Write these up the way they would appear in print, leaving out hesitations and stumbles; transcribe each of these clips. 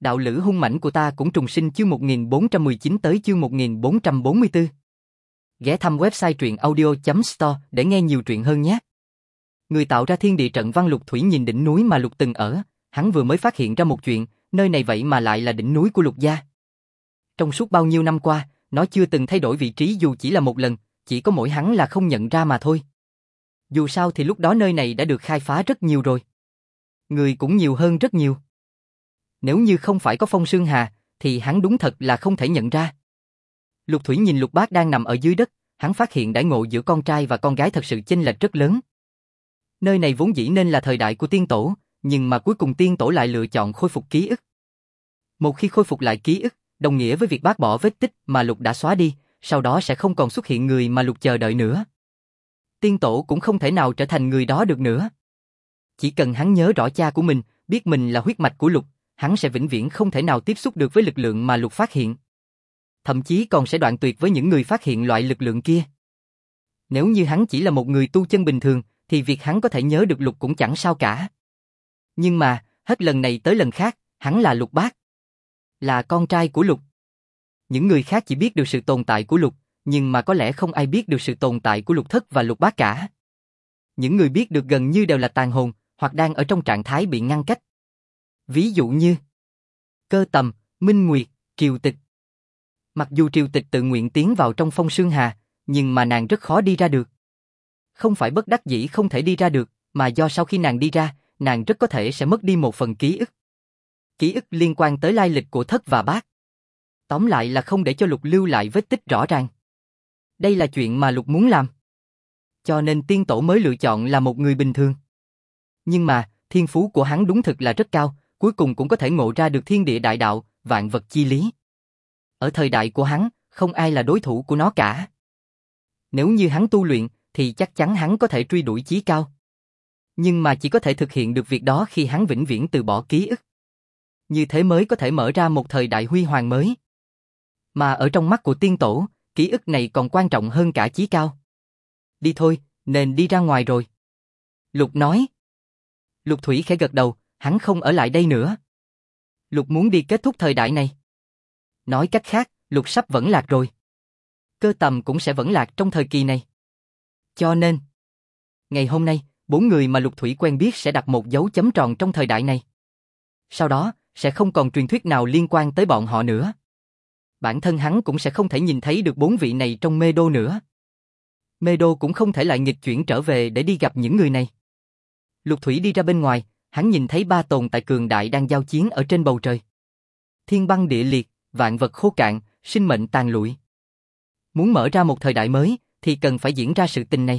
Đạo lữ hung mãnh của ta cũng trùng sinh chương 1419 tới chương 1444. Ghé thăm website truyện audio.store để nghe nhiều truyện hơn nhé. Người tạo ra thiên địa trận văn Lục Thủy nhìn đỉnh núi mà Lục từng ở, hắn vừa mới phát hiện ra một chuyện, nơi này vậy mà lại là đỉnh núi của Lục gia. Trong suốt bao nhiêu năm qua, nó chưa từng thay đổi vị trí dù chỉ là một lần, chỉ có mỗi hắn là không nhận ra mà thôi. Dù sao thì lúc đó nơi này đã được khai phá rất nhiều rồi. Người cũng nhiều hơn rất nhiều. Nếu như không phải có Phong Sương Hà, thì hắn đúng thật là không thể nhận ra. Lục Thủy nhìn Lục Bác đang nằm ở dưới đất, hắn phát hiện đãi ngộ giữa con trai và con gái thật sự chênh lệch rất lớn. Nơi này vốn dĩ nên là thời đại của tiên tổ, nhưng mà cuối cùng tiên tổ lại lựa chọn khôi phục ký ức. Một khi khôi phục lại ký ức, đồng nghĩa với việc bác bỏ vết tích mà Lục đã xóa đi, sau đó sẽ không còn xuất hiện người mà Lục chờ đợi nữa. Tiên tổ cũng không thể nào trở thành người đó được nữa. Chỉ cần hắn nhớ rõ cha của mình, biết mình là huyết mạch của Lục, hắn sẽ vĩnh viễn không thể nào tiếp xúc được với lực lượng mà Lục phát hiện. Thậm chí còn sẽ đoạn tuyệt với những người phát hiện loại lực lượng kia. Nếu như hắn chỉ là một người tu chân bình thường, thì việc hắn có thể nhớ được Lục cũng chẳng sao cả. Nhưng mà, hết lần này tới lần khác, hắn là Lục Bác. Là con trai của Lục. Những người khác chỉ biết được sự tồn tại của Lục, nhưng mà có lẽ không ai biết được sự tồn tại của Lục Thất và Lục Bác cả. Những người biết được gần như đều là tàn hồn, hoặc đang ở trong trạng thái bị ngăn cách. Ví dụ như Cơ Tầm, Minh Nguyệt, Triều Tịch. Mặc dù Triều Tịch tự nguyện tiến vào trong Phong Sương Hà, nhưng mà nàng rất khó đi ra được. Không phải bất đắc dĩ không thể đi ra được, mà do sau khi nàng đi ra, nàng rất có thể sẽ mất đi một phần ký ức. Ký ức liên quan tới lai lịch của Thất và Bác. Tóm lại là không để cho Lục lưu lại vết tích rõ ràng. Đây là chuyện mà Lục muốn làm. Cho nên tiên tổ mới lựa chọn là một người bình thường. Nhưng mà, thiên phú của hắn đúng thực là rất cao, cuối cùng cũng có thể ngộ ra được thiên địa đại đạo, vạn vật chi lý. Ở thời đại của hắn, không ai là đối thủ của nó cả. Nếu như hắn tu luyện, thì chắc chắn hắn có thể truy đuổi chí cao. Nhưng mà chỉ có thể thực hiện được việc đó khi hắn vĩnh viễn từ bỏ ký ức. Như thế mới có thể mở ra một thời đại huy hoàng mới. Mà ở trong mắt của tiên tổ, ký ức này còn quan trọng hơn cả chí cao. Đi thôi, nên đi ra ngoài rồi. Lục nói. Lục Thủy khẽ gật đầu, hắn không ở lại đây nữa. Lục muốn đi kết thúc thời đại này. Nói cách khác, Lục sắp vẫn lạc rồi. Cơ Tầm cũng sẽ vẫn lạc trong thời kỳ này. Cho nên, ngày hôm nay, 4 người mà Lục Thủy quen biết sẽ đặt một dấu chấm tròn trong thời đại này. Sau đó, sẽ không còn truyền thuyết nào liên quan tới bọn họ nữa. Bản thân hắn cũng sẽ không thể nhìn thấy được 4 vị này trong Mê Đô nữa. Mê Đô cũng không thể lại nghịch chuyển trở về để đi gặp những người này. Lục Thủy đi ra bên ngoài, hắn nhìn thấy 3 tồn tại cường đại đang giao chiến ở trên bầu trời. Thiên băng địa liệt, vạn vật khô cạn, sinh mệnh tàn lụi. Muốn mở ra một thời đại mới, thì cần phải diễn ra sự tình này.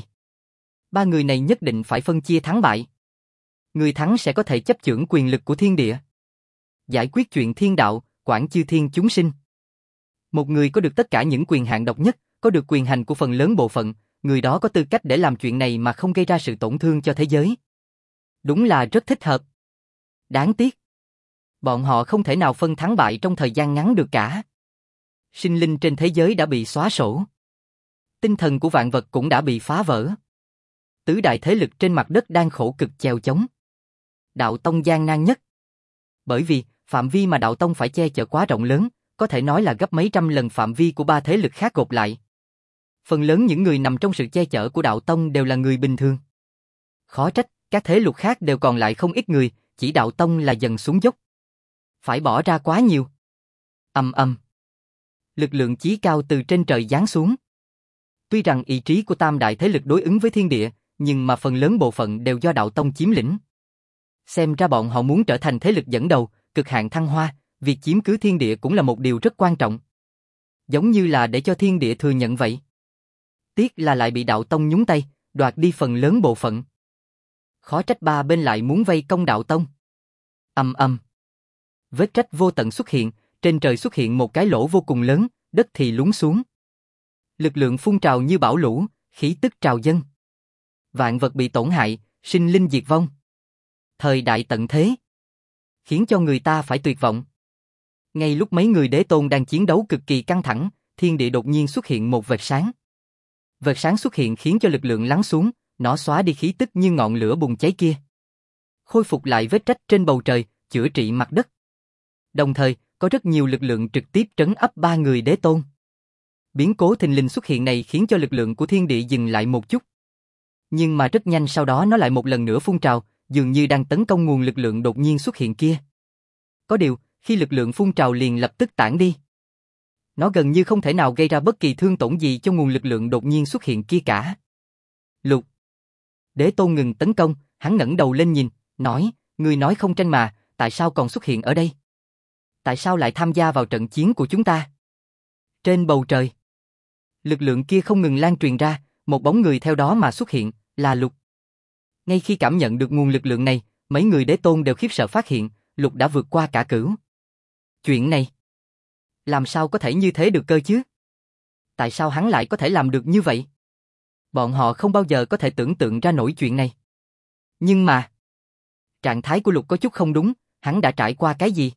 3 người này nhất định phải phân chia thắng bại. Người thắng sẽ có thể chấp chưởng quyền lực của thiên địa. Giải quyết chuyện thiên đạo, quản chư thiên chúng sinh. Một người có được tất cả những quyền hạn độc nhất, có được quyền hành của phần lớn bộ phận, người đó có tư cách để làm chuyện này mà không gây ra sự tổn thương cho thế giới. Đúng là rất thích hợp. Đáng tiếc. Bọn họ không thể nào phân thắng bại trong thời gian ngắn được cả. Sinh linh trên thế giới đã bị xóa sổ. Tinh thần của vạn vật cũng đã bị phá vỡ. Tứ đại thế lực trên mặt đất đang khổ cực chèo chống. Đạo tông gian nan nhất. Bởi vì, phạm vi mà đạo tông phải che chở quá rộng lớn, có thể nói là gấp mấy trăm lần phạm vi của 3 thế lực khác gộp lại. Phần lớn những người nằm trong sự che chở của đạo tông đều là người bình thường. Khó trách, các thế lực khác đều còn lại không ít người, chỉ đạo tông là dần xuống dốc. Phải bỏ ra quá nhiều. Ầm ầm. Lực lượng chí cao từ trên trời giáng xuống. Tuy rằng ý chí của tam đại thế lực đối ứng với thiên địa, nhưng mà phần lớn bộ phận đều do đạo tông chiếm lĩnh. Xem ra bọn họ muốn trở thành thế lực dẫn đầu, cực hạn thăng hoa, việc chiếm cứ thiên địa cũng là một điều rất quan trọng. Giống như là để cho thiên địa thừa nhận vậy. Tiếc là lại bị đạo tông nhúng tay, đoạt đi phần lớn bộ phận. Khó trách 3 bên lại muốn vây công đạo tông. Ầm ầm. Vết rách vô tận xuất hiện, trên trời xuất hiện một cái lỗ vô cùng lớn, đất thì lún xuống. Lực lượng phun trào như bão lũ, khí tức trào dâng. Vạn vật bị tổn hại, sinh linh diệt vong. Thời đại tận thế. Khiến cho người ta phải tuyệt vọng. Ngay lúc mấy người đế tôn đang chiến đấu cực kỳ căng thẳng, thiên địa đột nhiên xuất hiện một vệt sáng. Vệt sáng xuất hiện khiến cho lực lượng lắng xuống, nó xóa đi khí tức như ngọn lửa bùng cháy kia. Khôi phục lại vết rách trên bầu trời, chữa trị mặt đất. Đồng thời, có rất nhiều lực lượng trực tiếp trấn áp ba người đế tôn. Biến cố thình lình xuất hiện này khiến cho lực lượng của thiên địa dừng lại một chút. Nhưng mà rất nhanh sau đó nó lại một lần nữa phun trào, dường như đang tấn công nguồn lực lượng đột nhiên xuất hiện kia. Có điều, khi lực lượng phun trào liền lập tức tản đi. Nó gần như không thể nào gây ra bất kỳ thương tổn gì cho nguồn lực lượng đột nhiên xuất hiện kia cả. Lục. Đế tôn ngừng tấn công, hắn ngẩng đầu lên nhìn, nói, ngươi nói không tranh mà, tại sao còn xuất hiện ở đây? Tại sao lại tham gia vào trận chiến của chúng ta? Trên bầu trời, lực lượng kia không ngừng lan truyền ra, một bóng người theo đó mà xuất hiện, là Lục. Ngay khi cảm nhận được nguồn lực lượng này, mấy người đế tôn đều khiếp sợ phát hiện, Lục đã vượt qua cả cửu. Chuyện này, làm sao có thể như thế được cơ chứ? Tại sao hắn lại có thể làm được như vậy? Bọn họ không bao giờ có thể tưởng tượng ra nổi chuyện này. Nhưng mà, trạng thái của Lục có chút không đúng, hắn đã trải qua cái gì?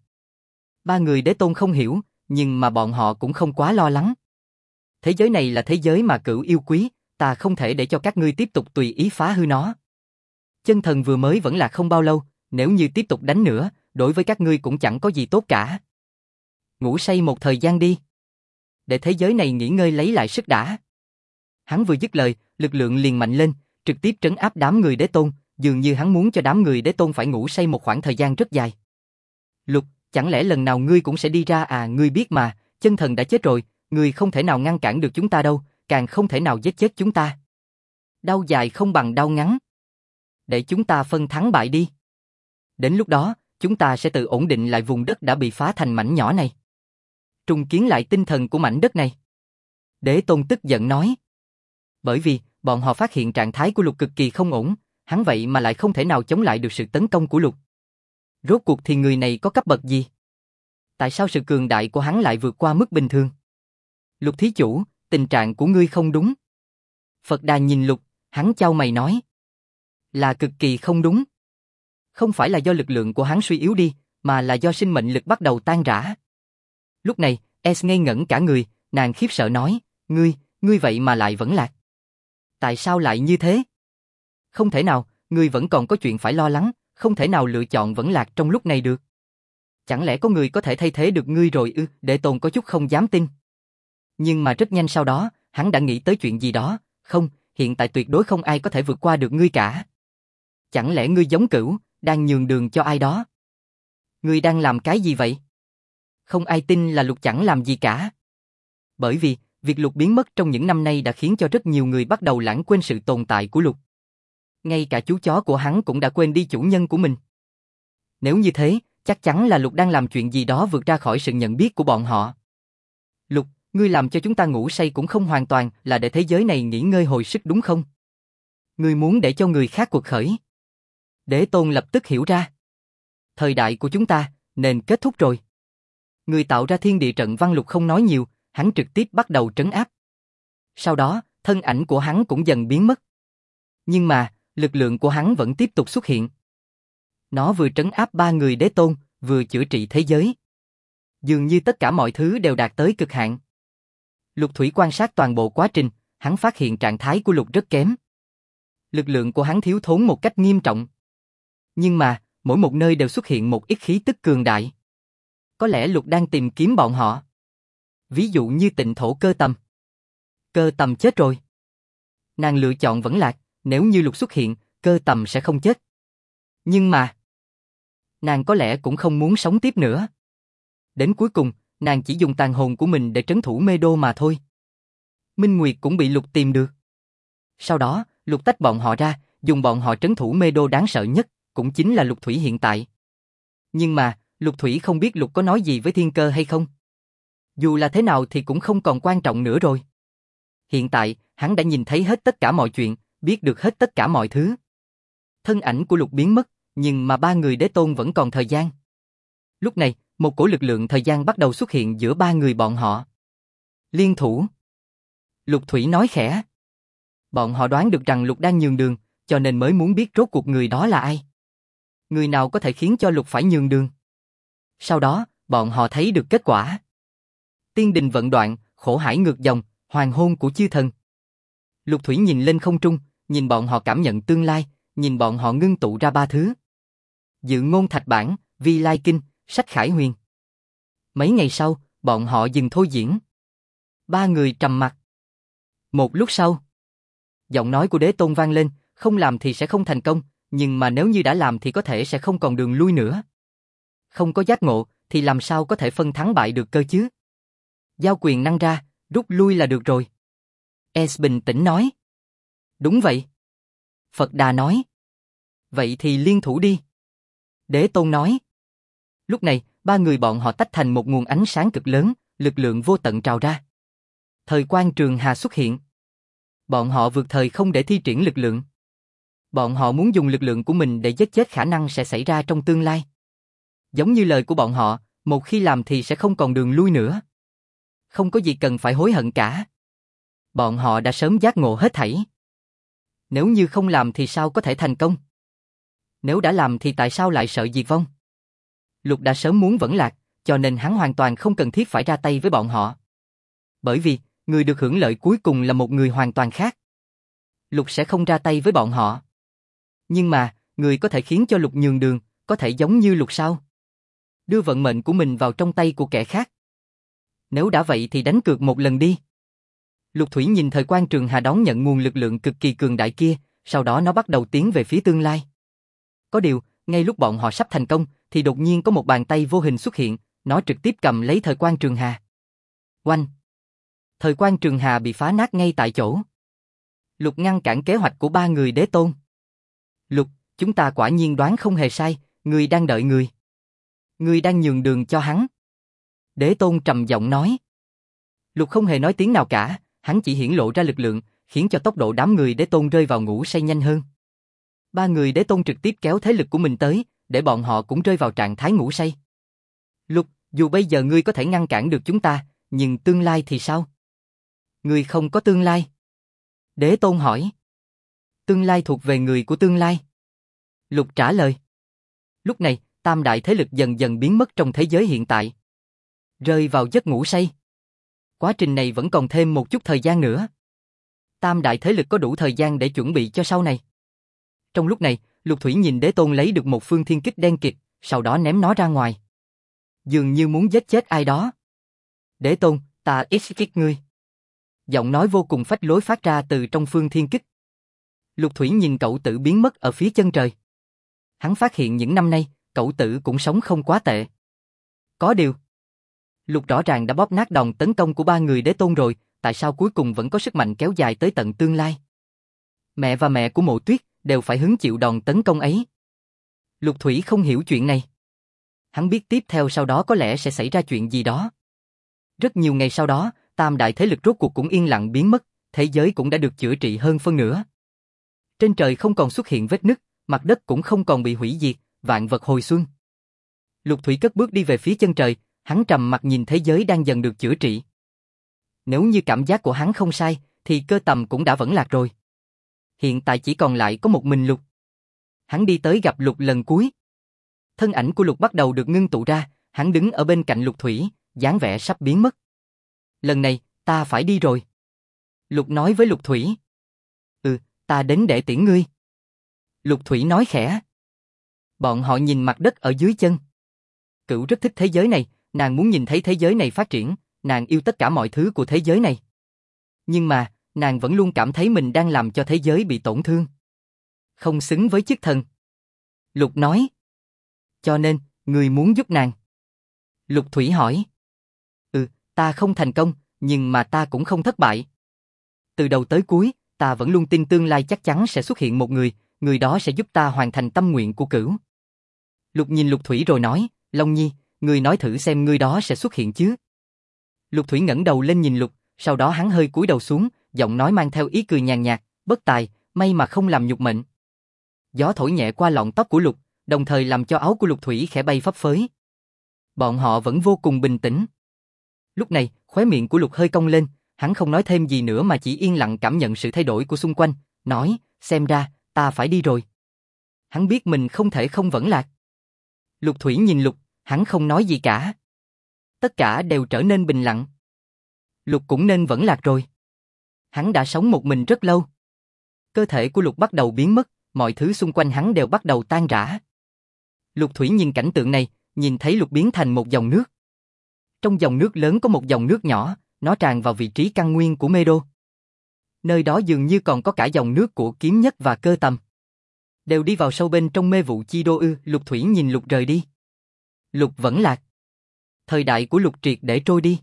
Ba người đế tôn không hiểu, nhưng mà bọn họ cũng không quá lo lắng. Thế giới này là thế giới mà cửu yêu quý, ta không thể để cho các ngươi tiếp tục tùy ý phá hư nó. Chân thần vừa mới vẫn là không bao lâu, nếu như tiếp tục đánh nữa, đối với các ngươi cũng chẳng có gì tốt cả. Ngủ say một thời gian đi. Để thế giới này nghỉ ngơi lấy lại sức đã. Hắn vừa dứt lời, lực lượng liền mạnh lên, trực tiếp trấn áp đám người đế tôn, dường như hắn muốn cho đám người đế tôn phải ngủ say một khoảng thời gian rất dài. Lục, chẳng lẽ lần nào ngươi cũng sẽ đi ra à? Ngươi biết mà, chân thần đã chết rồi, ngươi không thể nào ngăn cản được chúng ta đâu, càng không thể nào giết chết chúng ta. Đau dài không bằng đau ngắn. Để chúng ta phân thắng bại đi. Đến lúc đó, chúng ta sẽ tự ổn định lại vùng đất đã bị phá thành mảnh nhỏ này. Trùng kiến lại tinh thần của mảnh đất này. Đế tôn tức giận nói. Bởi vì, bọn họ phát hiện trạng thái của Lục cực kỳ không ổn, hắn vậy mà lại không thể nào chống lại được sự tấn công của Lục. Rốt cuộc thì người này có cấp bậc gì? Tại sao sự cường đại của hắn lại vượt qua mức bình thường? Lục thí chủ, tình trạng của ngươi không đúng. Phật Đà nhìn Lục, hắn chau mày nói. Là cực kỳ không đúng. Không phải là do lực lượng của hắn suy yếu đi, mà là do sinh mệnh lực bắt đầu tan rã. Lúc này, Es ngây ngẩn cả người, nàng khiếp sợ nói, ngươi vậy mà lại vẫn lạc. Tại sao lại như thế? Không thể nào, ngươi vẫn còn có chuyện phải lo lắng, không thể nào lựa chọn vẫn lạc trong lúc này được. Chẳng lẽ có người có thể thay thế được ngươi rồi ư? Đệ Tôn có chút không dám tin. Nhưng mà rất nhanh sau đó, hắn đã nghĩ tới chuyện gì đó, không, hiện tại tuyệt đối không ai có thể vượt qua được ngươi cả. Chẳng lẽ ngươi giống Cửu, đang nhường đường cho ai đó? Ngươi đang làm cái gì vậy? Không ai tin là Lục chẳng làm gì cả. Bởi vì, việc Lục biến mất trong những năm nay đã khiến cho rất nhiều người bắt đầu lãng quên sự tồn tại của Lục. Ngay cả chú chó của hắn cũng đã quên đi chủ nhân của mình. Nếu như thế, chắc chắn là Lục đang làm chuyện gì đó vượt ra khỏi sự nhận biết của bọn họ. Lục, ngươi làm cho chúng ta ngủ say cũng không hoàn toàn là để thế giới này nghỉ ngơi hồi sức đúng không? Ngươi muốn để cho người khác cuộc khởi. Đế Tôn lập tức hiểu ra. Thời đại của chúng ta nên kết thúc rồi. Người tạo ra thiên địa trận Văn Lục không nói nhiều, hắn trực tiếp bắt đầu trấn áp. Sau đó, thân ảnh của hắn cũng dần biến mất. Nhưng mà, lực lượng của hắn vẫn tiếp tục xuất hiện. Nó vừa trấn áp ba người đế tôn, vừa chữa trị thế giới. Dường như tất cả mọi thứ đều đạt tới cực hạn. Lục Thủy quan sát toàn bộ quá trình, hắn phát hiện trạng thái của Lục rất kém. Lực lượng của hắn thiếu thốn một cách nghiêm trọng. Nhưng mà, mỗi một nơi đều xuất hiện một ít khí tức cường đại. Có lẽ Lục đang tìm kiếm bọn họ. Ví dụ như Tịnh Thổ Cơ Tầm. Cơ Tầm chết rồi. Nàng lựa chọn vẫn lạc, nếu như Lục xuất hiện, Cơ Tầm sẽ không chết. Nhưng mà, nàng có lẽ cũng không muốn sống tiếp nữa. Đến cuối cùng, nàng chỉ dùng tàn hồn của mình để trấn thủ Mê Đô mà thôi. Minh Nguyệt cũng bị Lục tìm được. Sau đó, Lục tách bọn họ ra, dùng bọn họ trấn thủ Mê Đô đáng sợ nhất, cũng chính là Lục Thủy hiện tại. Nhưng mà, Lục Thủy không biết Lục có nói gì với Thiên Cơ hay không. Dù là thế nào thì cũng không còn quan trọng nữa rồi. Hiện tại, hắn đã nhìn thấy hết tất cả mọi chuyện, biết được hết tất cả mọi thứ. Thân ảnh của Lục biến mất, nhưng mà ba người đế tôn vẫn còn thời gian. Lúc này, một cổ lực lượng thời gian bắt đầu xuất hiện giữa ba người bọn họ. Liên thủ. Lục Thủy nói khẽ. Bọn họ đoán được rằng Lục đang nhường đường, cho nên mới muốn biết rốt cuộc người đó là ai. Người nào có thể khiến cho Lục phải nhường đường. Sau đó, bọn họ thấy được kết quả. Tiên đình vận đoạn, khổ hải ngược dòng, hoàng hôn của chư thần. Lục Thủy nhìn lên không trung, nhìn bọn họ cảm nhận tương lai, nhìn bọn họ ngưng tụ ra ba thứ. Dự ngôn thạch bản, vi lai kinh, sách khải huyền. Mấy ngày sau, bọn họ dừng thôi diễn. Ba người trầm mặc. Một lúc sau, giọng nói của Đế Tôn vang lên, không làm thì sẽ không thành công, nhưng mà nếu như đã làm thì có thể sẽ không còn đường lui nữa. Không có giác ngộ, thì làm sao có thể phân thắng bại được cơ chứ? Giao quyền năng ra, rút lui là được rồi. Es bình tĩnh nói. Đúng vậy. Phật Đà nói. Vậy thì liên thủ đi. Đế Tôn nói. Lúc này, ba người bọn họ tách thành một nguồn ánh sáng cực lớn, lực lượng vô tận trào ra. Thời Quang Trường Hà xuất hiện. Bọn họ vượt thời không để thi triển lực lượng. Bọn họ muốn dùng lực lượng của mình để giết chết khả năng sẽ xảy ra trong tương lai. Giống như lời của bọn họ, một khi làm thì sẽ không còn đường lui nữa. Không có gì cần phải hối hận cả. Bọn họ đã sớm giác ngộ hết thảy. Nếu như không làm thì sao có thể thành công? Nếu đã làm thì tại sao lại sợ diệt vong? Lục đã sớm muốn vẫn lạc, cho nên hắn hoàn toàn không cần thiết phải ra tay với bọn họ. Bởi vì, người được hưởng lợi cuối cùng là một người hoàn toàn khác. Lục sẽ không ra tay với bọn họ. Nhưng mà, người có thể khiến cho Lục nhường đường, có thể giống như Lục sao? Đưa vận mệnh của mình vào trong tay của kẻ khác. Nếu đã vậy thì đánh cược một lần đi. Lục Thủy nhìn Thời Quang Trường Hà đón nhận nguồn lực lượng cực kỳ cường đại kia, sau đó nó bắt đầu tiến về phía tương lai. Có điều, ngay lúc bọn họ sắp thành công, thì đột nhiên có một bàn tay vô hình xuất hiện, nó trực tiếp cầm lấy Thời Quang Trường Hà. Oanh! Thời Quang Trường Hà bị phá nát ngay tại chỗ. Lục ngăn cản kế hoạch của ba người Đế Tôn. Lục, chúng ta quả nhiên đoán không hề sai, người đang đợi người. Người đang nhường đường cho hắn. Đế Tôn trầm giọng nói. Lục không hề nói tiếng nào cả, hắn chỉ hiển lộ ra lực lượng, khiến cho tốc độ đám người Đế Tôn rơi vào ngủ say nhanh hơn. Ba người Đế Tôn trực tiếp kéo thế lực của mình tới, để bọn họ cũng rơi vào trạng thái ngủ say. Lục, dù bây giờ ngươi có thể ngăn cản được chúng ta, nhưng tương lai thì sao? Ngươi không có tương lai. Đế Tôn hỏi. Tương lai thuộc về người của tương lai. Lục trả lời. Lúc này, tam đại thế lực dần dần biến mất trong thế giới hiện tại. Rơi vào giấc ngủ say. Quá trình này vẫn còn thêm một chút thời gian nữa. Tam đại thế lực có đủ thời gian để chuẩn bị cho sau này. Trong lúc này, Lục Thủy nhìn Đế Tôn lấy được một phương thiên kích đen kịt, sau đó ném nó ra ngoài. Dường như muốn giết chết ai đó. Đế Tôn, ta ít kích ngươi. Giọng nói vô cùng phách lối phát ra từ trong phương thiên kích. Lục Thủy nhìn cậu tử biến mất ở phía chân trời. Hắn phát hiện những năm nay, cậu tử cũng sống không quá tệ. Có điều, Lục rõ ràng đã bóp nát đòn tấn công của ba người Đế Tôn rồi, tại sao cuối cùng vẫn có sức mạnh kéo dài tới tận tương lai? Mẹ và mẹ của Mộ Tuyết đều phải hứng chịu đòn tấn công ấy. Lục Thủy không hiểu chuyện này. Hắn biết tiếp theo sau đó có lẽ sẽ xảy ra chuyện gì đó. Rất nhiều ngày sau đó, tam đại thế lực rốt cuộc cũng yên lặng biến mất, thế giới cũng đã được chữa trị hơn phân nửa. Trên trời không còn xuất hiện vết nứt, mặt đất cũng không còn bị hủy diệt, vạn vật hồi xuân. Lục Thủy cất bước đi về phía chân trời, hắn trầm mặt nhìn thế giới đang dần được chữa trị. Nếu như cảm giác của hắn không sai, thì cơ tầm cũng đã vẫn lạc rồi. Hiện tại chỉ còn lại có một mình Lục. Hắn đi tới gặp Lục lần cuối. Thân ảnh của Lục bắt đầu được ngưng tụ ra, hắn đứng ở bên cạnh Lục Thủy, dáng vẻ sắp biến mất. Lần này, ta phải đi rồi. Lục nói với Lục Thủy. Ta đến để tiễn ngươi. Lục Thủy nói khẽ. Bọn họ nhìn mặt đất ở dưới chân. Cửu rất thích thế giới này, nàng muốn nhìn thấy thế giới này phát triển, nàng yêu tất cả mọi thứ của thế giới này. Nhưng mà, nàng vẫn luôn cảm thấy mình đang làm cho thế giới bị tổn thương. Không xứng với chức thần. Lục nói. Cho nên, ngươi muốn giúp nàng. Lục Thủy hỏi. Ta không thành công, nhưng mà ta cũng không thất bại. Từ đầu tới cuối, ta vẫn luôn tin tương lai chắc chắn sẽ xuất hiện một người đó sẽ giúp ta hoàn thành tâm nguyện của Cửu. Lục nhìn Lục Thủy rồi nói, Long Nhi, ngươi nói thử xem người đó sẽ xuất hiện chứ. Lục Thủy ngẩng đầu lên nhìn Lục, sau đó hắn hơi cúi đầu xuống, giọng nói mang theo ý cười nhàn nhạt, bất tài, may mà không làm nhục mệnh. Gió thổi nhẹ qua lọn tóc của Lục, đồng thời làm cho áo của Lục Thủy khẽ bay phấp phới. Bọn họ vẫn vô cùng bình tĩnh. Lúc này, khóe miệng của Lục hơi cong lên, hắn không nói thêm gì nữa mà chỉ yên lặng cảm nhận sự thay đổi của xung quanh, nói, xem ra, ta phải đi rồi. Hắn biết mình không thể không vẫn lạc. Lục Thủy nhìn Lục, hắn không nói gì cả. Tất cả đều trở nên bình lặng. Lục cũng nên vẫn lạc rồi. Hắn đã sống một mình rất lâu. Cơ thể của Lục bắt đầu biến mất, mọi thứ xung quanh hắn đều bắt đầu tan rã. Lục Thủy nhìn cảnh tượng này, nhìn thấy Lục biến thành một dòng nước. Trong dòng nước lớn có một dòng nước nhỏ, nó tràn vào vị trí căn nguyên của Mê Đô. Nơi đó dường như còn có cả dòng nước của Kiếm Nhất và Cơ Tầm. Đều đi vào sâu bên trong mê vụ chi đô ư? Lục Thủy nhìn Lục rời đi. Lục vẫn lạc. Thời đại của Lục triệt để trôi đi.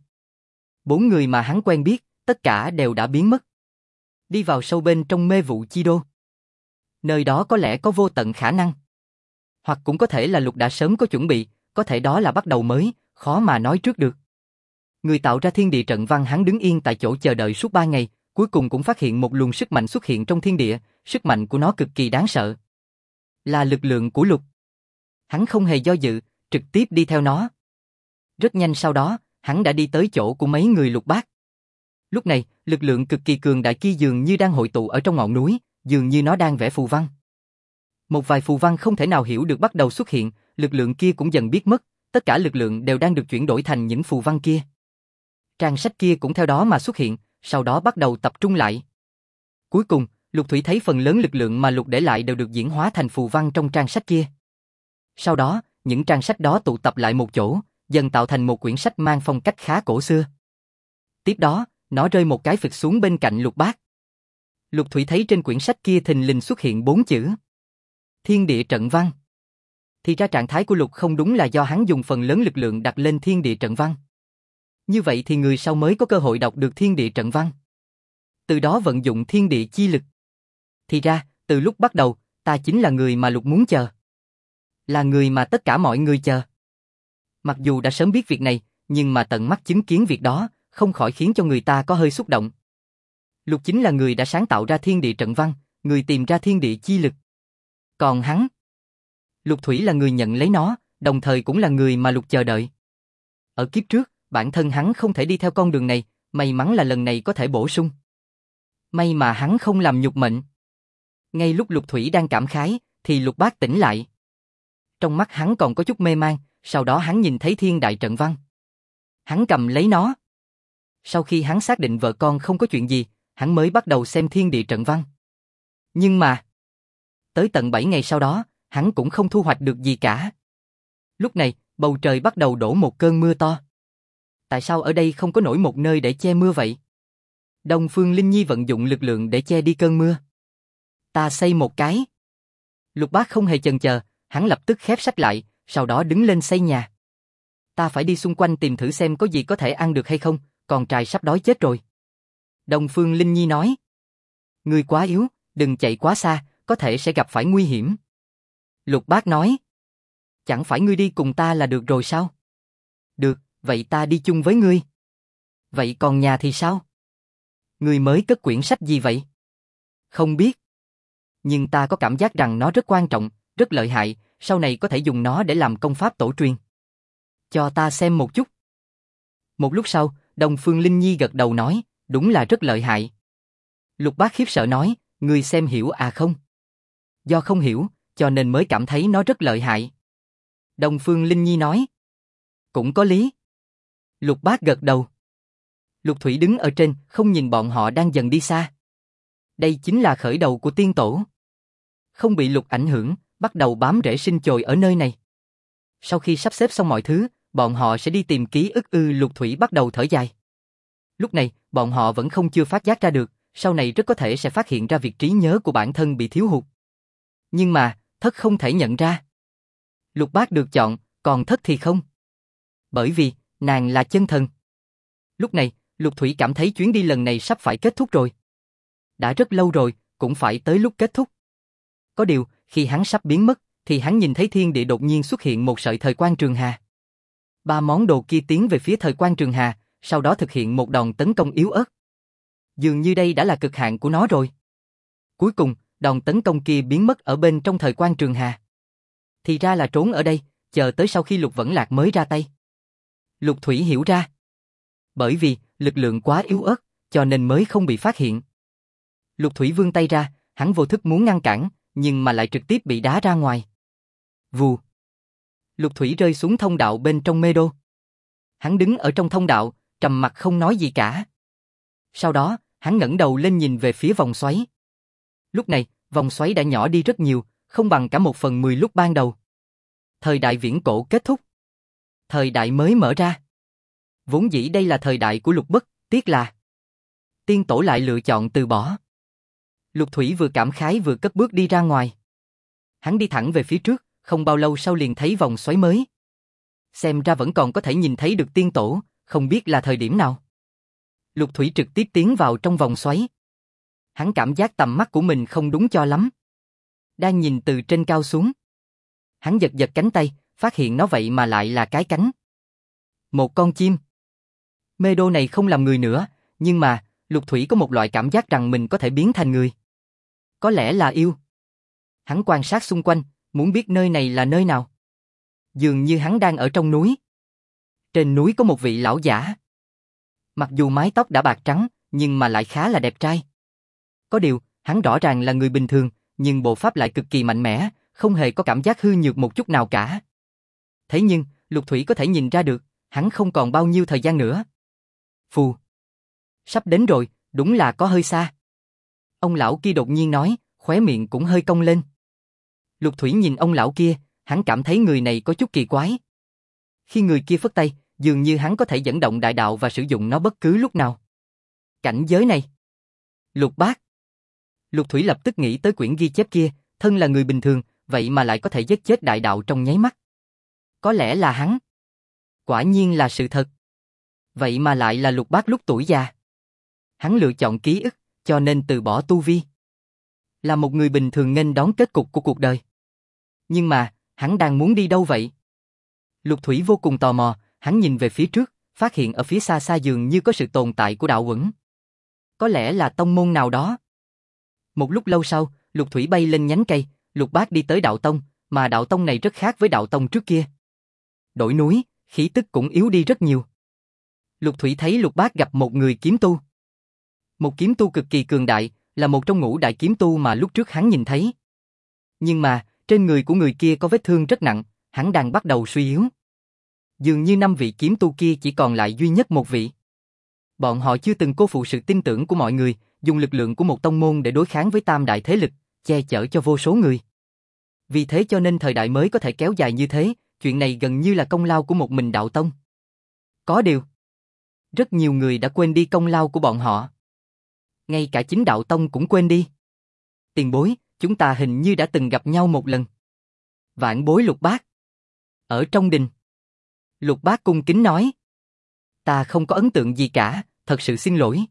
4 người mà hắn quen biết, tất cả đều đã biến mất. Đi vào sâu bên trong mê vụ chi đô. Nơi đó có lẽ có vô tận khả năng. Hoặc cũng có thể là Lục đã sớm có chuẩn bị, có thể đó là bắt đầu mới, khó mà nói trước được. Người tạo ra thiên địa trận văn hắn đứng yên tại chỗ chờ đợi suốt 3 ngày, cuối cùng cũng phát hiện một luồng sức mạnh xuất hiện trong thiên địa, sức mạnh của nó cực kỳ đáng sợ. Là lực lượng của Lục. Hắn không hề do dự, trực tiếp đi theo nó. Rất nhanh sau đó, hắn đã đi tới chỗ của mấy người Lục Bác. Lúc này, lực lượng cực kỳ cường đại kia dường như đang hội tụ ở trong ngọn núi, dường như nó đang vẽ phù văn. Một vài phù văn không thể nào hiểu được bắt đầu xuất hiện, lực lượng kia cũng dần biến mất, tất cả lực lượng đều đang được chuyển đổi thành những phù văn kia. Trang sách kia cũng theo đó mà xuất hiện, sau đó bắt đầu tập trung lại. Cuối cùng, Lục Thủy thấy phần lớn lực lượng mà Lục để lại đều được diễn hóa thành phù văn trong trang sách kia. Sau đó, những trang sách đó tụ tập lại một chỗ, dần tạo thành một quyển sách mang phong cách khá cổ xưa. Tiếp đó, nó rơi một cái phịch xuống bên cạnh Lục Bác. Lục Thủy thấy trên quyển sách kia thình lình xuất hiện 4 chữ. Thiên địa trận văn. Thì ra trạng thái của Lục không đúng là do hắn dùng phần lớn lực lượng đặt lên thiên địa trận văn. Như vậy thì người sau mới có cơ hội đọc được thiên địa trận văn. Từ đó vận dụng thiên địa chi lực. Thì ra, từ lúc bắt đầu, ta chính là người mà Lục muốn chờ. Là người mà tất cả mọi người chờ. Mặc dù đã sớm biết việc này, nhưng mà tận mắt chứng kiến việc đó, không khỏi khiến cho người ta có hơi xúc động. Lục chính là người đã sáng tạo ra thiên địa trận văn, người tìm ra thiên địa chi lực. Còn hắn, Lục Thủy là người nhận lấy nó, đồng thời cũng là người mà Lục chờ đợi. Ở kiếp trước, bản thân hắn không thể đi theo con đường này, may mắn là lần này có thể bổ sung. May mà hắn không làm nhục mệnh. Ngay lúc Lục Thủy đang cảm khái, thì Lục Bác tỉnh lại. Trong mắt hắn còn có chút mê man, sau đó hắn nhìn thấy thiên đại trận văn. Hắn cầm lấy nó. Sau khi hắn xác định vợ con không có chuyện gì, hắn mới bắt đầu xem thiên địa trận văn. Nhưng mà, tới tận 7 ngày sau đó, hắn cũng không thu hoạch được gì cả. Lúc này, bầu trời bắt đầu đổ một cơn mưa to. Tại sao ở đây không có nổi một nơi để che mưa vậy? Đông Phương Linh Nhi vận dụng lực lượng để che đi cơn mưa. Ta xây một cái. Lục Bác không hề chần chờ, hắn lập tức khép sách lại, sau đó đứng lên xây nhà. Ta phải đi xung quanh tìm thử xem có gì có thể ăn được hay không, con trai sắp đói chết rồi. Đông Phương Linh Nhi nói. Ngươi quá yếu, đừng chạy quá xa, có thể sẽ gặp phải nguy hiểm. Lục Bác nói. Chẳng phải ngươi đi cùng ta là được rồi sao? Được, vậy ta đi chung với ngươi. Vậy còn nhà thì sao? Ngươi mới cất quyển sách gì vậy? Không biết. Nhưng ta có cảm giác rằng nó rất quan trọng, rất lợi hại, sau này có thể dùng nó để làm công pháp tổ truyền. Cho ta xem một chút. Một lúc sau, Đông Phương Linh Nhi gật đầu nói, đúng là rất lợi hại. Lục Bác khiếp sợ nói, ngươi xem hiểu à không? Do không hiểu, cho nên mới cảm thấy nó rất lợi hại. Đông Phương Linh Nhi nói, cũng có lý. Lục Bác gật đầu. Lục Thủy đứng ở trên, không nhìn bọn họ đang dần đi xa. Đây chính là khởi đầu của tiên tổ. Không bị Lục ảnh hưởng, bắt đầu bám rễ sinh chồi ở nơi này. Sau khi sắp xếp xong mọi thứ, bọn họ sẽ đi tìm ký ức ư? Lục Thủy bắt đầu thở dài. Lúc này, bọn họ vẫn không chưa phát giác ra được, sau này rất có thể sẽ phát hiện ra việc trí nhớ của bản thân bị thiếu hụt. Nhưng mà, Thất không thể nhận ra. Lục Bác được chọn, còn Thất thì không. Bởi vì, nàng là chân thần. Lúc này, Lục Thủy cảm thấy chuyến đi lần này sắp phải kết thúc rồi. Đã rất lâu rồi, cũng phải tới lúc kết thúc. Có điều, khi hắn sắp biến mất, thì hắn nhìn thấy thiên địa đột nhiên xuất hiện một sợi thời quang trường hà. 3 món đồ kia tiến về phía thời quang trường hà, sau đó thực hiện một đòn tấn công yếu ớt. Dường như đây đã là cực hạn của nó rồi. Cuối cùng, đòn tấn công kia biến mất ở bên trong thời quang trường hà. Thì ra là trốn ở đây, chờ tới sau khi Lục Vẫn Lạc mới ra tay. Lục Thủy hiểu ra. Bởi vì, lực lượng quá yếu ớt, cho nên mới không bị phát hiện. Lục Thủy vươn tay ra, hắn vô thức muốn ngăn cản, nhưng mà lại trực tiếp bị đá ra ngoài. Vù. Lục Thủy rơi xuống thông đạo bên trong mê đô. Hắn đứng ở trong thông đạo, trầm mặc không nói gì cả. Sau đó, hắn ngẩng đầu lên nhìn về phía vòng xoáy. Lúc này, vòng xoáy đã nhỏ đi rất nhiều, không bằng cả 1/10 lúc ban đầu. Thời đại viễn cổ kết thúc. Thời đại mới mở ra. Vốn dĩ đây là thời đại của Lục Bất, tiếc là tiên tổ lại lựa chọn từ bỏ. Lục Thủy vừa cảm khái vừa cất bước đi ra ngoài. Hắn đi thẳng về phía trước, không bao lâu sau liền thấy vòng xoáy mới. Xem ra vẫn còn có thể nhìn thấy được tiên tổ, không biết là thời điểm nào. Lục Thủy trực tiếp tiến vào trong vòng xoáy. Hắn cảm giác tầm mắt của mình không đúng cho lắm. Đang nhìn từ trên cao xuống. Hắn giật giật cánh tay, phát hiện nó vậy mà lại là cái cánh. Một con chim. Mê đô này không làm người nữa, nhưng mà, Lục Thủy có một loại cảm giác rằng mình có thể biến thành người. Có lẽ là yêu. Hắn quan sát xung quanh, muốn biết nơi này là nơi nào. Dường như hắn đang ở trong núi. Trên núi có một vị lão giả. Mặc dù mái tóc đã bạc trắng, nhưng mà lại khá là đẹp trai. Có điều, hắn rõ ràng là người bình thường, nhưng bộ pháp lại cực kỳ mạnh mẽ, không hề có cảm giác hư nhược một chút nào cả. Thế nhưng, Lục Thủy có thể nhìn ra được, hắn không còn bao nhiêu thời gian nữa. Phù. Sắp đến rồi, đúng là có hơi xa. Ông lão kia đột nhiên nói, khóe miệng cũng hơi cong lên. Lục Thủy nhìn ông lão kia, hắn cảm thấy người này có chút kỳ quái. Khi người kia phất tay, dường như hắn có thể dẫn động đại đạo và sử dụng nó bất cứ lúc nào. Cảnh giới này. Lục Bát. Lục Thủy lập tức nghĩ tới quyển ghi chép kia, thân là người bình thường, vậy mà lại có thể giết chết đại đạo trong nháy mắt. Có lẽ là hắn. Quả nhiên là sự thật. Vậy mà lại là Lục Bát lúc tuổi già. Hắn lựa chọn ký ức, cho nên từ bỏ tu vi. Là một người bình thường nghênh đón kết cục của cuộc đời. Nhưng mà, hắn đang muốn đi đâu vậy? Lục Thủy vô cùng tò mò, hắn nhìn về phía trước, phát hiện ở phía xa xa dường như có sự tồn tại của đạo uẩn. Có lẽ là tông môn nào đó. Một lúc lâu sau, Lục Thủy bay lên nhánh cây, Lục Bát đi tới đạo tông, mà đạo tông này rất khác với đạo tông trước kia. Đổi núi, khí tức cũng yếu đi rất nhiều. Lục Thủy thấy Lục Bát gặp một người kiếm tu. Một kiếm tu cực kỳ cường đại, là một trong ngũ đại kiếm tu mà lúc trước hắn nhìn thấy. Nhưng mà, trên người của người kia có vết thương rất nặng, hắn đang bắt đầu suy yếu. Dường như 5 vị kiếm tu kia chỉ còn lại duy nhất một vị. Bọn họ chưa từng cô phụ sự tin tưởng của mọi người, dùng lực lượng của một tông môn để đối kháng với tam đại thế lực, che chở cho vô số người. Vì thế cho nên thời đại mới có thể kéo dài như thế, chuyện này gần như là công lao của một mình đạo tông. Có điều, rất nhiều người đã quên đi công lao của bọn họ. Ngay cả chính đạo tông cũng quên đi. Tiền bối, chúng ta hình như đã từng gặp nhau một lần. Vạn bối Lục Bát. Ở trong đình. Lục Bát cung kính nói. Ta không có ấn tượng gì cả, thật sự xin lỗi.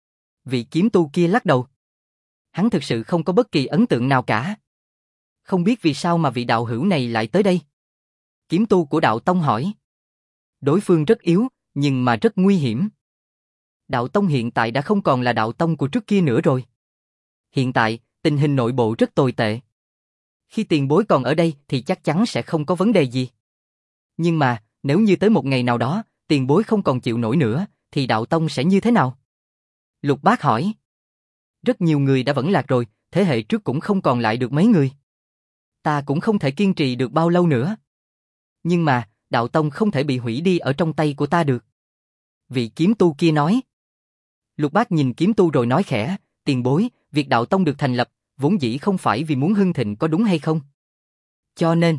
Vị kiếm tu kia lắc đầu. Hắn thực sự không có bất kỳ ấn tượng nào cả. Không biết vì sao mà vị đạo hữu này lại tới đây. Kiếm tu của đạo tông hỏi. Đối phương rất yếu, nhưng mà rất nguy hiểm. Đạo tông hiện tại đã không còn là đạo tông của trước kia nữa rồi. Hiện tại, tình hình nội bộ rất tồi tệ. Khi tiền bối còn ở đây thì chắc chắn sẽ không có vấn đề gì. Nhưng mà, nếu như tới một ngày nào đó, tiền bối không còn chịu nổi nữa, thì đạo tông sẽ như thế nào? Lục Bát hỏi. Rất nhiều người đã vẫn lạc rồi, thế hệ trước cũng không còn lại được mấy người. Ta cũng không thể kiên trì được bao lâu nữa. Nhưng mà, đạo tông không thể bị hủy đi ở trong tay của ta được. Vị kiếm tu kia nói. Lục Bát nhìn kiếm tu rồi nói khẽ, tiền bối, việc đạo tông được thành lập, vốn dĩ không phải vì muốn hưng thịnh có đúng hay không? Cho nên,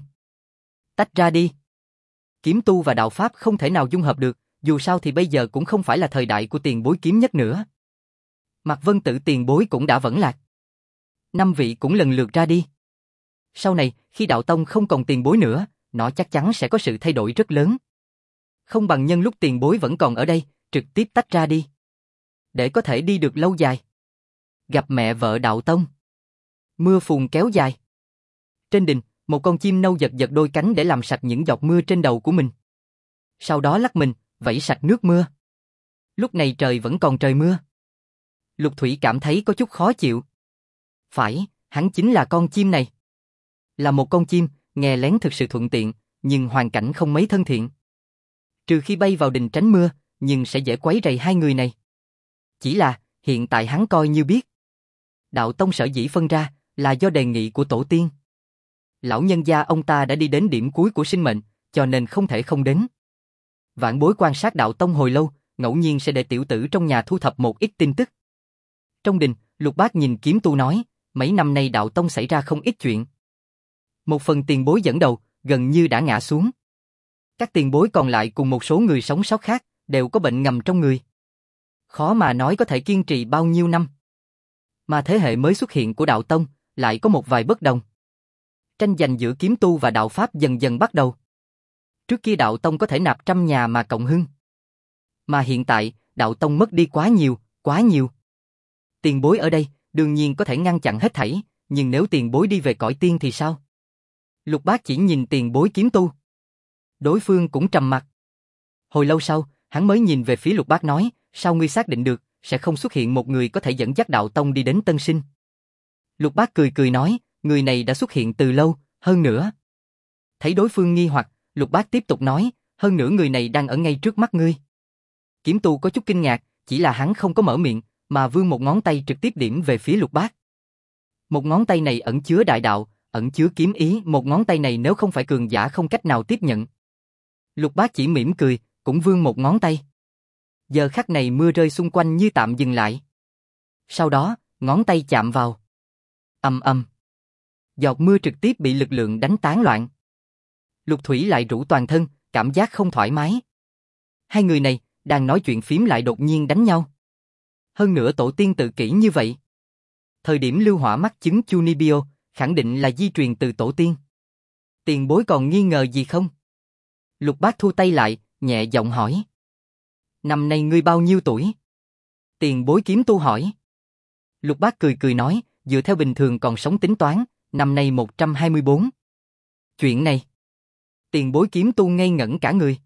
tách ra đi. Kiếm tu và đạo pháp không thể nào dung hợp được, dù sao thì bây giờ cũng không phải là thời đại của tiền bối kiếm nhất nữa. Mạc Vân Tử tiền bối cũng đã vẫn lạc. 5 vị cũng lần lượt ra đi. Sau này, khi đạo tông không còn tiền bối nữa, nó chắc chắn sẽ có sự thay đổi rất lớn. Không bằng nhân lúc tiền bối vẫn còn ở đây, trực tiếp tách ra đi. Để có thể đi được lâu dài. Gặp mẹ vợ đạo tông. Mưa phùn kéo dài. Trên đình, một con chim nâu giật giật đôi cánh để làm sạch những giọt mưa trên đầu của mình. Sau đó lắc mình, vẩy sạch nước mưa. Lúc này trời vẫn còn trời mưa. Lục Thủy cảm thấy có chút khó chịu. Phải, hắn chính là con chim này. Là một con chim, nghe lén thực sự thuận tiện, nhưng hoàn cảnh không mấy thân thiện. Trừ khi bay vào đình tránh mưa, nhưng sẽ dễ quấy rầy hai người này. Chỉ là, hiện tại hắn coi như biết. Đạo tông sở dĩ phân ra, là do đề nghị của tổ tiên. Lão nhân gia ông ta đã đi đến điểm cuối của sinh mệnh, cho nên không thể không đến. Vạn bối quan sát đạo tông hồi lâu, ngẫu nhiên sẽ để tiểu tử trong nhà thu thập một ít tin tức. Trong đình, Lục Bát nhìn kiếm tu nói, mấy năm nay đạo tông xảy ra không ít chuyện. Một phần tiền bối dẫn đầu, gần như đã ngã xuống. Các tiền bối còn lại cùng một số người sống sót khác, đều có bệnh ngầm trong người. Khó mà nói có thể kiên trì bao nhiêu năm. Mà thế hệ mới xuất hiện của đạo tông lại có một vài bất đồng. Tranh giành giữa kiếm tu và đạo pháp dần dần bắt đầu. Trước kia đạo tông có thể nạp trăm nhà mà cộng hưng. Mà hiện tại, đạo tông mất đi quá nhiều, quá nhiều. Tiền bối ở đây, đương nhiên có thể ngăn chặn hết thảy, nhưng nếu tiền bối đi về cõi tiên thì sao? Lục Bác chỉ nhìn tiền bối kiếm tu. Đối phương cũng trầm mặc. Hồi lâu sau, hắn mới nhìn về phía Lục Bác nói, sao ngươi xác định được, sẽ không xuất hiện một người có thể dẫn dắt đạo tông đi đến Tân Sinh? Lục Bác cười cười nói, người này đã xuất hiện từ lâu, hơn nữa. Thấy đối phương nghi hoặc, Lục Bác tiếp tục nói, hơn nữa người này đang ở ngay trước mắt ngươi. Kiếm tu có chút kinh ngạc, chỉ là hắn không có mở miệng, mà vươn một ngón tay trực tiếp điểm về phía Lục Bác. Một ngón tay này ẩn chứa đại đạo, ẩn chứa kiếm ý, một ngón tay này nếu không phải cường giả không cách nào tiếp nhận. Lục Bác chỉ mỉm cười, cũng vươn một ngón tay. Giờ khắc này mưa rơi xung quanh như tạm dừng lại. Sau đó, ngón tay chạm vào. Ầm ầm. Giọt mưa trực tiếp bị lực lượng đánh tán loạn. Lục Thủy lại rũ toàn thân, cảm giác không thoải mái. Hai người này, đang nói chuyện phím lại đột nhiên đánh nhau. Hơn nữa tổ tiên tự kỷ như vậy. Thời điểm lưu hỏa mắc chứng Chunibyo, khẳng định là di truyền từ tổ tiên. Tiền bối còn nghi ngờ gì không? Lục Bác thu tay lại, nhẹ giọng hỏi. Năm nay ngươi bao nhiêu tuổi? Tiền bối kiếm tu hỏi. Lục Bác cười cười nói, dựa theo bình thường còn sống tính toán, năm nay 124. Chuyện này. Tiền bối kiếm tu ngây ngẩn cả người.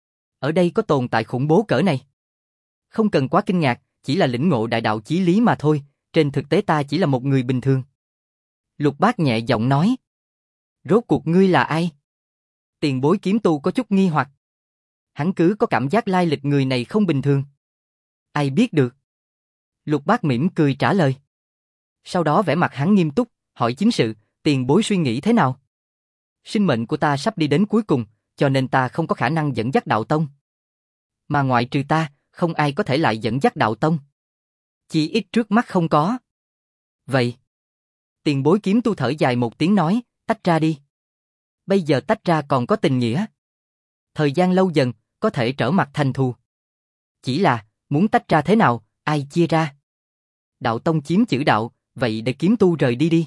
Ở đây có tồn tại khủng bố cỡ này. Không cần quá kinh ngạc, chỉ là lĩnh ngộ đại đạo chí lý mà thôi, trên thực tế ta chỉ là một người bình thường. Lục Bác nhẹ giọng nói. Rốt cuộc ngươi là ai? Tiền bối kiếm tu có chút nghi hoặc. Hắn cứ có cảm giác lai lịch người này không bình thường. Ai biết được? Lục Bác mỉm cười trả lời. Sau đó vẻ mặt hắn nghiêm túc, hỏi chính sự, tiền bối suy nghĩ thế nào? Sinh mệnh của ta sắp đi đến cuối cùng, cho nên ta không có khả năng dẫn dắt đạo tông. Mà ngoại trừ ta, không ai có thể lại dẫn dắt đạo tông. Chỉ ít trước mắt không có. Vậy. Tiền bối kiếm tu thở dài một tiếng nói, tách ra đi. Bây giờ tách ra còn có tình nghĩa. Thời gian lâu dần, có thể trở mặt thành thù. Chỉ là, muốn tách ra thế nào, ai chia ra? Đạo tông chiếm chữ đạo, vậy để kiếm tu rời đi đi.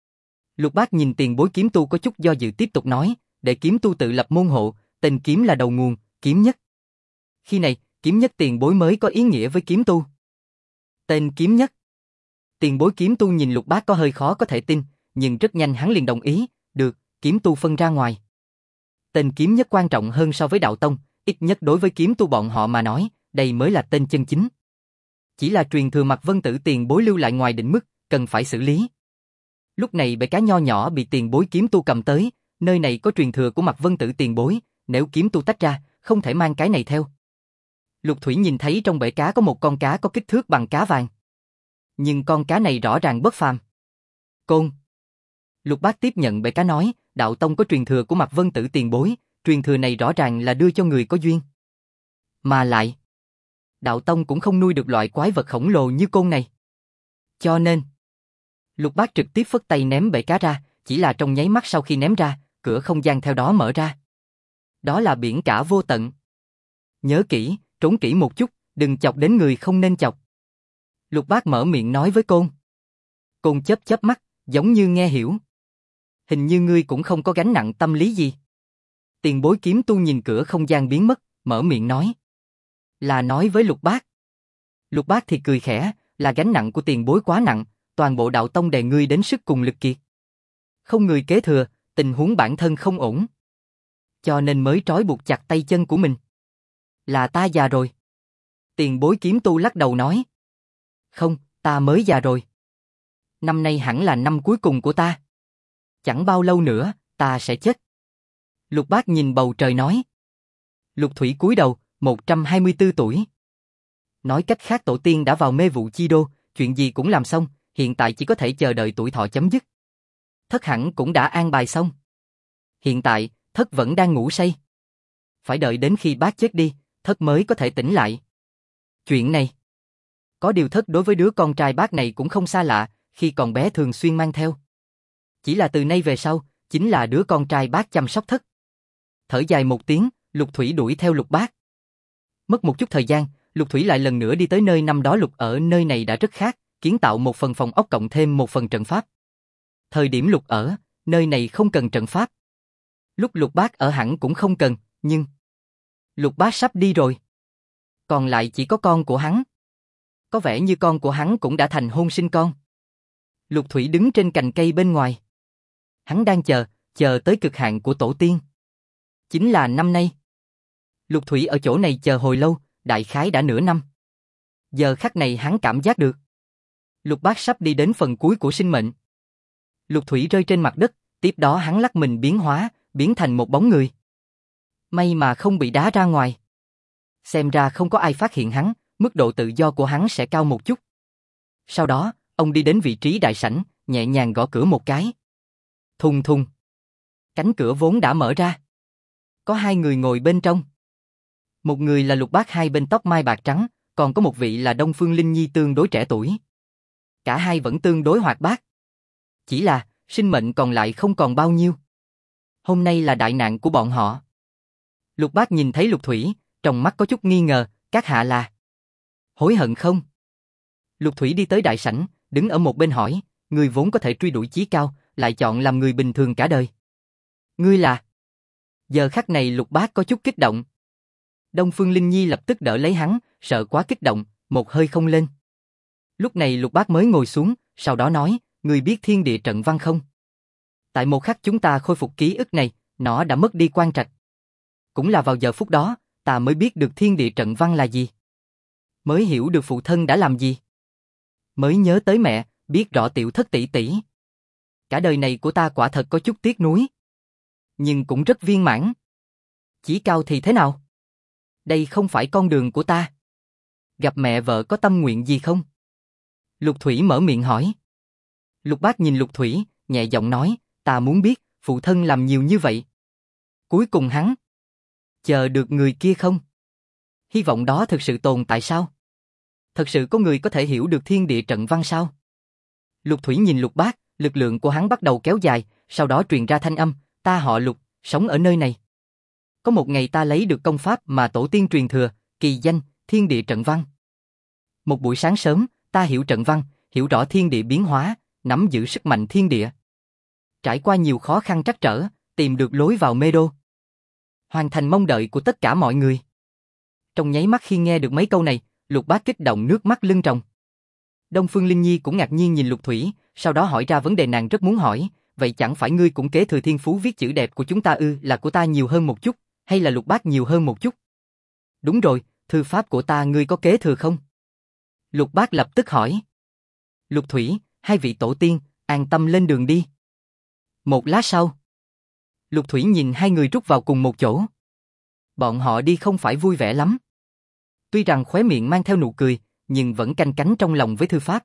Lục Bác nhìn tiền bối kiếm tu có chút do dự tiếp tục nói, để kiếm tu tự lập môn hộ, tên kiếm là đầu nguồn, kiếm nhất. Khi này, kiếm nhất tiền bối mới có ý nghĩa với kiếm tu. Tên kiếm nhất. Tiền bối kiếm tu nhìn Lục Bác có hơi khó có thể tin, nhưng rất nhanh hắn liền đồng ý, được, kiếm tu phân ra ngoài. Tên kiếm nhất quan trọng hơn so với đạo tông, ít nhất đối với kiếm tu bọn họ mà nói, đây mới là tên chân chính. Chỉ là truyền thừa Mạc Vân Tử tiền bối lưu lại ngoài định mức, cần phải xử lý. Lúc này bể cá nho nhỏ bị tiền bối kiếm tu cầm tới, nơi này có truyền thừa của Mạc Vân Tử tiền bối, nếu kiếm tu tách ra, không thể mang cái này theo. Lục Thủy nhìn thấy trong bể cá có một con cá có kích thước bằng cá vàng. Nhưng con cá này rõ ràng bất phàm. Côn. Lục Bác tiếp nhận bể cá nói, đạo tông có truyền thừa của Mạc Vân Tử tiền bối, truyền thừa này rõ ràng là đưa cho người có duyên. Mà lại, đạo tông cũng không nuôi được loại quái vật khổng lồ như côn này. Cho nên, Lục Bác trực tiếp phất tay ném bể cá ra, chỉ là trong nháy mắt sau khi ném ra, cửa không gian theo đó mở ra. Đó là biển cả vô tận. Nhớ kỹ, trốn kỹ một chút, đừng chọc đến người không nên chọc. Lục Bác mở miệng nói với Côn. Côn chớp chớp mắt, giống như nghe hiểu. Hình như ngươi cũng không có gánh nặng tâm lý gì. Tiền bối kiếm tu nhìn cửa không gian biến mất, mở miệng nói. Là nói với Lục Bác. Lục Bác thì cười khẽ, là gánh nặng của tiền bối quá nặng, toàn bộ đạo tông đè ngươi đến sức cùng lực kiệt. Không người kế thừa, tình huống bản thân không ổn. Cho nên mới trói buộc chặt tay chân của mình. Là ta già rồi. Tiền bối kiếm tu lắc đầu nói. Không, ta mới già rồi. Năm nay hẳn là năm cuối cùng của ta. Chẳng bao lâu nữa, ta sẽ chết. Lục Bác nhìn bầu trời nói. Lục Thủy cúi đầu, 124 tuổi. Nói cách khác tổ tiên đã vào mê vụ chi đô, chuyện gì cũng làm xong, hiện tại chỉ có thể chờ đợi tuổi thọ chấm dứt. Thất hẳn cũng đã an bài xong. Hiện tại, Thất vẫn đang ngủ say. Phải đợi đến khi bác chết đi, Thất mới có thể tỉnh lại. Chuyện này. Có điều Thất đối với đứa con trai bác này cũng không xa lạ, khi còn bé thường xuyên mang theo. Chỉ là từ nay về sau, chính là đứa con trai bác chăm sóc Thất. Thở dài một tiếng, Lục Thủy đuổi theo Lục Bác. Mất một chút thời gian, Lục Thủy lại lần nữa đi tới nơi năm đó Lục ở nơi này đã rất khác, kiến tạo một phần phòng ốc cộng thêm một phần trận pháp. Thời điểm Lục ở, nơi này không cần trận pháp. Lúc Lục Bác ở hẳn cũng không cần, nhưng Lục Bác sắp đi rồi. Còn lại chỉ có con của hắn. Có vẻ như con của hắn cũng đã thành hôn sinh con. Lục Thủy đứng trên cành cây bên ngoài. Hắn đang chờ tới cực hạn của tổ tiên. Chính là năm nay. Lục Thủy ở chỗ này chờ hồi lâu, đại khái đã nửa năm. Giờ khắc này hắn cảm giác được. Lục Bác sắp đi đến phần cuối của sinh mệnh. Lục Thủy rơi trên mặt đất, tiếp đó hắn lắc mình biến thành một bóng người. May mà không bị đá ra ngoài. Xem ra không có ai phát hiện hắn, mức độ tự do của hắn sẽ cao một chút. Sau đó, ông đi đến vị trí đại sảnh, nhẹ nhàng gõ cửa một cái. Thùng thùng. Cánh cửa vốn đã mở ra. Có hai người ngồi bên trong. Một người là Lục Bác hai bên tóc mai bạc trắng, còn có một vị là Đông Phương Linh Nhi tương đối trẻ tuổi. Cả hai vẫn tương đối hoạt bát. Chỉ là, sinh mệnh còn lại không còn bao nhiêu. Hôm nay là đại nạn của bọn họ. Lục Bác nhìn thấy Lục Thủy, trong mắt có chút nghi ngờ, các hạ là hối hận không? Lục Thủy đi tới đại sảnh, đứng ở một bên hỏi, người vốn có thể truy đuổi chí cao, lại chọn làm người bình thường cả đời. Ngươi là? Giờ khắc này Lục Bác có chút kích động. Đông Phương Linh Nhi lập tức đỡ lấy hắn, sợ quá kích động, một hơi không lên. Lúc này Lục Bác mới ngồi xuống, sau đó nói, ngươi biết thiên địa trận văn không? Tại một khắc chúng ta khôi phục ký ức này, nó đã mất đi quan trạch. Cũng là vào giờ phút đó, ta mới biết được thiên địa trận văn là gì. Mới hiểu được phụ thân đã làm gì. Mới nhớ tới mẹ, biết rõ tiểu thất tỷ tỷ. Cả đời này của ta quả thật có chút tiếc nuối. Nhưng cũng rất viên mãn. Chí cao thì thế nào? Đây không phải con đường của ta. Gặp mẹ vợ có tâm nguyện gì không? Lục Thủy mở miệng hỏi. Lục Bác nhìn Lục Thủy, nhẹ giọng nói, ta muốn biết, phụ thân làm nhiều như vậy. Cuối cùng hắn chờ được người kia không? Hy vọng đó thực sự tồn tại sao? Thật sự có người có thể hiểu được thiên địa trận văn sao? Lục Thủy nhìn Lục Bác, lực lượng của hắn bắt đầu kéo dài, sau đó truyền ra thanh âm, ta họ Lục, sống ở nơi này. Có một ngày ta lấy được công pháp mà tổ tiên truyền thừa, kỳ danh, thiên địa trận văn. Một buổi sáng sớm, ta hiểu trận văn, hiểu rõ thiên địa biến hóa, nắm giữ sức mạnh thiên địa. Trải qua nhiều khó khăn trắc trở, tìm được lối vào mê đô. Hoàn thành mong đợi của tất cả mọi người. Trong nháy mắt khi nghe được mấy câu này, Lục Bác kích động nước mắt lưng tròng. Đông Phương Linh Nhi cũng ngạc nhiên nhìn Lục Thủy, sau đó hỏi ra vấn đề nàng rất muốn hỏi, vậy chẳng phải ngươi cũng kế thừa thiên phú viết chữ đẹp của chúng ta ư? Là của ta nhiều hơn một chút, hay là Lục Bác nhiều hơn một chút? Đúng rồi, thư pháp của ta ngươi có kế thừa không? Lục Bác lập tức hỏi. Lục Thủy, hai vị tổ tiên, an tâm lên đường đi. Một lát sau, Lục Thủy nhìn hai người rút vào cùng một chỗ. Bọn họ đi không phải vui vẻ lắm. Tuy rằng khóe miệng mang theo nụ cười, nhưng vẫn canh cánh trong lòng với thư pháp.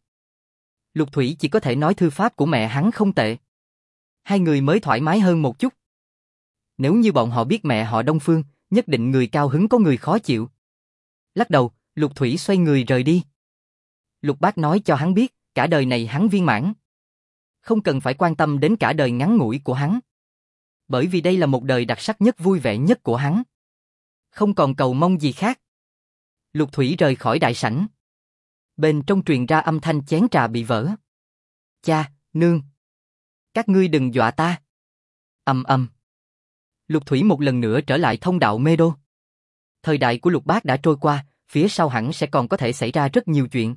Lục Thủy chỉ có thể nói thư pháp của mẹ hắn không tệ. Hai người mới thoải mái hơn một chút. Nếu như bọn họ biết mẹ họ Đông Phương, nhất định người cao hứng có người khó chịu. Lắc đầu, Lục Thủy xoay người rời đi. Lục Bác nói cho hắn biết, cả đời này hắn viên mãn. Không cần phải quan tâm đến cả đời ngắn ngủi của hắn. Bởi vì đây là một đời đặc sắc nhất vui vẻ nhất của hắn. Không còn cầu mong gì khác. Lục Thủy rời khỏi đại sảnh. Bên trong truyền ra âm thanh chén trà bị vỡ. Cha, nương. Các ngươi đừng dọa ta. Ầm ầm. Lục Thủy một lần nữa trở lại thông đạo mê đô. Thời đại của Lục Bác đã trôi qua, phía sau hẳn sẽ còn có thể xảy ra rất nhiều chuyện.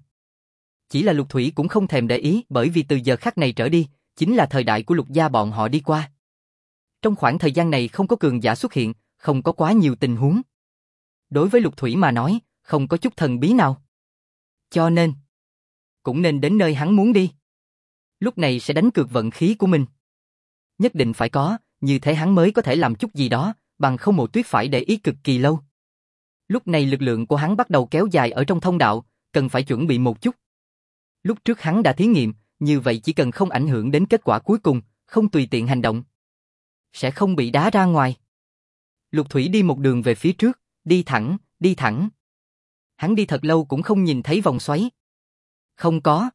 Chỉ là Lục Thủy cũng không thèm để ý, bởi vì từ giờ khắc này trở đi, chính là thời đại của Lục gia bọn họ đi qua. Trong khoảng thời gian này không có cường giả xuất hiện, không có quá nhiều tình huống. Đối với Lục Thủy mà nói, không có chút thần bí nào. Cho nên, cũng nên đến nơi hắn muốn đi. Lúc này sẽ đánh cược vận khí của mình. Nhất định phải có, như thế hắn mới có thể làm chút gì đó, bằng không Mộ Tuyết phải để ý cực kỳ lâu. Lúc này lực lượng của hắn bắt đầu kéo dài ở trong thông đạo, cần phải chuẩn bị một chút. Lúc trước hắn đã thí nghiệm, như vậy chỉ cần không ảnh hưởng đến kết quả cuối cùng, không tùy tiện hành động, sẽ không bị đá ra ngoài. Lục Thủy đi một đường về phía trước, đi thẳng, đi thẳng. Hắn đi thật lâu cũng không nhìn thấy vòng xoáy. Không có.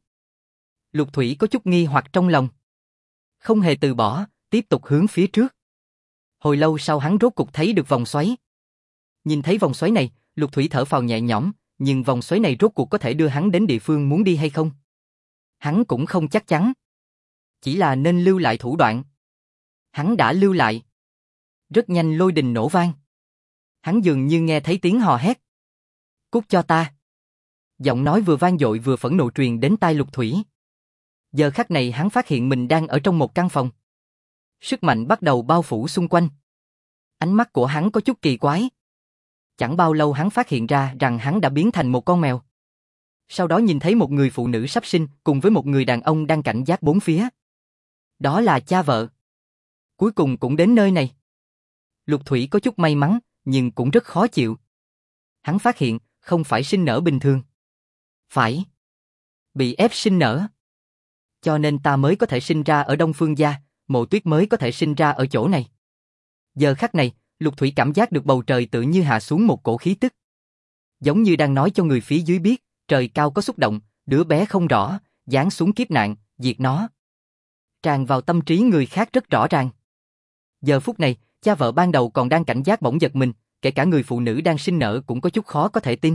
Lục Thủy có chút nghi hoặc trong lòng. Không hề từ bỏ, tiếp tục hướng phía trước. Hồi lâu sau hắn rốt cục thấy được vòng xoáy. Nhìn thấy vòng xoáy này, Lục Thủy thở phào nhẹ nhõm, nhưng vòng xoáy này rốt cuộc có thể đưa hắn đến địa phương muốn đi hay không? Hắn cũng không chắc chắn. Chỉ là nên lưu lại thủ đoạn. Hắn đã lưu lại. Rất nhanh lôi đình nổ vang. Hắn dường như nghe thấy tiếng hò hét. Cút cho ta. Giọng nói vừa vang dội vừa phẫn nộ truyền đến tai Lục Thủy. Giờ khắc này hắn phát hiện mình đang ở trong một căn phòng. Sức mạnh bắt đầu bao phủ xung quanh. Ánh mắt của hắn có chút kỳ quái. Chẳng bao lâu hắn phát hiện ra rằng hắn đã biến thành một con mèo. Sau đó nhìn thấy một người phụ nữ sắp sinh cùng với một người đàn ông đang cảnh giác bốn phía. Đó là cha vợ. Cuối cùng cũng đến nơi này. Lục Thủy có chút may mắn, nhưng cũng rất khó chịu. Hắn phát hiện, không phải sinh nở bình thường. Phải. Bị ép sinh nở. Cho nên ta mới có thể sinh ra ở Đông Phương gia, Mộ Tuyết mới có thể sinh ra ở chỗ này. Giờ khắc này, Lục Thủy cảm giác được bầu trời tự như hạ xuống một cổ khí tức. Giống như đang nói cho người phía dưới biết, trời cao có xúc động, đứa bé không rõ, giáng xuống kiếp nạn, diệt nó. Tràn vào tâm trí người khác rất rõ ràng. Giờ phút này, cha vợ ban đầu còn đang cảnh giác bỗng giật mình, kể cả người phụ nữ đang sinh nở cũng có chút khó có thể tin.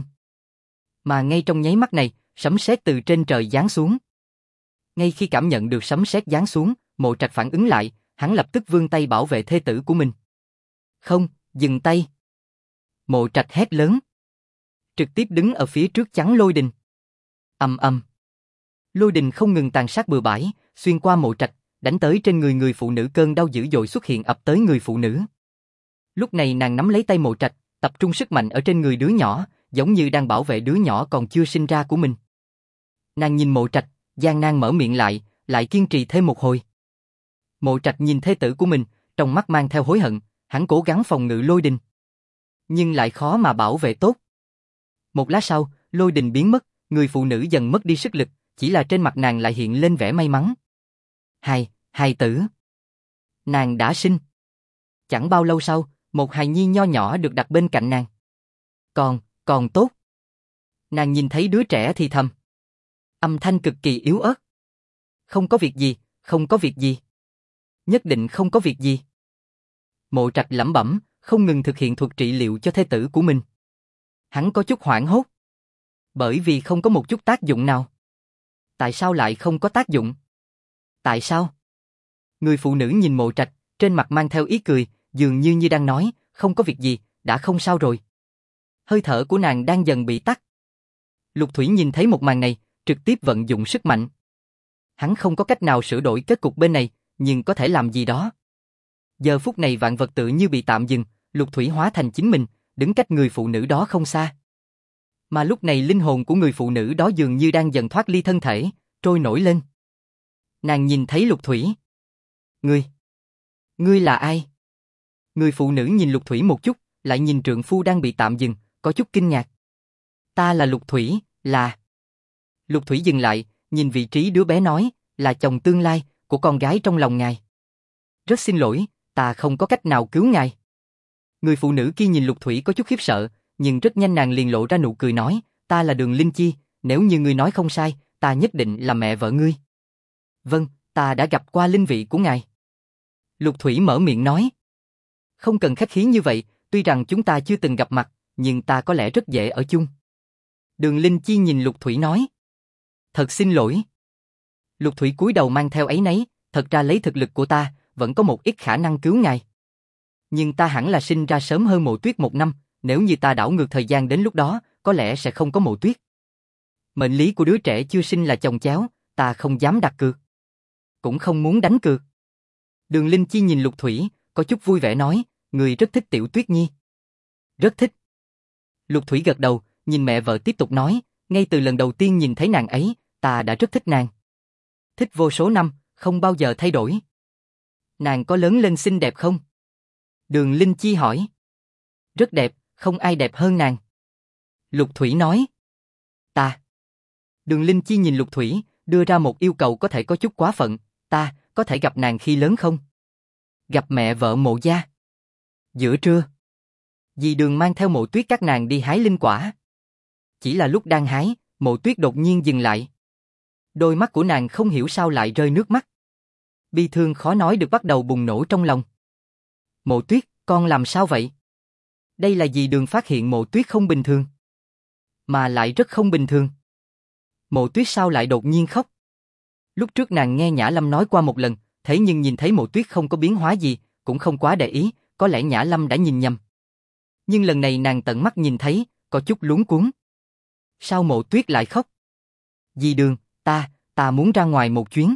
Mà ngay trong nháy mắt này, sấm sét từ trên trời giáng xuống. Ngay khi cảm nhận được sấm sét giáng xuống, Mộ Trạch phản ứng lại, hắn lập tức vươn tay bảo vệ thê tử của mình. Không, dừng tay. Mộ Trạch hét lớn. Trực tiếp đứng ở phía trước chắn lôi đình. Ầm ầm. Lôi đình không ngừng tàn sát bừa bãi, xuyên qua Mộ Trạch, đánh tới trên người người phụ nữ, cơn đau dữ dội xuất hiện ập tới người phụ nữ. Lúc này nàng nắm lấy tay Mộ Trạch, tập trung sức mạnh ở trên người đứa nhỏ, giống như đang bảo vệ đứa nhỏ còn chưa sinh ra của mình. Nàng nhìn Mộ Trạch, gian nan mở miệng lại kiên trì thêm một hồi. Mộ Trạch nhìn thê tử của mình, trong mắt mang theo hối hận, hắn cố gắng phòng ngự lôi đình. Nhưng lại khó mà bảo vệ tốt. Một lát sau, lôi đình biến mất, người phụ nữ dần mất đi sức lực, chỉ là trên mặt nàng lại hiện lên vẻ may mắn. Hài tử. Nàng đã sinh. Chẳng bao lâu sau, một hài nhi nho nhỏ được đặt bên cạnh nàng. Còn tốt. Nàng nhìn thấy đứa trẻ thì thầm. Âm thanh cực kỳ yếu ớt. Không có việc gì, không có việc gì. Nhất định không có việc gì. Mộ Trạch lẩm bẩm, không ngừng thực hiện thuật trị liệu cho thê tử của mình. Hắn có chút hoảng hốt. Bởi vì không có một chút tác dụng nào. Tại sao lại không có tác dụng? Tại sao? Người phụ nữ nhìn Mộ Trạch, trên mặt mang theo ý cười, dường như đang nói, không có việc gì, đã không sao rồi. Hơi thở của nàng đang dần bị tắt. Lục Thủy nhìn thấy một màn này, trực tiếp vận dụng sức mạnh. Hắn không có cách nào sửa đổi kết cục bên này, nhưng có thể làm gì đó. Giờ phút này vạn vật tự như bị tạm dừng, Lục Thủy hóa thành chính mình, đứng cách người phụ nữ đó không xa. Mà lúc này linh hồn của người phụ nữ đó dường như đang dần thoát ly thân thể, trôi nổi lên. Nàng nhìn thấy Lục Thủy. Ngươi là ai? Người phụ nữ nhìn Lục Thủy một chút, lại nhìn trượng phu đang bị tạm dừng, có chút kinh ngạc. Ta là Lục Thủy, là... Lục Thủy dừng lại, nhìn vị trí đứa bé nói, là chồng tương lai của con gái trong lòng ngài. Rất xin lỗi, ta không có cách nào cứu ngài. Người phụ nữ kia nhìn Lục Thủy có chút khiếp sợ, nhưng rất nhanh nàng liền lộ ra nụ cười nói, ta là Đường Linh Chi, nếu như ngươi nói không sai, ta nhất định là mẹ vợ ngươi. Vâng, ta đã gặp qua linh vị của ngài. Lục Thủy mở miệng nói. Không cần khách khí như vậy, tuy rằng chúng ta chưa từng gặp mặt, nhưng ta có lẽ rất dễ ở chung. Đường Linh Chi nhìn Lục Thủy nói. Thật xin lỗi. Lục Thủy cúi đầu mang theo áy náy, thật ra lấy thực lực của ta, vẫn có một ít khả năng cứu ngài. Nhưng ta hẳn là sinh ra sớm hơn Mộ Tuyết 1 năm, nếu như ta đảo ngược thời gian đến lúc đó, có lẽ sẽ không có Mộ Tuyết. Mệnh lý của đứa trẻ chưa sinh là chồng chéo, ta không dám đặt cược. Cũng không muốn đánh cược. Đường Linh Chi nhìn Lục Thủy, có chút vui vẻ nói, người rất thích Tiểu Tuyết Nhi. Rất thích. Lục Thủy gật đầu, nhìn mẹ vợ tiếp tục nói, ngay từ lần đầu tiên nhìn thấy nàng ấy, ta đã rất thích nàng. Thích vô số năm, không bao giờ thay đổi. Nàng có lớn lên xinh đẹp không? Đường Linh Chi hỏi. Rất đẹp, không ai đẹp hơn nàng. Lục Thủy nói. Ta. Đường Linh Chi nhìn Lục Thủy, đưa ra một yêu cầu có thể có chút quá phận, ta có thể gặp nàng khi lớn không? Gặp mẹ vợ Mộ gia. Giữa trưa, dì Đường mang theo Mộ Tuyết các nàng đi hái linh quả. Chỉ là lúc đang hái, Mộ Tuyết đột nhiên dừng lại. Đôi mắt của nàng không hiểu sao lại rơi nước mắt. Bi thương khó nói được bắt đầu bùng nổ trong lòng. Mộ Tuyết, con làm sao vậy? Đây là dì Đường phát hiện Mộ Tuyết không bình thường. Mà lại rất không bình thường. Mộ Tuyết sao lại đột nhiên khóc? Lúc trước nàng nghe Nhã Lâm nói qua một lần, thế nhưng nhìn thấy Mộ Tuyết không có biến hóa gì, cũng không quá để ý, có lẽ Nhã Lâm đã nhìn nhầm. Nhưng lần này nàng tận mắt nhìn thấy, có chút luống cuống. Sao Mộ Tuyết lại khóc? Dì Đường, ta muốn ra ngoài một chuyến.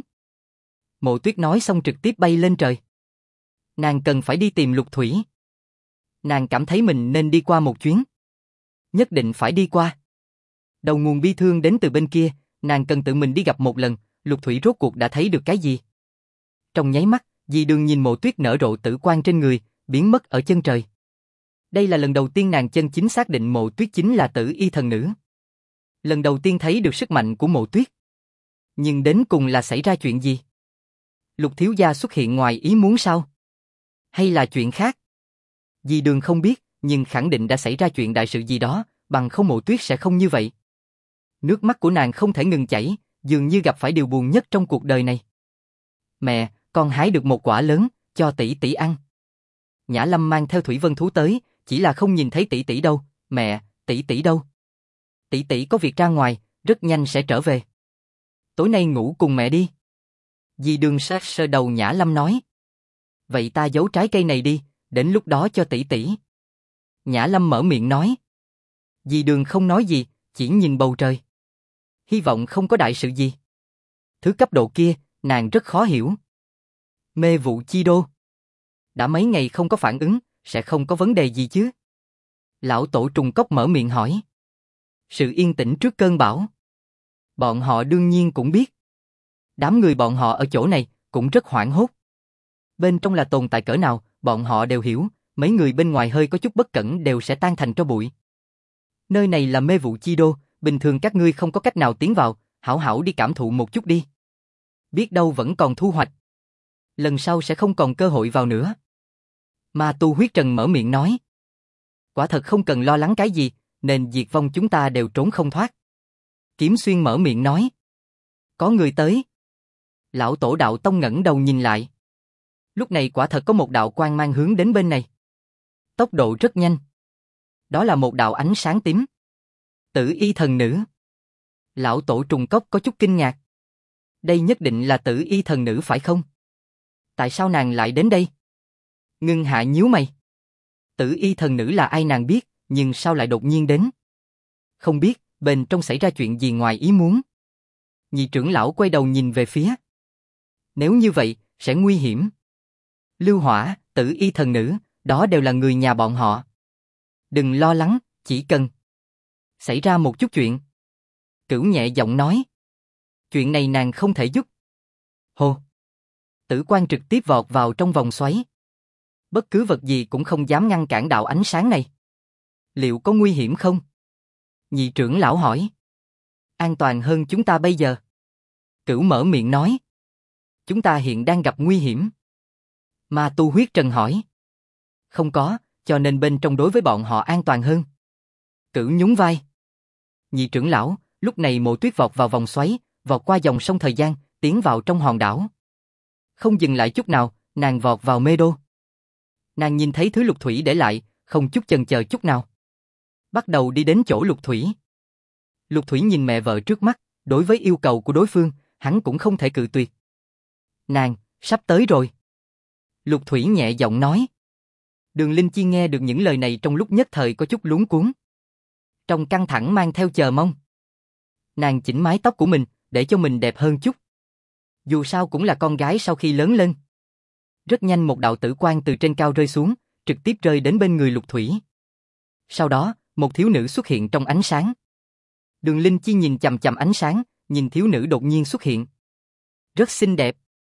Mộ Tuyết nói xong trực tiếp bay lên trời. Nàng cần phải đi tìm Lục Thủy. Nàng cảm thấy mình nên đi qua một chuyến. Nhất định phải đi qua. Đầu nguồn bi thương đến từ bên kia, nàng cần tự mình đi gặp một lần, Lục Thủy rốt cuộc đã thấy được cái gì. Trong nháy mắt, dì Đường nhìn Mộ Tuyết nở rộ tử quang trên người, biến mất ở chân trời. Đây là lần đầu tiên nàng chân chính xác định Mộ Tuyết chính là Tử Y thần nữ. Lần đầu tiên thấy được sức mạnh của Mộ Tuyết. Nhưng đến cùng là xảy ra chuyện gì? Lục thiếu gia xuất hiện ngoài ý muốn sao? Hay là chuyện khác? Dì Đường không biết, nhưng khẳng định đã xảy ra chuyện đại sự gì đó, bằng không Mộ Tuyết sẽ không như vậy. Nước mắt của nàng không thể ngừng chảy, dường như gặp phải điều buồn nhất trong cuộc đời này. Mẹ, con hái được một quả lớn, cho tỷ tỷ ăn. Nhã Lâm mang theo Thủy Vân thú tới, chỉ là không nhìn thấy tỷ tỷ đâu. Mẹ, tỷ tỷ đâu? Tỷ tỷ có việc ra ngoài, rất nhanh sẽ trở về. Tối nay ngủ cùng mẹ đi. Dì Đường sát sơ đầu Nhã Lâm nói. Vậy ta giấu trái cây này đi, đến lúc đó cho tỷ tỷ. Nhã Lâm mở miệng nói. Dì Đường không nói gì, chỉ nhìn bầu trời. Hy vọng không có đại sự gì. Thứ cấp độ kia, nàng rất khó hiểu. Mê vụ chi đô. Đã mấy ngày không có phản ứng, sẽ không có vấn đề gì chứ? Lão tổ trùng cốc mở miệng hỏi. Sự yên tĩnh trước cơn bão. Bọn họ đương nhiên cũng biết. Đám người bọn họ ở chỗ này cũng rất hoảng hốt. Bên trong là tồn tại cỡ nào, bọn họ đều hiểu, mấy người bên ngoài hơi có chút bất cẩn đều sẽ tan thành tro bụi. Nơi này là mê vụ chi đô, bình thường các ngươi không có cách nào tiến vào, hảo hảo đi cảm thụ một chút đi. Biết đâu vẫn còn thu hoạch. Lần sau sẽ không còn cơ hội vào nữa. Ma tu huyết trần mở miệng nói. Quả thật không cần lo lắng cái gì, nên diệt vong chúng ta đều trốn không thoát. Kiếm Xuyên mở miệng nói. Có người tới. Lão tổ đạo tông ngẩng đầu nhìn lại. Lúc này quả thật có một đạo quang mang hướng đến bên này. Tốc độ rất nhanh. Đó là một đạo ánh sáng tím. Tử Y thần nữ. Lão tổ trùng cốc có chút kinh ngạc. Đây nhất định là Tử Y thần nữ phải không? Tại sao nàng lại đến đây? Ngưng Hạ nhíu mày. Tử Y thần nữ là ai nàng biết, nhưng sao lại đột nhiên đến? Không biết, bên trong xảy ra chuyện gì ngoài ý muốn. Nhị trưởng lão quay đầu nhìn về phía. Nếu như vậy, sẽ nguy hiểm. Lưu Hỏa, Tử Y thần nữ, đó đều là người nhà bọn họ. Đừng lo lắng, chỉ cần xảy ra một chút chuyện. Cửu nhẹ giọng nói. Chuyện này nàng không thể giúp. Hồ. Tử quang trực tiếp vọt vào trong vòng xoáy. Bất cứ vật gì cũng không dám ngăn cản đạo ánh sáng này. Liệu có nguy hiểm không? Nhị trưởng lão hỏi. An toàn hơn chúng ta bây giờ. Cửu mở miệng nói. Chúng ta hiện đang gặp nguy hiểm. Ma tu huyết trần hỏi. Không có, cho nên bên trong đối với bọn họ an toàn hơn. Cửu nhún vai. Nhị trưởng lão, lúc này Mộ Tuyết vọt vào vòng xoáy, vọt qua dòng sông thời gian, tiến vào trong hòn đảo. Không dừng lại chút nào, nàng vọt vào mê đô. Nàng nhìn thấy thứ Lục Thủy để lại, không chút chần chờ chút nào. Bắt đầu đi đến chỗ Lục Thủy. Lục Thủy nhìn mẹ vợ trước mắt, đối với yêu cầu của đối phương, hắn cũng không thể cự tuyệt. Nàng, sắp tới rồi. Lục Thủy nhẹ giọng nói. Đường Linh Chi nghe được những lời này trong lúc nhất thời có chút luống cuống. Trong căng thẳng mang theo chờ mong. Nàng chỉnh mái tóc của mình, để cho mình đẹp hơn chút. Dù sao cũng là con gái sau khi lớn lên. Rất nhanh một đạo tử quang từ trên cao rơi xuống, trực tiếp rơi đến bên người Lục Thủy. Sau đó, một thiếu nữ xuất hiện trong ánh sáng. Đường Linh Chi nhìn chằm chằm ánh sáng, nhìn thiếu nữ đột nhiên xuất hiện. Rất xinh đẹp.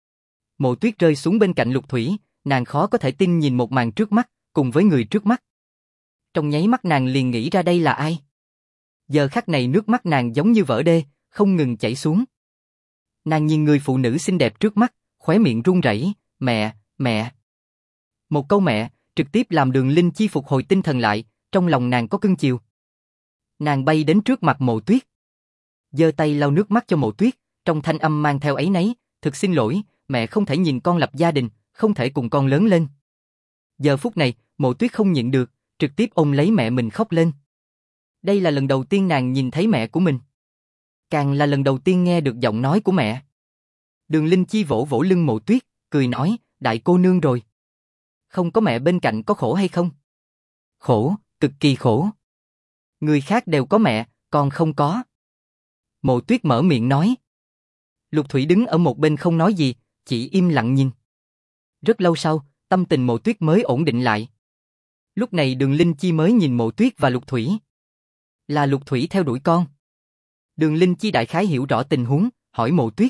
Mộ Tuyết rơi xuống bên cạnh Lục Thủy, nàng khó có thể tin nhìn một màn trước mắt, cùng với người trước mắt. Trong nháy mắt nàng liền nghĩ ra đây là ai. Giờ khắc này nước mắt nàng giống như vỡ đê, không ngừng chảy xuống. Nàng nhìn người phụ nữ xinh đẹp trước mắt, khóe miệng run rẩy, mẹ, mẹ. Một câu mẹ, trực tiếp làm Đường Linh Chi phục hồi tinh thần lại, trong lòng nàng có cưng chiều. Nàng bay đến trước mặt Mộ Tuyết. Giơ tay lau nước mắt cho Mộ Tuyết, trong thanh âm mang theo áy náy, thực xin lỗi, mẹ không thể nhìn con lập gia đình, không thể cùng con lớn lên. Giờ phút này, Mộ Tuyết không nhịn được, trực tiếp ôm lấy mẹ mình khóc lên. Đây là lần đầu tiên nàng nhìn thấy mẹ của mình. Càng là lần đầu tiên nghe được giọng nói của mẹ. Đường Linh Chi vỗ vỗ lưng Mộ Tuyết, cười nói, đại cô nương rồi. Không có mẹ bên cạnh có khổ hay không? Khổ, cực kỳ khổ. Người khác đều có mẹ, con không có. Mộ Tuyết mở miệng nói. Lục Thủy đứng ở một bên không nói gì, chỉ im lặng nhìn. Rất lâu sau, tâm tình Mộ Tuyết mới ổn định lại. Lúc này Đường Linh Chi mới nhìn Mộ Tuyết và Lục Thủy. Là Lục Thủy theo đuổi con. Đường Linh Chi đại khái hiểu rõ tình huống, hỏi Mộ Tuyết.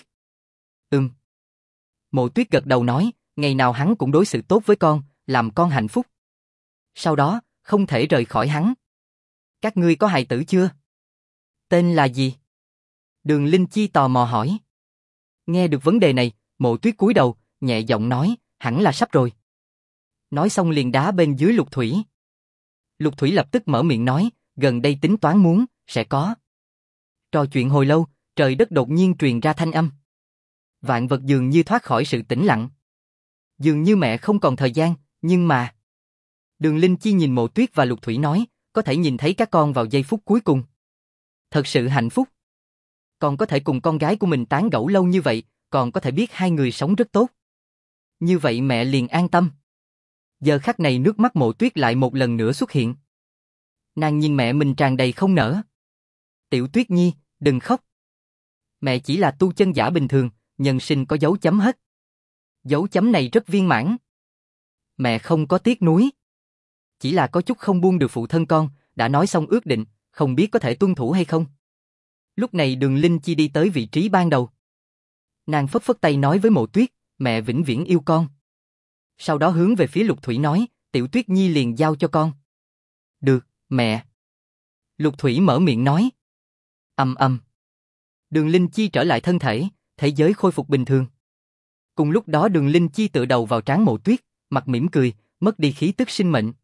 Mộ Tuyết gật đầu nói, ngày nào hắn cũng đối xử tốt với con, làm con hạnh phúc. Sau đó, không thể rời khỏi hắn. Các ngươi có hài tử chưa? Tên là gì? Đường Linh Chi tò mò hỏi. Nghe được vấn đề này, Mộ Tuyết cúi đầu, nhẹ giọng nói, hẳn là sắp rồi. Nói xong liền đá bên dưới Lục Thủy. Lục Thủy lập tức mở miệng nói, gần đây tính toán muốn, sẽ có. Trò chuyện hồi lâu, trời đất đột nhiên truyền ra thanh âm. Vạn vật dường như thoát khỏi sự tĩnh lặng. Dường như mẹ không còn thời gian, nhưng mà... Đường Linh Chi nhìn Mộ Tuyết và Lục Thủy nói, có thể nhìn thấy các con vào giây phút cuối cùng. Thật sự hạnh phúc. Còn có thể cùng con gái của mình tán gẫu lâu như vậy, còn có thể biết hai người sống rất tốt. Như vậy mẹ liền an tâm. Giờ khắc này nước mắt Mộ Tuyết lại một lần nữa xuất hiện. Nàng nhìn mẹ mình tràn đầy không nỡ. Tiểu Tuyết Nhi, đừng khóc. Mẹ chỉ là tu chân giả bình thường, nhân sinh có dấu chấm hết. Dấu chấm này rất viên mãn. Mẹ không có tiếc nuối. Chỉ là có chút không buông được phụ thân con, đã nói xong ước định, không biết có thể tuân thủ hay không. Lúc này Đường Linh Chi đi tới vị trí ban đầu. Nàng phất phất tay nói với Mộ Tuyết, mẹ vĩnh viễn yêu con. Sau đó hướng về phía Lục Thủy nói, Tiểu Tuyết Nhi liền giao cho con. Được, mẹ. Lục Thủy mở miệng nói. Đường Linh Chi trở lại thân thể, thế giới khôi phục bình thường. Cùng lúc đó Đường Linh Chi tựa đầu vào trán Mộ Tuyết, mặt mỉm cười, mất đi khí tức sinh mệnh.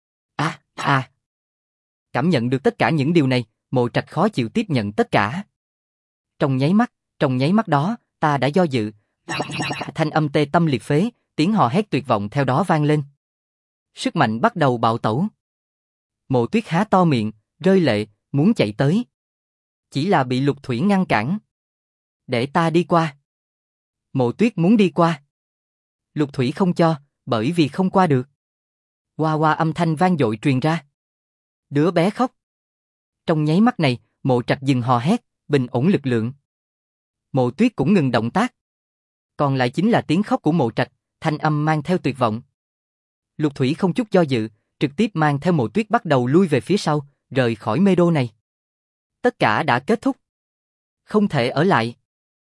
Cảm nhận được tất cả những điều này, Mộ Trạch khó chịu tiếp nhận tất cả. Trong nháy mắt đó, ta đã do dự. Thanh âm tê tâm liệt phế, tiếng hò hét tuyệt vọng theo đó vang lên. Sức mạnh bắt đầu bạo tẩu. Mộ Tuyết há to miệng, rơi lệ, muốn chạy tới. Chỉ là bị Lục Thủy ngăn cản. Để ta đi qua. Mộ Tuyết muốn đi qua. Lục Thủy không cho, bởi vì không qua được. Hoa hoa âm thanh vang dội truyền ra. Đứa bé khóc. Trong nháy mắt này, Mộ Trạch dừng hò hét, bình ổn lực lượng. Mộ Tuyết cũng ngừng động tác. Còn lại chính là tiếng khóc của Mộ Trạch, thanh âm mang theo tuyệt vọng. Lục Thủy không chút do dự, trực tiếp mang theo Mộ Tuyết bắt đầu lui về phía sau, rời khỏi mê đô này. Tất cả đã kết thúc. Không thể ở lại.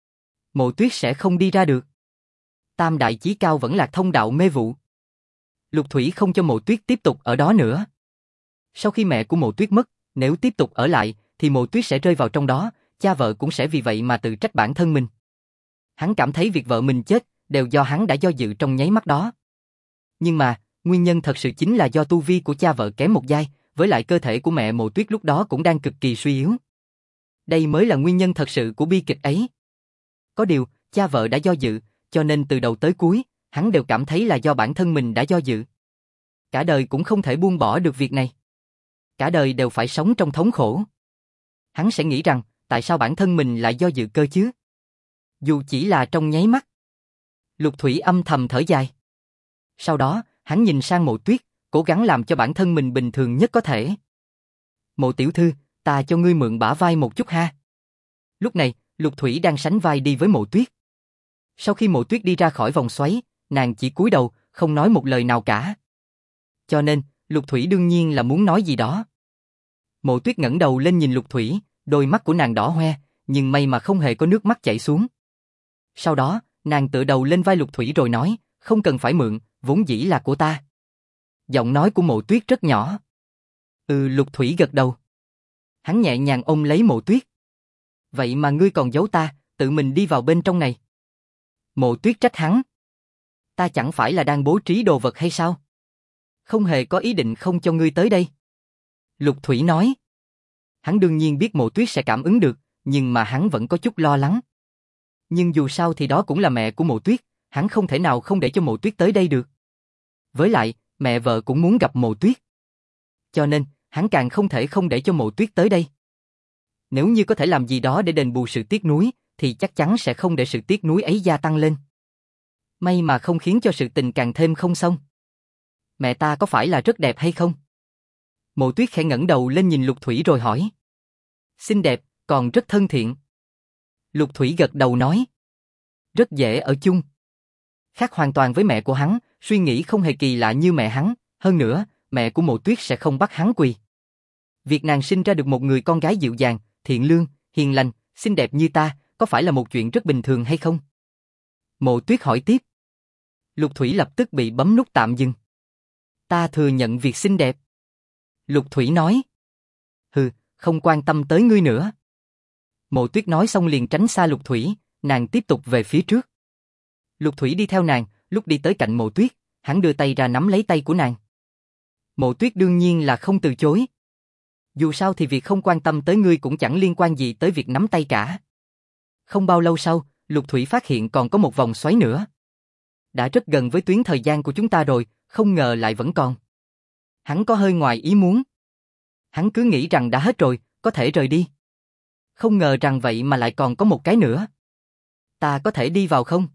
Mộ Tuyết sẽ không đi ra được. Tam đại chí cao vẫn là thông đạo mê vụ. Lục Thủy không cho Mộ Tuyết tiếp tục ở đó nữa. Sau khi mẹ của Mộ Tuyết mất, nếu tiếp tục ở lại, thì Mộ Tuyết sẽ rơi vào trong đó, cha vợ cũng sẽ vì vậy mà tự trách bản thân mình. Hắn cảm thấy việc vợ mình chết, đều do hắn đã do dự trong nháy mắt đó. Nhưng mà, nguyên nhân thật sự chính là do tu vi của cha vợ kém một giai, với lại cơ thể của mẹ Mộ Tuyết lúc đó cũng đang cực kỳ suy yếu. Đây mới là nguyên nhân thật sự của bi kịch ấy. Có điều, cha vợ đã do dự, cho nên từ đầu tới cuối, hắn đều cảm thấy là do bản thân mình đã do dự. Cả đời cũng không thể buông bỏ được việc này. Cả đời đều phải sống trong thống khổ. Hắn sẽ nghĩ rằng, tại sao bản thân mình lại do dự cơ chứ? Dù chỉ là trong nháy mắt. Lục Thủy âm thầm thở dài. Sau đó, hắn nhìn sang Mộ Tuyết, cố gắng làm cho bản thân mình bình thường nhất có thể. Mộ tiểu thư, ta cho ngươi mượn bả vai một chút ha. Lúc này, Lục Thủy đang sánh vai đi với Mộ Tuyết. Sau khi Mộ Tuyết đi ra khỏi vòng xoáy, nàng chỉ cúi đầu, không nói một lời nào cả. Cho nên, Lục Thủy đương nhiên là muốn nói gì đó. Mộ Tuyết ngẩng đầu lên nhìn Lục Thủy, đôi mắt của nàng đỏ hoe, nhưng may mà không hề có nước mắt chảy xuống. Sau đó, nàng tựa đầu lên vai Lục Thủy rồi nói, không cần phải mượn, vốn dĩ là của ta. Giọng nói của Mộ Tuyết rất nhỏ. Lục Thủy gật đầu. Hắn nhẹ nhàng ôm lấy Mộ Tuyết. Vậy mà ngươi còn giấu ta, tự mình đi vào bên trong này. Mộ Tuyết trách hắn. Ta chẳng phải là đang bố trí đồ vật hay sao? Không hề có ý định không cho ngươi tới đây. Lục Thủy nói. Hắn đương nhiên biết Mộ Tuyết sẽ cảm ứng được, nhưng mà hắn vẫn có chút lo lắng. Nhưng dù sao thì đó cũng là mẹ của Mộ Tuyết, hắn không thể nào không để cho Mộ Tuyết tới đây được. Với lại, mẹ vợ cũng muốn gặp Mộ Tuyết. Cho nên, hắn càng không thể không để cho Mộ Tuyết tới đây. Nếu như có thể làm gì đó để đền bù sự tiếc nuối, thì chắc chắn sẽ không để sự tiếc nuối ấy gia tăng lên. May mà không khiến cho sự tình càng thêm không xong. Mẹ ta có phải là rất đẹp hay không? Mộ Tuyết khẽ ngẩng đầu lên nhìn Lục Thủy rồi hỏi. Xinh đẹp, còn rất thân thiện. Lục Thủy gật đầu nói. Rất dễ ở chung. Khác hoàn toàn với mẹ của hắn, suy nghĩ không hề kỳ lạ như mẹ hắn, hơn nữa, mẹ của Mộ Tuyết sẽ không bắt hắn quỳ. Việc nàng sinh ra được một người con gái dịu dàng, thiện lương, hiền lành, xinh đẹp như ta, có phải là một chuyện rất bình thường hay không? Mộ Tuyết hỏi tiếp. Lục Thủy lập tức bị bấm nút tạm dừng. Ta thừa nhận việc xinh đẹp. Lục Thủy nói. Hừ, không quan tâm tới ngươi nữa. Mộ Tuyết nói xong liền tránh xa Lục Thủy, nàng tiếp tục về phía trước. Lục Thủy đi theo nàng, lúc đi tới cạnh Mộ Tuyết, hắn đưa tay ra nắm lấy tay của nàng. Mộ Tuyết đương nhiên là không từ chối. Dù sao thì việc không quan tâm tới ngươi cũng chẳng liên quan gì tới việc nắm tay cả. Không bao lâu sau, Lục Thủy phát hiện còn có một vòng xoáy nữa. Đã rất gần với tuyến thời gian của chúng ta rồi, không ngờ lại vẫn còn. Hắn có hơi ngoài ý muốn. Hắn cứ nghĩ rằng đã hết rồi, có thể rời đi. Không ngờ rằng vậy mà lại còn có một cái nữa. Ta có thể đi vào không?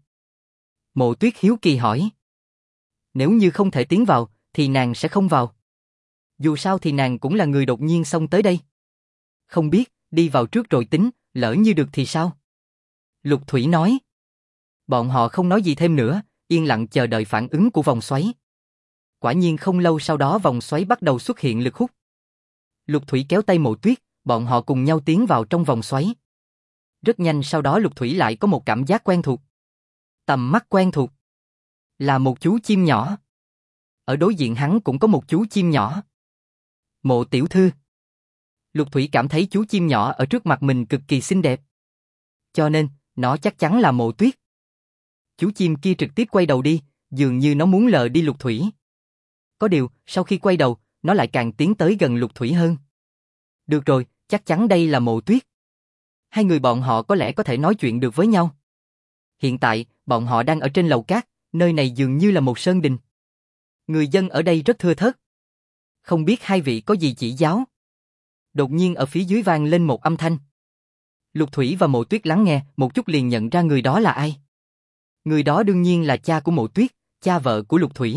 Mộ Tuyết hiếu kỳ hỏi. Nếu như không thể tiến vào, thì nàng sẽ không vào. Dù sao thì nàng cũng là người đột nhiên xông tới đây. Không biết, đi vào trước rồi tính, lỡ như được thì sao? Lục Thủy nói. Bọn họ không nói gì thêm nữa, yên lặng chờ đợi phản ứng của vòng xoáy. Quả nhiên không lâu sau đó vòng xoáy bắt đầu xuất hiện lực hút. Lục Thủy kéo tay Mộ Tuyết, bọn họ cùng nhau tiến vào trong vòng xoáy. Rất nhanh sau đó Lục Thủy lại có một cảm giác quen thuộc. Tầm mắt quen thuộc. Là một chú chim nhỏ. Ở đối diện hắn cũng có một chú chim nhỏ. Mộ tiểu thư. Lục Thủy cảm thấy chú chim nhỏ ở trước mặt mình cực kỳ xinh đẹp. Cho nên, nó chắc chắn là Mộ Tuyết. Chú chim kia trực tiếp quay đầu đi, dường như nó muốn lờ đi Lục Thủy. Có điều, sau khi quay đầu, nó lại càng tiến tới gần Lục Thủy hơn. Được rồi, chắc chắn đây là Mộ Tuyết. Hai người bọn họ có lẽ có thể nói chuyện được với nhau. Hiện tại, bọn họ đang ở trên lầu cát, nơi này dường như là một sơn đình. Người dân ở đây rất thưa thớt. Không biết hai vị có gì chỉ giáo. Đột nhiên ở phía dưới vang lên một âm thanh. Lục Thủy và Mộ Tuyết lắng nghe, một chút liền nhận ra người đó là ai. Người đó đương nhiên là cha của Mộ Tuyết, cha vợ của Lục Thủy.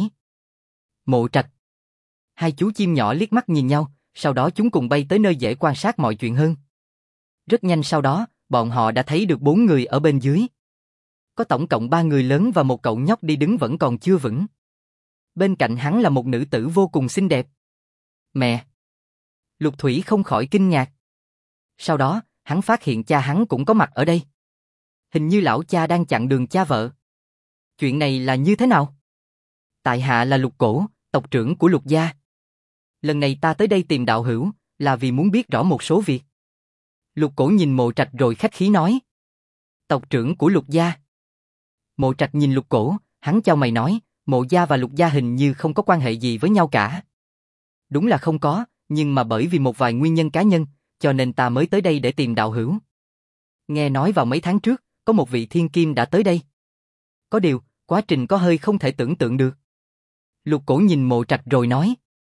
Mộ Trạch. Hai chú chim nhỏ liếc mắt nhìn nhau, sau đó chúng cùng bay tới nơi dễ quan sát mọi chuyện hơn. Rất nhanh sau đó, bọn họ đã thấy được 4 người ở bên dưới. Có tổng cộng 3 người lớn và một cậu nhóc đi đứng vẫn còn chưa vững. Bên cạnh hắn là một nữ tử vô cùng xinh đẹp. Mẹ! Lục Thủy không khỏi kinh ngạc. Sau đó, hắn phát hiện cha hắn cũng có mặt ở đây. Hình như lão cha đang chặn đường cha vợ. Chuyện này là như thế nào? Tại hạ là Lục Cổ, tộc trưởng của Lục gia. Lần này ta tới đây tìm đạo hữu, là vì muốn biết rõ một số việc. Lục Cổ nhìn Mộ Trạch rồi khách khí nói. Tộc trưởng của Lục gia. Mộ Trạch nhìn Lục Cổ, hắn chau mày nói, Mộ gia và Lục gia hình như không có quan hệ gì với nhau cả. Đúng là không có, nhưng mà bởi vì một vài nguyên nhân cá nhân, cho nên ta mới tới đây để tìm đạo hữu. Nghe nói vào mấy tháng trước, có một vị thiên kim đã tới đây. Có điều, quá trình có hơi không thể tưởng tượng được. Lục Cổ nhìn Mộ Trạch rồi nói.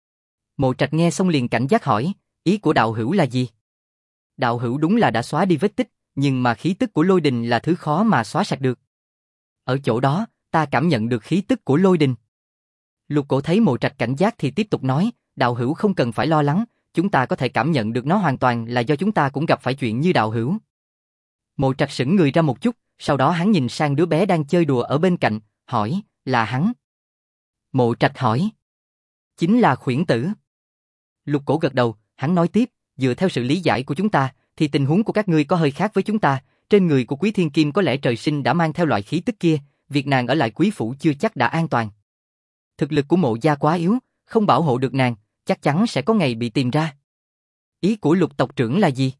Mộ Trạch nghe xong liền cảnh giác hỏi, ý của đạo hữu là gì? Đạo hữu đúng là đã xóa đi vết tích, nhưng mà khí tức của lôi đình là thứ khó mà xóa sạch được. Ở chỗ đó, ta cảm nhận được khí tức của lôi đình. Lục Cổ thấy Mộ Trạch cảnh giác thì tiếp tục nói, đạo hữu không cần phải lo lắng, chúng ta có thể cảm nhận được nó hoàn toàn là do chúng ta cũng gặp phải chuyện như đạo hữu. Mộ Trạch sững người ra một chút, sau đó hắn nhìn sang đứa bé đang chơi đùa ở bên cạnh, hỏi, là hắn? Mộ Trạch hỏi. Chính là Khuyển Tử. Lục Cổ gật đầu, hắn nói tiếp, dựa theo sự lý giải của chúng ta, thì tình huống của các ngươi có hơi khác với chúng ta, trên người của Quý Thiên Kim có lẽ trời sinh đã mang theo loại khí tức kia, việc nàng ở lại Quý Phủ chưa chắc đã an toàn. Thực lực của Mộ gia quá yếu, không bảo hộ được nàng, chắc chắn sẽ có ngày bị tìm ra. Ý của Lục tộc trưởng là gì?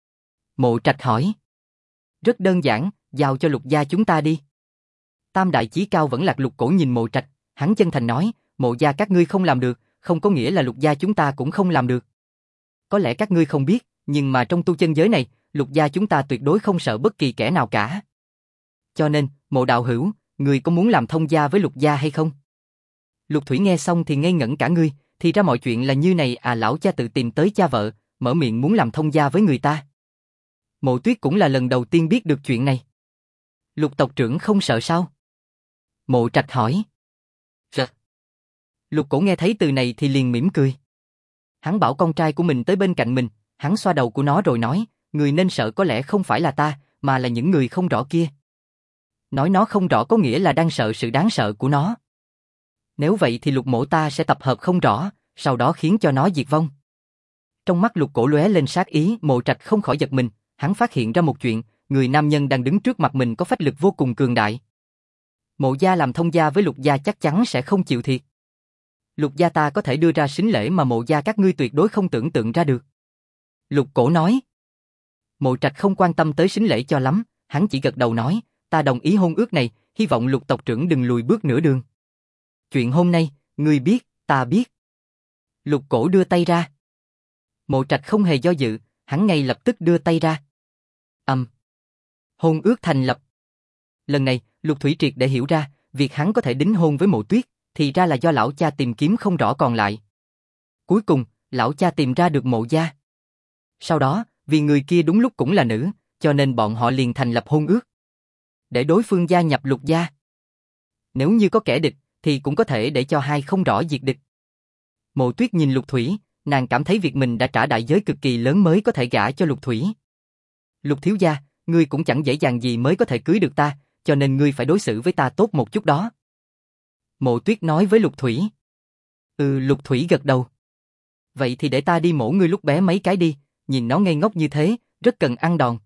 Mộ Trạch hỏi. Rất đơn giản, giao cho Lục gia chúng ta đi. Tam đại chí cao vẫn lạc. Lục Cổ nhìn Mộ Trạch, hắn chân thành nói, Mộ gia các ngươi không làm được, không có nghĩa là Lục gia chúng ta cũng không làm được. Có lẽ các ngươi không biết, nhưng mà trong tu chân giới này, Lục gia chúng ta tuyệt đối không sợ bất kỳ kẻ nào cả. Cho nên, Mộ đạo hữu, ngươi có muốn làm thông gia với Lục gia hay không? Lục Thủy nghe xong thì ngây ngẩn cả người, Thì ra mọi chuyện là như này à, lão cha tự tìm tới cha vợ, mở miệng muốn làm thông gia với người ta. Mộ Tuyết cũng là lần đầu tiên biết được chuyện này. Lục tộc trưởng không sợ sao? Mộ Trạch hỏi. Rật. Lục Cổ nghe thấy từ này thì liền mỉm cười. Hắn bảo con trai của mình tới bên cạnh mình, hắn xoa đầu của nó rồi nói, người nên sợ có lẽ không phải là ta, mà là những người không rõ kia. Nói nó không rõ có nghĩa là đang sợ sự đáng sợ của nó. Nếu vậy thì Lục mộ ta sẽ tập hợp không rõ, sau đó khiến cho nó diệt vong. Trong mắt Lục Cổ lóe lên sát ý, Mộ Trạch không khỏi giật mình, hắn phát hiện ra một chuyện, người nam nhân đang đứng trước mặt mình có phách lực vô cùng cường đại. Mộ gia làm thông gia với Lục gia chắc chắn sẽ không chịu thiệt. Lục gia ta có thể đưa ra sính lễ mà Mộ gia các ngươi tuyệt đối không tưởng tượng ra được. Lục Cổ nói. Mộ Trạch không quan tâm tới sính lễ cho lắm, hắn chỉ gật đầu nói, ta đồng ý hôn ước này, hy vọng Lục tộc trưởng đừng lùi bước nửa đường. Chuyện hôm nay, ngươi biết, ta biết. Lục Cổ đưa tay ra. Mộ Trạch không hề do dự, hắn ngay lập tức đưa tay ra. Hôn ước thành lập. Lần này, Lục Thủy triệt để hiểu ra, việc hắn có thể đính hôn với Mộ Tuyết, thì ra là do lão cha tìm kiếm không rõ còn lại. Cuối cùng, lão cha tìm ra được Mộ gia. Sau đó, vì người kia đúng lúc cũng là nữ, cho nên bọn họ liền thành lập hôn ước. Để đối phương gia nhập Lục gia. Nếu như có kẻ địch, thì cũng có thể để cho hai không rõ diệt địch. Mộ Tuyết nhìn Lục Thủy, nàng cảm thấy việc mình đã trả đại giới cực kỳ lớn mới có thể gả cho Lục Thủy. Lục thiếu gia, ngươi cũng chẳng dễ dàng gì mới có thể cưới được ta, cho nên ngươi phải đối xử với ta tốt một chút đó. Mộ Tuyết nói với Lục Thủy. Lục Thủy gật đầu. Vậy thì để ta đi mổ ngươi lúc bé mấy cái đi, nhìn nó ngây ngốc như thế, rất cần ăn đòn.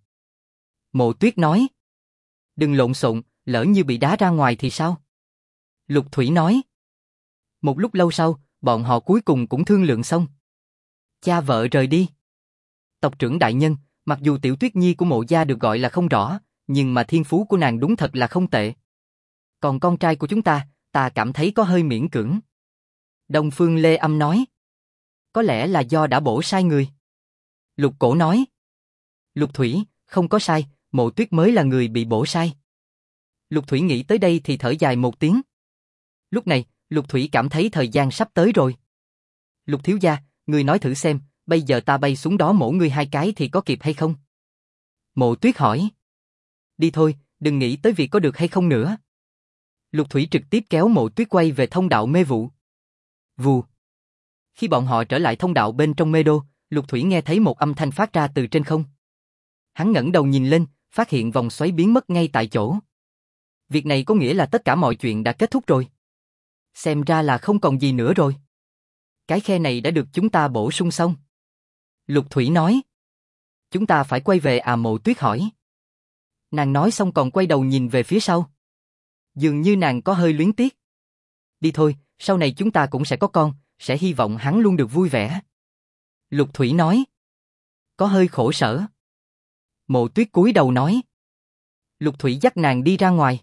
Mộ Tuyết nói. Đừng lộn xộn, lỡ như bị đá ra ngoài thì sao? Lục Thủy nói. Một lúc lâu sau, bọn họ cuối cùng cũng thương lượng xong. Cha vợ rời đi. Tộc trưởng đại nhân, mặc dù Tiểu Tuyết Nhi của Mộ gia được gọi là không rõ, nhưng mà thiên phú của nàng đúng thật là không tệ. Còn con trai của chúng ta cảm thấy có hơi miễn cưỡng. Đông Phương Lê Âm nói. Có lẽ là do đã bổ sai người. Lục Cổ nói. Lục Thủy, không có sai, Mộ Tuyết mới là người bị bổ sai. Lục Thủy nghĩ tới đây thì thở dài một tiếng. Lúc này, Lục Thủy cảm thấy thời gian sắp tới rồi. Lục thiếu gia, ngươi nói thử xem, bây giờ ta bay xuống đó mổ ngươi hai cái thì có kịp hay không? Mộ Tuyết hỏi. Đi thôi, đừng nghĩ tới việc có được hay không nữa. Lục Thủy trực tiếp kéo Mộ Tuyết quay về thông đạo mê vụ. Vù. Khi bọn họ trở lại thông đạo bên trong mê đô, Lục Thủy nghe thấy một âm thanh phát ra từ trên không. Hắn ngẩng đầu nhìn lên, phát hiện vòng xoáy biến mất ngay tại chỗ. Việc này có nghĩa là tất cả mọi chuyện đã kết thúc rồi. Xem ra là không còn gì nữa rồi. Cái khe này đã được chúng ta bổ sung xong. Lục Thủy nói. Chúng ta phải quay về à, Mộ Tuyết hỏi. Nàng nói xong còn quay đầu nhìn về phía sau. Dường như nàng có hơi luyến tiếc. Đi thôi, sau này chúng ta cũng sẽ có con, sẽ hy vọng hắn luôn được vui vẻ. Lục Thủy nói. Có hơi khổ sở. Mộ Tuyết cúi đầu nói. Lục Thủy dắt nàng đi ra ngoài.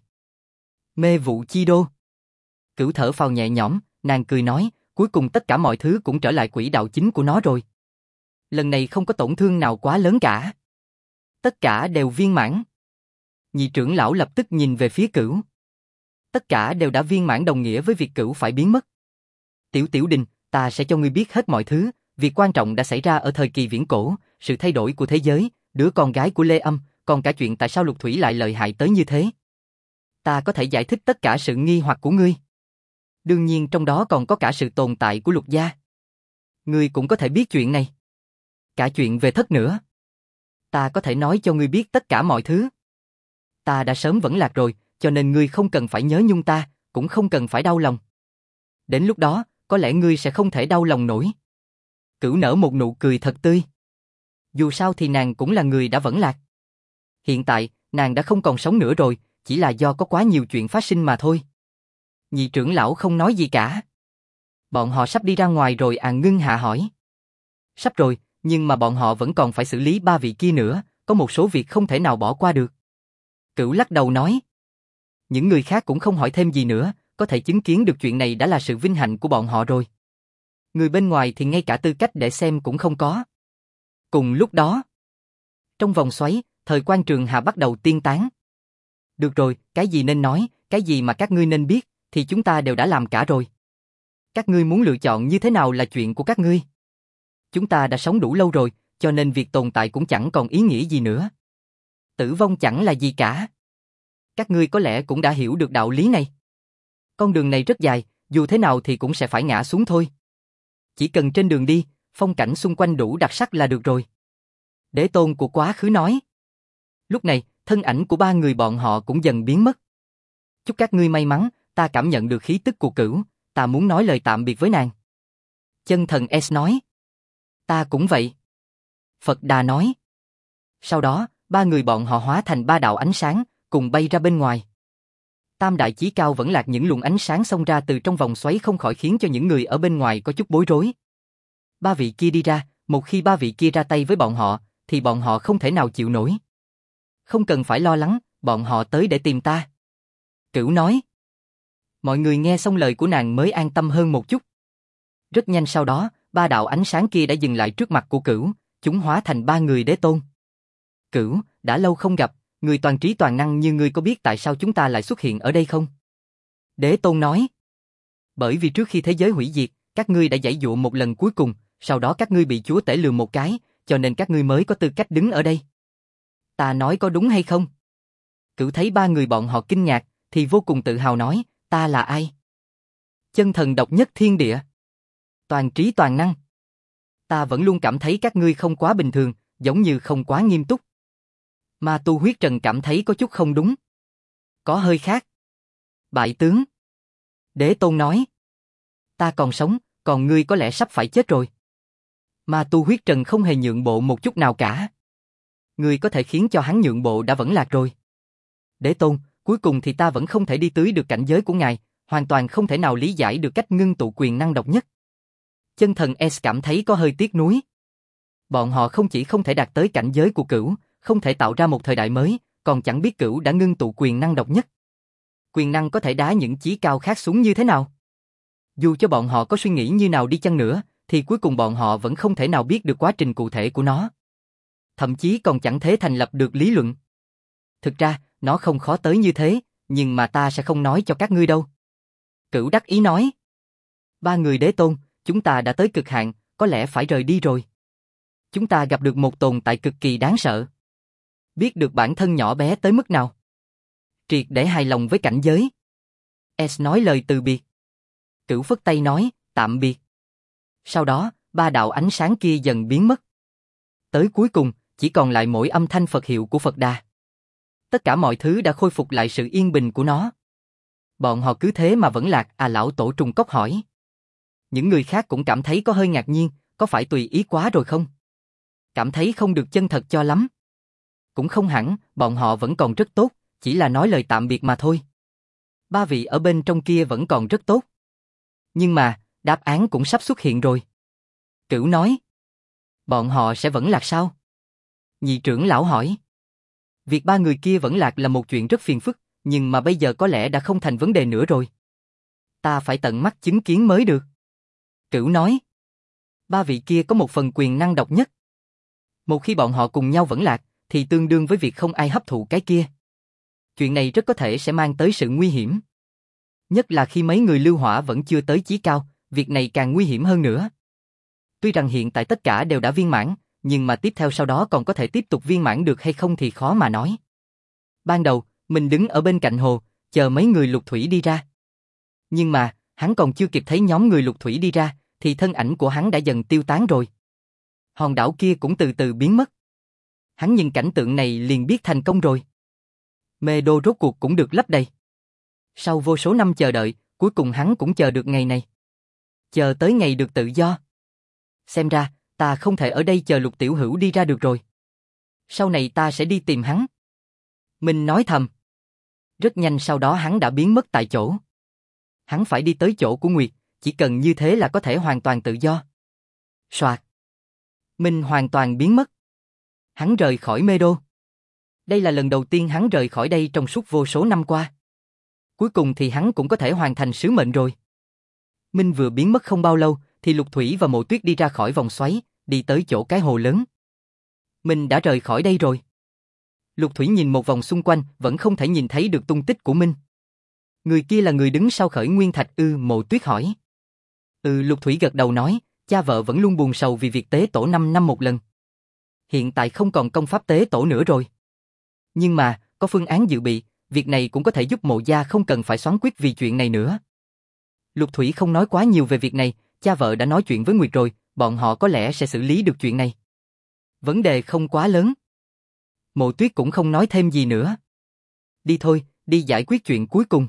Mê vụ chi đô. Cửu thở phào nhẹ nhõm, nàng cười nói, cuối cùng tất cả mọi thứ cũng trở lại quỹ đạo chính của nó rồi. Lần này không có tổn thương nào quá lớn cả. Tất cả đều viên mãn. Nhị trưởng lão lập tức nhìn về phía Cửu. Tất cả đều đã viên mãn đồng nghĩa với việc Cửu phải biến mất. Tiểu Đình, ta sẽ cho ngươi biết hết mọi thứ, việc quan trọng đã xảy ra ở thời kỳ viễn cổ, sự thay đổi của thế giới, đứa con gái của Lê Âm, còn cả chuyện tại sao Lục Thủy lại lợi hại tới như thế. Ta có thể giải thích tất cả sự nghi hoặc của ngươi. Đương nhiên trong đó còn có cả sự tồn tại của Lục gia. Ngươi cũng có thể biết chuyện này. Cả chuyện về Thất nữa. Ta có thể nói cho ngươi biết tất cả mọi thứ. Ta đã sớm vẫn lạc rồi, cho nên ngươi không cần phải nhớ nhung ta, cũng không cần phải đau lòng. Đến lúc đó, có lẽ ngươi sẽ không thể đau lòng nổi. Cửu nở một nụ cười thật tươi. Dù sao thì nàng cũng là người đã vẫn lạc. Hiện tại, nàng đã không còn sống nữa rồi, chỉ là do có quá nhiều chuyện phát sinh mà thôi. Nhị trưởng lão không nói gì cả. Bọn họ sắp đi ra ngoài rồi à, Ngưng Hạ hỏi. Sắp rồi, nhưng mà bọn họ vẫn còn phải xử lý ba vị kia nữa, có một số việc không thể nào bỏ qua được. Cửu lắc đầu nói. Những người khác cũng không hỏi thêm gì nữa, có thể chứng kiến được chuyện này đã là sự vinh hạnh của bọn họ rồi. Người bên ngoài thì ngay cả tư cách để xem cũng không có. Cùng lúc đó, trong vòng xoáy, thời quan Trường Hà bắt đầu tiên tán. Được rồi, cái gì nên nói, cái gì mà các ngươi nên biết, thì chúng ta đều đã làm cả rồi. Các ngươi muốn lựa chọn như thế nào là chuyện của các ngươi. Chúng ta đã sống đủ lâu rồi, cho nên việc tồn tại cũng chẳng còn ý nghĩa gì nữa. Tử vong chẳng là gì cả. Các ngươi có lẽ cũng đã hiểu được đạo lý này. Con đường này rất dài, dù thế nào thì cũng sẽ phải ngã xuống thôi. Chỉ cần trên đường đi, phong cảnh xung quanh đủ đặc sắc là được rồi. Đế tôn của quá khứ nói. Lúc này, thân ảnh của ba người bọn họ cũng dần biến mất. Chúc các ngươi may mắn, ta cảm nhận được khí tức của Cửu, ta muốn nói lời tạm biệt với nàng. Chân thần S nói. Ta cũng vậy. Phật Đà nói. Sau đó, ba người bọn họ hóa thành ba đạo ánh sáng, cùng bay ra bên ngoài. Tam đại chí cao vẫn lạc những luồng ánh sáng xông ra từ trong vòng xoáy không khỏi khiến cho những người ở bên ngoài có chút bối rối. Ba vị kia đi ra, một khi ba vị kia ra tay với bọn họ, thì bọn họ không thể nào chịu nổi. Không cần phải lo lắng, bọn họ tới để tìm ta. Cửu nói. Mọi người nghe xong lời của nàng mới an tâm hơn một chút. Rất nhanh sau đó, ba đạo ánh sáng kia đã dừng lại trước mặt của Cửu, chúng hóa thành ba người đế tôn. Cửu, đã lâu không gặp, người toàn trí toàn năng như ngươi có biết tại sao chúng ta lại xuất hiện ở đây không? Đế tôn nói. Bởi vì trước khi thế giới hủy diệt, các ngươi đã giãy dụa một lần cuối cùng, sau đó các ngươi bị chúa tể lừa một cái, cho nên các ngươi mới có tư cách đứng ở đây. Ta nói có đúng hay không? Cửu thấy ba người bọn họ kinh ngạc, thì vô cùng tự hào nói, ta là ai? Chân thần độc nhất thiên địa. Toàn trí toàn năng. Ta vẫn luôn cảm thấy các ngươi không quá bình thường, giống như không quá nghiêm túc. Ma tu huyết trần cảm thấy có chút không đúng. Có hơi khác. Bại tướng. Đế tôn nói. Ta còn sống, còn ngươi có lẽ sắp phải chết rồi. Ma tu huyết trần không hề nhượng bộ một chút nào cả. Ngươi có thể khiến cho hắn nhượng bộ đã vẫn lạc rồi. Đế tôn, cuối cùng thì ta vẫn không thể đi tới được cảnh giới của ngài, hoàn toàn không thể nào lý giải được cách ngưng tụ quyền năng độc nhất. Chân thần S cảm thấy có hơi tiếc nuối. Bọn họ không chỉ không thể đạt tới cảnh giới của Cửu, không thể tạo ra một thời đại mới, còn chẳng biết Cửu đã ngưng tụ quyền năng độc nhất. Quyền năng có thể đá những chí cao khác xuống như thế nào? Dù cho bọn họ có suy nghĩ như nào đi chăng nữa, thì cuối cùng bọn họ vẫn không thể nào biết được quá trình cụ thể của nó. Thậm chí còn chẳng thể thành lập được lý luận. Thực ra, nó không khó tới như thế, nhưng mà ta sẽ không nói cho các ngươi đâu. Cửu đắc ý nói. Ba người đế tôn, chúng ta đã tới cực hạn, có lẽ phải rời đi rồi. Chúng ta gặp được một tồn tại cực kỳ đáng sợ. Biết được bản thân nhỏ bé tới mức nào. Triệt để hài lòng với cảnh giới. S nói lời từ biệt. Cửu phất tay nói, tạm biệt. Sau đó, ba đạo ánh sáng kia dần biến mất. Tới cuối cùng, chỉ còn lại mỗi âm thanh Phật hiệu của Phật Đà. Tất cả mọi thứ đã khôi phục lại sự yên bình của nó. Bọn họ cứ thế mà vẫn lạc, lão tổ trùng cốc hỏi. Những người khác cũng cảm thấy có hơi ngạc nhiên, có phải tùy ý quá rồi không? Cảm thấy không được chân thật cho lắm. Cũng không hẳn, bọn họ vẫn còn rất tốt, chỉ là nói lời tạm biệt mà thôi. Ba vị ở bên trong kia vẫn còn rất tốt. Nhưng mà, đáp án cũng sắp xuất hiện rồi. Cửu nói. Bọn họ sẽ vẫn lạc sao? Nhị trưởng lão hỏi. Việc ba người kia vẫn lạc là một chuyện rất phiền phức, nhưng mà bây giờ có lẽ đã không thành vấn đề nữa rồi. Ta phải tận mắt chứng kiến mới được. Cửu nói. Ba vị kia có một phần quyền năng độc nhất. Một khi bọn họ cùng nhau vẫn lạc, thì tương đương với việc không ai hấp thụ cái kia. Chuyện này rất có thể sẽ mang tới sự nguy hiểm. Nhất là khi mấy người lưu hỏa vẫn chưa tới chí cao, việc này càng nguy hiểm hơn nữa. Tuy rằng hiện tại tất cả đều đã viên mãn, nhưng mà tiếp theo sau đó còn có thể tiếp tục viên mãn được hay không thì khó mà nói. Ban đầu, mình đứng ở bên cạnh hồ, chờ mấy người lục thủy đi ra. Nhưng mà, hắn còn chưa kịp thấy nhóm người lục thủy đi ra, thì thân ảnh của hắn đã dần tiêu tán rồi. Hòn đảo kia cũng từ từ biến mất. Hắn nhìn cảnh tượng này liền biết thành công rồi. Mê đô rốt cuộc cũng được lấp đầy. Sau vô số năm chờ đợi, cuối cùng hắn cũng chờ được ngày này. Chờ tới ngày được tự do. Xem ra, ta không thể ở đây chờ Lục Tiểu Hữu đi ra được rồi. Sau này ta sẽ đi tìm hắn. Mình nói thầm. Rất nhanh sau đó hắn đã biến mất tại chỗ. Hắn phải đi tới chỗ của Nguyệt, chỉ cần như thế là có thể hoàn toàn tự do. Soạt. Mình hoàn toàn biến mất. Hắn rời khỏi Mê Đô. Đây là lần đầu tiên hắn rời khỏi đây trong suốt vô số năm qua. Cuối cùng thì hắn cũng có thể hoàn thành sứ mệnh rồi. Minh vừa biến mất không bao lâu, thì Lục Thủy và Mộ Tuyết đi ra khỏi vòng xoáy, đi tới chỗ cái hồ lớn. Minh đã rời khỏi đây rồi. Lục Thủy nhìn một vòng xung quanh, vẫn không thể nhìn thấy được tung tích của Minh. Người kia là người đứng sau Khởi Nguyên Thạch ư? Mộ Tuyết hỏi. Lục Thủy gật đầu nói, cha vợ vẫn luôn buồn sầu vì việc tế tổ 5 năm một lần. Hiện tại không còn công pháp tế tổ nữa rồi. Nhưng mà, có phương án dự bị, việc này cũng có thể giúp Mộ gia không cần phải xoắn quyết vì chuyện này nữa. Lục Thủy không nói quá nhiều về việc này, cha vợ đã nói chuyện với Nguyệt rồi, bọn họ có lẽ sẽ xử lý được chuyện này. Vấn đề không quá lớn. Mộ Tuyết cũng không nói thêm gì nữa. Đi thôi, đi giải quyết chuyện cuối cùng.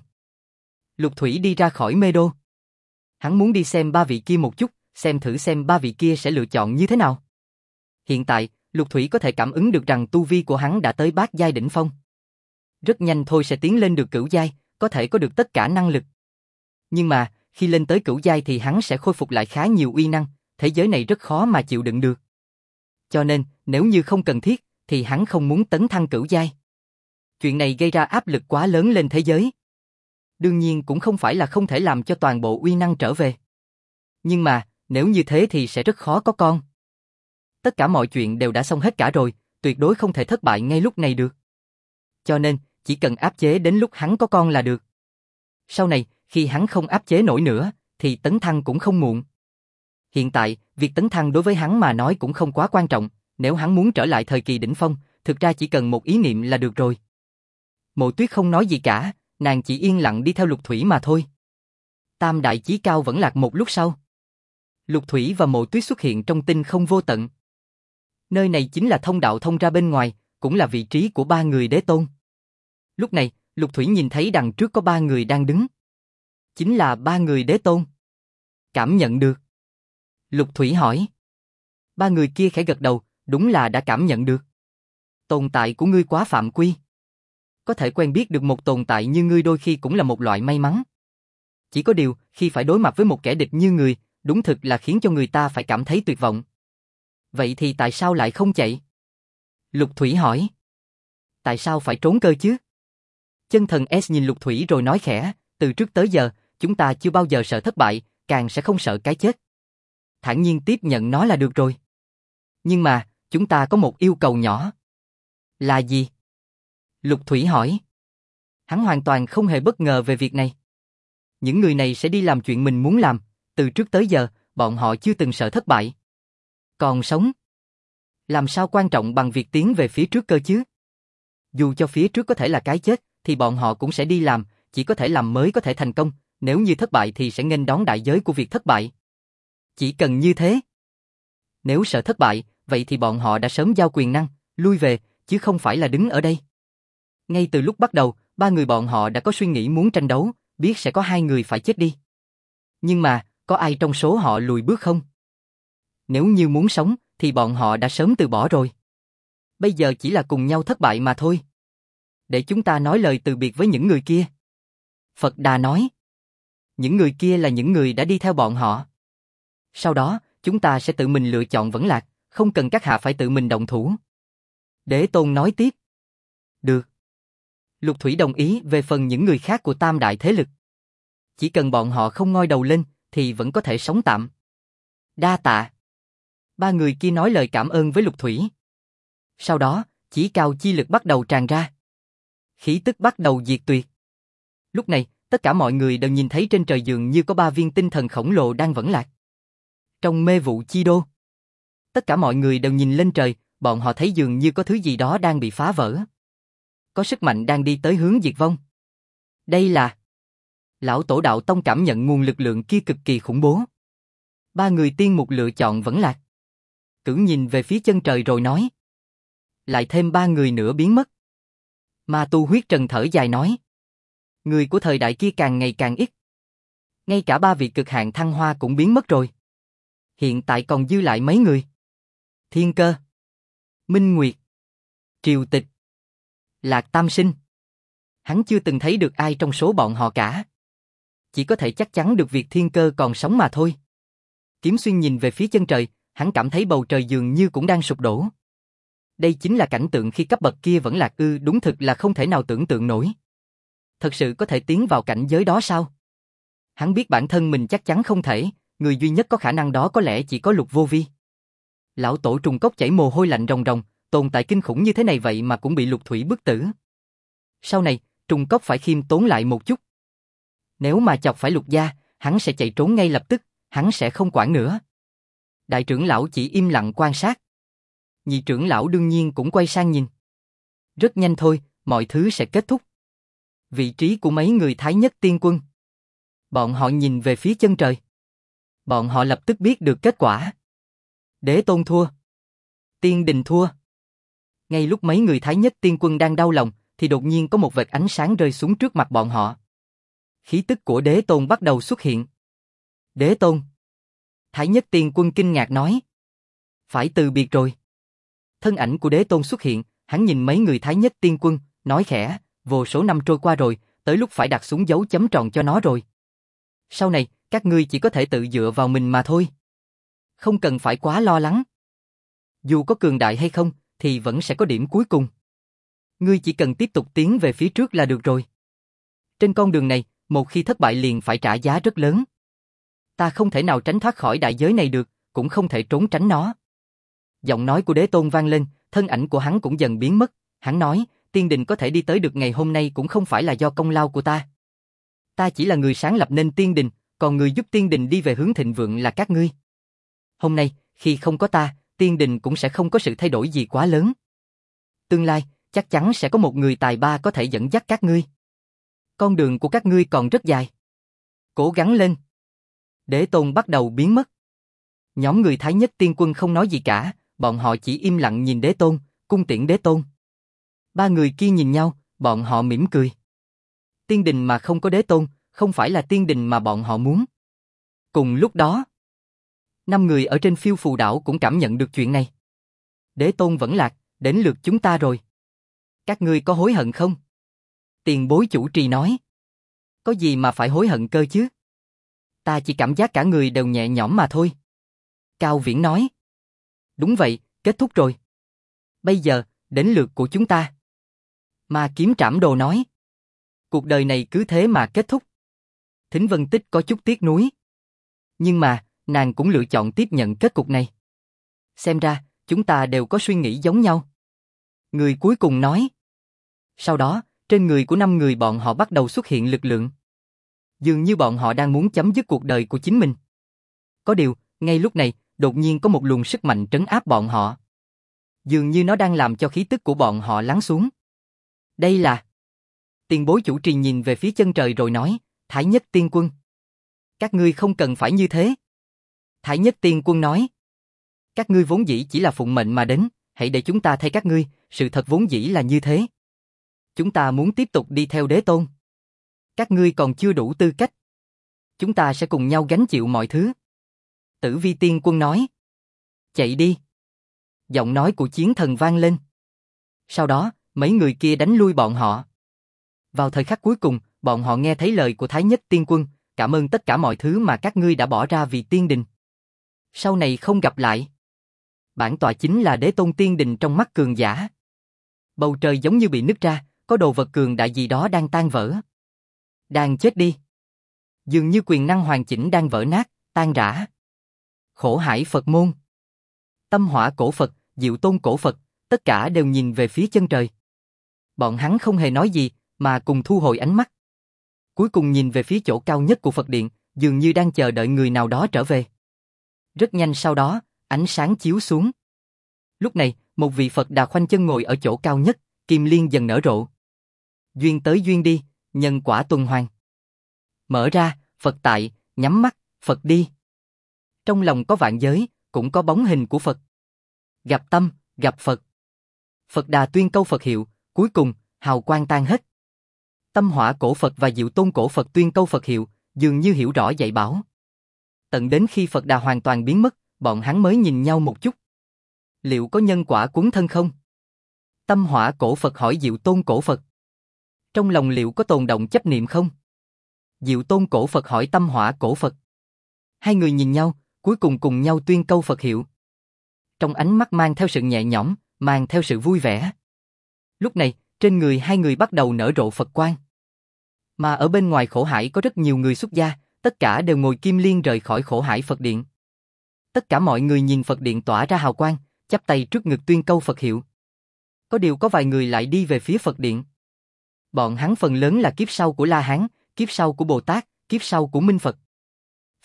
Lục Thủy đi ra khỏi Mê Đô. Hắn muốn đi xem ba vị kia một chút, xem thử xem ba vị kia sẽ lựa chọn như thế nào. Hiện tại, Lục Thủy có thể cảm ứng được rằng tu vi của hắn đã tới bát giai đỉnh phong. Rất nhanh thôi sẽ tiến lên được cửu giai, có thể có được tất cả năng lực. Nhưng mà, khi lên tới cửu giai thì hắn sẽ khôi phục lại khá nhiều uy năng, thế giới này rất khó mà chịu đựng được. Cho nên, nếu như không cần thiết, thì hắn không muốn tấn thăng cửu giai. Chuyện này gây ra áp lực quá lớn lên thế giới. Đương nhiên cũng không phải là không thể làm cho toàn bộ uy năng trở về. Nhưng mà, nếu như thế thì sẽ rất khó có con. Tất cả mọi chuyện đều đã xong hết cả rồi, tuyệt đối không thể thất bại ngay lúc này được. Cho nên, chỉ cần áp chế đến lúc hắn có con là được. Sau này, khi hắn không áp chế nổi nữa, thì tấn thăng cũng không muộn. Hiện tại, việc tấn thăng đối với hắn mà nói cũng không quá quan trọng, nếu hắn muốn trở lại thời kỳ đỉnh phong, thực ra chỉ cần một ý niệm là được rồi. Mộ Tuyết không nói gì cả, nàng chỉ yên lặng đi theo Lục Thủy mà thôi. Tam đại chí cao vẫn lạc một lúc sau. Lục Thủy và Mộ Tuyết xuất hiện trong tinh không vô tận. Nơi này chính là thông đạo thông ra bên ngoài, cũng là vị trí của ba người đế tôn. Lúc này, Lục Thủy nhìn thấy đằng trước có ba người đang đứng. Chính là ba người đế tôn. Cảm nhận được. Lục Thủy hỏi. Ba người kia khẽ gật đầu, đúng là đã cảm nhận được. Tồn tại của ngươi quá phạm quy. Có thể quen biết được một tồn tại như ngươi đôi khi cũng là một loại may mắn. Chỉ có điều, khi phải đối mặt với một kẻ địch như người, đúng thực là khiến cho người ta phải cảm thấy tuyệt vọng. Vậy thì tại sao lại không chạy? Lục Thủy hỏi. Tại sao phải trốn cơ chứ? Chân thần S nhìn Lục Thủy rồi nói khẽ, từ trước tới giờ, chúng ta chưa bao giờ sợ thất bại, càng sẽ không sợ cái chết. Thản nhiên tiếp nhận nó là được rồi. Nhưng mà, chúng ta có một yêu cầu nhỏ. Là gì? Lục Thủy hỏi. Hắn hoàn toàn không hề bất ngờ về việc này. Những người này sẽ đi làm chuyện mình muốn làm, từ trước tới giờ, bọn họ chưa từng sợ thất bại. Còn sống, làm sao quan trọng bằng việc tiến về phía trước cơ chứ? Dù cho phía trước có thể là cái chết, thì bọn họ cũng sẽ đi làm, chỉ có thể làm mới có thể thành công, nếu như thất bại thì sẽ nghênh đón đại giới của việc thất bại. Chỉ cần như thế. Nếu sợ thất bại, vậy thì bọn họ đã sớm giao quyền năng, lui về, chứ không phải là đứng ở đây. Ngay từ lúc bắt đầu, ba người bọn họ đã có suy nghĩ muốn tranh đấu, biết sẽ có hai người phải chết đi. Nhưng mà, có ai trong số họ lùi bước không? Nếu như muốn sống, thì bọn họ đã sớm từ bỏ rồi. Bây giờ chỉ là cùng nhau thất bại mà thôi. Để chúng ta nói lời từ biệt với những người kia. Phật Đà nói. Những người kia là những người đã đi theo bọn họ. Sau đó, chúng ta sẽ tự mình lựa chọn vẫn lạc, không cần các hạ phải tự mình động thủ. Đế Tôn nói tiếp. Được. Lục Thủy đồng ý về phần những người khác của tam đại thế lực. Chỉ cần bọn họ không ngoi đầu lên, thì vẫn có thể sống tạm. Đa tạ. Ba người kia nói lời cảm ơn với Lục Thủy. Sau đó, chí cao chi lực bắt đầu tràn ra. Khí tức bắt đầu diệt tuyệt. Lúc này, tất cả mọi người đều nhìn thấy trên trời dường như có ba viên tinh thần khổng lồ đang vẫn lạc. Trong mê vụ chi đô, tất cả mọi người đều nhìn lên trời, bọn họ thấy dường như có thứ gì đó đang bị phá vỡ. Có sức mạnh đang đi tới hướng diệt vong. Đây là... Lão Tổ Đạo Tông cảm nhận nguồn lực lượng kia cực kỳ khủng bố. Ba người tiên mục lựa chọn vẫn lạc. Cửu nhìn về phía chân trời rồi nói. Lại thêm ba người nữa biến mất. Ma Tu Huyết Trần thở dài nói. Người của thời đại kia càng ngày càng ít. Ngay cả ba vị cực hạn thăng hoa cũng biến mất rồi. Hiện tại còn dư lại mấy người. Thiên Cơ, Minh Nguyệt, Triều Tịch, Lạc Tam Sinh. Hắn chưa từng thấy được ai trong số bọn họ cả. Chỉ có thể chắc chắn được việc Thiên Cơ còn sống mà thôi. Kiếm Xuyên nhìn về phía chân trời, hắn cảm thấy bầu trời dường như cũng đang sụp đổ. Đây chính là cảnh tượng khi cấp bậc kia vẫn lạc ư, đúng thực là không thể nào tưởng tượng nổi. Thật sự có thể tiến vào cảnh giới đó sao? Hắn biết bản thân mình chắc chắn không thể, người duy nhất có khả năng đó có lẽ chỉ có Lục Vô Vi. Lão Tổ Trùng Cốc chảy mồ hôi lạnh ròng ròng, tồn tại kinh khủng như thế này vậy mà cũng bị Lục Thủy bức tử. Sau này, Trùng Cốc phải khiêm tốn lại một chút. Nếu mà chọc phải Lục gia, hắn sẽ chạy trốn ngay lập tức, hắn sẽ không quản nữa. Đại trưởng lão chỉ im lặng quan sát. Nhị trưởng lão đương nhiên cũng quay sang nhìn. Rất nhanh thôi, mọi thứ sẽ kết thúc. Vị trí của mấy người Thái Nhất Tiên Quân. Bọn họ nhìn về phía chân trời. Bọn họ lập tức biết được kết quả. Đế Tôn thua. Tiên Đình thua. Ngay lúc mấy người Thái Nhất Tiên Quân đang đau lòng, thì đột nhiên có một vệt ánh sáng rơi xuống trước mặt bọn họ. Khí tức của Đế Tôn bắt đầu xuất hiện. Đế Tôn. Thái Nhất Tiên Quân kinh ngạc nói. Phải từ biệt rồi. Thân ảnh của Đế Tôn xuất hiện, hắn nhìn mấy người Thái Nhất Tiên Quân, nói khẽ, vô số năm trôi qua rồi, tới lúc phải đặt xuống dấu chấm tròn cho nó rồi. Sau này, các ngươi chỉ có thể tự dựa vào mình mà thôi. Không cần phải quá lo lắng. Dù có cường đại hay không, thì vẫn sẽ có điểm cuối cùng. Ngươi chỉ cần tiếp tục tiến về phía trước là được rồi. Trên con đường này, một khi thất bại liền phải trả giá rất lớn. Ta không thể nào tránh thoát khỏi đại giới này được, cũng không thể trốn tránh nó. Giọng nói của Đế Tôn vang lên, thân ảnh của hắn cũng dần biến mất. Hắn nói, Tiên Đình có thể đi tới được ngày hôm nay cũng không phải là do công lao của ta. Ta chỉ là người sáng lập nên Tiên Đình, còn người giúp Tiên Đình đi về hướng thịnh vượng là các ngươi. Hôm nay, khi không có ta, Tiên Đình cũng sẽ không có sự thay đổi gì quá lớn. Tương lai, chắc chắn sẽ có một người tài ba có thể dẫn dắt các ngươi. Con đường của các ngươi còn rất dài. Cố gắng lên. Đế Tôn bắt đầu biến mất. Nhóm người Thái Nhất Tiên Quân không nói gì cả, bọn họ chỉ im lặng nhìn Đế Tôn, cung tiễn Đế Tôn. Ba người kia nhìn nhau, bọn họ mỉm cười. Tiên Đình mà không có Đế Tôn, không phải là Tiên Đình mà bọn họ muốn. Cùng lúc đó, 5 người ở trên Phiêu Phù đảo cũng cảm nhận được chuyện này. Đế Tôn vẫn lạc, đến lượt chúng ta rồi. Các ngươi có hối hận không? Tiền bối chủ trì nói. Có gì mà phải hối hận cơ chứ? Ta chỉ cảm giác cả người đều nhẹ nhõm mà thôi. Cao Viễn nói. Đúng vậy, kết thúc rồi. Bây giờ, đến lượt của chúng ta. Ma Kiếm Trảm Đồ nói. Cuộc đời này cứ thế mà kết thúc. Thính Vân Tích có chút tiếc nuối. Nhưng mà, nàng cũng lựa chọn tiếp nhận kết cục này. Xem ra, chúng ta đều có suy nghĩ giống nhau. Người cuối cùng nói. Sau đó, trên người của 5 người bọn họ bắt đầu xuất hiện lực lượng. Dường như bọn họ đang muốn chấm dứt cuộc đời của chính mình. Có điều, ngay lúc này, đột nhiên có một luồng sức mạnh trấn áp bọn họ. Dường như nó đang làm cho khí tức của bọn họ lắng xuống. Đây là... Tiền bối chủ trì nhìn về phía chân trời rồi nói, Thái Nhất Tiên Quân. Các ngươi không cần phải như thế. Thái Nhất Tiên Quân nói. Các ngươi vốn dĩ chỉ là phụng mệnh mà đến, hãy để chúng ta thay các ngươi, sự thật vốn dĩ là như thế. Chúng ta muốn tiếp tục đi theo Đế Tôn. Các ngươi còn chưa đủ tư cách. Chúng ta sẽ cùng nhau gánh chịu mọi thứ. Tử Vi Tiên Quân nói. Chạy đi. Giọng nói của chiến thần vang lên. Sau đó, mấy người kia đánh lui bọn họ. Vào thời khắc cuối cùng, bọn họ nghe thấy lời của Thái Nhất Tiên Quân, cảm ơn tất cả mọi thứ mà các ngươi đã bỏ ra vì Tiên Đình. Sau này không gặp lại. Bản tọa chính là Đế Tôn Tiên Đình trong mắt cường giả. Bầu trời giống như bị nứt ra, có đồ vật cường đại gì đó đang tan vỡ. Đang chết đi. Dường như quyền năng hoàn chỉnh đang vỡ nát, tan rã. Khổ Hải Phật môn. Tâm Hỏa cổ Phật, Diệu Tôn cổ Phật, tất cả đều nhìn về phía chân trời. Bọn hắn không hề nói gì, mà cùng thu hồi ánh mắt. Cuối cùng nhìn về phía chỗ cao nhất của Phật Điện, dường như đang chờ đợi người nào đó trở về. Rất nhanh sau đó, ánh sáng chiếu xuống. Lúc này, một vị Phật Đà khoanh chân ngồi ở chỗ cao nhất, kim liên dần nở rộ. Duyên tới duyên đi, nhân quả tuần hoàn. Mở ra, Phật tại, nhắm mắt, Phật đi. Trong lòng có vạn giới, cũng có bóng hình của Phật. Gặp tâm, gặp Phật. Phật Đà tuyên câu Phật hiệu, cuối cùng, hào quang tan hết. Tâm Hỏa cổ Phật và Diệu Tôn cổ Phật tuyên câu Phật hiệu, dường như hiểu rõ dạy bảo. Tận đến khi Phật Đà hoàn toàn biến mất, bọn hắn mới nhìn nhau một chút. Liệu có nhân quả cuốn thân không? Tâm Hỏa cổ Phật hỏi Diệu Tôn cổ Phật. Trong lòng liệu có tồn động chấp niệm không? Diệu Tôn cổ Phật hỏi Tâm Hỏa cổ Phật. Hai người nhìn nhau, cuối cùng cùng nhau tuyên câu Phật hiệu. Trong ánh mắt mang theo sự nhẹ nhõm, mang theo sự vui vẻ. Lúc này, trên người hai người bắt đầu nở rộ Phật quang. Mà ở bên ngoài Khổ Hải có rất nhiều người xuất gia, tất cả đều ngồi kim liên rời khỏi Khổ Hải Phật Điện. Tất cả mọi người nhìn Phật Điện tỏa ra hào quang, chắp tay trước ngực tuyên câu Phật hiệu. Có điều có vài người lại đi về phía Phật Điện. Bọn hắn phần lớn là kiếp sau của La Hán, kiếp sau của Bồ Tát, kiếp sau của Minh Phật.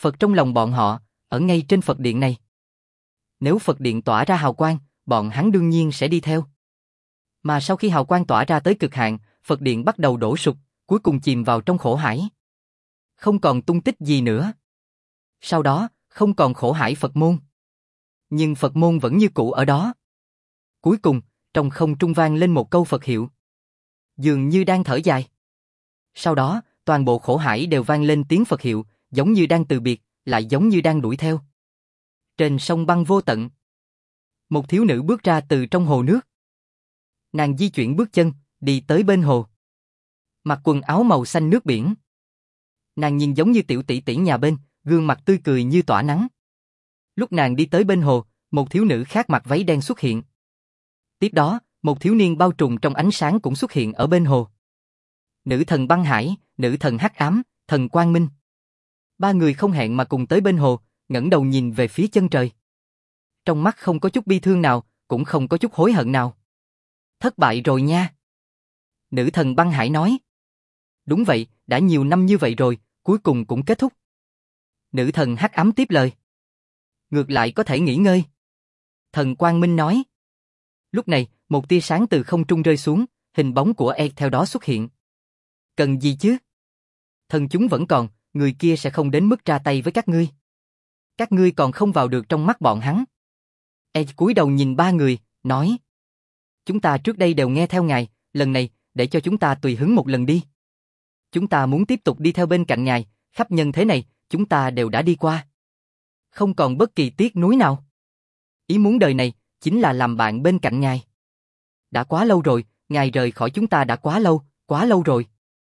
Phật trong lòng bọn họ, ở ngay trên Phật điện này. Nếu Phật điện tỏa ra hào quang, bọn hắn đương nhiên sẽ đi theo. Mà sau khi hào quang tỏa ra tới cực hạn, Phật điện bắt đầu đổ sụp, cuối cùng chìm vào trong khổ hải. Không còn tung tích gì nữa. Sau đó, không còn khổ hải Phật môn. Nhưng Phật môn vẫn như cũ ở đó. Cuối cùng, trong không trung vang lên một câu Phật hiệu. Dường như đang thở dài. Sau đó, toàn bộ khổ hải đều vang lên tiếng Phật hiệu, giống như đang từ biệt, lại giống như đang đuổi theo. Trên sông băng vô tận, một thiếu nữ bước ra từ trong hồ nước. Nàng di chuyển bước chân, đi tới bên hồ. Mặc quần áo màu xanh nước biển. Nàng nhìn giống như tiểu tỷ tỷ nhà bên, gương mặt tươi cười như tỏa nắng. Lúc nàng đi tới bên hồ, một thiếu nữ khác mặc váy đen xuất hiện. Tiếp đó, một thiếu niên bao trùm trong ánh sáng cũng xuất hiện ở bên hồ. Nữ thần băng hải, nữ thần hắc ám, thần quang minh. Ba người không hẹn mà cùng tới bên hồ, ngẩng đầu nhìn về phía chân trời. Trong mắt không có chút bi thương nào, cũng không có chút hối hận nào. Thất bại rồi nha. Nữ thần băng hải nói. Đúng vậy, đã nhiều năm như vậy rồi, cuối cùng cũng kết thúc. Nữ thần hắc ám tiếp lời. Ngược lại có thể nghỉ ngơi. Thần quang minh nói. Lúc này, một tia sáng từ không trung rơi xuống, hình bóng của E theo đó xuất hiện. Cần gì chứ? Thần chúng vẫn còn, người kia sẽ không đến mức ra tay với các ngươi. Các ngươi còn không vào được trong mắt bọn hắn. E cúi đầu nhìn ba người, nói. Chúng ta trước đây đều nghe theo ngài, lần này, để cho chúng ta tùy hứng một lần đi. Chúng ta muốn tiếp tục đi theo bên cạnh ngài, khắp nhân thế này, chúng ta đều đã đi qua. Không còn bất kỳ tiếc nuối nào. Ý muốn đời này, chính là làm bạn bên cạnh ngài. Đã quá lâu rồi, ngài rời khỏi chúng ta đã quá lâu rồi.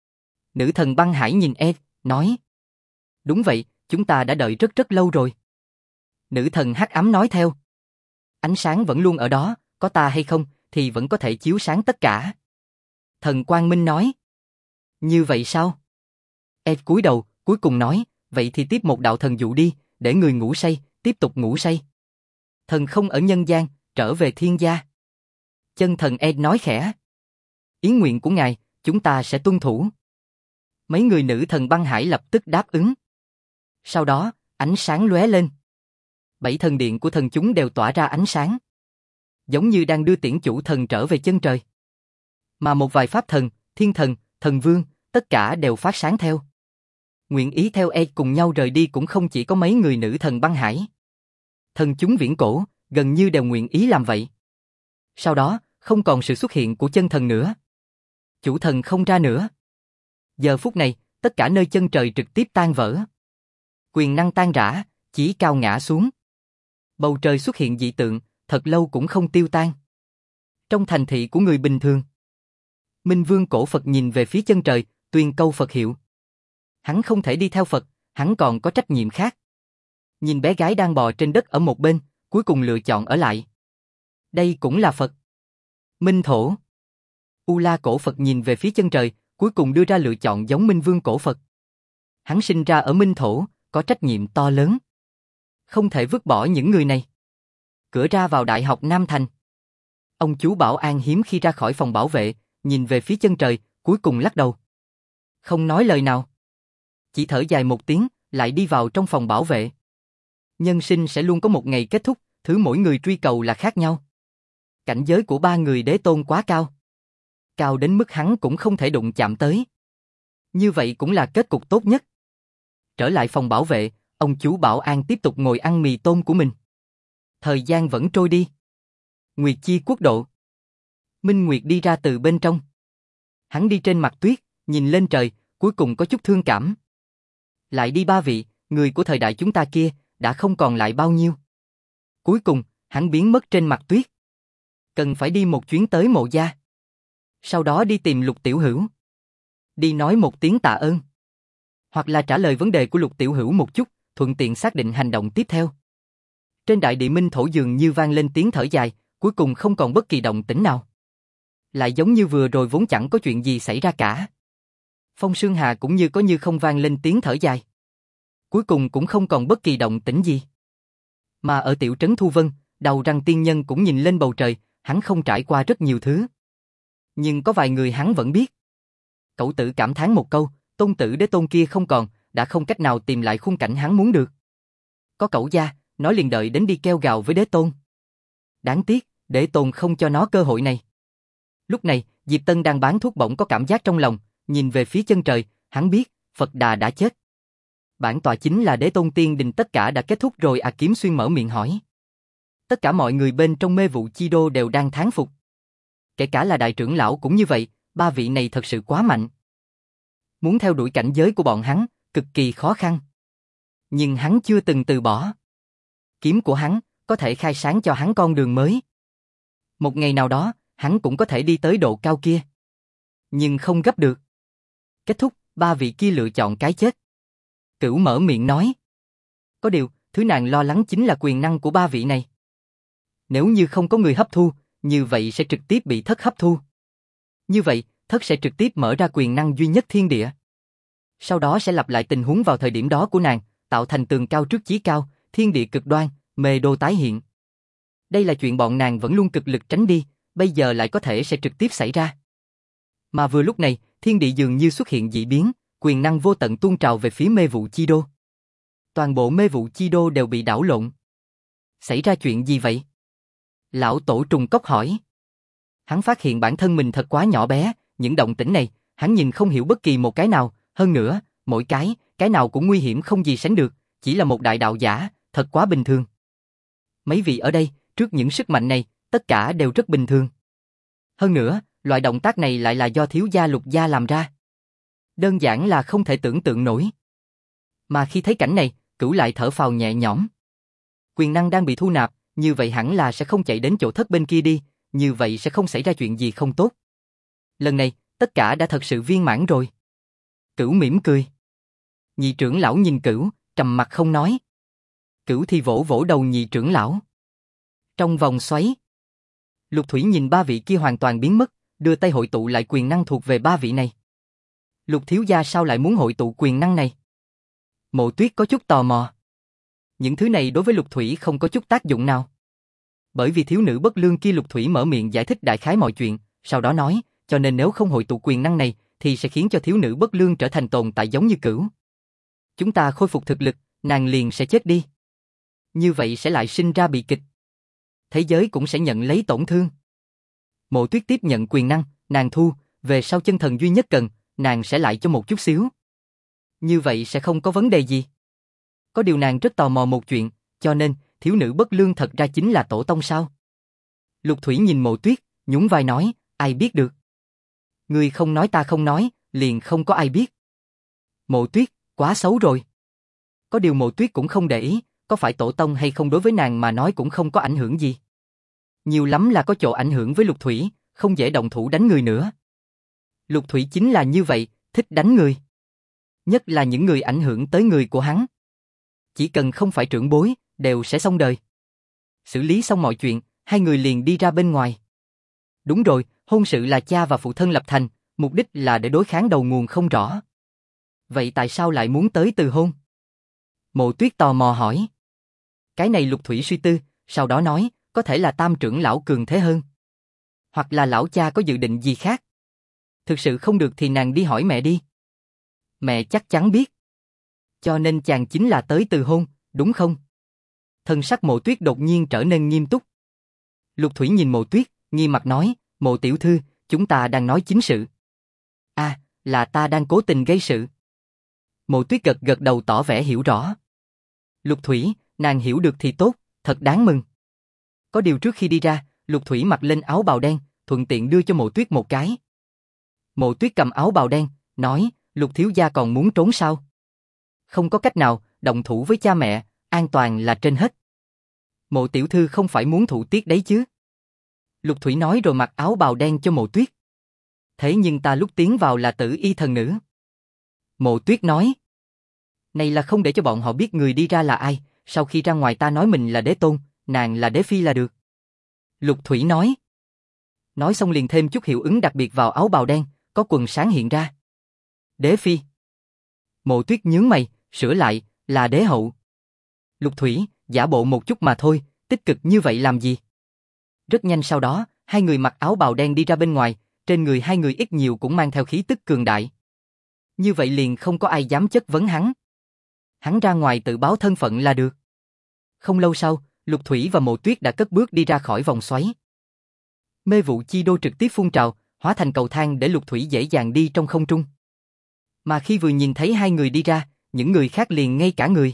Nữ thần băng hải nhìn Ed, nói. Đúng vậy, chúng ta đã đợi rất lâu rồi. Nữ thần hắc ám nói theo. Ánh sáng vẫn luôn ở đó, có ta hay không, thì vẫn có thể chiếu sáng tất cả. Thần quang minh nói. Như vậy sao? Ed cúi đầu, cuối cùng nói, vậy thì tiếp một đạo thần dụ đi, để người ngủ say, tiếp tục ngủ say. Thần không ở nhân gian, trở về thiên gia. Chân thần Ed nói khẽ. Ý nguyện của ngài, chúng ta sẽ tuân thủ. Mấy người nữ thần băng hải lập tức đáp ứng. Sau đó, ánh sáng lóe lên. 7 thần điện của thần chúng đều tỏa ra ánh sáng. Giống như đang đưa tiễn chủ thần trở về chân trời. Mà một vài pháp thần, thiên thần, thần vương, tất cả đều phát sáng theo. Nguyện ý theo Ed cùng nhau rời đi cũng không chỉ có mấy người nữ thần băng hải. Thần chúng viễn cổ, gần như đều nguyện ý làm vậy. Sau đó, không còn sự xuất hiện của chân thần nữa. Chủ thần không ra nữa. Giờ phút này, tất cả nơi chân trời trực tiếp tan vỡ. Quyền năng tan rã, chỉ cao ngã xuống. Bầu trời xuất hiện dị tượng, thật lâu cũng không tiêu tan. Trong thành thị của người bình thường, Minh Vương cổ Phật nhìn về phía chân trời, tuyên câu Phật hiệu. Hắn không thể đi theo Phật, hắn còn có trách nhiệm khác. Nhìn bé gái đang bò trên đất ở một bên, cuối cùng lựa chọn ở lại. Đây cũng là Phật. Minh Thổ. U La cổ Phật nhìn về phía chân trời, cuối cùng đưa ra lựa chọn giống Minh Vương cổ Phật. Hắn sinh ra ở Minh Thổ, có trách nhiệm to lớn. Không thể vứt bỏ những người này. Cửa ra vào Đại học Nam Thành. Ông chú bảo an hiếm khi ra khỏi phòng bảo vệ, nhìn về phía chân trời, cuối cùng lắc đầu. Không nói lời nào. Chỉ thở dài một tiếng, lại đi vào trong phòng bảo vệ. Nhân sinh sẽ luôn có một ngày kết thúc, thứ mỗi người truy cầu là khác nhau. Cảnh giới của ba người đế tôn quá cao. Cao đến mức hắn cũng không thể đụng chạm tới. Như vậy cũng là kết cục tốt nhất. Trở lại phòng bảo vệ, ông chú bảo an tiếp tục ngồi ăn mì tôm của mình. Thời gian vẫn trôi đi. Nguyệt Chi quốc độ. Minh Nguyệt đi ra từ bên trong. Hắn đi trên mặt tuyết, nhìn lên trời, cuối cùng có chút thương cảm. Lại đi ba vị, người của thời đại chúng ta kia, đã không còn lại bao nhiêu. Cuối cùng, hắn biến mất trên mặt tuyết. Cần phải đi một chuyến tới mộ gia. Sau đó đi tìm Lục Tiểu Hữu. Đi nói một tiếng tạ ơn. Hoặc là trả lời vấn đề của Lục Tiểu Hữu một chút, thuận tiện xác định hành động tiếp theo. Trên đại địa Minh Thổ dường như vang lên tiếng thở dài, cuối cùng không còn bất kỳ động tĩnh nào. Lại giống như vừa rồi vốn chẳng có chuyện gì xảy ra cả. Phong Sương Hà cũng như có như không vang lên tiếng thở dài. Cuối cùng cũng không còn bất kỳ động tĩnh gì. Mà ở tiểu trấn Thu Vân, Đầu Răng Tiên Nhân cũng nhìn lên bầu trời, hắn không trải qua rất nhiều thứ. Nhưng có vài người hắn vẫn biết. Cậu Tử cảm thán một câu, tôn tử đế tôn kia không còn, đã không cách nào tìm lại khung cảnh hắn muốn được. Có cẩu gia, nó liền đợi đến đi kêu gào với Đế Tôn. Đáng tiếc, Đế Tôn không cho nó cơ hội này. Lúc này, Diệp Tân đang bán thuốc bỗng có cảm giác trong lòng, nhìn về phía chân trời, hắn biết, Phật Đà đã chết. Bản tọa chính là Đế Tôn Tiên Đình, tất cả đã kết thúc rồi à? Kiếm Xuyên mở miệng hỏi. Tất cả mọi người bên trong Mê Vụ Chi Đô đều đang thán phục. Kể cả là đại trưởng lão cũng như vậy, ba vị này thật sự quá mạnh. Muốn theo đuổi cảnh giới của bọn hắn, cực kỳ khó khăn. Nhưng hắn chưa từng từ bỏ. Kiếm của hắn, có thể khai sáng cho hắn con đường mới. Một ngày nào đó, hắn cũng có thể đi tới độ cao kia. Nhưng không gấp được. Kết thúc, ba vị kia lựa chọn cái chết. Cửu mở miệng nói. Có điều, thứ nàng lo lắng chính là quyền năng của ba vị này. Nếu như không có người hấp thu, như vậy sẽ trực tiếp bị thất hấp thu. Như vậy, thất sẽ trực tiếp mở ra quyền năng duy nhất thiên địa. Sau đó sẽ lặp lại tình huống vào thời điểm đó của nàng, tạo thành tường cao trước chí cao, thiên địa cực đoan, mê đô tái hiện. Đây là chuyện bọn nàng vẫn luôn cực lực tránh đi, bây giờ lại có thể sẽ trực tiếp xảy ra. Mà vừa lúc này, thiên địa dường như xuất hiện dị biến, quyền năng vô tận tuôn trào về phía Mê Vụ Chi Đô. Toàn bộ Mê Vụ Chi Đô đều bị đảo lộn. Xảy ra chuyện gì vậy? Lão Tổ trùng cốc hỏi. Hắn phát hiện bản thân mình thật quá nhỏ bé, những động tĩnh này, hắn nhìn không hiểu bất kỳ một cái nào, hơn nữa, mỗi cái nào cũng nguy hiểm không gì sánh được, chỉ là một đại đạo giả, thật quá bình thường. Mấy vị ở đây, trước những sức mạnh này, tất cả đều rất bình thường. Hơn nữa, loại động tác này lại là do thiếu gia Lục gia làm ra. Đơn giản là không thể tưởng tượng nổi. Mà khi thấy cảnh này, Cửu lại thở phào nhẹ nhõm. Quyền năng đang bị thu nạp, như vậy hẳn là sẽ không chạy đến chỗ thất bên kia đi, như vậy sẽ không xảy ra chuyện gì không tốt. Lần này, tất cả đã thật sự viên mãn rồi. Cửu mỉm cười. Nhị trưởng lão nhìn Cửu, trầm mặt không nói. Cửu thì vỗ vỗ đầu nhị trưởng lão. Trong vòng xoáy, Lục Thủy nhìn ba vị kia hoàn toàn biến mất, đưa tay hội tụ lại quyền năng thuộc về ba vị này. Lục thiếu gia sao lại muốn hội tụ quyền năng này? Mộ Tuyết có chút tò mò. Những thứ này đối với Lục Thủy không có chút tác dụng nào. Bởi vì thiếu nữ bất lương kia, Lục Thủy mở miệng giải thích đại khái mọi chuyện, sau đó nói, cho nên nếu không hội tụ quyền năng này, thì sẽ khiến cho thiếu nữ bất lương trở thành tồn tại giống như Cửu. Chúng ta khôi phục thực lực, nàng liền sẽ chết đi. Như vậy sẽ lại sinh ra bi kịch. Thế giới cũng sẽ nhận lấy tổn thương. Mộ Tuyết tiếp nhận quyền năng, nàng thu, về sau chân thần duy nhất cần, nàng sẽ lại cho một chút xíu. Như vậy sẽ không có vấn đề gì. Có điều nàng rất tò mò một chuyện, cho nên, thiếu nữ bất lương thật ra chính là tổ tông sao? Lục Thủy nhìn Mộ Tuyết, nhún vai nói, ai biết được. Ngươi không nói ta không nói, liền không có ai biết. Mộ Tuyết, quá xấu rồi. Có điều Mộ Tuyết cũng không để ý, có phải tổ tông hay không đối với nàng mà nói cũng không có ảnh hưởng gì. Nhiều lắm là có chỗ ảnh hưởng với Lục Thủy, không dễ động thủ đánh người nữa. Lục Thủy chính là như vậy, thích đánh người. Nhất là những người ảnh hưởng tới người của hắn. Chỉ cần không phải trưởng bối, đều sẽ xong đời. Xử lý xong mọi chuyện, hai người liền đi ra bên ngoài. Đúng rồi, hôn sự là cha và phụ thân lập thành, mục đích là để đối kháng đầu nguồn không rõ. Vậy tại sao lại muốn tới từ hôn? Mộ Tuyết tò mò hỏi. Cái này Lục Thủy suy tư, sau đó nói, có thể là tam trưởng lão cường thế hơn. Hoặc là lão cha có dự định gì khác. Thực sự không được thì nàng đi hỏi mẹ đi. Mẹ chắc chắn biết. Cho nên chàng chính là tới từ hôn, đúng không? Thân sắc Mộ Tuyết đột nhiên trở nên nghiêm túc. Lục Thủy nhìn Mộ Tuyết, nghiêm mặt nói, Mộ tiểu thư, chúng ta đang nói chính sự. À, là ta đang cố tình gây sự. Mộ Tuyết gật gật đầu tỏ vẻ hiểu rõ. Lục Thủy, nàng hiểu được thì tốt, thật đáng mừng. Có điều trước khi đi ra, Lục Thủy mặc lên áo bào đen, thuận tiện đưa cho Mộ Tuyết một cái. Mộ Tuyết cầm áo bào đen, nói, Lục thiếu gia còn muốn trốn sao? Không có cách nào, động thủ với cha mẹ, an toàn là trên hết. Mộ tiểu thư không phải muốn thụ tiết đấy chứ? Lục Thủy nói rồi mặc áo bào đen cho Mộ Tuyết. Thế nhưng ta lúc tiến vào là tử y thần nữ. Mộ Tuyết nói. Này là không để cho bọn họ biết người đi ra là ai, sau khi ra ngoài ta nói mình là đế tôn, nàng là đế phi là được. Lục Thủy nói. Nói xong liền thêm chút hiệu ứng đặc biệt vào áo bào đen, có quần sáng hiện ra. Đế phi. Mộ Tuyết nhướng mày, sửa lại, là đế hậu. Lục Thủy, giả bộ một chút mà thôi, tích cực như vậy làm gì? Rất nhanh sau đó, hai người mặc áo bào đen đi ra bên ngoài, trên người hai người ít nhiều cũng mang theo khí tức cường đại. Như vậy liền không có ai dám chất vấn hắn. Hắn ra ngoài tự báo thân phận là được. Không lâu sau, Lục Thủy và Mộ Tuyết đã cất bước đi ra khỏi vòng xoáy. Mê vụ chi đô trực tiếp phun trào, hóa thành cầu thang để Lục Thủy dễ dàng đi trong không trung. Mà khi vừa nhìn thấy hai người đi ra, những người khác liền ngây cả người.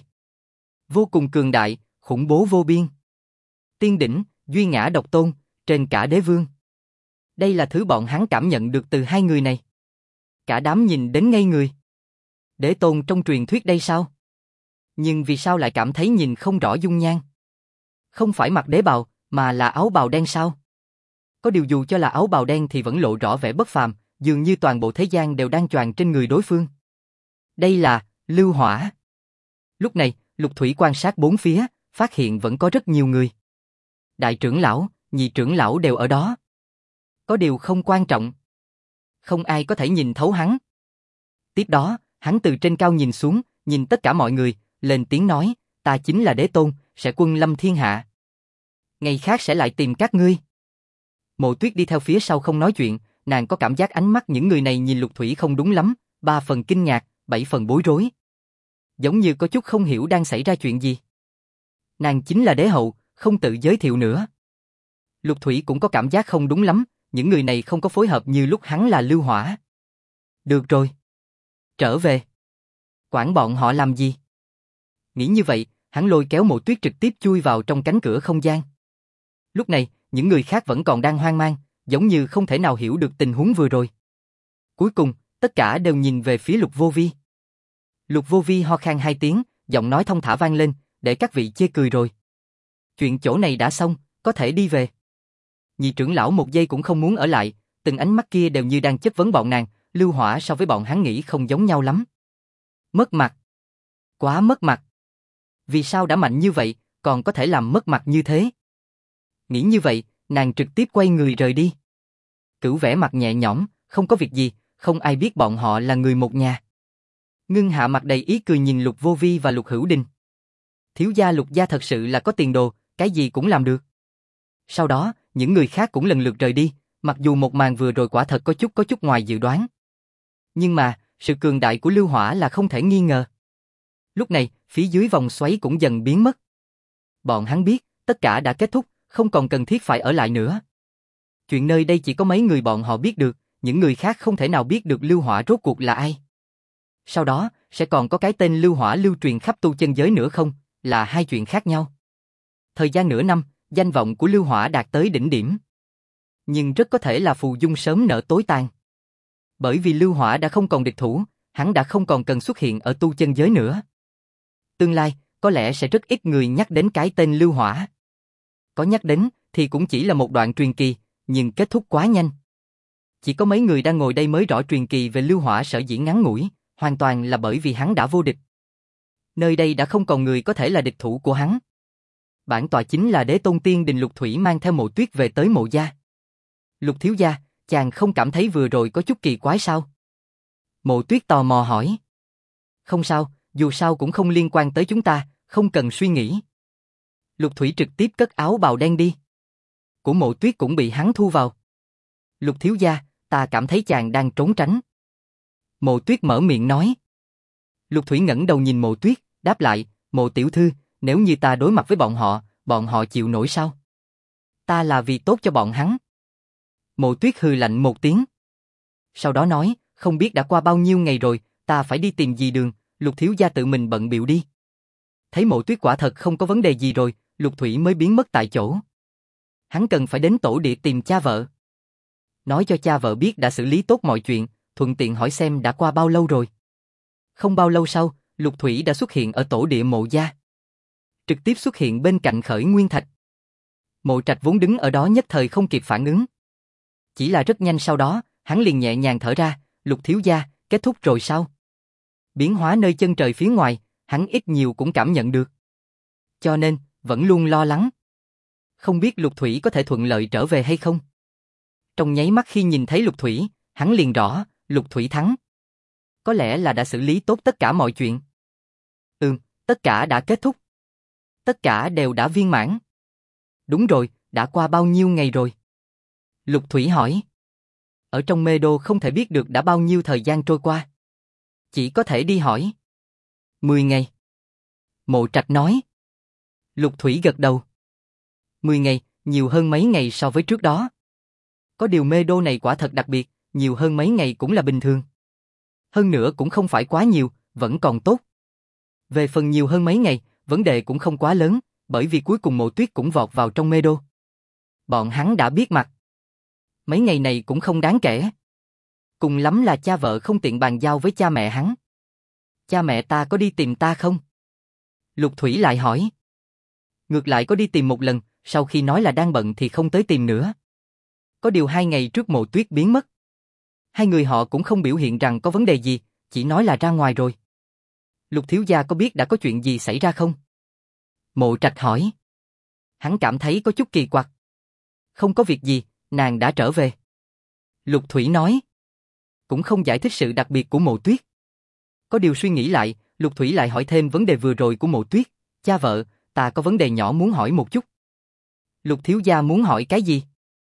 Vô cùng cường đại, khủng bố vô biên. Tiên đỉnh, duy ngã độc tôn, trên cả đế vương. Đây là thứ bọn hắn cảm nhận được từ hai người này. Cả đám nhìn đến ngây người. Đế tôn trong truyền thuyết đây sao? Nhưng vì sao lại cảm thấy nhìn không rõ dung nhan? Không phải mặc đế bào, mà là áo bào đen sao? Có điều dù cho là áo bào đen thì vẫn lộ rõ vẻ bất phàm, dường như toàn bộ thế gian đều đang choàng trên người đối phương. Đây là lưu hỏa. Lúc này, Lục Thủy quan sát bốn phía, phát hiện vẫn có rất nhiều người. Đại trưởng lão, nhị trưởng lão đều ở đó. Có điều không quan trọng. Không ai có thể nhìn thấu hắn. Tiếp đó, hắn từ trên cao nhìn xuống, nhìn tất cả mọi người, lên tiếng nói, ta chính là đế tôn, sẽ quân lâm thiên hạ. Ngày khác sẽ lại tìm các ngươi. Mộ Tuyết đi theo phía sau không nói chuyện, nàng có cảm giác ánh mắt những người này nhìn Lục Thủy không đúng lắm, 3 phần kinh ngạc, 7 phần bối rối. Giống như có chút không hiểu đang xảy ra chuyện gì. Nàng chính là đế hậu, không tự giới thiệu nữa. Lục Thủy cũng có cảm giác không đúng lắm, những người này không có phối hợp như lúc hắn là lưu hỏa. Được rồi. Trở về. Quản bọn họ làm gì? Nghĩ như vậy, hắn lôi kéo Mộ Tuyết trực tiếp chui vào trong cánh cửa không gian. Lúc này, những người khác vẫn còn đang hoang mang, giống như không thể nào hiểu được tình huống vừa rồi. Cuối cùng, tất cả đều nhìn về phía Lục Vô Vi. Lục Vô Vi ho khan 2 tiếng, giọng nói thông thả vang lên, để các vị chê cười rồi. Chuyện chỗ này đã xong, có thể đi về. Nhị trưởng lão một giây cũng không muốn ở lại, từng ánh mắt kia đều như đang chất vấn bọn nàng, lưu hỏa so với bọn hắn nghĩ không giống nhau lắm. Mất mặt. Quá mất mặt. Vì sao đã mạnh như vậy, còn có thể làm mất mặt như thế? Nghĩ như vậy, nàng trực tiếp quay người rời đi. Cửu vẻ mặt nhẹ nhõm, không có việc gì, không ai biết bọn họ là người một nhà. Ngưng Hạ mặt đầy ý cười nhìn Lục Vô Vi và Lục Hữu Đình. Thiếu gia Lục gia thật sự là có tiền đồ, cái gì cũng làm được. Sau đó, những người khác cũng lần lượt rời đi, mặc dù một màn vừa rồi quả thật có chút ngoài dự đoán. Nhưng mà, sự cường đại của lưu hỏa là không thể nghi ngờ. Lúc này, phía dưới vòng xoáy cũng dần biến mất. Bọn hắn biết, tất cả đã kết thúc, không còn cần thiết phải ở lại nữa. Chuyện nơi đây chỉ có mấy người bọn họ biết được, những người khác không thể nào biết được lưu hỏa rốt cuộc là ai. Sau đó, sẽ còn có cái tên lưu hỏa lưu truyền khắp tu chân giới nữa không, là hai chuyện khác nhau. Thời gian nửa năm, danh vọng của lưu hỏa đạt tới đỉnh điểm. Nhưng rất có thể là phù dung sớm nở tối tàn. Bởi vì lưu hỏa đã không còn địch thủ, hắn đã không còn cần xuất hiện ở tu chân giới nữa. Tương lai, có lẽ sẽ rất ít người nhắc đến cái tên lưu hỏa. Có nhắc đến, thì cũng chỉ là một đoạn truyền kỳ, nhưng kết thúc quá nhanh. Chỉ có mấy người đang ngồi đây mới rõ truyền kỳ về lưu hỏa sở dĩ ngắn ngủi, hoàn toàn là bởi vì hắn đã vô địch. Nơi đây đã không còn người có thể là địch thủ của hắn. Bản tọa chính là Đế Tôn Tiên Đình Lục Thủy mang theo Mộ Tuyết về tới Mộ gia. Lục thiếu gia, chàng không cảm thấy vừa rồi có chút kỳ quái sao? Mộ Tuyết tò mò hỏi. Không sao, dù sao cũng không liên quan tới chúng ta, không cần suy nghĩ. Lục Thủy trực tiếp cất áo bào đen đi. Của Mộ Tuyết cũng bị hắn thu vào. Lục thiếu gia, ta cảm thấy chàng đang trốn tránh. Mộ Tuyết mở miệng nói. Lục Thủy ngẩng đầu nhìn Mộ Tuyết, đáp lại, Mộ tiểu thư, nếu như ta đối mặt với bọn họ chịu nổi sao? Ta là vì tốt cho bọn hắn. Mộ Tuyết hừ lạnh một tiếng. Sau đó nói, không biết đã qua bao nhiêu ngày rồi, ta phải đi tìm dì Đường, Lục thiếu gia tự mình bận bịu đi. Thấy Mộ Tuyết quả thật không có vấn đề gì rồi, Lục Thủy mới biến mất tại chỗ. Hắn cần phải đến tổ địa tìm cha vợ. Nói cho cha vợ biết đã xử lý tốt mọi chuyện, thuận tiện hỏi xem đã qua bao lâu rồi. Không bao lâu sau, Lục Thủy đã xuất hiện ở tổ địa Mộ gia. Trực tiếp xuất hiện bên cạnh Khởi Nguyên Thạch. Mộ Trạch vốn đứng ở đó nhất thời không kịp phản ứng. Chỉ là rất nhanh sau đó, hắn liền nhẹ nhàng thở ra, Lục thiếu gia, kết thúc rồi sao? Biến hóa nơi chân trời phía ngoài, hắn ít nhiều cũng cảm nhận được. Cho nên, vẫn luôn lo lắng. Không biết Lục Thủy có thể thuận lợi trở về hay không? Trong nháy mắt khi nhìn thấy Lục Thủy, hắn liền rõ, Lục Thủy thắng. Có lẽ là đã xử lý tốt tất cả mọi chuyện. Tất cả đã kết thúc. Tất cả đều đã viên mãn. Đúng rồi, đã qua bao nhiêu ngày rồi? Lục Thủy hỏi. Ở trong mê đô không thể biết được đã bao nhiêu thời gian trôi qua. Chỉ có thể đi hỏi. 10 ngày. Mộ Trạch nói. Lục Thủy gật đầu. 10 ngày, nhiều hơn mấy ngày so với trước đó. Có điều mê đô này quả thật đặc biệt, nhiều hơn mấy ngày cũng là bình thường. Hơn nữa cũng không phải quá nhiều, vẫn còn tốt. Về phần nhiều hơn mấy ngày, vấn đề cũng không quá lớn, bởi vì cuối cùng Mộ Tuyết cũng vọt vào trong mê đô. Bọn hắn đã biết mặt. Mấy ngày này cũng không đáng kể. Cùng lắm là cha vợ không tiện bàn giao với cha mẹ hắn. Cha mẹ ta có đi tìm ta không? Lục Thủy lại hỏi. Ngược lại có đi tìm một lần, sau khi nói là đang bận thì không tới tìm nữa. Có điều 2 ngày trước Mộ Tuyết biến mất. Hai người họ cũng không biểu hiện rằng có vấn đề gì, chỉ nói là ra ngoài rồi. Lục thiếu gia có biết đã có chuyện gì xảy ra không? Mộ Trạch hỏi. Hắn cảm thấy có chút kỳ quặc. Không có việc gì, nàng đã trở về. Lục Thủy nói. Cũng không giải thích sự đặc biệt của Mộ Tuyết. Có điều suy nghĩ lại, Lục Thủy lại hỏi thêm vấn đề vừa rồi của Mộ Tuyết. Cha vợ, ta có vấn đề nhỏ muốn hỏi một chút. Lục thiếu gia muốn hỏi cái gì?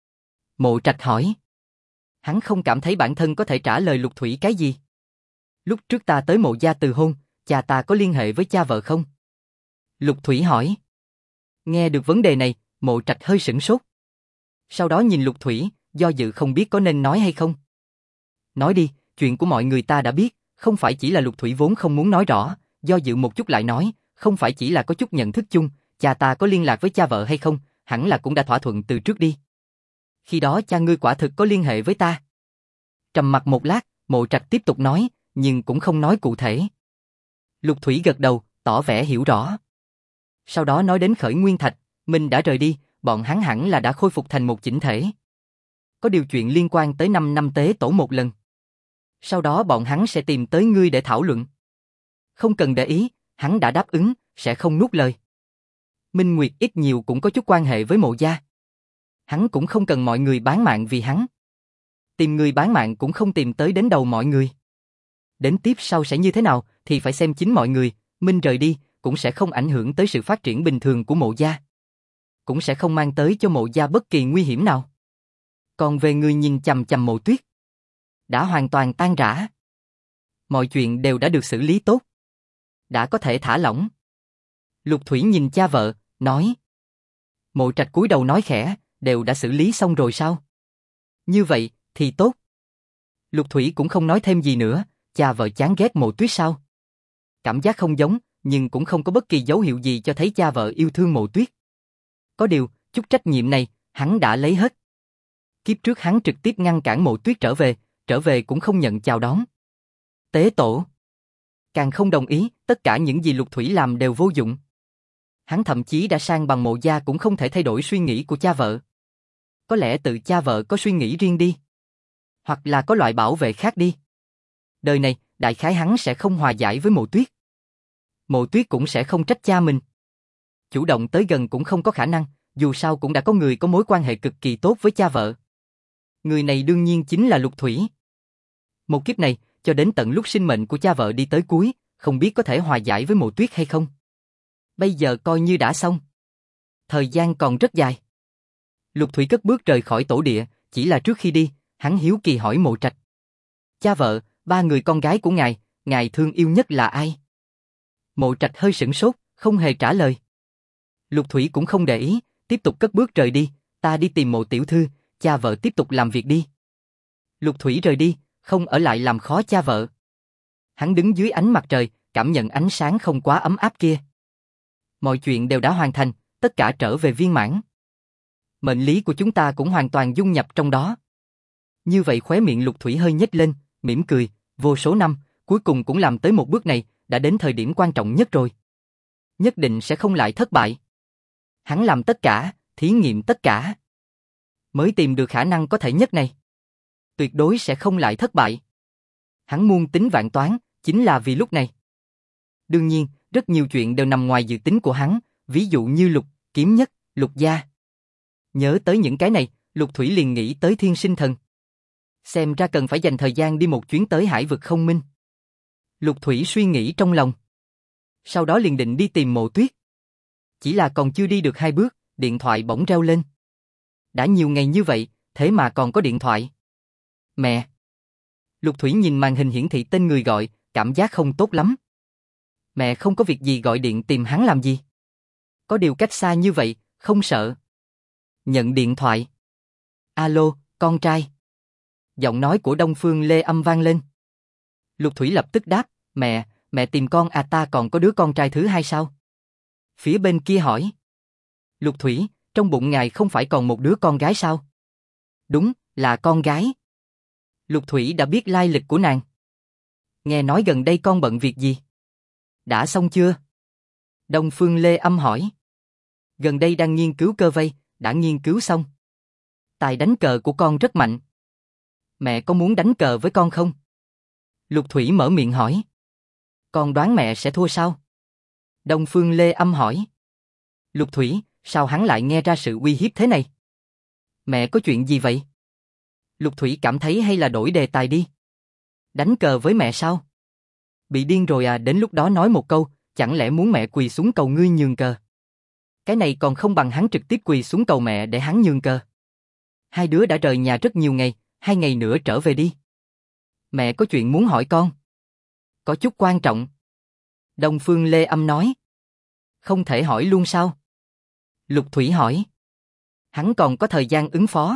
Mộ Trạch hỏi. Hắn không cảm thấy bản thân có thể trả lời Lục Thủy cái gì. Lúc trước ta tới Mộ gia từ hôn, cha ta có liên hệ với cha vợ không? Lục Thủy hỏi. Nghe được vấn đề này, Mộ Trạch hơi sửng sốt. Sau đó nhìn Lục Thủy, do dự không biết có nên nói hay không. Nói đi, chuyện của mọi người ta đã biết, không phải chỉ là Lục Thủy vốn không muốn nói rõ, do dự một chút lại nói, không phải chỉ là có chút nhận thức chung, cha ta có liên lạc với cha vợ hay không, hẳn là cũng đã thỏa thuận từ trước đi. Khi đó cha ngươi quả thực có liên hệ với ta. Trầm mặc một lát, Mộ Trạch tiếp tục nói, nhưng cũng không nói cụ thể. Lục Thủy gật đầu, tỏ vẻ hiểu rõ. Sau đó nói đến Khởi Nguyên Thạch, mình đã rời đi, bọn hắn hẳn là đã khôi phục thành một chỉnh thể. Có điều chuyện liên quan tới 5 năm tế tổ một lần. Sau đó bọn hắn sẽ tìm tới ngươi để thảo luận. Không cần để ý, hắn đã đáp ứng, sẽ không nuốt lời. Minh Nguyệt ít nhiều cũng có chút quan hệ với Mộ gia. Hắn cũng không cần mọi người bán mạng vì hắn. Tìm người bán mạng cũng không tìm tới đến đầu mọi người. Đến tiếp sau sẽ như thế nào thì phải xem chính mọi người, Minh rời đi cũng sẽ không ảnh hưởng tới sự phát triển bình thường của Mộ gia. Cũng sẽ không mang tới cho Mộ gia bất kỳ nguy hiểm nào. Còn về người nhìn chằm chằm Mộ Tuyết, đã hoàn toàn tan rã. Mọi chuyện đều đã được xử lý tốt. Đã có thể thả lỏng. Lục Thủy nhìn cha vợ, nói. Mộ Trạch cúi đầu nói khẽ, đều đã xử lý xong rồi sao? Như vậy, thì tốt. Lục Thủy cũng không nói thêm gì nữa, cha vợ chán ghét Mộ Tuyết sao? Cảm giác không giống, nhưng cũng không có bất kỳ dấu hiệu gì cho thấy cha vợ yêu thương Mộ Tuyết. Có điều, chút trách nhiệm này, hắn đã lấy hết. Kiếp trước hắn trực tiếp ngăn cản Mộ Tuyết trở về cũng không nhận chào đón. Tế tổ. Càng không đồng ý, tất cả những gì Lục Thủy làm đều vô dụng. Hắn thậm chí đã sang bằng Mộ gia cũng không thể thay đổi suy nghĩ của cha vợ. Có lẽ tự cha vợ có suy nghĩ riêng đi. Hoặc là có loại bảo vệ khác đi. Đời này, đại khái hắn sẽ không hòa giải với Mộ Tuyết. Mộ Tuyết cũng sẽ không trách cha mình. Chủ động tới gần cũng không có khả năng, dù sao cũng đã có người có mối quan hệ cực kỳ tốt với cha vợ. Người này đương nhiên chính là Lục Thủy. Một kiếp này, cho đến tận lúc sinh mệnh của cha vợ đi tới cuối, không biết có thể hòa giải với Mộ Tuyết hay không. Bây giờ coi như đã xong. Thời gian còn rất dài. Lục Thủy cất bước rời khỏi tổ địa, chỉ là trước khi đi, hắn hiếu kỳ hỏi Mộ Trạch. Cha vợ, 3 người con gái của ngài thương yêu nhất là ai? Mộ Trạch hơi sửng sốt, không hề trả lời. Lục Thủy cũng không để ý, tiếp tục cất bước rời đi, ta đi tìm Mộ tiểu thư, cha vợ tiếp tục làm việc đi. Lục Thủy rời đi, không ở lại làm khó cha vợ. Hắn đứng dưới ánh mặt trời, cảm nhận ánh sáng không quá ấm áp kia. Mọi chuyện đều đã hoàn thành, tất cả trở về viên mãn. Mệnh lý của chúng ta cũng hoàn toàn dung nhập trong đó. Như vậy khóe miệng Lục Thủy hơi nhếch lên, mỉm cười, vô số năm, cuối cùng cũng làm tới một bước này, đã đến thời điểm quan trọng nhất rồi. Nhất định sẽ không lại thất bại. Hắn làm tất cả, thí nghiệm tất cả. Mới tìm được khả năng có thể nhất này. Tuyệt đối sẽ không lại thất bại. Hắn muôn tính vạn toán, chính là vì lúc này. Đương nhiên, rất nhiều chuyện đều nằm ngoài dự tính của hắn, ví dụ như Lục, Kiếm Nhất, Lục Gia. Nhớ tới những cái này, Lục Thủy liền nghĩ tới Thiên Sinh Thần. Xem ra cần phải dành thời gian đi một chuyến tới Hải vực không minh. Lục Thủy suy nghĩ trong lòng. Sau đó liền định đi tìm Mộ Tuyết. Chỉ là còn chưa đi được 2 bước, điện thoại bỗng reo lên. Đã nhiều ngày như vậy, thế mà còn có điện thoại. Mẹ! Lục Thủy nhìn màn hình hiển thị tên người gọi, cảm giác không tốt lắm. Mẹ không có việc gì gọi điện tìm hắn làm gì? Có điều cách xa như vậy, không sợ. Nhận điện thoại. Alo, con trai. Giọng nói của Đông Phương Lê Âm vang lên. Lục Thủy lập tức đáp, mẹ tìm con à, ta còn có đứa con trai thứ hai sao? Phía bên kia hỏi. Lục Thủy, trong bụng ngài không phải còn một đứa con gái sao? Đúng, là con gái. Lục Thủy đã biết lai lịch của nàng. Nghe nói gần đây con bận việc gì? Đã xong chưa? Đông Phương Lê Âm hỏi. Gần đây đang nghiên cứu cơ vây, đã nghiên cứu xong. Tài đánh cờ của con rất mạnh. Mẹ có muốn đánh cờ với con không? Lục Thủy mở miệng hỏi. Con đoán mẹ sẽ thua sao? Đông Phương Lê Âm hỏi. Lục Thủy, sao hắn lại nghe ra sự uy hiếp thế này? Mẹ có chuyện gì vậy? Lục Thủy cảm thấy hay là đổi đề tài đi. Đánh cờ với mẹ sao? Bị điên rồi à, đến lúc đó nói một câu, chẳng lẽ muốn mẹ quỳ xuống cầu ngươi nhường cờ? Cái này còn không bằng hắn trực tiếp quỳ xuống cầu mẹ để hắn nhường cờ. Hai đứa đã rời nhà rất nhiều ngày, 2 ngày nữa trở về đi. Mẹ có chuyện muốn hỏi con. Có chút quan trọng. Đông Phương Lê Âm nói. Không thể hỏi luôn sao? Lục Thủy hỏi. Hắn còn có thời gian ứng phó.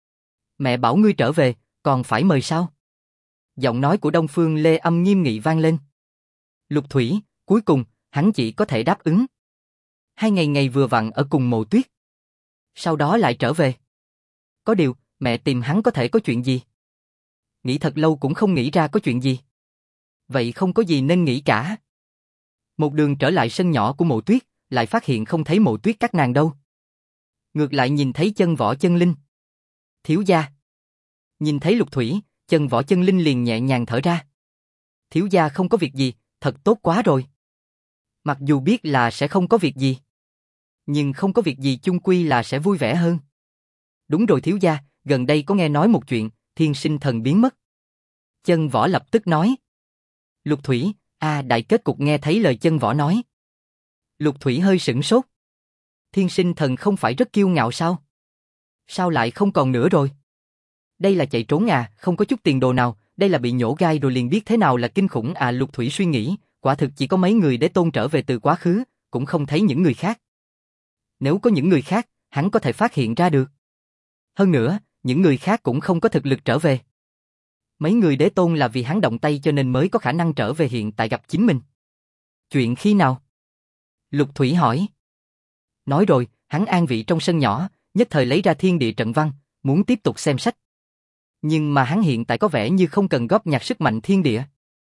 Mẹ bảo ngươi trở về, còn phải mời sao? Giọng nói của Đông Phương Lê Âm nghiêm nghị vang lên. Lục Thủy, cuối cùng, hắn chỉ có thể đáp ứng. 2 ngày vừa vặn ở cùng Mộ Tuyết. Sau đó lại trở về. Có điều, mẹ tìm hắn có thể có chuyện gì? Nghĩ thật lâu cũng không nghĩ ra có chuyện gì. Vậy không có gì nên nghĩ cả. Một đường trở lại sân nhỏ của Mộ Tuyết, lại phát hiện không thấy Mộ Tuyết các nàng đâu. Ngược lại nhìn thấy Chân Võ Chân Linh. Thiếu gia. Nhìn thấy Lục Thủy, Chân Võ Chân Linh liền nhẹ nhàng thở ra. Thiếu gia không có việc gì, thật tốt quá rồi. Mặc dù biết là sẽ không có việc gì, nhưng không có việc gì chung quy là sẽ vui vẻ hơn. Đúng rồi thiếu gia, gần đây có nghe nói một chuyện, Thiên Sinh Thần biến mất. Chân Võ lập tức nói. Lục Thủy, đại kết cục nghe thấy lời Chân Võ nói. Lục Thủy hơi sửng sốt. Thiên Sinh Thần không phải rất kiêu ngạo sao? Sao lại không còn nữa rồi? Đây là chạy trốn à, không có chút tiền đồ nào, đây là bị nhổ gai rồi liền biết thế nào là kinh khủng à. Lục Thủy suy nghĩ, quả thực chỉ có mấy người Đế Tôn trở về từ quá khứ, cũng không thấy những người khác. Nếu có những người khác, hắn có thể phát hiện ra được. Hơn nữa, những người khác cũng không có thực lực trở về. Mấy người Đế Tôn là vì hắn động tay cho nên mới có khả năng trở về hiện tại gặp chính mình. Chuyện khi nào? Lục Thủy hỏi. Nói rồi, hắn an vị trong sân nhỏ, nhất thời lấy ra thiên địa trận văn, muốn tiếp tục xem sách. Nhưng mà hắn hiện tại có vẻ như không cần góp nhặt sức mạnh thiên địa.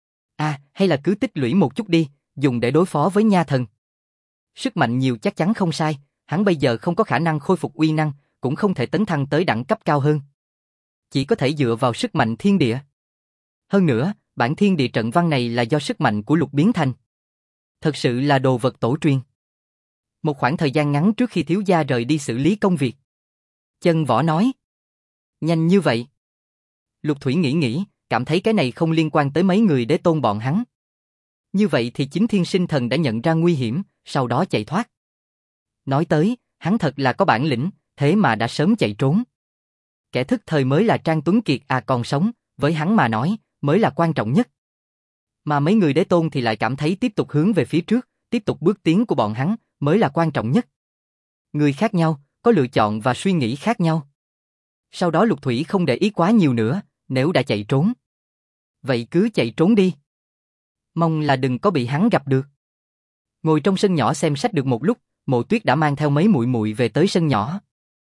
Hay là cứ tích lũy một chút đi, dùng để đối phó với nha thần. Sức mạnh nhiều chắc chắn không sai, hắn bây giờ không có khả năng khôi phục uy năng, cũng không thể tấn thăng tới đẳng cấp cao hơn. Chỉ có thể dựa vào sức mạnh thiên địa. Hơn nữa, bản thiên địa trận văn này là do sức mạnh của Lục biến thành. Thật sự là đồ vật tổ truyền. Một khoảng thời gian ngắn trước khi thiếu gia rời đi xử lý công việc. Chân Võ nói. Nhanh như vậy. Lục Thủy nghĩ, cảm thấy cái này không liên quan tới mấy người Đế Tôn bọn hắn. Như vậy thì chính Thiên Sinh Thần đã nhận ra nguy hiểm, sau đó chạy thoát. Nói tới, hắn thật là có bản lĩnh, thế mà đã sớm chạy trốn. Kẻ thức thời mới là Trang Tuấn Kiệt còn sống, với hắn mà nói, mới là quan trọng nhất. Mà mấy người Đế Tôn thì lại cảm thấy tiếp tục hướng về phía trước, tiếp tục bước tiến của bọn hắn, mới là quan trọng nhất. Người khác nhau, có lựa chọn và suy nghĩ khác nhau. Sau đó Lục Thủy không để ý quá nhiều nữa, nếu đã chạy trốn. Vậy cứ chạy trốn đi. Mong là đừng có bị hắn gặp được. Ngồi trong sân nhỏ xem sách được một lúc, Mộ Tuyết đã mang theo mấy muội muội về tới sân nhỏ.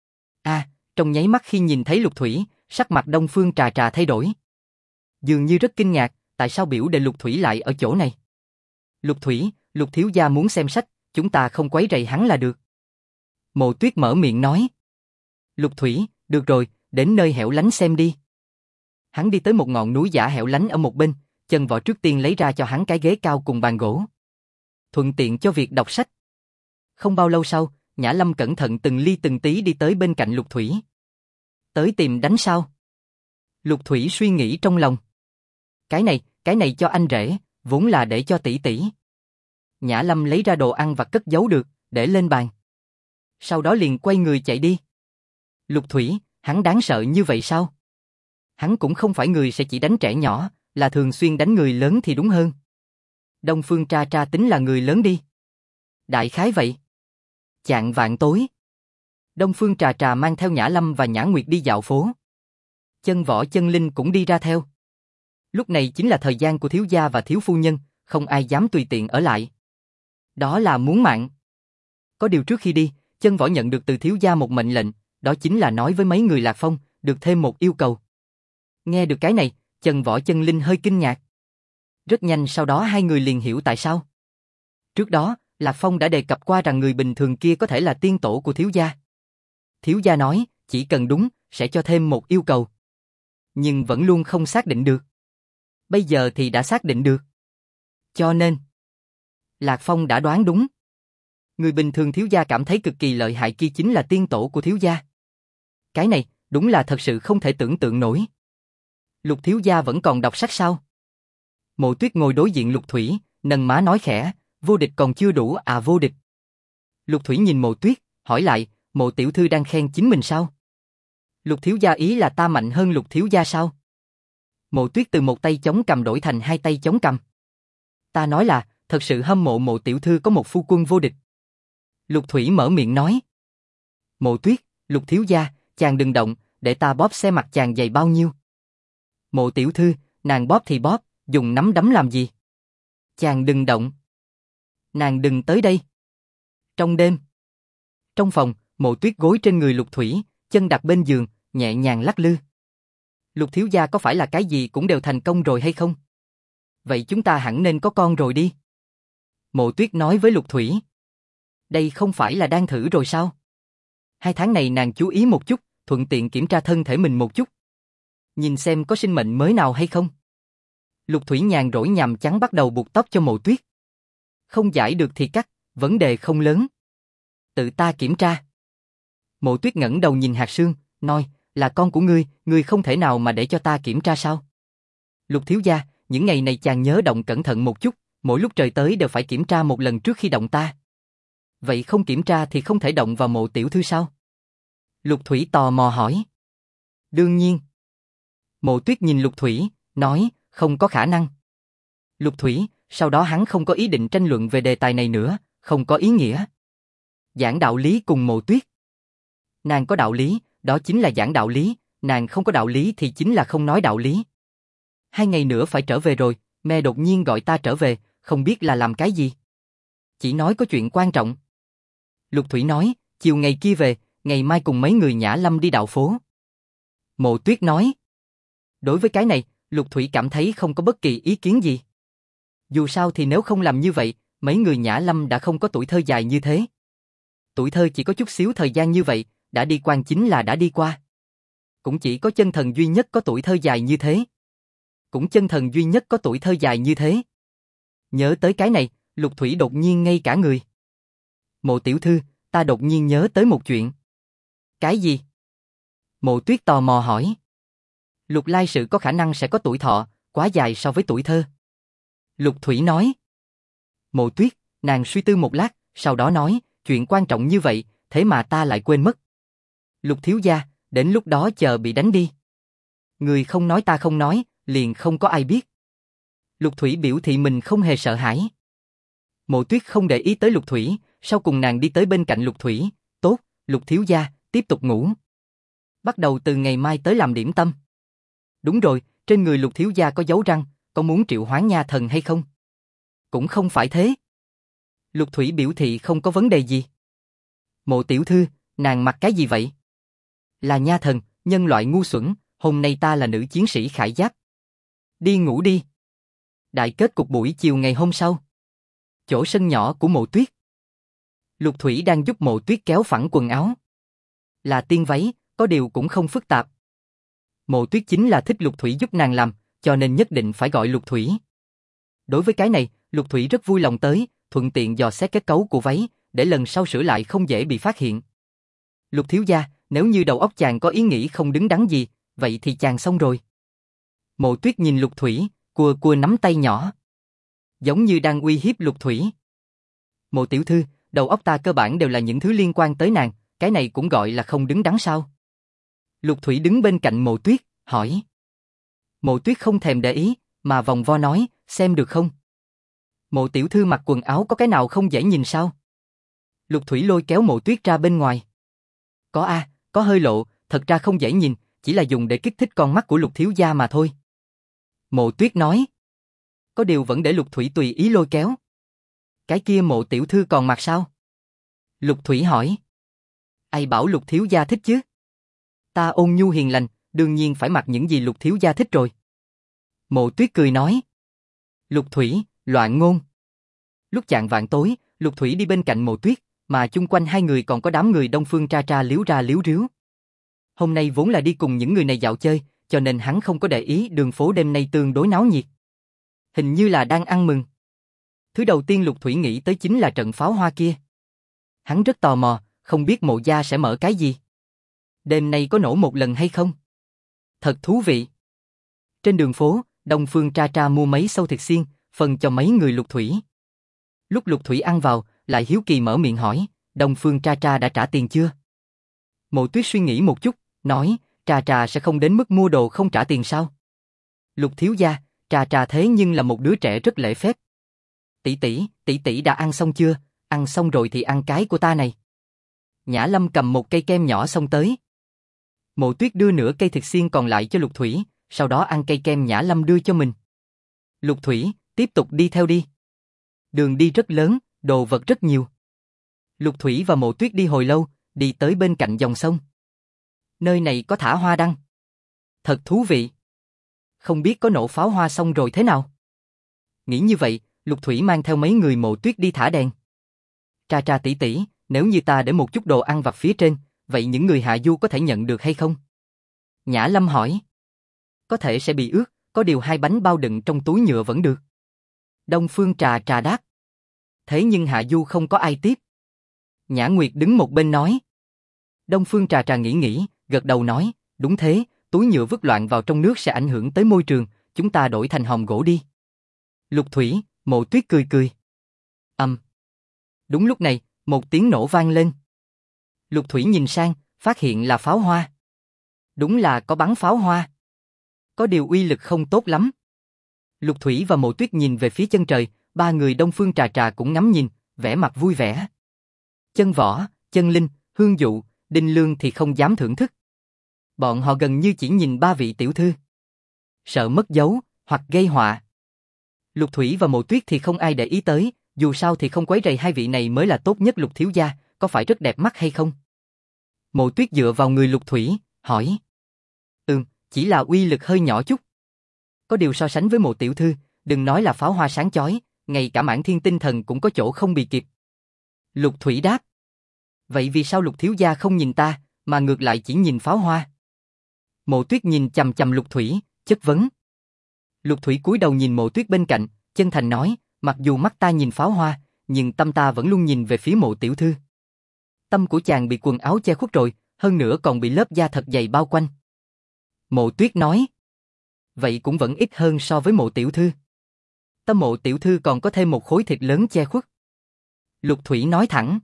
Trong nháy mắt khi nhìn thấy Lục Thủy, sắc mặt Đông Phương Trà Trà thay đổi. Dường như rất kinh ngạc, tại sao biểu đệ Lục Thủy lại ở chỗ này? Lục Thủy, Lục thiếu gia muốn xem sách, chúng ta không quấy rầy hắn là được. Mộ Tuyết mở miệng nói. Lục Thủy, được rồi, đến nơi hẻo lánh xem đi. Hắn đi tới một ngọn núi giả hẻo lánh ở một bên, Chân Võ trước tiên lấy ra cho hắn cái ghế cao cùng bàn gỗ. Thuận tiện cho việc đọc sách. Không bao lâu sau, Nhã Lâm cẩn thận từng ly từng tí đi tới bên cạnh Lục Thủy. Tới tìm đánh sao? Lục Thủy suy nghĩ trong lòng. Cái này cho anh rể, vốn là để cho tỷ tỷ. Nhã Lâm lấy ra đồ ăn và cất giấu được, để lên bàn. Sau đó liền quay người chạy đi. Lục Thủy, hắn đáng sợ như vậy sao? Hắn cũng không phải người sẽ chỉ đánh trẻ nhỏ, là thường xuyên đánh người lớn thì đúng hơn. Đông Phương Tra Tra tính là người lớn đi. Đại khái vậy. Chạng vạn tối. Đông Phương Trà Trà mang theo Nhã Lâm và Nhã Nguyệt đi dạo phố. Chân Võ Chân Linh cũng đi ra theo. Lúc này chính là thời gian của thiếu gia và thiếu phu nhân, không ai dám tùy tiện ở lại. Đó là muốn mạng. Có điều trước khi đi, Chân Võ nhận được từ thiếu gia một mệnh lệnh, đó chính là nói với mấy người Lạc Phong, được thêm một yêu cầu. Nghe được cái này, Chân Võ Chân Linh hơi kinh ngạc. Rất nhanh sau đó hai người liền hiểu tại sao. Trước đó, Lạc Phong đã đề cập qua rằng người bình thường kia có thể là tiên tổ của thiếu gia. Thiếu gia nói, chỉ cần đúng, sẽ cho thêm một yêu cầu. Nhưng vẫn luôn không xác định được. Bây giờ thì đã xác định được. Cho nên, Lạc Phong đã đoán đúng. Người bình thường thiếu gia cảm thấy cực kỳ lợi hại kia chính là tiên tổ của thiếu gia. Cái này, đúng là thật sự không thể tưởng tượng nổi. Lục thiếu gia vẫn còn đọc sách sao? Mộ Tuyết ngồi đối diện Lục Thủy, nâng má nói khẽ, vô địch còn chưa đủ à vô địch. Lục Thủy nhìn Mộ Tuyết, hỏi lại, Mộ tiểu thư đang khen chính mình sao? Lục thiếu gia ý là ta mạnh hơn Lục thiếu gia sao? Mộ Tuyết từ một tay chống cầm đổi thành hai tay chống cầm. Ta nói là, thật sự hâm mộ Mộ tiểu thư có một phu quân vô địch. Lục Thủy mở miệng nói. Mộ Tuyết, Lục thiếu gia, chàng đừng động, để ta bóp xe mặt chàng dày bao nhiêu. Mộ tiểu thư, nàng bóp thì bóp, dùng nắm đấm làm gì? Chàng đừng động. Nàng đừng tới đây. Trong đêm. Trong phòng, Mộ Tuyết gối trên người Lục Thủy, chân đặt bên giường, nhẹ nhàng lắc lư. Lục thiếu gia có phải là cái gì cũng đều thành công rồi hay không? Vậy chúng ta hẳn nên có con rồi đi. Mộ Tuyết nói với Lục Thủy. Đây không phải là đang thử rồi sao? 2 tháng này nàng chú ý một chút, thuận tiện kiểm tra thân thể mình một chút. Nhìn xem có sinh mệnh mới nào hay không. Lục Thủy nhàn rỗi nhằm chán bắt đầu buộc tóc cho Mộ Tuyết. Không giải được thì cắt, vấn đề không lớn. Tự ta kiểm tra. Mộ Tuyết ngẩng đầu nhìn Hạt Sương, nói, là con của ngươi không thể nào mà để cho ta kiểm tra sao? Lục thiếu gia, những ngày này chàng nhớ động cẩn thận một chút, mỗi lúc trời tới đều phải kiểm tra một lần trước khi động ta. Vậy không kiểm tra thì không thể động vào Mộ tiểu thư sao? Lục Thủy tò mò hỏi. Đương nhiên. Mộ Tuyết nhìn Lục Thủy, nói, không có khả năng. Lục Thủy, sau đó hắn không có ý định tranh luận về đề tài này nữa, không có ý nghĩa. Giảng đạo lý cùng Mộ Tuyết. Nàng có đạo lý, đó chính là giảng đạo lý, nàng không có đạo lý thì chính là không nói đạo lý. 2 ngày nữa phải trở về rồi, mẹ đột nhiên gọi ta trở về, không biết là làm cái gì. Chỉ nói có chuyện quan trọng. Lục Thủy nói, chiều ngày kia về, ngày mai cùng mấy người Nhã Lâm đi dạo phố. Mộ Tuyết nói. Đối với cái này, Lục Thủy cảm thấy không có bất kỳ ý kiến gì. Dù sao thì nếu không làm như vậy, mấy người Nhã Lâm đã không có tuổi thơ dài như thế. Tuổi thơ chỉ có chút xíu thời gian như vậy, đã đi qua chính là đã đi qua. Cũng chỉ có chân thần duy nhất có tuổi thơ dài như thế. Cũng chân thần duy nhất có tuổi thơ dài như thế. Nhớ tới cái này, Lục Thủy đột nhiên ngây cả người. Mộ tiểu thư, ta đột nhiên nhớ tới một chuyện. Cái gì? Mộ Tuyết tò mò hỏi. Lục Lai Sự có khả năng sẽ có tuổi thọ, quá dài so với tuổi thơ. Lục Thủy nói. Mộ Tuyết, nàng suy tư một lát, sau đó nói, chuyện quan trọng như vậy, thế mà ta lại quên mất. Lục thiếu gia, đến lúc đó chờ bị đánh đi. Người không nói ta không nói, liền không có ai biết. Lục Thủy biểu thị mình không hề sợ hãi. Mộ Tuyết không để ý tới Lục Thủy, sau cùng nàng đi tới bên cạnh Lục Thủy. Tốt, Lục thiếu gia, tiếp tục ngủ. Bắt đầu từ ngày mai tới làm điểm tâm. Đúng rồi, trên người Lục thiếu gia có dấu răng, có muốn triệu hoán nha thần hay không? Cũng không phải thế. Lục Thủy biểu thị không có vấn đề gì. Mộ tiểu thư, nàng mặc cái gì vậy? Là nha thần, nhân loại ngu xuẩn, hôm nay ta là nữ chiến sĩ khải giáp. Đi ngủ đi. Đại kết cục buổi chiều ngày hôm sau. Chỗ sân nhỏ của Mộ Tuyết. Lục Thủy đang giúp Mộ Tuyết kéo phẳng quần áo. Là tiên váy, có điều cũng không phức tạp. Mộ Tuyết chính là thích Lục Thủy giúp nàng làm, cho nên nhất định phải gọi Lục Thủy. Đối với cái này, Lục Thủy rất vui lòng tới, thuận tiện dò xét kết cấu của váy, để lần sau sửa lại không dễ bị phát hiện. Lục thiếu gia, nếu như đầu óc chàng có ý nghĩ không đứng đắn gì, vậy thì chàng xong rồi. Mộ Tuyết nhìn Lục Thủy, cua cua nắm tay nhỏ. Giống như đang uy hiếp Lục Thủy. Mộ tiểu thư, đầu óc ta cơ bản đều là những thứ liên quan tới nàng, cái này cũng gọi là không đứng đắn sao? Lục Thủy đứng bên cạnh Mộ Tuyết, hỏi. Mộ Tuyết không thèm để ý, mà vòng vo nói, xem được không? Mộ tiểu thư mặc quần áo có cái nào không dễ nhìn sao? Lục Thủy lôi kéo Mộ Tuyết ra bên ngoài. Có a, có hơi lộ, thật ra không dễ nhìn, chỉ là dùng để kích thích con mắt của Lục thiếu gia mà thôi. Mộ Tuyết nói. Có điều vẫn để Lục Thủy tùy ý lôi kéo. Cái kia Mộ tiểu thư còn mặc sao? Lục Thủy hỏi. Ai bảo Lục thiếu gia thích chứ? Ta ôn nhu hiền lành, đương nhiên phải mặc những gì Lục thiếu gia thích rồi. Mộ Tuyết cười nói. Lục Thủy, loạn ngôn. Lúc chạng vạng tối, Lục Thủy đi bên cạnh Mộ Tuyết, mà chung quanh hai người còn có đám người Đông Phương ra liếu riếu. Hôm nay vốn là đi cùng những người này dạo chơi, cho nên hắn không có để ý đường phố đêm nay tương đối náo nhiệt. Hình như là đang ăn mừng. Thứ đầu tiên Lục Thủy nghĩ tới chính là trận pháo hoa kia. Hắn rất tò mò, không biết Mộ gia sẽ mở cái gì. Đêm nay có nổ một lần hay không? Thật thú vị. Trên đường phố, Đông Phương Tra mua mấy sâu thịt xiên, phần cho mấy người Lục Thủy. Lúc Lục Thủy ăn vào, lại hiếu kỳ mở miệng hỏi, Đông Phương Tra đã trả tiền chưa? Mộ Tuyết suy nghĩ một chút, nói, Tra sẽ không đến mức mua đồ không trả tiền sao? Lục thiếu gia, Tra thế nhưng là một đứa trẻ rất lễ phép. Tỷ tỷ đã ăn xong chưa? Ăn xong rồi thì ăn cái của ta này. Nhã Lâm cầm một cây kem nhỏ xong tới. Mộ Tuyết đưa nửa cây thịt xiên còn lại cho Lục Thủy, sau đó ăn cây kem Nhã Lâm đưa cho mình. Lục Thủy, tiếp tục đi theo đi. Đường đi rất lớn, đồ vật rất nhiều. Lục Thủy và Mộ Tuyết đi hồi lâu, đi tới bên cạnh dòng sông. Nơi này có thả hoa đăng. Thật thú vị. Không biết có nổ pháo hoa xong rồi thế nào? Nghĩ như vậy, Lục Thủy mang theo mấy người Mộ Tuyết đi thả đèn. Tra tỷ tỷ, nếu như ta để một chút đồ ăn vặt phía trên, vậy những người hạ du có thể nhận được hay không? Nhã Lâm hỏi. Có thể sẽ bị ướt, có điều 2 bánh bao đựng trong túi nhựa vẫn được. Đông Phương Trà đáp. Thế nhưng hạ du không có ai tiếp. Nhã Nguyệt đứng một bên nói. Đông Phương Trà nghĩ, gật đầu nói, đúng thế, túi nhựa vứt loạn vào trong nước sẽ ảnh hưởng tới môi trường, chúng ta đổi thành hòm gỗ đi. Lục Thủy, Mộ Tuyết cười. Đúng lúc này, một tiếng nổ vang lên. Lục Thủy nhìn sang, phát hiện là pháo hoa. Đúng là có bắn pháo hoa. Có điều uy lực không tốt lắm. Lục Thủy và Mộ Tuyết nhìn về phía chân trời, 3 người Đông Phương Trà cũng ngắm nhìn, vẻ mặt vui vẻ. Chân Võ, Chân Linh, Hương Dụ, Đinh Lương thì không dám thưởng thức. Bọn họ gần như chỉ nhìn 3 vị tiểu thư. Sợ mất dấu, hoặc gây họa. Lục Thủy và Mộ Tuyết thì không ai để ý tới, dù sao thì không quấy rầy hai vị này mới là tốt nhất. Lục thiếu gia, có phải rất đẹp mắt hay không? Mộ Tuyết dựa vào người Lục Thủy, hỏi. Chỉ là uy lực hơi nhỏ chút. Có điều so sánh với Mộ tiểu thư, đừng nói là pháo hoa sáng chói, ngay cả Mãn Thiên tinh thần cũng có chỗ không bì kịp. Lục Thủy đáp. Vậy vì sao Lục thiếu gia không nhìn ta, mà ngược lại chỉ nhìn pháo hoa? Mộ Tuyết nhìn chằm chằm Lục Thủy, chất vấn. Lục Thủy cúi đầu nhìn Mộ Tuyết bên cạnh, chân thành nói, mặc dù mắt ta nhìn pháo hoa, nhưng tâm ta vẫn luôn nhìn về phía Mộ tiểu thư. Tâm của chàng bị quần áo che khuất rồi, hơn nữa còn bị lớp da thật dày bao quanh. Mộ Tuyết nói. Vậy cũng vẫn ít hơn so với Mộ tiểu thư. Tâm Mộ tiểu thư còn có thêm một khối thịt lớn che khuất. Lục Thủy nói thẳng.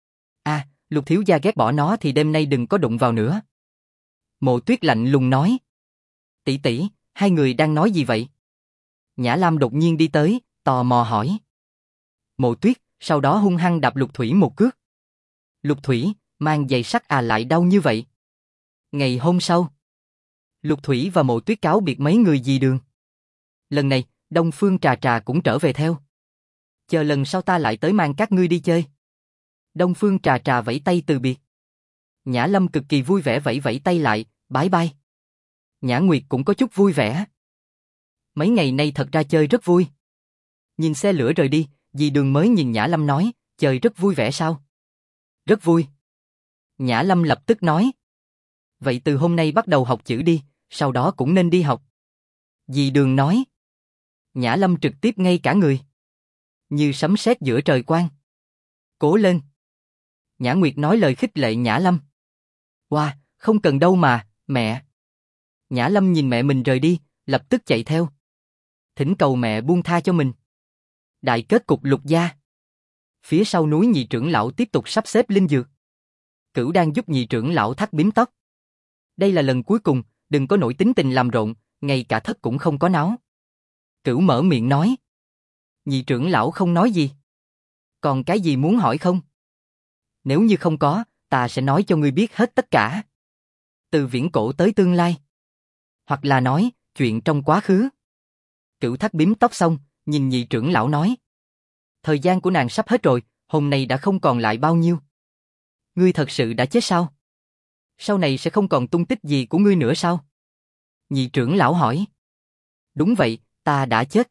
Lục thiếu gia ghét bỏ nó thì đêm nay đừng có đụng vào nữa. Mộ Tuyết lạnh lùng nói. Tỷ, hai người đang nói gì vậy? Nhã Lam đột nhiên đi tới, tò mò hỏi. Mộ Tuyết, sau đó hung hăng đạp Lục Thủy một cước. Lục Thủy, mang giày sắt lại đau như vậy. Ngày hôm sau, Lục Thủy và Mộ Tuyết cáo biệt mấy người dì đường. Lần này, Đông Phương Trà cũng trở về theo. Chờ lần sau ta lại tới mang các ngươi đi chơi. Đông Phương Trà vẫy tay từ biệt. Nhã Lâm cực kỳ vui vẻ vẫy tay lại, bye bye. Nhã Nguyệt cũng có chút vui vẻ. Mấy ngày nay thật ra chơi rất vui. Nhìn xe lửa rời đi, dì đường mới nhìn Nhã Lâm nói, chơi rất vui vẻ sao? Rất vui. Nhã Lâm lập tức nói. Vậy từ hôm nay bắt đầu học chữ đi, sau đó cũng nên đi học. Dì đường nói. Nhã Lâm trực tiếp ngay cả người. Như sấm sét giữa trời quang. Cố lên. Nhã Nguyệt nói lời khích lệ Nhã Lâm. Wow, không cần đâu mà, mẹ. Nhã Lâm nhìn mẹ mình rời đi, lập tức chạy theo. Thỉnh cầu mẹ buông tha cho mình. Đại kết cục Lục gia. Phía sau núi nhị trưởng lão tiếp tục sắp xếp linh dược. Cửu đang giúp nhị trưởng lão thắt bím tóc. Đây là lần cuối cùng, đừng có nổi tính tình làm rộn, ngay cả Thất cũng không có náo. Cửu mở miệng nói. Nhị trưởng lão không nói gì. Còn cái gì muốn hỏi không? Nếu như không có, ta sẽ nói cho ngươi biết hết tất cả. Từ viễn cổ tới tương lai. Hoặc là nói, chuyện trong quá khứ. Cửu Thác bím tóc xong, nhìn nhị trưởng lão nói. Thời gian của nàng sắp hết rồi, hôm nay đã không còn lại bao nhiêu. Ngươi thật sự đã chết sao? Sau này sẽ không còn tung tích gì của ngươi nữa sao? Nhị trưởng lão hỏi. Đúng vậy, ta đã chết.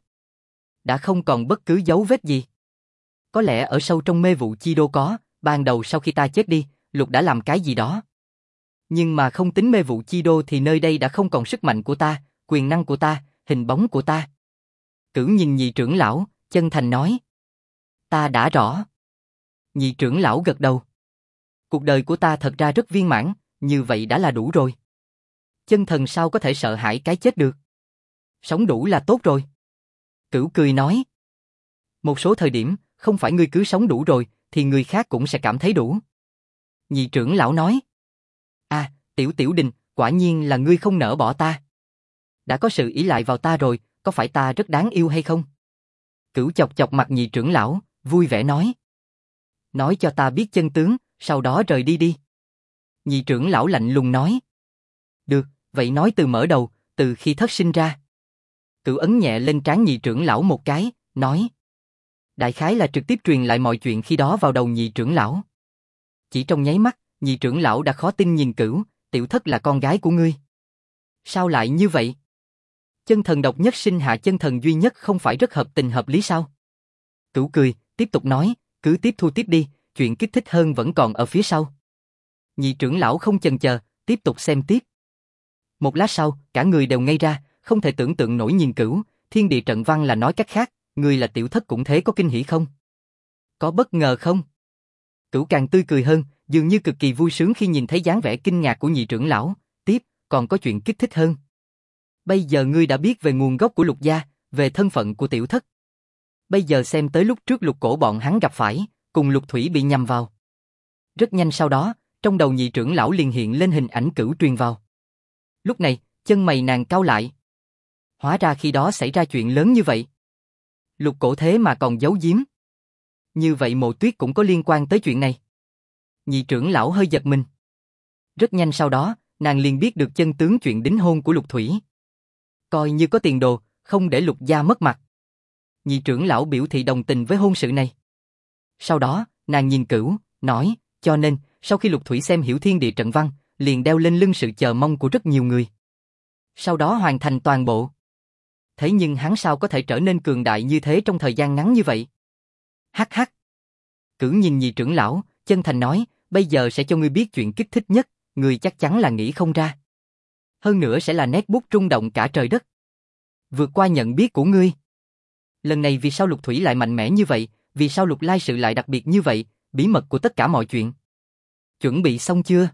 Đã không còn bất cứ dấu vết gì. Có lẽ ở sâu trong mê vụ chi đô có, ban đầu sau khi ta chết đi, Lục đã làm cái gì đó. Nhưng mà không tính mê vụ chi đô thì nơi đây đã không còn sức mạnh của ta, quyền năng của ta, hình bóng của ta. Cửu nhìn nhị trưởng lão, chân thành nói. Ta đã rõ. Nhị trưởng lão gật đầu. Cuộc đời của ta thật ra rất viên mãn, như vậy đã là đủ rồi. Chân thần sao có thể sợ hãi cái chết được? Sống đủ là tốt rồi. Cửu cười nói. Một số thời điểm, không phải ngươi cứ sống đủ rồi, thì người khác cũng sẽ cảm thấy đủ. Nhị trưởng lão nói. À, Tiểu Đình, quả nhiên là ngươi không nỡ bỏ ta. Đã có sự ỷ lại vào ta rồi, có phải ta rất đáng yêu hay không? Cửu chọc chọc mặt nhị trưởng lão, vui vẻ nói. Nói cho ta biết chân tướng, sau đó rời đi đi. Nhị trưởng lão lạnh lùng nói. Được, vậy nói từ mở đầu, từ khi thất sinh ra. Cửu ấn nhẹ lên trán nhị trưởng lão một cái, nói. Đại khái là trực tiếp truyền lại mọi chuyện khi đó vào đầu nhị trưởng lão. Chỉ trong nháy mắt, nhị trưởng lão đã khó tin nhìn Cửu, tiểu thất là con gái của ngươi. Sao lại như vậy? Chân thần độc nhất sinh hạ chân thần duy nhất không phải rất hợp tình hợp lý sao? Cửu cười, tiếp tục nói, cứ tiếp thu tiếp đi, chuyện kích thích hơn vẫn còn ở phía sau. Nhị trưởng lão không chần chờ, tiếp tục xem tiếp. Một lát sau, cả người đều ngây ra, không thể tưởng tượng nổi nhìn Cửu, thiên địa trận văn là nói cách khác, ngươi là tiểu thất cũng thế có kinh hỉ không? Có bất ngờ không? Cửu càng tươi cười hơn, dường như cực kỳ vui sướng khi nhìn thấy dáng vẻ kinh ngạc của nhị trưởng lão, tiếp, còn có chuyện kích thích hơn. Bây giờ ngươi đã biết về nguồn gốc của Lục gia, về thân phận của tiểu thất. Bây giờ xem tới lúc trước Lục cổ bọn hắn gặp phải, cùng Lục Thủy bị nhầm vào. Rất nhanh sau đó, trong đầu nhị trưởng lão liền hiện lên hình ảnh Cửu truyền vào. Lúc này, chân mày nàng cau lại. Hóa ra khi đó xảy ra chuyện lớn như vậy. Lục cổ thế mà còn giấu giếm. Như vậy Mộ Tuyết cũng có liên quan tới chuyện này. Nhị trưởng lão hơi giật mình. Rất nhanh sau đó, nàng liền biết được chân tướng chuyện đính hôn của Lục Thủy. Coi như có tiền đồ, không để Lục gia mất mặt. Nhị trưởng lão biểu thị đồng tình với hôn sự này. Sau đó, nàng nhìn Cửu, nói, cho nên, sau khi Lục Thủy xem hiểu thiên địa trận văn, liền đeo lên lưng sự chờ mong của rất nhiều người. Sau đó hoàn thành toàn bộ. Thế nhưng hắn sao có thể trở nên cường đại như thế trong thời gian ngắn như vậy? Hắc hắc. Cửu nhìn nhị trưởng lão, chân thành nói, bây giờ sẽ cho ngươi biết chuyện kích thích nhất, ngươi chắc chắn là nghĩ không ra. Hơn nữa sẽ là nét bút rung động cả trời đất. Vượt qua nhận biết của ngươi. Lần này vì sao Lục Thủy lại mạnh mẽ như vậy, vì sao Lục Lai sự lại đặc biệt như vậy, bí mật của tất cả mọi chuyện. Chuẩn bị xong chưa?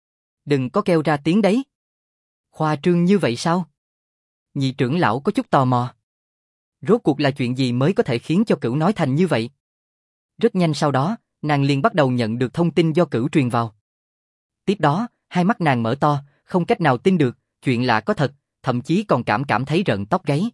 Đừng có kêu ra tiếng đấy. Khoa trương như vậy sao? Nhị trưởng lão có chút tò mò. Rốt cuộc là chuyện gì mới có thể khiến cho Cửu nói thành như vậy? Rất nhanh sau đó, nàng liền bắt đầu nhận được thông tin do Cửu truyền vào. Tiếp đó, hai mắt nàng mở to, không cách nào tin được, chuyện lạ có thật, thậm chí còn cảm thấy rợn tóc gáy.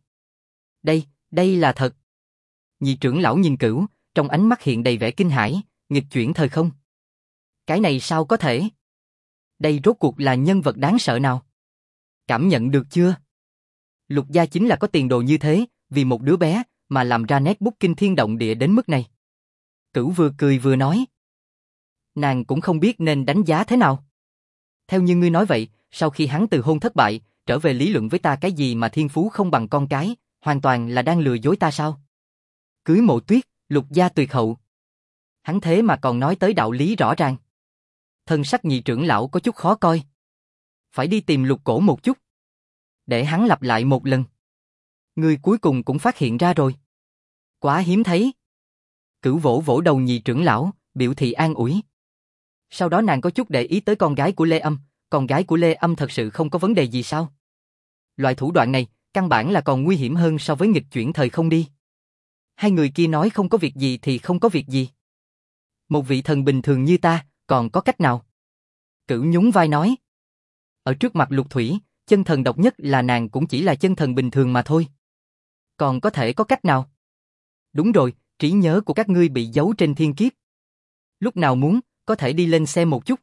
Đây là thật. Nhị trưởng lão nhìn Cửu, trong ánh mắt hiện đầy vẻ kinh hãi, nghịch chuyển thời không. Cái này sao có thể? Đây rốt cuộc là nhân vật đáng sợ nào? Cảm nhận được chưa? Lục gia chính là có tiền đồ như thế, vì một đứa bé mà làm ra nét bút kinh thiên động địa đến mức này. Cửu vừa cười vừa nói. Nàng cũng không biết nên đánh giá thế nào. Theo như ngươi nói vậy, sau khi hắn từ hôn thất bại, trở về lý luận với ta cái gì mà thiên phú không bằng con cái, hoàn toàn là đang lừa dối ta sao? Cưới Mộ Tuyết, Lục gia tuyệt hậu. Hắn thế mà còn nói tới đạo lý rõ ràng. Thân sắc nhị trưởng lão có chút khó coi. Phải đi tìm Lục cổ một chút. Để hắn lặp lại một lần. Ngươi cuối cùng cũng phát hiện ra rồi. Quá hiếm thấy. Cửu vỗ vỗ đầu nhị trưởng lão, biểu thị an ủi. Sau đó nàng có chút để ý tới con gái của Lê Âm, con gái của Lê Âm thật sự không có vấn đề gì sao? Loại thủ đoạn này, căn bản là còn nguy hiểm hơn so với nghịch chuyển thời không đi. Hai người kia nói không có việc gì thì không có việc gì. Một vị thần bình thường như ta, còn có cách nào? Cửu nhún vai nói. Ở trước mặt Lục Thủy, chân thần độc nhất là nàng cũng chỉ là chân thần bình thường mà thôi. Còn có thể có cách nào? Đúng rồi, trí nhớ của các ngươi bị giấu trên thiên kiếp. Lúc nào muốn, có thể đi lên xem một chút.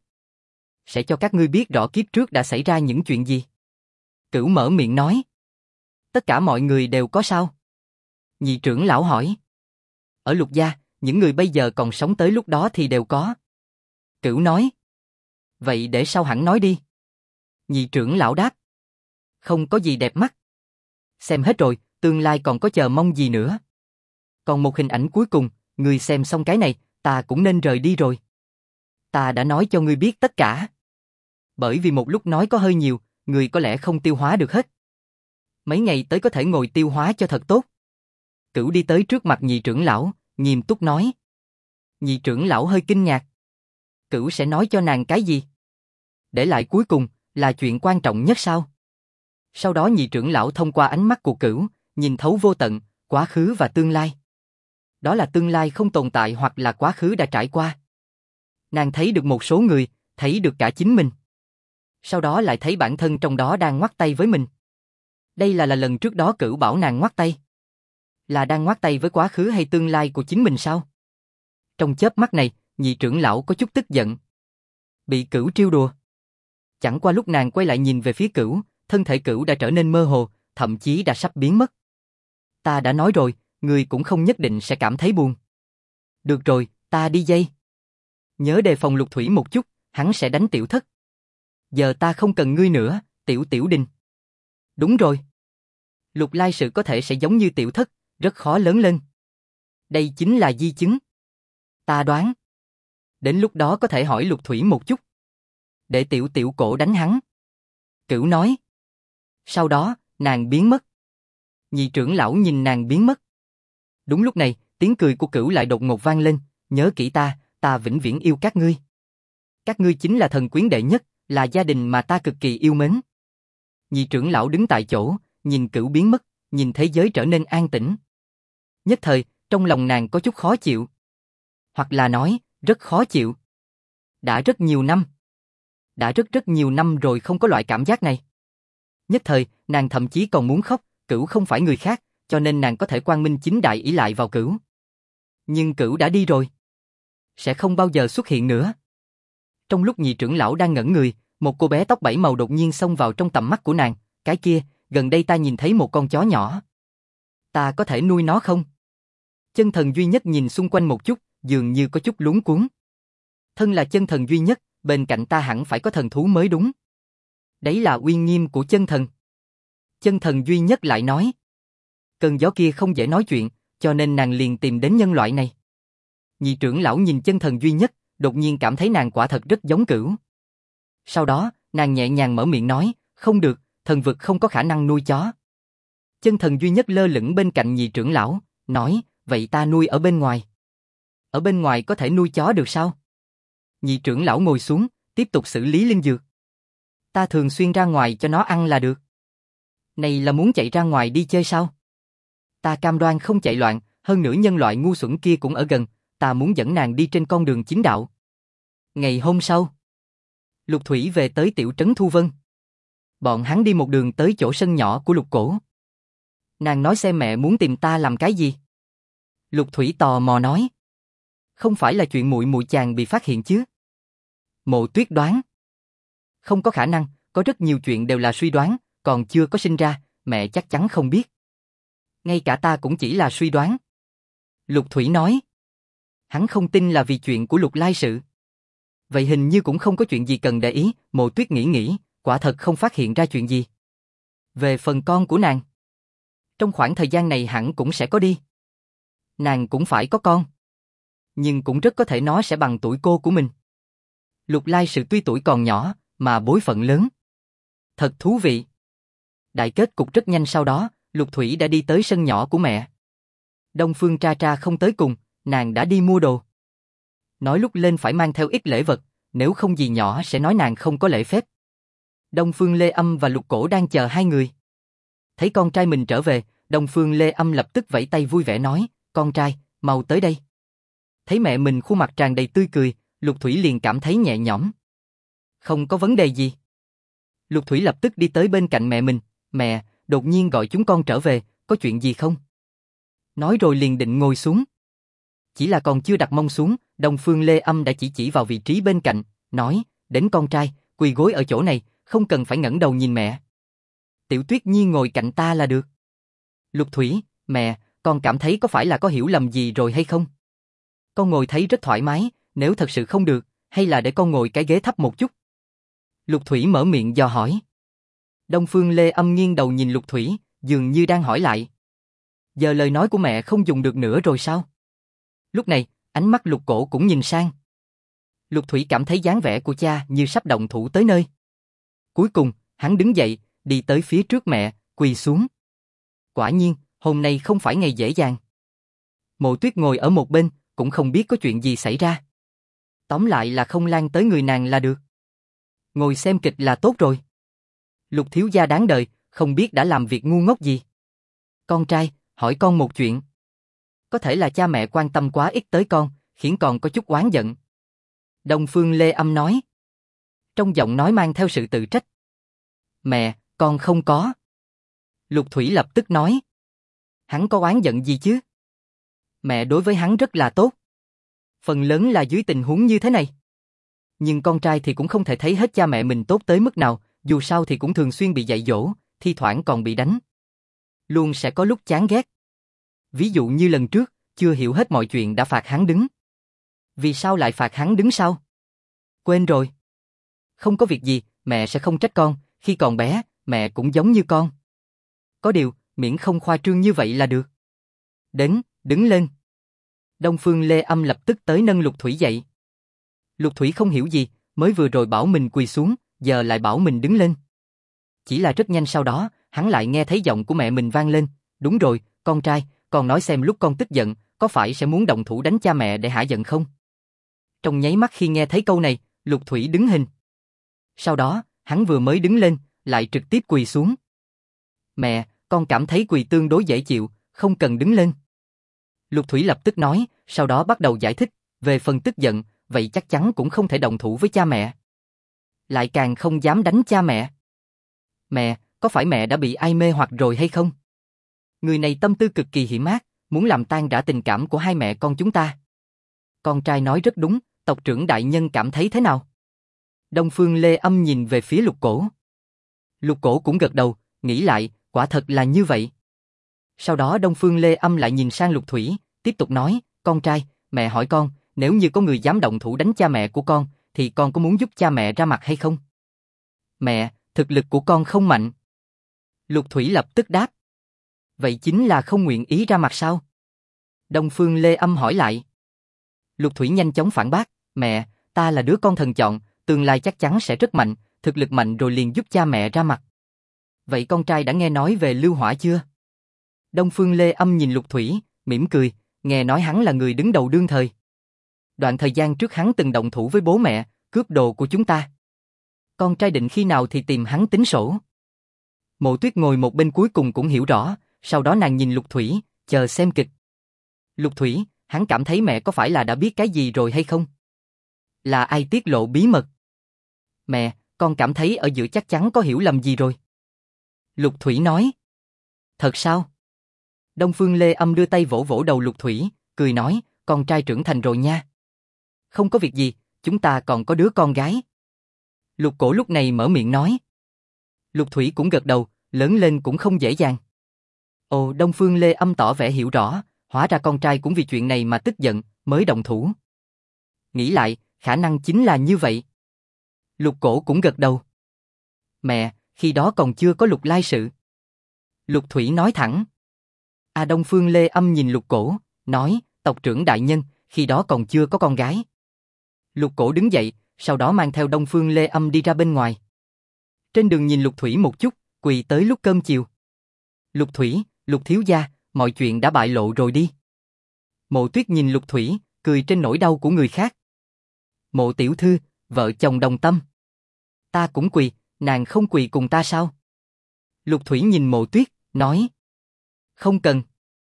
Sẽ cho các ngươi biết rõ kiếp trước đã xảy ra những chuyện gì. Cửu mở miệng nói. Tất cả mọi người đều có sao? Nhị trưởng lão hỏi. Ở Lục gia, những người bây giờ còn sống tới lúc đó thì đều có. Cửu nói. Vậy để sau hẳn nói đi. Nhị trưởng lão đáp. Không có gì đẹp mắt. Xem hết rồi, tương lai còn có chờ mong gì nữa. Còn một hình ảnh cuối cùng, ngươi xem xong cái này, ta cũng nên rời đi rồi. Ta đã nói cho ngươi biết tất cả. Bởi vì một lúc nói có hơi nhiều, ngươi có lẽ không tiêu hóa được hết. Mấy ngày tới có thể ngồi tiêu hóa cho thật tốt. Cửu đi tới trước mặt nhị trưởng lão, nghiêm túc nói. Nhị trưởng lão hơi kinh ngạc. Cửu sẽ nói cho nàng cái gì? Để lại cuối cùng, là chuyện quan trọng nhất sao? Sau đó nhị trưởng lão thông qua ánh mắt của Cửu, nhìn thấu vô tận, quá khứ và tương lai. Đó là tương lai không tồn tại hoặc là quá khứ đã trải qua. Nàng thấy được một số người, thấy được cả chính mình. Sau đó lại thấy bản thân trong đó đang ngoắt tay với mình. Đây là lần trước đó Cửu bảo nàng ngoắt tay. Là đang ngoắt tay với quá khứ hay tương lai của chính mình sao? Trong chớp mắt này, nhị trưởng lão có chút tức giận. Bị Cửu trêu đùa. Chẳng qua lúc nàng quay lại nhìn về phía Cửu, thân thể Cửu đã trở nên mơ hồ, thậm chí đã sắp biến mất. Ta đã nói rồi, ngươi cũng không nhất định sẽ cảm thấy buồn. Được rồi, ta đi dây. Nhớ đề phòng Lục Thủy một chút, hắn sẽ đánh Tiểu Thất. Giờ ta không cần ngươi nữa, Tiểu Đình. Đúng rồi. Lục Lai Sự có thể sẽ giống như Tiểu Thất, rất khó lớn lên. Đây chính là di chứng. Ta đoán. Đến lúc đó có thể hỏi Lục Thủy một chút. Để Tiểu Cổ đánh hắn. Cửu nói. Sau đó, nàng biến mất. Nhị trưởng lão nhìn nàng biến mất. Đúng lúc này, tiếng cười của Cửu lại đột ngột vang lên. Nhớ kỹ ta vĩnh viễn yêu các ngươi. Các ngươi chính là thần quyến đệ nhất, là gia đình mà ta cực kỳ yêu mến. Nhị trưởng lão đứng tại chỗ, nhìn Cửu biến mất, nhìn thế giới trở nên an tĩnh. Nhất thời, trong lòng nàng có chút khó chịu. Hoặc là nói, rất khó chịu. Đã rất nhiều năm. Đã rất nhiều năm rồi không có loại cảm giác này. Nhất thời, nàng thậm chí còn muốn khóc, Cửu không phải người khác, cho nên nàng có thể quang minh chính đại ỷ lại vào Cửu. Nhưng Cửu đã đi rồi. Sẽ không bao giờ xuất hiện nữa. Trong lúc nhị trưởng lão đang ngẩn người, một cô bé tóc 7 màu đột nhiên xông vào trong tầm mắt của nàng. Cái kia, gần đây ta nhìn thấy một con chó nhỏ. Ta có thể nuôi nó không? Chân thần duy nhất nhìn xung quanh một chút, dường như có chút luống cuống. Thân là chân thần duy nhất, bên cạnh ta hẳn phải có thần thú mới đúng. Đấy là uy nghiêm của chân thần. Chân thần duy nhất lại nói. Cơn gió kia không dễ nói chuyện, cho nên nàng liền tìm đến nhân loại này. Nhị trưởng lão nhìn chân thần duy nhất, đột nhiên cảm thấy nàng quả thật rất giống Cửu. Sau đó, nàng nhẹ nhàng mở miệng nói, không được, thần vực không có khả năng nuôi chó. Chân thần duy nhất lơ lửng bên cạnh nhị trưởng lão, nói, vậy ta nuôi ở bên ngoài. Ở bên ngoài có thể nuôi chó được sao? Nhị trưởng lão ngồi xuống, tiếp tục xử lý linh dược. Ta thường xuyên ra ngoài cho nó ăn là được. Này là muốn chạy ra ngoài đi chơi sao? Ta cam đoan không chạy loạn, hơn nữa nhân loại ngu xuẩn kia cũng ở gần, ta muốn dẫn nàng đi trên con đường chính đạo. Ngày hôm sau, Lục Thủy về tới tiểu trấn Thu Vân. Bọn hắn đi một đường tới chỗ sân nhỏ của Lục Cổ. Nàng nói xem mẹ muốn tìm ta làm cái gì? Lục Thủy tò mò nói. Không phải là chuyện muội muội chàng bị phát hiện chứ? Mộ Tuyết đoán. Không có khả năng, có rất nhiều chuyện đều là suy đoán, còn chưa có sinh ra, mẹ chắc chắn không biết. Ngay cả ta cũng chỉ là suy đoán. Lục Thủy nói. Hắn không tin là vì chuyện của Lục Lai Sự. Vậy hình như cũng không có chuyện gì cần để ý, Mộ Tuyết nghĩ, quả thật không phát hiện ra chuyện gì. Về phần con của nàng. Trong khoảng thời gian này hẳn cũng sẽ có đi. Nàng cũng phải có con. Nhưng cũng rất có thể nó sẽ bằng tuổi cô của mình. Lục Lai Sự tuy tuổi còn nhỏ, mà bối phận lớn. Thật thú vị. Đại kết cục rất nhanh sau đó, Lục Thủy đã đi tới sân nhỏ của mẹ. Đông Phương Tra Tra không tới cùng, nàng đã đi mua đồ. Nói lúc lên phải mang theo ít lễ vật, nếu không dì nhỏ sẽ nói nàng không có lễ phép. Đông Phương Lê Âm và Lục Cổ đang chờ hai người. Thấy con trai mình trở về, Đông Phương Lê Âm lập tức vẫy tay vui vẻ nói, con trai, mau tới đây. Thấy mẹ mình khuôn mặt tràn đầy tươi cười, Lục Thủy liền cảm thấy nhẹ nhõm. Không có vấn đề gì. Lục Thủy lập tức đi tới bên cạnh mẹ mình, mẹ, đột nhiên gọi chúng con trở về, có chuyện gì không? nói rồi liền định ngồi xuống. Chỉ là còn chưa đặt mông xuống, Đông Phương Lê Âm đã chỉ vào vị trí bên cạnh, nói, đến con trai, quỳ gối ở chỗ này, không cần phải ngẩng đầu nhìn mẹ. Tiểu Tuyết Nhi ngồi cạnh ta là được. Lục Thủy, mẹ, con cảm thấy có phải là có hiểu lầm gì rồi hay không? Con ngồi thấy rất thoải mái, nếu thật sự không được, hay là để con ngồi cái ghế thấp một chút? Lục Thủy mở miệng dò hỏi. Đông Phương Lê Âm nghiêng đầu nhìn Lục Thủy, dường như đang hỏi lại. Giờ lời nói của mẹ không dùng được nữa rồi sao? Lúc này, ánh mắt Lục Cổ cũng nhìn sang. Lục Thủy cảm thấy dáng vẻ của cha như sắp động thủ tới nơi. Cuối cùng, hắn đứng dậy, đi tới phía trước mẹ, quỳ xuống. Quả nhiên, hôm nay không phải ngày dễ dàng. Mộ Tuyết ngồi ở một bên, cũng không biết có chuyện gì xảy ra. Tóm lại là không lan tới người nàng là được. Ngồi xem kịch là tốt rồi. Lục thiếu gia đáng đời, không biết đã làm việc ngu ngốc gì. Con trai, hỏi con một chuyện. Có thể là cha mẹ quan tâm quá ít tới con, khiến con có chút oán giận. Đông Phương Lê Âm nói. Trong giọng nói mang theo sự tự trách. Mẹ, con không có. Lục Thủy lập tức nói. Hắn có oán giận gì chứ? Mẹ đối với hắn rất là tốt. Phần lớn là dưới tình huống như thế này. Nhưng con trai thì cũng không thể thấy hết cha mẹ mình tốt tới mức nào, dù sao thì cũng thường xuyên bị dạy dỗ, thi thoảng còn bị đánh. Luôn sẽ có lúc chán ghét. Ví dụ như lần trước, chưa hiểu hết mọi chuyện đã phạt hắn đứng. Vì sao lại phạt hắn đứng sao? Quên rồi. Không có việc gì, mẹ sẽ không trách con, khi còn bé, mẹ cũng giống như con. Có điều, miễn không khoa trương như vậy là được. Đến, đứng lên. Đông Phương Lê Âm lập tức tới nâng Lục Thủy dậy. Lục Thủy không hiểu gì, mới vừa rồi bảo mình quỳ xuống, giờ lại bảo mình đứng lên. Chỉ là rất nhanh sau đó, hắn lại nghe thấy giọng của mẹ mình vang lên. Đúng rồi, con trai, con nói xem lúc con tức giận, có phải sẽ muốn động thủ đánh cha mẹ để hả giận không? Trong nháy mắt khi nghe thấy câu này, Lục Thủy đứng hình. Sau đó, hắn vừa mới đứng lên, lại trực tiếp quỳ xuống. Mẹ, con cảm thấy quỳ tương đối dễ chịu, không cần đứng lên. Lục Thủy lập tức nói, sau đó bắt đầu giải thích, về phần tức giận, vậy chắc chắn cũng không thể động thủ với cha mẹ. Lại càng không dám đánh cha mẹ. Mẹ, có phải mẹ đã bị ai mê hoặc rồi hay không? Người này tâm tư cực kỳ hiểm ác, muốn làm tan rã tình cảm của hai mẹ con chúng ta. Con trai nói rất đúng, tộc trưởng đại nhân cảm thấy thế nào? Đông Phương Lê Âm nhìn về phía Lục Cổ. Lục Cổ cũng gật đầu, nghĩ lại, quả thật là như vậy. Sau đó Đông Phương Lê Âm lại nhìn sang Lục Thủy, tiếp tục nói, con trai, mẹ hỏi con, nếu như có người dám động thủ đánh cha mẹ của con, thì con có muốn giúp cha mẹ ra mặt hay không? Mẹ, thực lực của con không mạnh. Lục Thủy lập tức đáp. Vậy chính là không nguyện ý ra mặt sao? Đông Phương Lê Âm hỏi lại. Lục Thủy nhanh chóng phản bác, mẹ, ta là đứa con thần chọn, tương lai chắc chắn sẽ rất mạnh, thực lực mạnh rồi liền giúp cha mẹ ra mặt. Vậy con trai đã nghe nói về Lưu Hỏa chưa? Đông Phương Lê Âm nhìn Lục Thủy, mỉm cười, nghe nói hắn là người đứng đầu đương thời. Đoạn thời gian trước hắn từng động thủ với bố mẹ, cướp đồ của chúng ta. Con trai định khi nào thì tìm hắn tính sổ. Mộ Tuyết ngồi một bên cuối cùng cũng hiểu rõ, sau đó nàng nhìn Lục Thủy, chờ xem kịch. Lục Thủy, hắn cảm thấy mẹ có phải là đã biết cái gì rồi hay không? Là ai tiết lộ bí mật? Mẹ, con cảm thấy ở giữa chắc chắn có hiểu lầm gì rồi. Lục Thủy nói. Thật sao? Đông Phương Lê Âm đưa tay vỗ vỗ đầu Lục Thủy, cười nói, con trai trưởng thành rồi nha. Không có việc gì, chúng ta còn có đứa con gái. Lục Cổ lúc này mở miệng nói. Lục Thủy cũng gật đầu, lớn lên cũng không dễ dàng. Ồ, Đông Phương Lê Âm tỏ vẻ hiểu rõ, hóa ra con trai cũng vì chuyện này mà tức giận, mới động thủ. Nghĩ lại, khả năng chính là như vậy. Lục Cổ cũng gật đầu. Mẹ, khi đó còn chưa có Lục Lai sự. Lục Thủy nói thẳng. Đông Phương Lê Âm nhìn Lục Cổ, nói, tộc trưởng đại nhân, khi đó còn chưa có con gái. Lục Cổ đứng dậy, sau đó mang theo Đông Phương Lê Âm đi ra bên ngoài. Trên đường nhìn Lục Thủy một chút, quỳ tới lúc cơm chiều. Lục Thủy, Lục thiếu gia, mọi chuyện đã bại lộ rồi đi. Mộ Tuyết nhìn Lục Thủy, cười trên nỗi đau của người khác. Mộ tiểu thư, vợ chồng đồng tâm. Ta cũng quỳ, nàng không quỳ cùng ta sao? Lục Thủy nhìn Mộ Tuyết, nói. Không cần.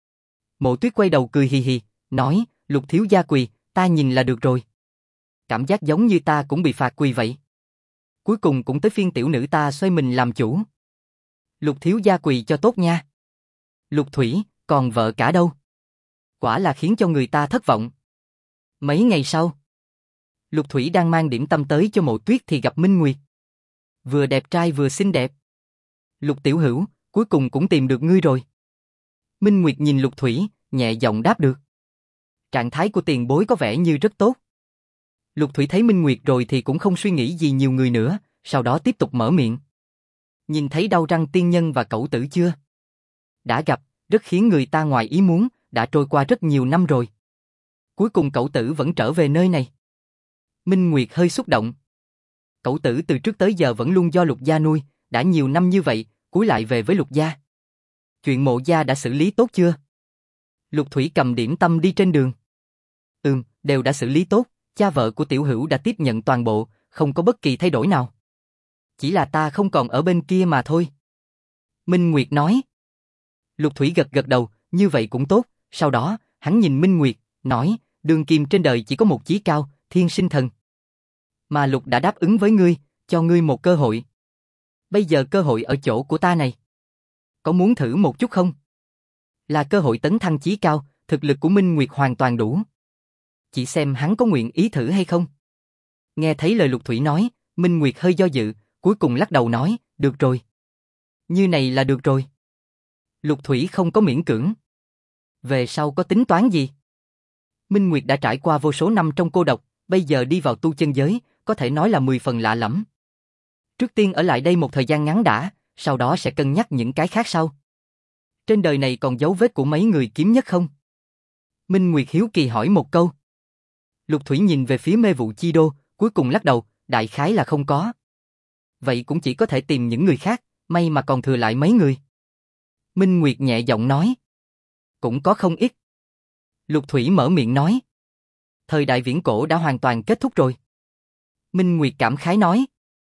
Mộ Tuyết quay đầu cười hì hì, nói, Lục thiếu gia quỳ, ta nhìn là được rồi. Cảm giác giống như ta cũng bị phạt quỳ vậy. Cuối cùng cũng tới phiên tiểu nữ ta xoay mình làm chủ. Lục thiếu gia quỳ cho tốt nha. Lục Thủy, còn vợ cả đâu? Quả là khiến cho người ta thất vọng. Mấy ngày sau, Lục Thủy đang mang điểm tâm tới cho Mộ Tuyết thì gặp Minh Nguyệt. Vừa đẹp trai vừa xinh đẹp. Lục tiểu hữu, cuối cùng cũng tìm được ngươi rồi. Minh Nguyệt nhìn Lục Thủy, nhẹ giọng đáp được. Trạng thái của tiền bối có vẻ như rất tốt. Lục Thủy thấy Minh Nguyệt rồi thì cũng không suy nghĩ gì nhiều người nữa, sau đó tiếp tục mở miệng. Nhìn thấy đau răng tiên nhân và cẩu tử chưa? Đã gặp, rất khiến người ta ngoài ý muốn, đã trôi qua rất nhiều năm rồi. Cuối cùng cẩu tử vẫn trở về nơi này. Minh Nguyệt hơi xúc động. Cẩu tử từ trước tới giờ vẫn luôn do Lục gia nuôi, đã nhiều năm như vậy, cúi lại về với Lục gia. Chuyện Mộ gia đã xử lý tốt chưa? Lục Thủy cầm điểm tâm đi trên đường. Đều đã xử lý tốt, cha vợ của tiểu hữu đã tiếp nhận toàn bộ, không có bất kỳ thay đổi nào. Chỉ là ta không còn ở bên kia mà thôi. Minh Nguyệt nói. Lục Thủy gật gật đầu, như vậy cũng tốt, sau đó, hắn nhìn Minh Nguyệt, nói, đường kim trên đời chỉ có một chí cao, thiên sinh thần. Mà Lục đã đáp ứng với ngươi, cho ngươi một cơ hội. Bây giờ cơ hội ở chỗ của ta này. Có muốn thử một chút không? Là cơ hội tấn thăng chí cao, thực lực của Minh Nguyệt hoàn toàn đủ. Chỉ xem hắn có nguyện ý thử hay không. Nghe thấy lời Lục Thủy nói, Minh Nguyệt hơi do dự, cuối cùng lắc đầu nói, được rồi. Như này là được rồi. Lục Thủy không có miễn cưỡng. Về sau có tính toán gì? Minh Nguyệt đã trải qua vô số năm trong cô độc, bây giờ đi vào tu chân giới, có thể nói là 10 phần lạ lẫm. Trước tiên ở lại đây một thời gian ngắn đã, sau đó sẽ cân nhắc những cái khác sau. Trên đời này còn dấu vết của mấy người kiếm nhất không? Minh Nguyệt hiếu kỳ hỏi một câu. Lục Thủy nhìn về phía Mê Vụ Chi Đô, cuối cùng lắc đầu, đại khái là không có. Vậy cũng chỉ có thể tìm những người khác, may mà còn thừa lại mấy người. Minh Nguyệt nhẹ giọng nói. Cũng có không ít. Lục Thủy mở miệng nói. Thời đại viễn cổ đã hoàn toàn kết thúc rồi. Minh Nguyệt cảm khái nói.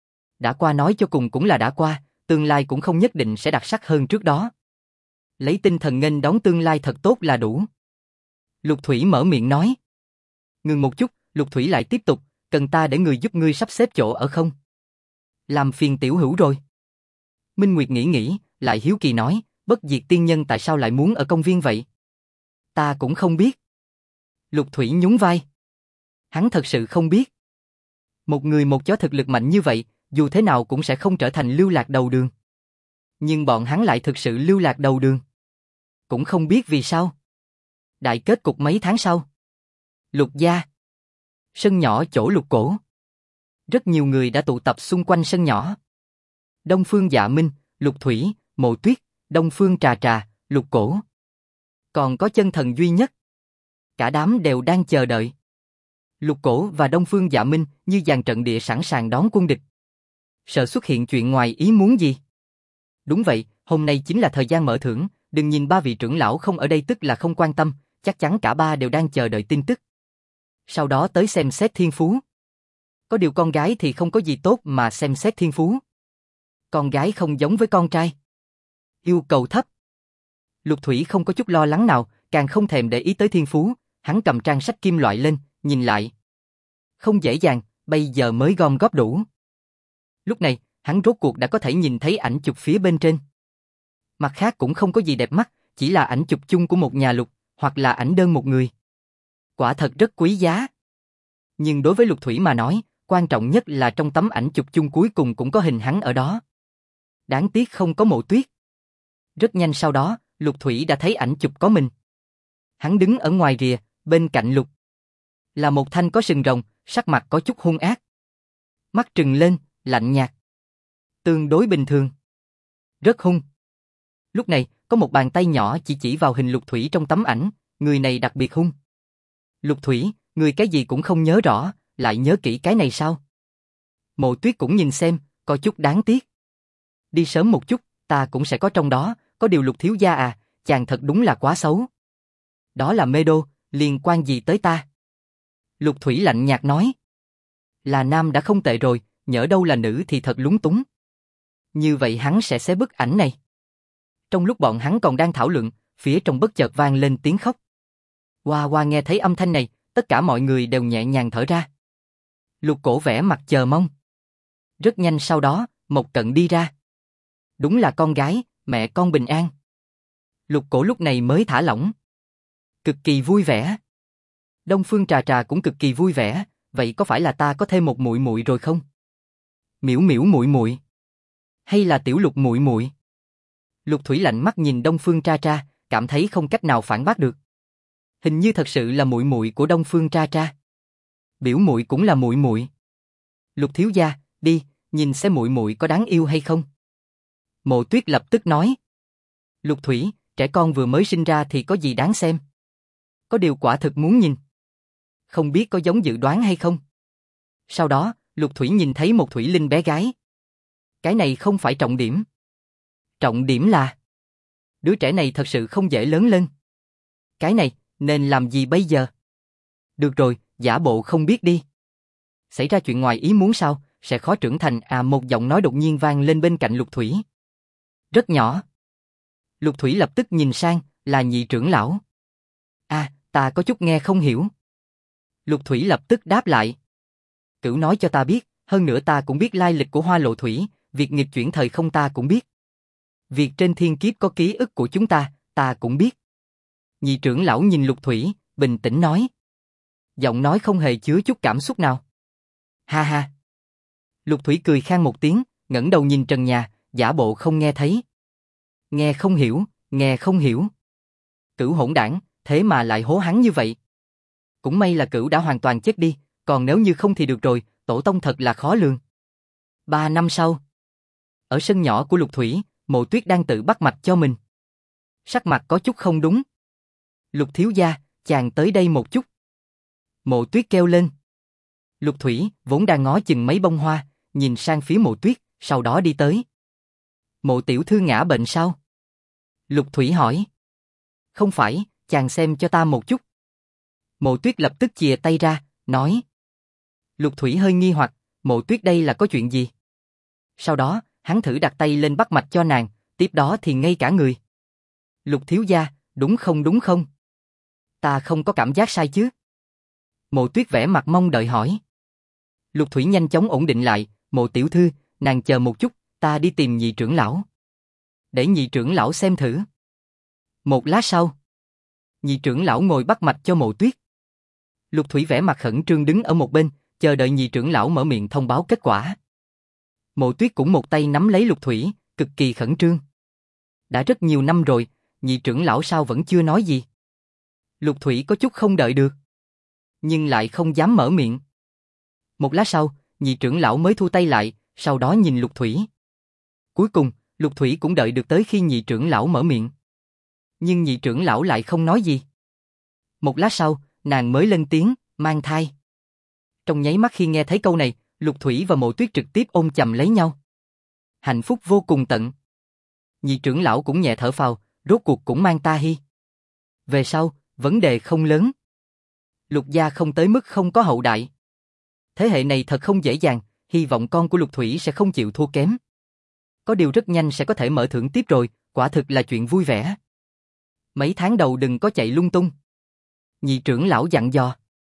Đã qua nói cho cùng cũng là đã qua, tương lai cũng không nhất định sẽ đặc sắc hơn trước đó. Lấy tinh thần nghênh đón tương lai thật tốt là đủ. Lục Thủy mở miệng nói. Ngừng một chút, Lục Thủy lại tiếp tục, cần ta để người giúp ngươi sắp xếp chỗ ở không? Làm phiền tiểu hữu rồi. Minh Nguyệt nghĩ, lại hiếu kỳ nói, bất diệt tiên nhân tại sao lại muốn ở công viên vậy? Ta cũng không biết. Lục Thủy nhún vai. Hắn thật sự không biết. Một người một chó thực lực mạnh như vậy, dù thế nào cũng sẽ không trở thành lưu lạc đầu đường. Nhưng bọn hắn lại thực sự lưu lạc đầu đường. Cũng không biết vì sao. Đại kết cục mấy tháng sau. Lục gia. Sân nhỏ chỗ Lục Cổ. Rất nhiều người đã tụ tập xung quanh sân nhỏ. Đông Phương Dạ Minh, Lục Thủy, Mộ Tuyết, Đông Phương Trà Trà, Lục Cổ. Còn có chân thần duy nhất. Cả đám đều đang chờ đợi. Lục Cổ và Đông Phương Dạ Minh như dàn trận địa sẵn sàng đón quân địch. Sợ xuất hiện chuyện ngoài ý muốn gì? Đúng vậy, hôm nay chính là thời gian mở thưởng, đừng nhìn ba vị trưởng lão không ở đây tức là không quan tâm, chắc chắn cả ba đều đang chờ đợi tin tức. Sau đó tới xem xét thiên phú. Có điều con gái thì không có gì tốt mà xem xét thiên phú. Con gái không giống với con trai. Yêu cầu thấp. Lục Thủy không có chút lo lắng nào, càng không thèm để ý tới thiên phú, hắn cầm trang sách kim loại lên, nhìn lại. Không dễ dàng, bây giờ mới gom góp đủ. Lúc này, hắn rốt cuộc đã có thể nhìn thấy ảnh chụp phía bên trên. Mặt khác cũng không có gì đẹp mắt, chỉ là ảnh chụp chung của một nhà Lục, hoặc là ảnh đơn một người. Quả thật rất quý giá. Nhưng đối với Lục Thủy mà nói, quan trọng nhất là trong tấm ảnh chụp chung cuối cùng cũng có hình hắn ở đó. Đáng tiếc không có Mộ Tuyết. Rất nhanh sau đó, Lục Thủy đã thấy ảnh chụp có mình. Hắn đứng ở ngoài rìa, bên cạnh Lục. Là một thanh có sừng rồng, sắc mặt có chút hung ác. Mắt trừng lên, lạnh nhạt. Tương đối bình thường. Rất hung. Lúc này, có một bàn tay nhỏ chỉ vào hình Lục Thủy trong tấm ảnh, người này đặc biệt hung. Lục Thủy, người cái gì cũng không nhớ rõ, lại nhớ kỹ cái này sao? Mộ Tuyết cũng nhìn xem, có chút đáng tiếc. Đi sớm một chút, ta cũng sẽ có trong đó, có điều Lục thiếu gia à, chàng thật đúng là quá xấu. Đó là mê đô, liên quan gì tới ta? Lục Thủy lạnh nhạt nói. Là nam đã không tệ rồi, nhỡ đâu là nữ thì thật lúng túng. Như vậy hắn sẽ xé bức ảnh này. Trong lúc bọn hắn còn đang thảo luận, phía trong bất chợt vang lên tiếng khóc. Hoa Hoa nghe thấy âm thanh này, tất cả mọi người đều nhẹ nhàng thở ra. Lục Cổ vẻ mặt chờ mong. Rất nhanh sau đó, Mộc Cận đi ra. Đúng là con gái, mẹ con bình an. Lục Cổ lúc này mới thả lỏng. Cực kỳ vui vẻ. Đông Phương Trà Trà cũng cực kỳ vui vẻ, vậy có phải là ta có thêm một muội muội rồi không? Miễu Miễu muội muội, hay là Tiểu Lục muội muội? Lục Thủy lạnh mắt nhìn Đông Phương Tra Tra, cảm thấy không cách nào phản bác được. Hình như thật sự là muội muội của Đông Phương Tra Tra. Biểu muội cũng là muội muội. Lục thiếu gia, đi, nhìn xem muội muội có đáng yêu hay không. Mộ Tuyết lập tức nói. Lục Thủy, trẻ con vừa mới sinh ra thì có gì đáng xem? Có điều quả thực muốn nhìn. Không biết có giống dự đoán hay không? Sau đó, Lục Thủy nhìn thấy một thủy linh bé gái. Cái này không phải trọng điểm. Trọng điểm là đứa trẻ này thật sự không dễ lớn lên. Cái này, nên làm gì bây giờ? Được rồi, giả bộ không biết đi. Xảy ra chuyện ngoài ý muốn sao, sẽ khó trưởng thành à, một giọng nói đột nhiên vang lên bên cạnh Lục Thủy. Rất nhỏ. Lục Thủy lập tức nhìn sang, là nhị trưởng lão. À, ta có chút nghe không hiểu. Lục Thủy lập tức đáp lại. Cửu nói cho ta biết, hơn nữa ta cũng biết lai lịch của Hoa Lộ Thủy, việc nghịch chuyển thời không ta cũng biết. Việc trên thiên kiếp có ký ức của chúng ta cũng biết. Nhị trưởng lão nhìn Lục Thủy, bình tĩnh nói. Giọng nói không hề chứa chút cảm xúc nào. Ha ha. Lục Thủy cười khan một tiếng, ngẩng đầu nhìn trần nhà, giả bộ không nghe thấy. Nghe không hiểu, nghe không hiểu. Cửu hỗn đảng, thế mà lại hố hắn như vậy. Cũng may là Cửu đã hoàn toàn chết đi, còn nếu như không thì được rồi, tổ tông thật là khó lường. 3 năm sau, ở sân nhỏ của Lục Thủy, Mộ Tuyết đang tự bắt mạch cho mình. Sắc mặt có chút không đúng. Lục thiếu gia, chàng tới đây một chút. Mộ Tuyết kêu lên. Lục Thủy vốn đang ngó chừng mấy bông hoa, nhìn sang phía Mộ Tuyết, sau đó đi tới. Mộ tiểu thư ngã bệnh sao? Lục Thủy hỏi. Không phải, chàng xem cho ta một chút. Mộ Tuyết lập tức chìa tay ra, nói. Lục Thủy hơi nghi hoặc, Mộ Tuyết đây là có chuyện gì? Sau đó, hắn thử đặt tay lên bắt mạch cho nàng, tiếp đó thì ngây cả người. Lục thiếu gia, đúng không? Ta không có cảm giác sai chứ? Mộ Tuyết vẻ mặt mong đợi hỏi. Lục Thủy nhanh chóng ổn định lại, Mộ tiểu thư, nàng chờ một chút, ta đi tìm nhị trưởng lão. Để nhị trưởng lão xem thử. Một lát sau, nhị trưởng lão ngồi bắt mạch cho Mộ Tuyết. Lục Thủy vẻ mặt khẩn trương đứng ở một bên, chờ đợi nhị trưởng lão mở miệng thông báo kết quả. Mộ Tuyết cũng một tay nắm lấy Lục Thủy, cực kỳ khẩn trương. Đã rất nhiều năm rồi, nhị trưởng lão sao vẫn chưa nói gì? Lục Thủy có chút không đợi được, nhưng lại không dám mở miệng. Một lát sau, nhị trưởng lão mới thu tay lại, sau đó nhìn Lục Thủy. Cuối cùng, Lục Thủy cũng đợi được tới khi nhị trưởng lão mở miệng. Nhưng nhị trưởng lão lại không nói gì. Một lát sau, nàng mới lên tiếng, mang thai. Trong nháy mắt khi nghe thấy câu này, Lục Thủy và Mộ Tuyết trực tiếp ôm chầm lấy nhau. Hạnh phúc vô cùng tận. Nhị trưởng lão cũng nhẹ thở phào, rốt cuộc cũng mang ta hi. Về sau, vấn đề không lớn. Lục gia không tới mức không có hậu đại. Thế hệ này thật không dễ dàng, hy vọng con của Lục Thủy sẽ không chịu thua kém. Có điều rất nhanh sẽ có thể mở thưởng tiếp rồi, quả thực là chuyện vui vẻ. Mấy tháng đầu đừng có chạy lung tung. Nhị trưởng lão dặn dò.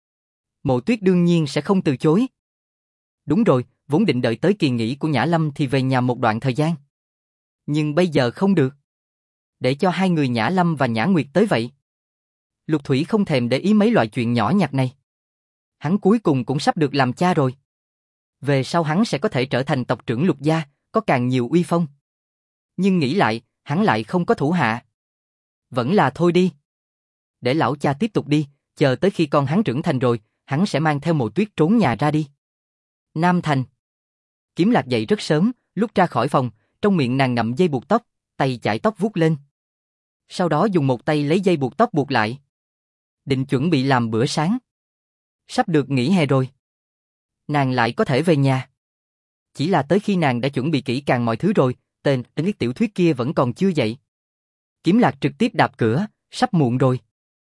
Mộ Tuyết đương nhiên sẽ không từ chối. Đúng rồi, vốn định đợi tới kỳ nghỉ của Nhã Lâm thì về nhà một đoạn thời gian. Nhưng bây giờ không được. Để cho hai người Nhã Lâm và Nhã Nguyệt tới vậy. Lục Thủy không thèm để ý mấy loại chuyện nhỏ nhặt này. Hắn cuối cùng cũng sắp được làm cha rồi. Về sau hắn sẽ có thể trở thành tộc trưởng Lục gia, có càng nhiều uy phong. Nhưng nghĩ lại, hắn lại không có thủ hạ. Vẫn là thôi đi. Để lão cha tiếp tục đi, chờ tới khi con hắn trưởng thành rồi, hắn sẽ mang theo Mộ Tuyết trốn nhà ra đi. Nam Thành. Kiếm Lạc dậy rất sớm, lúc ra khỏi phòng, trong miệng nàng ngậm dây buộc tóc, tay chải tóc vuốt lên. Sau đó dùng một tay lấy dây buộc tóc buộc lại. Định chuẩn bị làm bữa sáng. Sắp được nghỉ hè rồi. Nàng lại có thể về nhà. Chỉ là tới khi nàng đã chuẩn bị kỹ càng mọi thứ rồi, tên viết tiểu thuyết kia vẫn còn chưa dậy. Kiếm Lạc trực tiếp đạp cửa, sắp muộn rồi.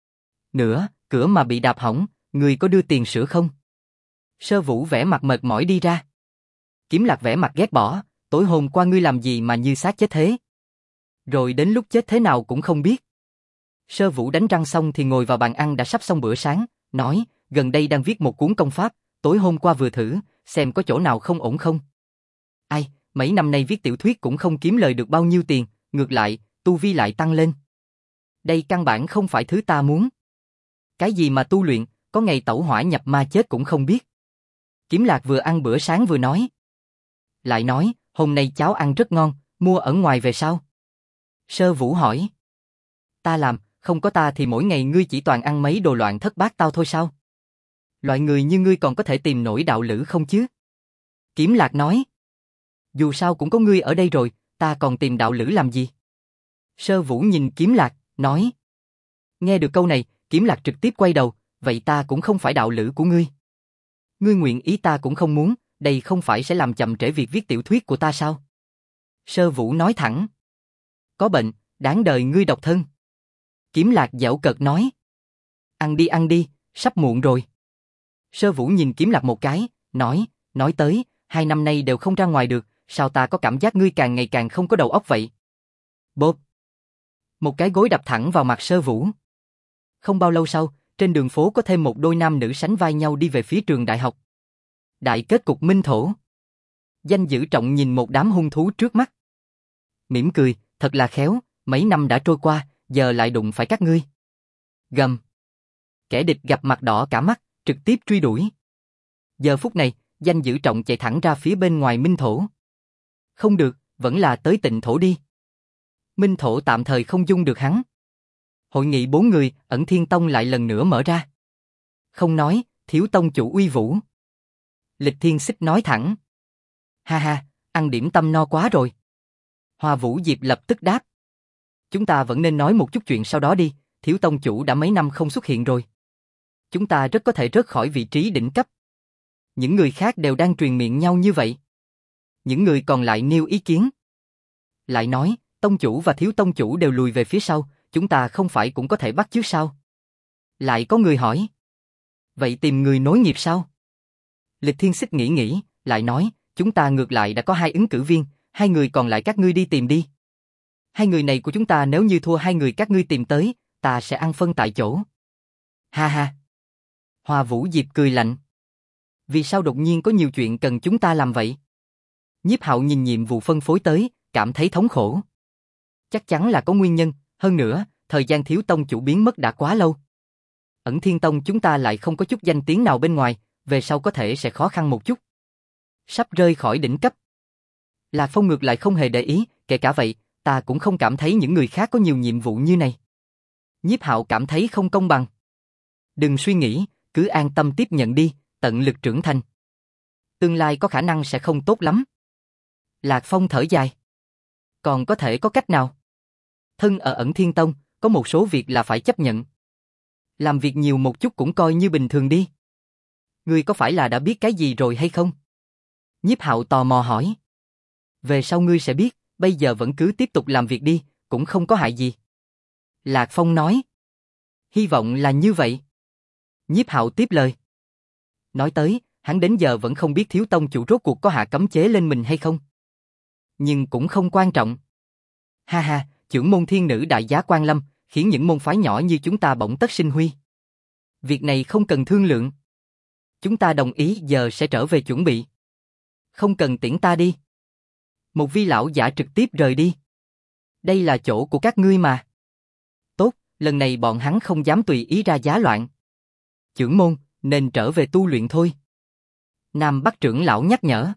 Nữa, cửa mà bị đạp hỏng, người có đưa tiền sửa không? Sơ Vũ vẻ mặt mệt mỏi đi ra. Kiếm Lạc vẻ mặt ghét bỏ, tối hôm qua ngươi làm gì mà như xác chết thế? Rồi đến lúc chết thế nào cũng không biết. Sơ Vũ đánh răng xong thì ngồi vào bàn ăn đã sắp xong bữa sáng, nói, gần đây đang viết một cuốn công pháp, tối hôm qua vừa thử, xem có chỗ nào không ổn không. Ai, mấy năm nay viết tiểu thuyết cũng không kiếm lời được bao nhiêu tiền, ngược lại, tu vi lại tăng lên. Đây căn bản không phải thứ ta muốn. Cái gì mà tu luyện, có ngày tẩu hỏa nhập ma chết cũng không biết. Kiếm Lạc vừa ăn bữa sáng vừa nói. Lại nói, hôm nay cháo ăn rất ngon, mua ở ngoài về sao? Sơ Vũ hỏi. Ta làm, không có ta thì mỗi ngày ngươi chỉ toàn ăn mấy đồ loạn thất bát tao thôi sao? Loại người như ngươi còn có thể tìm nổi đạo lữ không chứ? Kiếm Lạc nói. Dù sao cũng có ngươi ở đây rồi, ta còn tìm đạo lữ làm gì? Sơ Vũ nhìn Kiếm Lạc, nói. Nghe được câu này, Kiếm Lạc trực tiếp quay đầu, vậy ta cũng không phải đạo lữ của ngươi. Ngươi nguyện ý ta cũng không muốn, đây không phải sẽ làm chậm trễ việc viết tiểu thuyết của ta sao? Sơ Vũ nói thẳng. Có bệnh, đáng đời ngươi độc thân. Kiếm Lạc giễu cợt nói. Ăn đi, sắp muộn rồi. Sơ Vũ nhìn Kiếm Lạc một cái, nói tới, 2 năm nay đều không ra ngoài được, sao ta có cảm giác ngươi càng ngày càng không có đầu óc vậy? Bộp. Một cái gối đập thẳng vào mặt Sơ Vũ. Không bao lâu sau, trên đường phố có thêm một đôi nam nữ sánh vai nhau đi về phía trường đại học. Đại kết cục minh thổ. Danh Dữ Trọng nhìn một đám hung thú trước mắt. Mỉm cười, thật là khéo, mấy năm đã trôi qua, giờ lại đụng phải các ngươi. Gầm. Kẻ địch gặp mặt đỏ cả mắt, trực tiếp truy đuổi. Giờ phút này, Danh Dữ Trọng chạy thẳng ra phía bên ngoài minh thổ. Không được, vẫn là tới Tịnh thổ đi. Minh thổ tạm thời không dung được hắn. Hội nghị 4 người, Ẩn Thiên Tông lại lần nữa mở ra. Không nói, thiếu tông chủ uy vũ. Lịch Thiên Xích nói thẳng. Ha ha, ăn điểm tâm no quá rồi. Hoa Vũ Diệp lập tức đáp. Chúng ta vẫn nên nói một chút chuyện sau đó đi, thiếu tông chủ đã mấy năm không xuất hiện rồi. Chúng ta rất có thể rớt khỏi vị trí đỉnh cấp. Những người khác đều đang truyền miệng nhau như vậy. Những người còn lại nêu ý kiến. Lại nói, tông chủ và thiếu tông chủ đều lùi về phía sau, chúng ta không phải cũng có thể bắt chước sao? Lại có người hỏi. Vậy tìm người nối nghiệp sao? Lịch Thiên Xích nghĩ, lại nói, chúng ta ngược lại đã có 2 ứng cử viên, 2 người còn lại các ngươi đi tìm đi. 2 người này của chúng ta nếu như thua 2 người các ngươi tìm tới, ta sẽ ăn phân tại chỗ. Ha ha. Hoa Vũ Diệp cười lạnh. Vì sao đột nhiên có nhiều chuyện cần chúng ta làm vậy? Nhiếp Hạo nhìn nhiệm vụ phân phối tới, cảm thấy thống khổ. Chắc chắn là có nguyên nhân, hơn nữa, thời gian thiếu tông chủ biến mất đã quá lâu. Ẩn Thiên Tông chúng ta lại không có chút danh tiếng nào bên ngoài, về sau có thể sẽ khó khăn một chút. Sắp rơi khỏi đỉnh cấp. Lạc Phong ngược lại không hề để ý, kể cả vậy, ta cũng không cảm thấy những người khác có nhiều nhiệm vụ như này. Nhiếp Hạo cảm thấy không công bằng. Đừng suy nghĩ, cứ an tâm tiếp nhận đi, tận lực trưởng thành. Tương lai có khả năng sẽ không tốt lắm. Lạc Phong thở dài. Còn có thể có cách nào? Thân ở Ẩn Thiên Tông, có một số việc là phải chấp nhận. Làm việc nhiều một chút cũng coi như bình thường đi. Ngươi có phải là đã biết cái gì rồi hay không? Nhiếp Hạo tò mò hỏi. Về sau ngươi sẽ biết, bây giờ vẫn cứ tiếp tục làm việc đi, cũng không có hại gì. Lạc Phong nói. Hy vọng là như vậy. Nhiếp Hạo tiếp lời. Nói tới, hắn đến giờ vẫn không biết thiếu tông chủ rốt cuộc có hạ cấm chế lên mình hay không. Nhưng cũng không quan trọng. Ha ha, trưởng môn thiên nữ đại giá quan lâm, khiến những môn phái nhỏ như chúng ta bỗng tất sinh huy. Việc này không cần thương lượng. Chúng ta đồng ý giờ sẽ trở về chuẩn bị. Không cần tiễn ta đi. Một vi lão giả trực tiếp rời đi. Đây là chỗ của các ngươi mà. Tốt, lần này bọn hắn không dám tùy ý ra giá loạn. Trưởng môn, nên trở về tu luyện thôi. Nam Bắc trưởng lão nhắc nhở.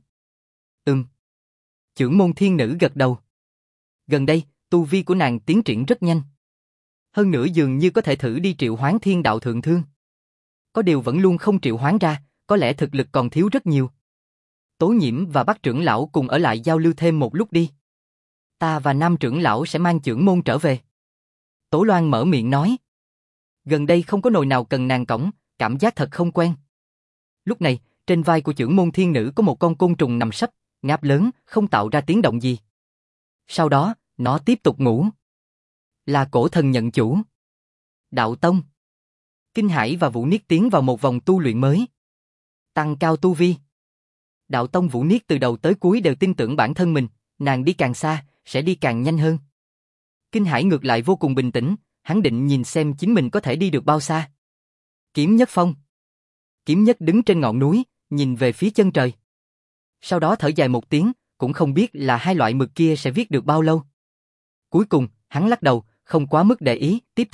Trưởng môn thiên nữ gật đầu. Gần đây, tu vi của nàng tiến triển rất nhanh. Hơn nữa dường như có thể thử đi triệu hoán thiên đạo thượng thương. Có điều vẫn luôn không triệu hoán ra, có lẽ thực lực còn thiếu rất nhiều. Tố Nhiễm và Bắc trưởng lão cùng ở lại giao lưu thêm một lúc đi. Ta và Nam trưởng lão sẽ mang trưởng môn trở về. Tố Loan mở miệng nói. Gần đây không có nồi nào cần nàng cõng, cảm giác thật không quen. Lúc này, trên vai của trưởng môn thiên nữ có một con côn trùng nằm sấp, ngáp lớn, không tạo ra tiếng động gì. Sau đó, nó tiếp tục ngủ. Là cổ thần nhận chủ. Đạo Tông. Kinh Hải và Vũ Niết tiến vào một vòng tu luyện mới. Tăng cao tu vi. Đạo Tông Vũ Niết từ đầu tới cuối đều tin tưởng bản thân mình, nàng đi càng xa, sẽ đi càng nhanh hơn. Kinh Hải ngược lại vô cùng bình tĩnh, hắn định nhìn xem chính mình có thể đi được bao xa. Kiếm Nhất Phong. Kiếm Nhất đứng trên ngọn núi, nhìn về phía chân trời. Sau đó thở dài một tiếng, cũng không biết là 2 loại mực kia sẽ viết được bao lâu. Cuối cùng, hắn lắc đầu, không quá mức để ý, tiếp theo,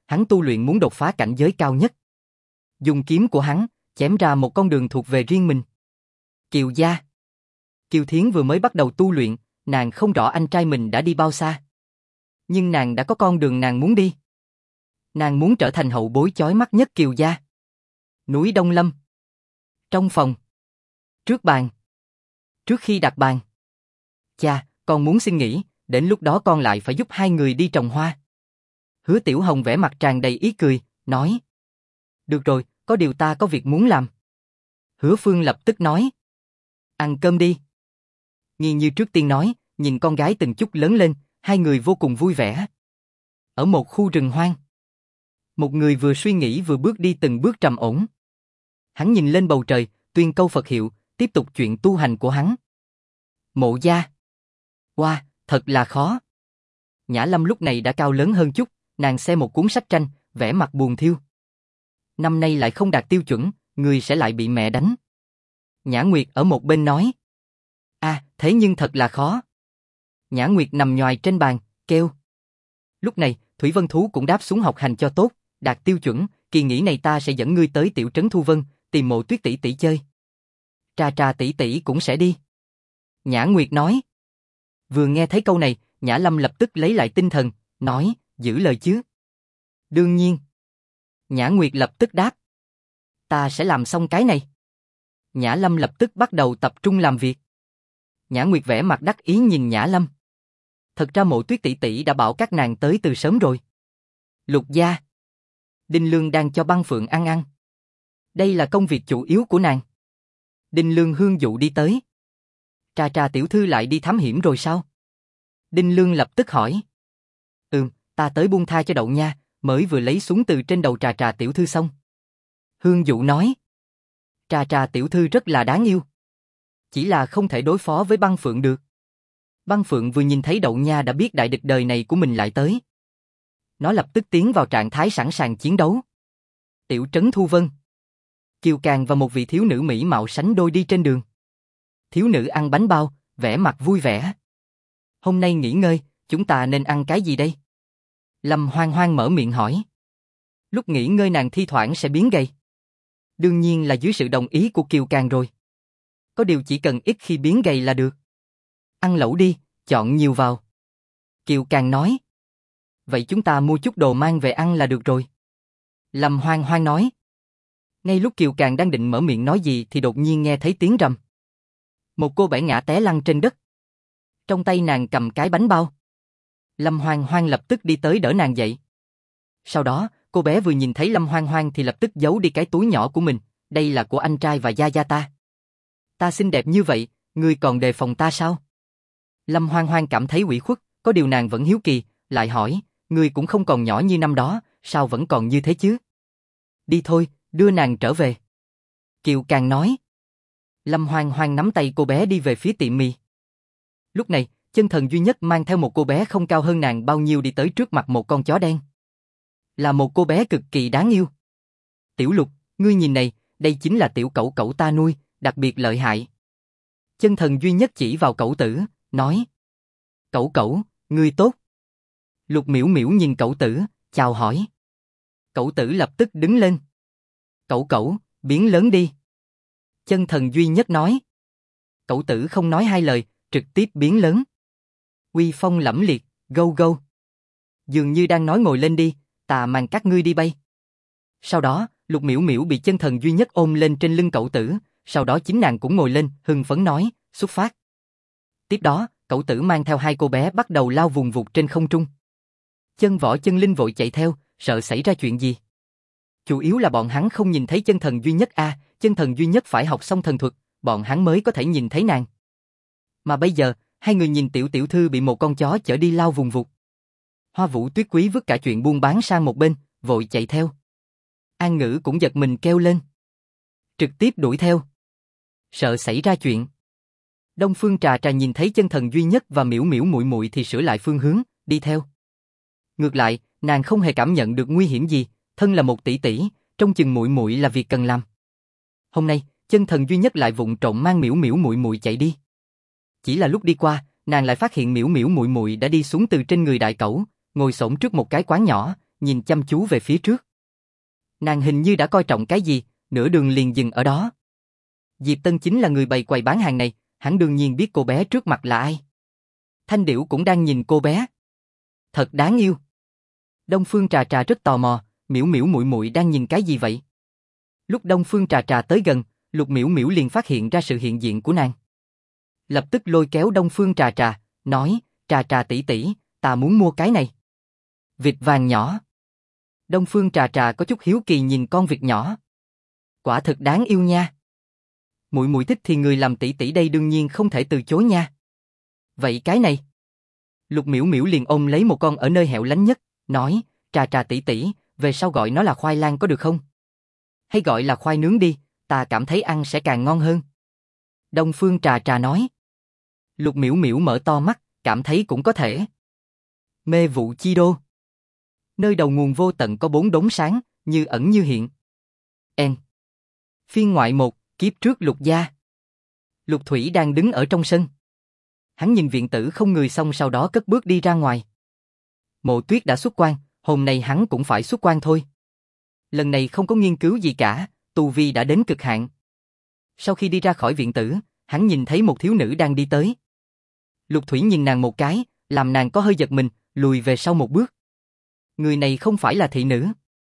hắn tu luyện muốn đột phá cảnh giới cao nhất. Dùng kiếm của hắn, chém ra một con đường thuộc về riêng mình. Kiều gia. Kiều Thiến vừa mới bắt đầu tu luyện, nàng không rõ anh trai mình đã đi bao xa. Nhưng nàng đã có con đường nàng muốn đi. Nàng muốn trở thành hậu bối chói mắt nhất Kiều gia. Núi Đông Lâm. Trong phòng. Trước bàn. Trước khi đặt bàn. Cha, con muốn xin nghỉ, đến lúc đó con lại phải giúp hai người đi trồng hoa. Hứa Tiểu Hồng vẻ mặt tràn đầy ý cười, nói. Được rồi, có điều ta có việc muốn làm. Hứa Phương lập tức nói. Ăn cơm đi. Nghiên Như trước tiên nói, nhìn con gái từng chút lớn lên, hai người vô cùng vui vẻ. Ở một khu rừng hoang. Một người vừa suy nghĩ vừa bước đi từng bước trầm ổn. Hắn nhìn lên bầu trời, tuyên câu Phật hiệu, tiếp tục chuyện tu hành của hắn. Mộ gia. Wow, thật là khó. Nhã Lâm lúc này đã cao lớn hơn chút, nàng xem một cuốn sách tranh, vẻ mặt buồn thiêu. Năm nay lại không đạt tiêu chuẩn, người sẽ lại bị mẹ đánh. Nhã Nguyệt ở một bên nói. Thế nhưng thật là khó. Nhã Nguyệt nằm nhoài trên bàn, kêu. Lúc này, Thủy Vân Thú cũng đáp xuống học hành cho tốt, đạt tiêu chuẩn, kỳ nghỉ này ta sẽ dẫn ngươi tới tiểu trấn Thu Vân, tìm Mộ Tuyết tỷ tỷ chơi. Trà Trà tỷ tỷ cũng sẽ đi. Nhã Nguyệt nói. Vừa nghe thấy câu này, Nhã Lâm lập tức lấy lại tinh thần, nói, giữ lời chứ. Đương nhiên. Nhã Nguyệt lập tức đáp. Ta sẽ làm xong cái này. Nhã Lâm lập tức bắt đầu tập trung làm việc. Nhã Nguyệt vẻ mặt đắc ý nhìn Nhã Lâm. Thật ra Mộ Tuyết tỷ tỷ đã bảo các nàng tới từ sớm rồi. Lục gia. Đinh Lương đang cho Băng Phượng ăn ăn. Đây là công việc chủ yếu của nàng. Đinh Lương hương dụ đi tới. Trà Trà tiểu thư lại đi thám hiểm rồi sao? Đinh Lương lập tức hỏi. Ta tới buông tha cho Đậu Nha, mới vừa lấy súng từ trên đầu Trà Trà tiểu thư xong. Hương dụ nói. Trà Trà tiểu thư rất là đáng yêu. Chỉ là không thể đối phó với Băng Phượng được. Băng Phượng vừa nhìn thấy Đậu Nha đã biết đại địch đời này của mình lại tới. Nó lập tức tiến vào trạng thái sẵn sàng chiến đấu. Tiểu trấn Thu Vân. Kiều Càng và một vị thiếu nữ mỹ mạo sánh đôi đi trên đường. Thiếu nữ ăn bánh bao, vẻ mặt vui vẻ. Hôm nay nghỉ ngơi, chúng ta nên ăn cái gì đây? Lâm Hoang Hoang mở miệng hỏi. Lúc nghỉ ngơi nàng thi thoảng sẽ biến gầy. Đương nhiên là dưới sự đồng ý của Kiều Càng rồi. Có điều chỉ cần ít khi biến gầy là được. Ăn lẩu đi, chọn nhiều vào. Kiều Càng nói. Vậy chúng ta mua chút đồ mang về ăn là được rồi. Lâm Hoang Hoang nói. Ngay lúc Kiều Càng đang định mở miệng nói gì thì đột nhiên nghe thấy tiếng rầm. Một cô bé ngã té lăn trên đất. Trong tay nàng cầm cái bánh bao. Lâm Hoang Hoang lập tức đi tới đỡ nàng dậy. Sau đó, cô bé vừa nhìn thấy Lâm Hoang Hoang thì lập tức giấu đi cái túi nhỏ của mình. Đây là của anh trai và gia gia ta. Ta xinh đẹp như vậy, ngươi còn đề phòng ta sao? Lâm Hoang Hoang cảm thấy ủy khuất, có điều nàng vẫn hiếu kỳ, lại hỏi, ngươi cũng không còn nhỏ như năm đó, sao vẫn còn như thế chứ? Đi thôi, đưa nàng trở về. Kiều Càng nói. Lâm Hoang Hoang nắm tay cô bé đi về phía tiệm mì. Lúc này, Chân Thần duy nhất mang theo một cô bé không cao hơn nàng bao nhiêu đi tới trước mặt một con chó đen. Là một cô bé cực kỳ đáng yêu. Tiểu Lục, ngươi nhìn này, đây chính là tiểu cẩu cẩu ta nuôi, đặc biệt lợi hại. Chân Thần duy nhất chỉ vào cẩu tử, nói. Cẩu cẩu, ngươi tốt. Lục Miễu Miễu nhìn cẩu tử, chào hỏi. Cẩu tử lập tức đứng lên. Cẩu cẩu, biến lớn đi. Chân Thần duy nhất nói. Cẩu tử không nói hai lời, trực tiếp biến lớn. Uy phong lẫm liệt, gâu gâu. Dường như đang nói ngồi lên đi, ta mang các ngươi đi bay. Sau đó, Lục Miễu Miễu bị Chân Thần duy nhất ôm lên trên lưng cẩu tử, sau đó chính nàng cũng ngồi lên, hưng phấn nói, xuất phát. Tiếp đó, cẩu tử mang theo hai cô bé bắt đầu lao vùng vụt trên không trung. Chân Võ Chân Linh vội chạy theo, sợ xảy ra chuyện gì. Chủ yếu là bọn hắn không nhìn thấy Chân Thần duy nhất Chân Thần duy nhất phải học xong thần thuật, bọn hắn mới có thể nhìn thấy nàng. Mà bây giờ, hai người nhìn tiểu tiểu thư bị một con chó chở đi lao vùng vụt. Hoa Vũ Tuyết Quý vứt cả chuyện buôn bán sang một bên, vội chạy theo. An Ngữ cũng giật mình kêu lên. Trực tiếp đuổi theo. Sợ xảy ra chuyện. Đông Phương Trà Trà nhìn thấy Chân Thần duy nhất và Miễu Miễu muội muội thì sửa lại phương hướng, đi theo. Ngược lại, nàng không hề cảm nhận được nguy hiểm gì, thân là một tỷ tỷ, trông chừng muội muội là việc cần làm. Hôm nay, Chân Thần duy nhất lại vụng trộm mang Miễu Miễu muội muội chạy đi. Chỉ là lúc đi qua, nàng lại phát hiện Miễu Miễu muội muội đã đi xuống từ trên người đại cẩu, ngồi xổm trước một cái quán nhỏ, nhìn chăm chú về phía trước. Nàng hình như đã coi trọng cái gì, nửa đường liền dừng ở đó. Diệp Tân chính là người bày quầy bán hàng này, hắn đương nhiên biết cô bé trước mặt là ai. Thanh Điểu cũng đang nhìn cô bé. Thật đáng yêu. Đông Phương Trà Trà rất tò mò, Miễu Miễu muội muội đang nhìn cái gì vậy? Lúc Đông Phương Trà Trà tới gần, Lục Miễu Miễu liền phát hiện ra sự hiện diện của nàng. Lập tức lôi kéo Đông Phương Trà Trà, nói, Trà Trà tỷ tỷ, ta muốn mua cái này. Vịt vàng nhỏ. Đông Phương Trà Trà có chút hiếu kỳ nhìn con vịt nhỏ. Quả thực đáng yêu nha. Muội muội thích thì người làm tỷ tỷ đây đương nhiên không thể từ chối nha. Vậy cái này? Lục Miễu Miễu liền ôm lấy một con ở nơi hẻo lánh nhất, nói, Trà Trà tỷ tỷ, về sau gọi nó là khoai lang có được không? Hay gọi là khoai nướng đi, ta cảm thấy ăn sẽ càng ngon hơn. Đông Phương Trà Trà nói. Lục Miễu Miễu mở to mắt, cảm thấy cũng có thể. Mê vụ chi đô. Nơi đầu nguồn vô tận có 4 đốm sáng, như ẩn như hiện. En. Phiên ngoại 1, kiếp trước Lục gia. Lục Thủy đang đứng ở trong sân. Hắn nhìn viện tử không người xong sau đó cất bước đi ra ngoài. Mộ Tuyết đã xuất quan, hôm nay hắn cũng phải xuất quan thôi. Lần này không có nghiên cứu gì cả, tu vi đã đến cực hạn. Sau khi đi ra khỏi viện tử, hắn nhìn thấy một thiếu nữ đang đi tới. Lục Thủy nhìn nàng một cái, làm nàng có hơi giật mình, lùi về sau một bước. Người này không phải là thị nữ.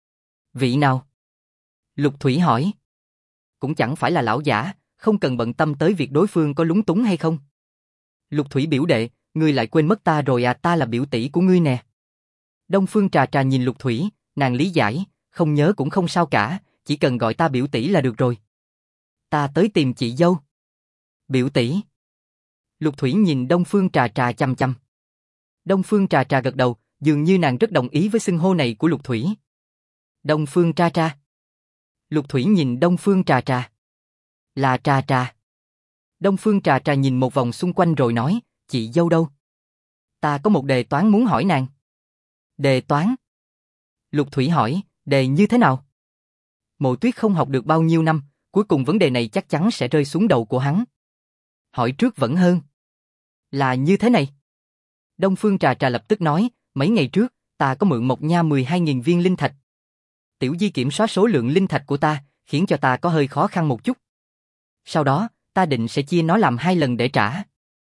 Vị nào? Lục Thủy hỏi. Cũng chẳng phải là lão giả, không cần bận tâm tới việc đối phương có lúng túng hay không. Lục Thủy biểu đệ, ngươi lại quên mất ta rồi à, ta là biểu tỷ của ngươi nè. Đông Phương Trà Trà nhìn Lục Thủy, nàng lý giải, không nhớ cũng không sao cả, chỉ cần gọi ta biểu tỷ là được rồi. Ta tới tìm chị dâu. Biểu tỷ. Lục Thủy nhìn Đông Phương Trà Trà chăm chăm. Đông Phương Trà Trà gật đầu, dường như nàng rất đồng ý với xưng hô này của Lục Thủy. Đông Phương Trà Trà. Lục Thủy nhìn Đông Phương Trà Trà. Là Trà Trà. Đông Phương Trà Trà nhìn một vòng xung quanh rồi nói, chị dâu đâu? Ta có một đề toán muốn hỏi nàng. Đề toán? Lục Thủy hỏi, đề như thế nào? Mộ Tuyết không học được bao nhiêu năm, cuối cùng vấn đề này chắc chắn sẽ rơi xuống đầu của hắn. Hỏi trước vẫn hơn. Là như thế này. Đông Phương Trà Trà lập tức nói, mấy ngày trước, ta có mượn Mộc Nha 12.000 viên linh thạch. Tiểu Di kiểm soát số lượng linh thạch của ta, khiến cho ta có hơi khó khăn một chút. Sau đó, ta định sẽ chia nó làm 2 lần để trả.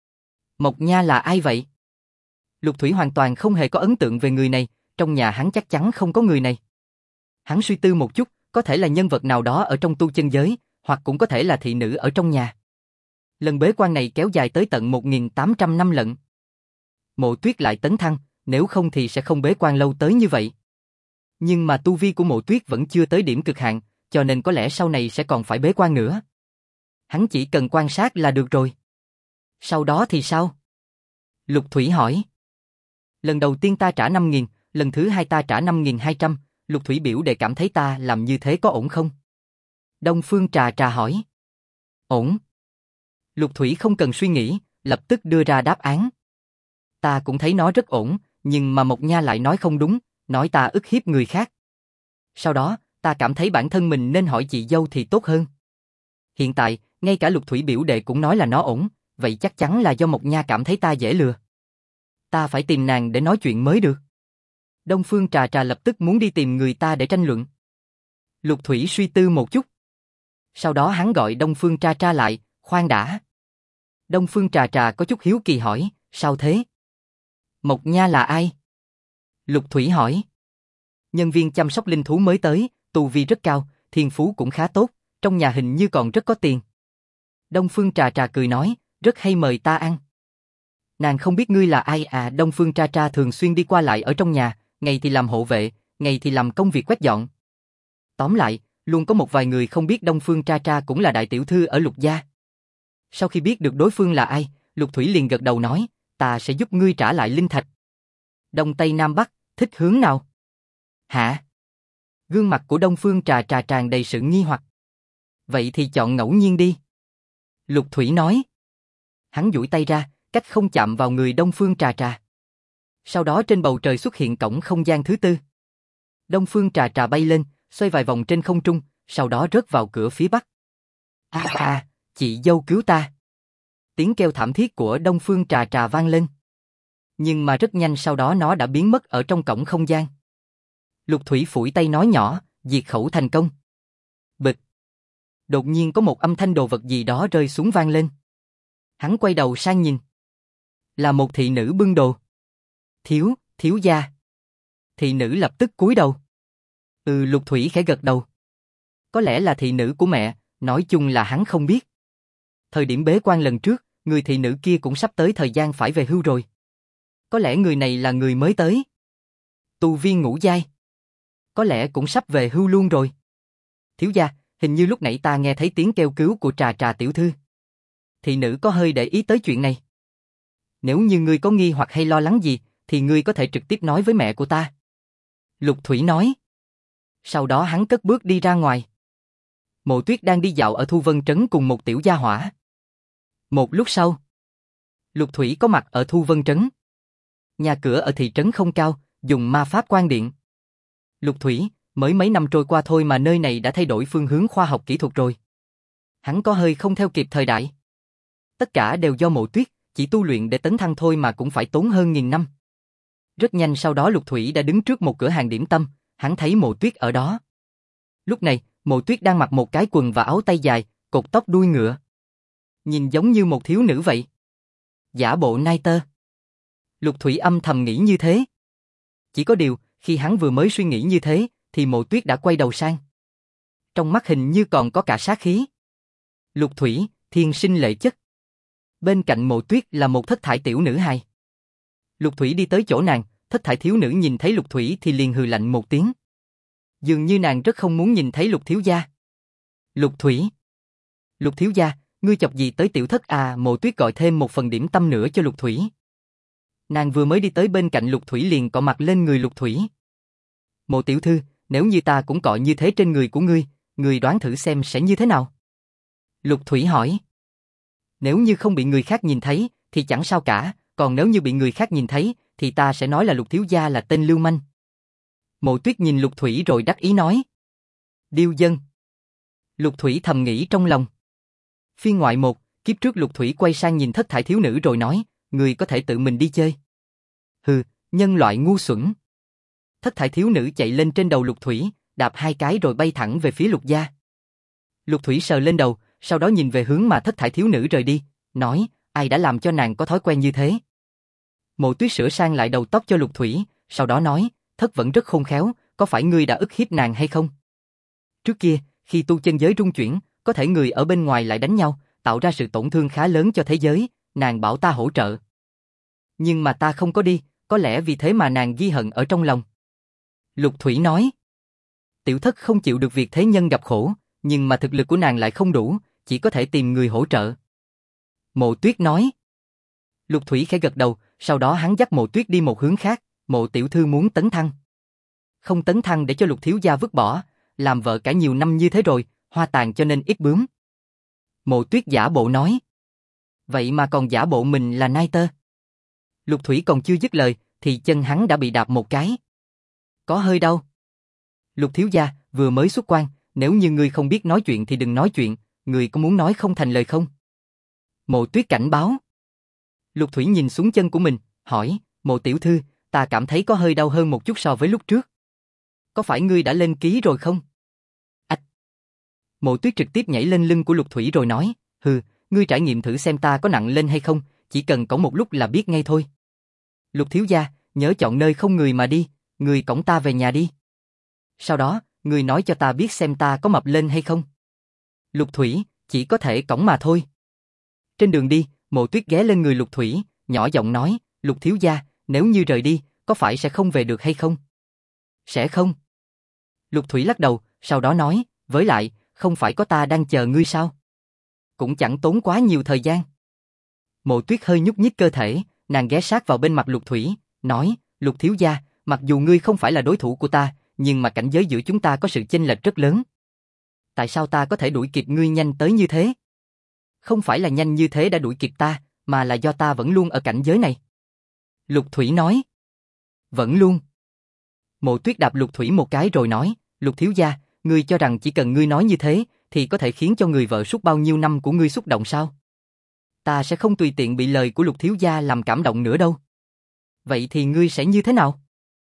Mộc Nha là ai vậy? Lục Thủy hoàn toàn không hề có ấn tượng về người này, trong nhà hắn chắc chắn không có người này. Hắn suy tư một chút, có thể là nhân vật nào đó ở trong tu chân giới, hoặc cũng có thể là thị nữ ở trong nhà. Lần bế quan này kéo dài tới tận 1.800 năm lận. Mộ Tuyết lại tấn thăng, nếu không thì sẽ không bế quan lâu tới như vậy. Nhưng mà tu vi của Mộ Tuyết vẫn chưa tới điểm cực hạn, cho nên có lẽ sau này sẽ còn phải bế quan nữa. Hắn chỉ cần quan sát là được rồi. Sau đó thì sao? Lục Thủy hỏi. Lần đầu tiên ta trả 5.000, lần thứ hai ta trả 5.200, Lục Thủy biểu đệ cảm thấy ta làm như thế có ổn không? Đông Phương Trà Trà hỏi. Ổn. Lục Thủy không cần suy nghĩ, lập tức đưa ra đáp án. Ta cũng thấy nó rất ổn, nhưng mà Mộc Nha lại nói không đúng, nói ta ức hiếp người khác. Sau đó, ta cảm thấy bản thân mình nên hỏi chị dâu thì tốt hơn. Hiện tại, ngay cả Lục Thủy biểu đệ cũng nói là nó ổn, vậy chắc chắn là do Mộc Nha cảm thấy ta dễ lừa. Ta phải tìm nàng để nói chuyện mới được. Đông Phương Trà Trà lập tức muốn đi tìm người ta để tranh luận. Lục Thủy suy tư một chút. Sau đó hắn gọi Đông Phương Trà Trà lại, khoan đã. Đông Phương Trà Trà có chút hiếu kỳ hỏi, sao thế? Mộc Nha là ai? Lục Thủy hỏi. Nhân viên chăm sóc linh thú mới tới, tu vi rất cao, thiên phú cũng khá tốt, trong nhà hình như còn rất có tiền. Đông Phương Trà Trà cười nói, rất hay mời ta ăn. Nàng không biết ngươi là ai à? Đông Phương Trà Trà thường xuyên đi qua lại ở trong nhà, ngày thì làm hộ vệ, ngày thì làm công việc quét dọn. Tóm lại, luôn có một vài người không biết Đông Phương Trà Trà cũng là đại tiểu thư ở Lục gia. Sau khi biết được đối phương là ai, Lục Thủy liền gật đầu nói, ta sẽ giúp ngươi trả lại linh thạch. Đông Tây Nam Bắc, thích hướng nào? Hả? Gương mặt của Đông Phương Trà Trà tràn đầy sự nghi hoặc. Vậy thì chọn ngẫu nhiên đi. Lục Thủy nói. Hắn duỗi tay ra, cách không chạm vào người Đông Phương Trà Trà. Sau đó trên bầu trời xuất hiện cổng không gian thứ tư. Đông Phương Trà Trà bay lên, xoay vài vòng trên không trung, sau đó rớt vào cửa phía bắc. Chị dâu cứu ta. Tiếng kêu thảm thiết của Đông Phương Trà Trà vang lên. Nhưng mà rất nhanh sau đó nó đã biến mất ở trong cổng không gian. Lục Thủy phủi tay nói nhỏ, diệt khẩu thành công. Bịch. Đột nhiên có một âm thanh đồ vật gì đó rơi xuống vang lên. Hắn quay đầu sang nhìn. Là một thị nữ bưng đồ. Thiếu gia. Thị nữ lập tức cúi đầu. Lục Thủy khẽ gật đầu. Có lẽ là thị nữ của mẹ, nói chung là hắn không biết. Thời điểm bế quan lần trước, người thị nữ kia cũng sắp tới thời gian phải về hưu rồi. Có lẽ người này là người mới tới. Tu vi ngũ giai. Có lẽ cũng sắp về hưu luôn rồi. Thiếu gia, hình như lúc nãy ta nghe thấy tiếng kêu cứu của Trà Trà tiểu thư. Thị nữ có hơi để ý tới chuyện này. Nếu như ngươi có nghi hoặc hay lo lắng gì, thì ngươi có thể trực tiếp nói với mẹ của ta. Lục Thủy nói. Sau đó hắn cất bước đi ra ngoài. Mộ Tuyết đang đi dạo ở Thu Vân Trấn cùng một tiểu gia hỏa. Một lúc sau, Lục Thủy có mặt ở Thu Vân Trấn. Nhà cửa ở thị trấn không cao, dùng ma pháp quan điện. Lục Thủy, mới mấy năm trôi qua thôi mà nơi này đã thay đổi phương hướng khoa học kỹ thuật rồi. Hắn có hơi không theo kịp thời đại. Tất cả đều do Mộ Tuyết, chỉ tu luyện để tấn thăng thôi mà cũng phải tốn hơn 1000 năm. Rất nhanh sau đó Lục Thủy đã đứng trước một cửa hàng điểm tâm, hắn thấy Mộ Tuyết ở đó. Lúc này, Mộ Tuyết đang mặc một cái quần và áo tay dài, cột tóc đuôi ngựa. Nhìn giống như một thiếu nữ vậy. Giả bộ nai tơ. Lục Thủy âm thầm nghĩ như thế. Chỉ có điều, khi hắn vừa mới suy nghĩ như thế, thì Mộ Tuyết đã quay đầu sang. Trong mắt hình như còn có cả sát khí. Lục Thủy, thiên sinh lệ chất. Bên cạnh Mộ Tuyết là một thất thải tiểu nữ hài. Lục Thủy đi tới chỗ nàng, thất thải thiếu nữ nhìn thấy Lục Thủy thì liền hừ lạnh một tiếng. Dường như nàng rất không muốn nhìn thấy Lục thiếu gia. Lục Thủy. Lục thiếu gia, ngươi chọc gì tới tiểu thất à? Mộ Tuyết gọi thêm một phần điểm tâm nữa cho Lục Thủy. Nàng vừa mới đi tới bên cạnh Lục Thủy liền cọ mặt lên người Lục Thủy. Mộ tiểu thư, nếu như ta cũng cọ như thế trên người của ngươi, ngươi đoán thử xem sẽ như thế nào? Lục Thủy hỏi. Nếu như không bị người khác nhìn thấy, thì chẳng sao cả, còn nếu như bị người khác nhìn thấy, thì ta sẽ nói là Lục thiếu gia là tên lưu manh. Mộ Tuyết nhìn Lục Thủy rồi đắc ý nói. Điêu dân. Lục Thủy thầm nghĩ trong lòng. Phiên ngoại 1, kiếp trước Lục Thủy quay sang nhìn thất thải thiếu nữ rồi nói, người có thể tự mình đi chơi. Hừ, nhân loại ngu xuẩn. Thất thải thiếu nữ chạy lên trên đầu Lục Thủy, đạp 2 cái rồi bay thẳng về phía Lục gia. Lục Thủy sờ lên đầu, sau đó nhìn về hướng mà thất thải thiếu nữ rời đi, nói, ai đã làm cho nàng có thói quen như thế? Mộ Tuyết sửa sang lại đầu tóc cho Lục Thủy, sau đó nói, thất vẫn rất khôn khéo, có phải ngươi đã ức hiếp nàng hay không? Trước kia, khi tu chân giới rung chuyển, có thể người ở bên ngoài lại đánh nhau, tạo ra sự tổn thương khá lớn cho thế giới, nàng bảo ta hỗ trợ. Nhưng mà ta không có đi, có lẽ vì thế mà nàng ghi hận ở trong lòng. Lục Thủy nói, tiểu thất không chịu được việc thế nhân gặp khổ, nhưng mà thực lực của nàng lại không đủ, chỉ có thể tìm người hỗ trợ. Mộ Tuyết nói. Lục Thủy khẽ gật đầu, sau đó hắn dắt Mộ Tuyết đi một hướng khác, Mộ tiểu thư muốn tấn thăng. Không tấn thăng để cho Lục thiếu gia vứt bỏ, làm vợ cả nhiều năm như thế rồi, hoa tàn cho nên ít bướm. Mộ Tuyết giả bộ nói. Vậy mà còn giả bộ mình là nai tơ. Lục Thủy còn chưa dứt lời, thì chân hắn đã bị đạp một cái. Có hơi đau. Lục thiếu gia, vừa mới xuất quan, nếu như ngươi không biết nói chuyện thì đừng nói chuyện, ngươi có muốn nói không thành lời không? Mộ Tuyết cảnh báo. Lục Thủy nhìn xuống chân của mình, hỏi, Mộ tiểu thư, ta cảm thấy có hơi đau hơn một chút so với lúc trước. Có phải ngươi đã lên ký rồi không? Ách. Mộ Tuyết trực tiếp nhảy lên lưng của Lục Thủy rồi nói, hừ, ngươi trải nghiệm thử xem ta có nặng lên hay không, chỉ cần cõng một lúc là biết ngay thôi. Lục thiếu gia, nhớ chọn nơi không người mà đi, ngươi cõng ta về nhà đi. Sau đó, ngươi nói cho ta biết xem ta có mập lên hay không. Lục Thủy, chỉ có thể cõng mà thôi. Trên đường đi, Mộ Tuyết ghé lên người Lục Thủy, nhỏ giọng nói, Lục thiếu gia, nếu như rời đi, có phải sẽ không về được hay không? Sẽ không. Lục Thủy lắc đầu, sau đó nói, với lại, không phải có ta đang chờ ngươi sao? Cũng chẳng tốn quá nhiều thời gian. Mộ Tuyết hơi nhúc nhích cơ thể, nàng ghé sát vào bên mặt Lục Thủy, nói, Lục thiếu gia, mặc dù ngươi không phải là đối thủ của ta, nhưng mà cảnh giới giữa chúng ta có sự chênh lệch rất lớn. Tại sao ta có thể đuổi kịp ngươi nhanh tới như thế? Không phải là nhanh như thế đã đuổi kịp ta, mà là do ta vẫn luôn ở cảnh giới này. Lục Thủy nói. Vẫn luôn. Mộ Tuyết đạp Lục Thủy một cái rồi nói, Lục thiếu gia, ngươi cho rằng chỉ cần ngươi nói như thế, thì có thể khiến cho người vợ suốt bao nhiêu năm của ngươi xúc động sao? Ta sẽ không tùy tiện bị lời của Lục thiếu gia làm cảm động nữa đâu. Vậy thì ngươi sẽ như thế nào?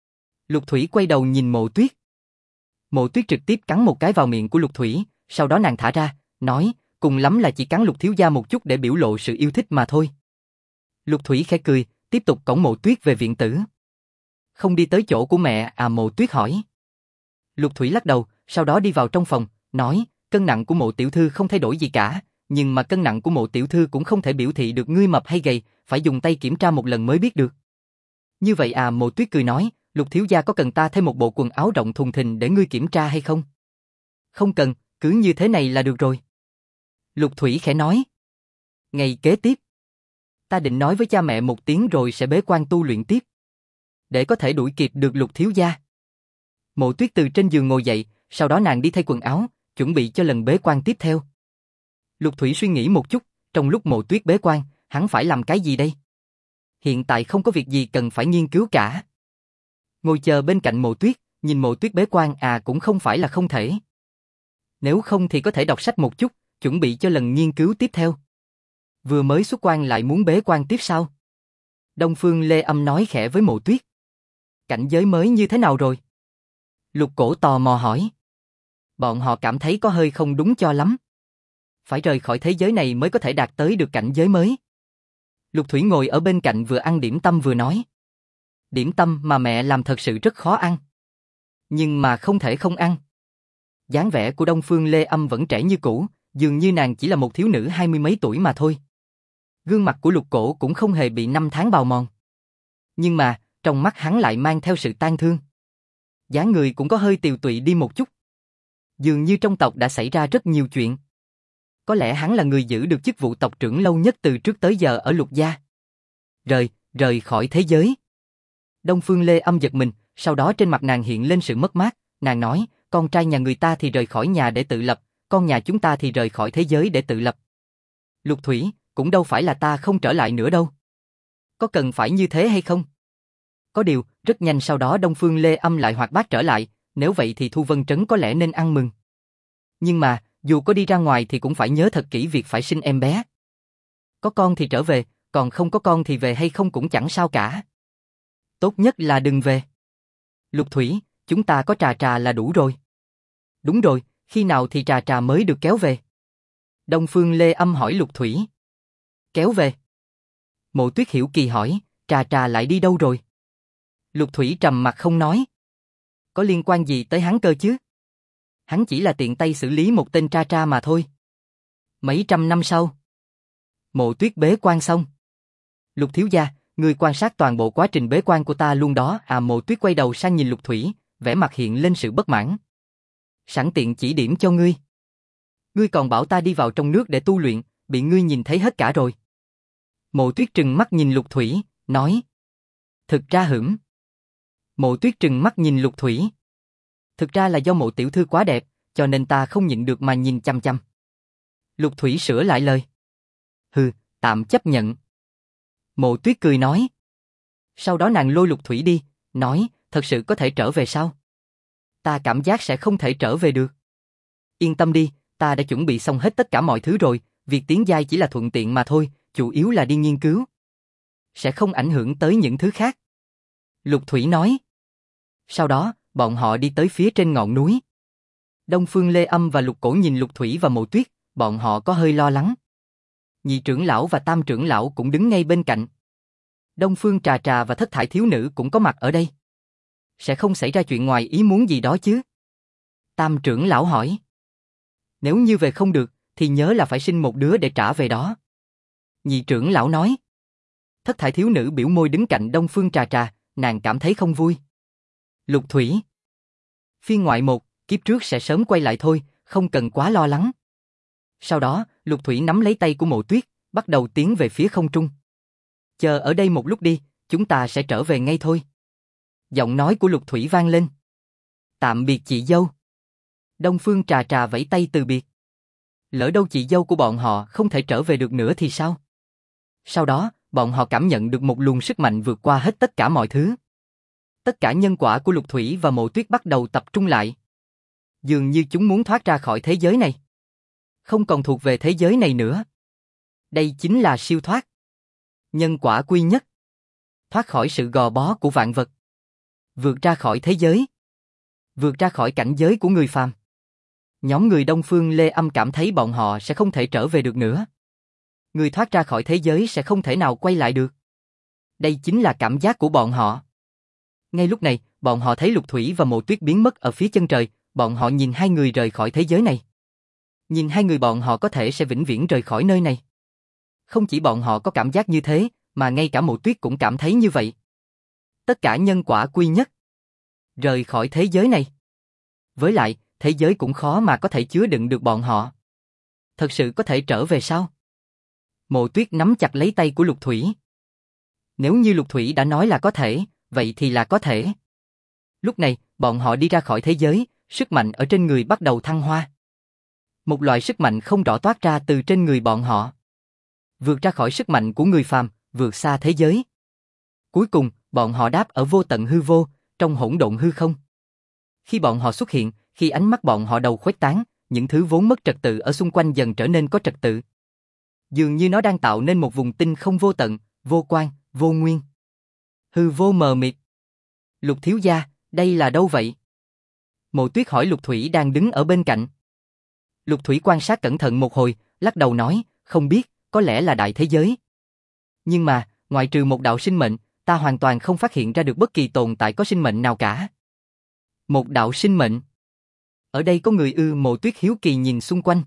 Lục Thủy quay đầu nhìn Mộ Tuyết. Mộ Tuyết trực tiếp cắn một cái vào miệng của Lục Thủy, sau đó nàng thả ra, nói, cùng lắm là chỉ cắn Lục thiếu gia một chút để biểu lộ sự yêu thích mà thôi. Lục Thủy khẽ cười, tiếp tục cõng Mộ Tuyết về viện tử. Không đi tới chỗ của mẹ à? Mộ Tuyết hỏi. Lục Thủy lắc đầu, sau đó đi vào trong phòng, nói, cân nặng của Mộ tiểu thư không thay đổi gì cả, nhưng mà cân nặng của Mộ tiểu thư cũng không thể biểu thị được ngươi mập hay gầy, phải dùng tay kiểm tra một lần mới biết được. Như vậy à? Mộ Tuyết cười nói, Lục thiếu gia có cần ta thêm một bộ quần áo rộng thùng thình để ngươi kiểm tra hay không? Không cần, cứ như thế này là được rồi. Lục Thủy khẽ nói. Ngày kế tiếp, ta định nói với cha mẹ một tiếng rồi sẽ bế quan tu luyện tiếp, để có thể đuổi kịp được Lục thiếu gia. Mộ Tuyết từ trên giường ngồi dậy, sau đó nàng đi thay quần áo, chuẩn bị cho lần bế quan tiếp theo. Lục Thủy suy nghĩ một chút, trong lúc Mộ Tuyết bế quan, hắn phải làm cái gì đây? Hiện tại không có việc gì cần phải nghiên cứu cả. Ngồi chờ bên cạnh Mộ Tuyết, nhìn Mộ Tuyết bế quan cũng không phải là không thể. Nếu không thì có thể đọc sách một chút, chuẩn bị cho lần nghiên cứu tiếp theo. Vừa mới xuất quan lại muốn bế quan tiếp sao? Đông Phương Lê Âm nói khẽ với Mộ Tuyết. Cảnh giới mới như thế nào rồi? Lục Cổ tò mò hỏi. Bọn họ cảm thấy có hơi không đúng cho lắm. Phải rời khỏi thế giới này mới có thể đạt tới được cảnh giới mới. Lục Thủy ngồi ở bên cạnh vừa ăn điểm tâm vừa nói. Điểm tâm mà mẹ làm thật sự rất khó ăn. Nhưng mà không thể không ăn. Dáng vẻ của Đông Phương Lê Âm vẫn trẻ như cũ, dường như nàng chỉ là một thiếu nữ 20 mấy tuổi mà thôi. Gương mặt của Lục Cổ cũng không hề bị năm tháng bào mòn. Nhưng mà, trong mắt hắn lại mang theo sự tang thương. Dáng người cũng có hơi tiều tụy đi một chút. Dường như trong tộc đã xảy ra rất nhiều chuyện. Có lẽ hắn là người giữ được chức vụ tộc trưởng lâu nhất từ trước tới giờ ở Lục gia. Rời khỏi thế giới. Đông Phương Lê Âm giật mình, sau đó trên mặt nàng hiện lên sự mất mát, nàng nói, con trai nhà người ta thì rời khỏi nhà để tự lập, con nhà chúng ta thì rời khỏi thế giới để tự lập. Lục Thủy, cũng đâu phải là ta không trở lại nữa đâu. Có cần phải như thế hay không? Có điều, rất nhanh sau đó Đông Phương Lê Âm lại hoạt bát trở lại, nếu vậy thì Thu Vân Trấn có lẽ nên ăn mừng. Nhưng mà, dù có đi ra ngoài thì cũng phải nhớ thật kỹ việc phải sinh em bé. Có con thì trở về, còn không có con thì về hay không cũng chẳng sao cả. Tốt nhất là đừng về. Lục Thủy, chúng ta có Trà Trà là đủ rồi. Đúng rồi, khi nào thì Trà Trà mới được kéo về? Đông Phương Lê Âm hỏi Lục Thủy. Kéo về? Mộ Tuyết hiểu kỳ hỏi, Trà Trà lại đi đâu rồi? Lục Thủy trầm mặt không nói. Có liên quan gì tới hắn cơ chứ? Hắn chỉ là tiện tay xử lý một tên Tra Tra mà thôi. Mấy trăm năm sau, Mộ Tuyết bế quan xong. Lục thiếu gia, người quan sát toàn bộ quá trình bế quan của ta luôn đó. Mộ Tuyết quay đầu sang nhìn Lục Thủy, vẻ mặt hiện lên sự bất mãn. Sẵn tiện chỉ điểm cho ngươi. Ngươi còn bảo ta đi vào trong nước để tu luyện, bị ngươi nhìn thấy hết cả rồi. Mộ Tuyết trừng mắt nhìn Lục Thủy, nói. Thực ra hửng. Mộ Tuyết trừng mắt nhìn Lục Thủy. Thực ra là do Mộ tiểu thư quá đẹp, cho nên ta không nhịn được mà nhìn chăm chăm. Lục Thủy sửa lại lời. Hừ, tạm chấp nhận. Mộ Tuyết cười nói. Sau đó nàng lôi Lục Thủy đi, nói, thật sự có thể trở về sao? Ta cảm giác sẽ không thể trở về được. Yên tâm đi, ta đã chuẩn bị xong hết tất cả mọi thứ rồi, việc tiến giai chỉ là thuận tiện mà thôi, chủ yếu là đi nghiên cứu. Sẽ không ảnh hưởng tới những thứ khác. Lục Thủy nói. Sau đó, bọn họ đi tới phía trên ngọn núi. Đông Phương Lê Âm và Lục Cổ nhìn Lục Thủy và Mộ Tuyết, bọn họ có hơi lo lắng. Nhị trưởng lão và tam trưởng lão cũng đứng ngay bên cạnh. Đông Phương Trà Trà và Thất Thải thiếu nữ cũng có mặt ở đây. Sẽ không xảy ra chuyện ngoài ý muốn gì đó chứ? Tam trưởng lão hỏi. Nếu như về không được, thì nhớ là phải sinh một đứa để trả về đó. Nhị trưởng lão nói. Thất Thải thiếu nữ biểu môi đứng cạnh Đông Phương Trà Trà, nàng cảm thấy không vui. Lục Thủy. Phiên ngoại 1, kiếp trước sẽ sớm quay lại thôi, không cần quá lo lắng. Sau đó, Lục Thủy nắm lấy tay của Mộ Tuyết, bắt đầu tiến về phía không trung. Chờ ở đây một lúc đi, chúng ta sẽ trở về ngay thôi. Giọng nói của Lục Thủy vang lên. Tạm biệt chị dâu. Đông Phương Trà Trà vẫy tay từ biệt. Lỡ đâu chị dâu của bọn họ không thể trở về được nữa thì sao? Sau đó, bọn họ cảm nhận được một luồng sức mạnh vượt qua hết tất cả mọi thứ. Tất cả nhân quả của Lục Thủy và Mộ Tuyết bắt đầu tập trung lại. Dường như chúng muốn thoát ra khỏi thế giới này. Không còn thuộc về thế giới này nữa. Đây chính là siêu thoát. Nhân quả quy nhất. Thoát khỏi sự gò bó của vạn vật. Vượt ra khỏi thế giới. Vượt ra khỏi cảnh giới của người phàm. Nhóm người Đông Phương Lê Âm cảm thấy bọn họ sẽ không thể trở về được nữa. Người thoát ra khỏi thế giới sẽ không thể nào quay lại được. Đây chính là cảm giác của bọn họ. Ngay lúc này, bọn họ thấy Lục Thủy và Mộ Tuyết biến mất ở phía chân trời, bọn họ nhìn hai người rời khỏi thế giới này. Nhìn hai người bọn họ có thể sẽ vĩnh viễn rời khỏi nơi này. Không chỉ bọn họ có cảm giác như thế, mà ngay cả Mộ Tuyết cũng cảm thấy như vậy. Tất cả nhân quả quy nhất. Rời khỏi thế giới này. Với lại, thế giới cũng khó mà có thể chứa đựng được bọn họ. Thật sự có thể trở về sao? Mộ Tuyết nắm chặt lấy tay của Lục Thủy. Nếu như Lục Thủy đã nói là có thể, vậy thì là có thể. Lúc này, bọn họ đi ra khỏi thế giới, sức mạnh ở trên người bắt đầu thăng hoa. Một loại sức mạnh không rõ toát ra từ trên người bọn họ. Vượt ra khỏi sức mạnh của người phàm, vượt xa thế giới. Cuối cùng, bọn họ đáp ở vô tận hư vô, trong hỗn độn hư không. Khi bọn họ xuất hiện, khi ánh mắt bọn họ đầu khuếch tán, những thứ vốn mất trật tự ở xung quanh dần trở nên có trật tự. Dường như nó đang tạo nên một vùng tinh không vô tận, vô quan, vô nguyên. Hư vô mờ mịt. Lục thiếu gia, đây là đâu vậy? Mộ Tuyết hỏi Lục Thủy đang đứng ở bên cạnh. Lục Thủy quan sát cẩn thận một hồi, lắc đầu nói, không biết, có lẽ là đại thế giới. Nhưng mà, ngoại trừ một đạo sinh mệnh, ta hoàn toàn không phát hiện ra được bất kỳ tồn tại có sinh mệnh nào cả. Một đạo sinh mệnh. Ở đây có người ư? Mộ Tuyết hiếu kỳ nhìn xung quanh.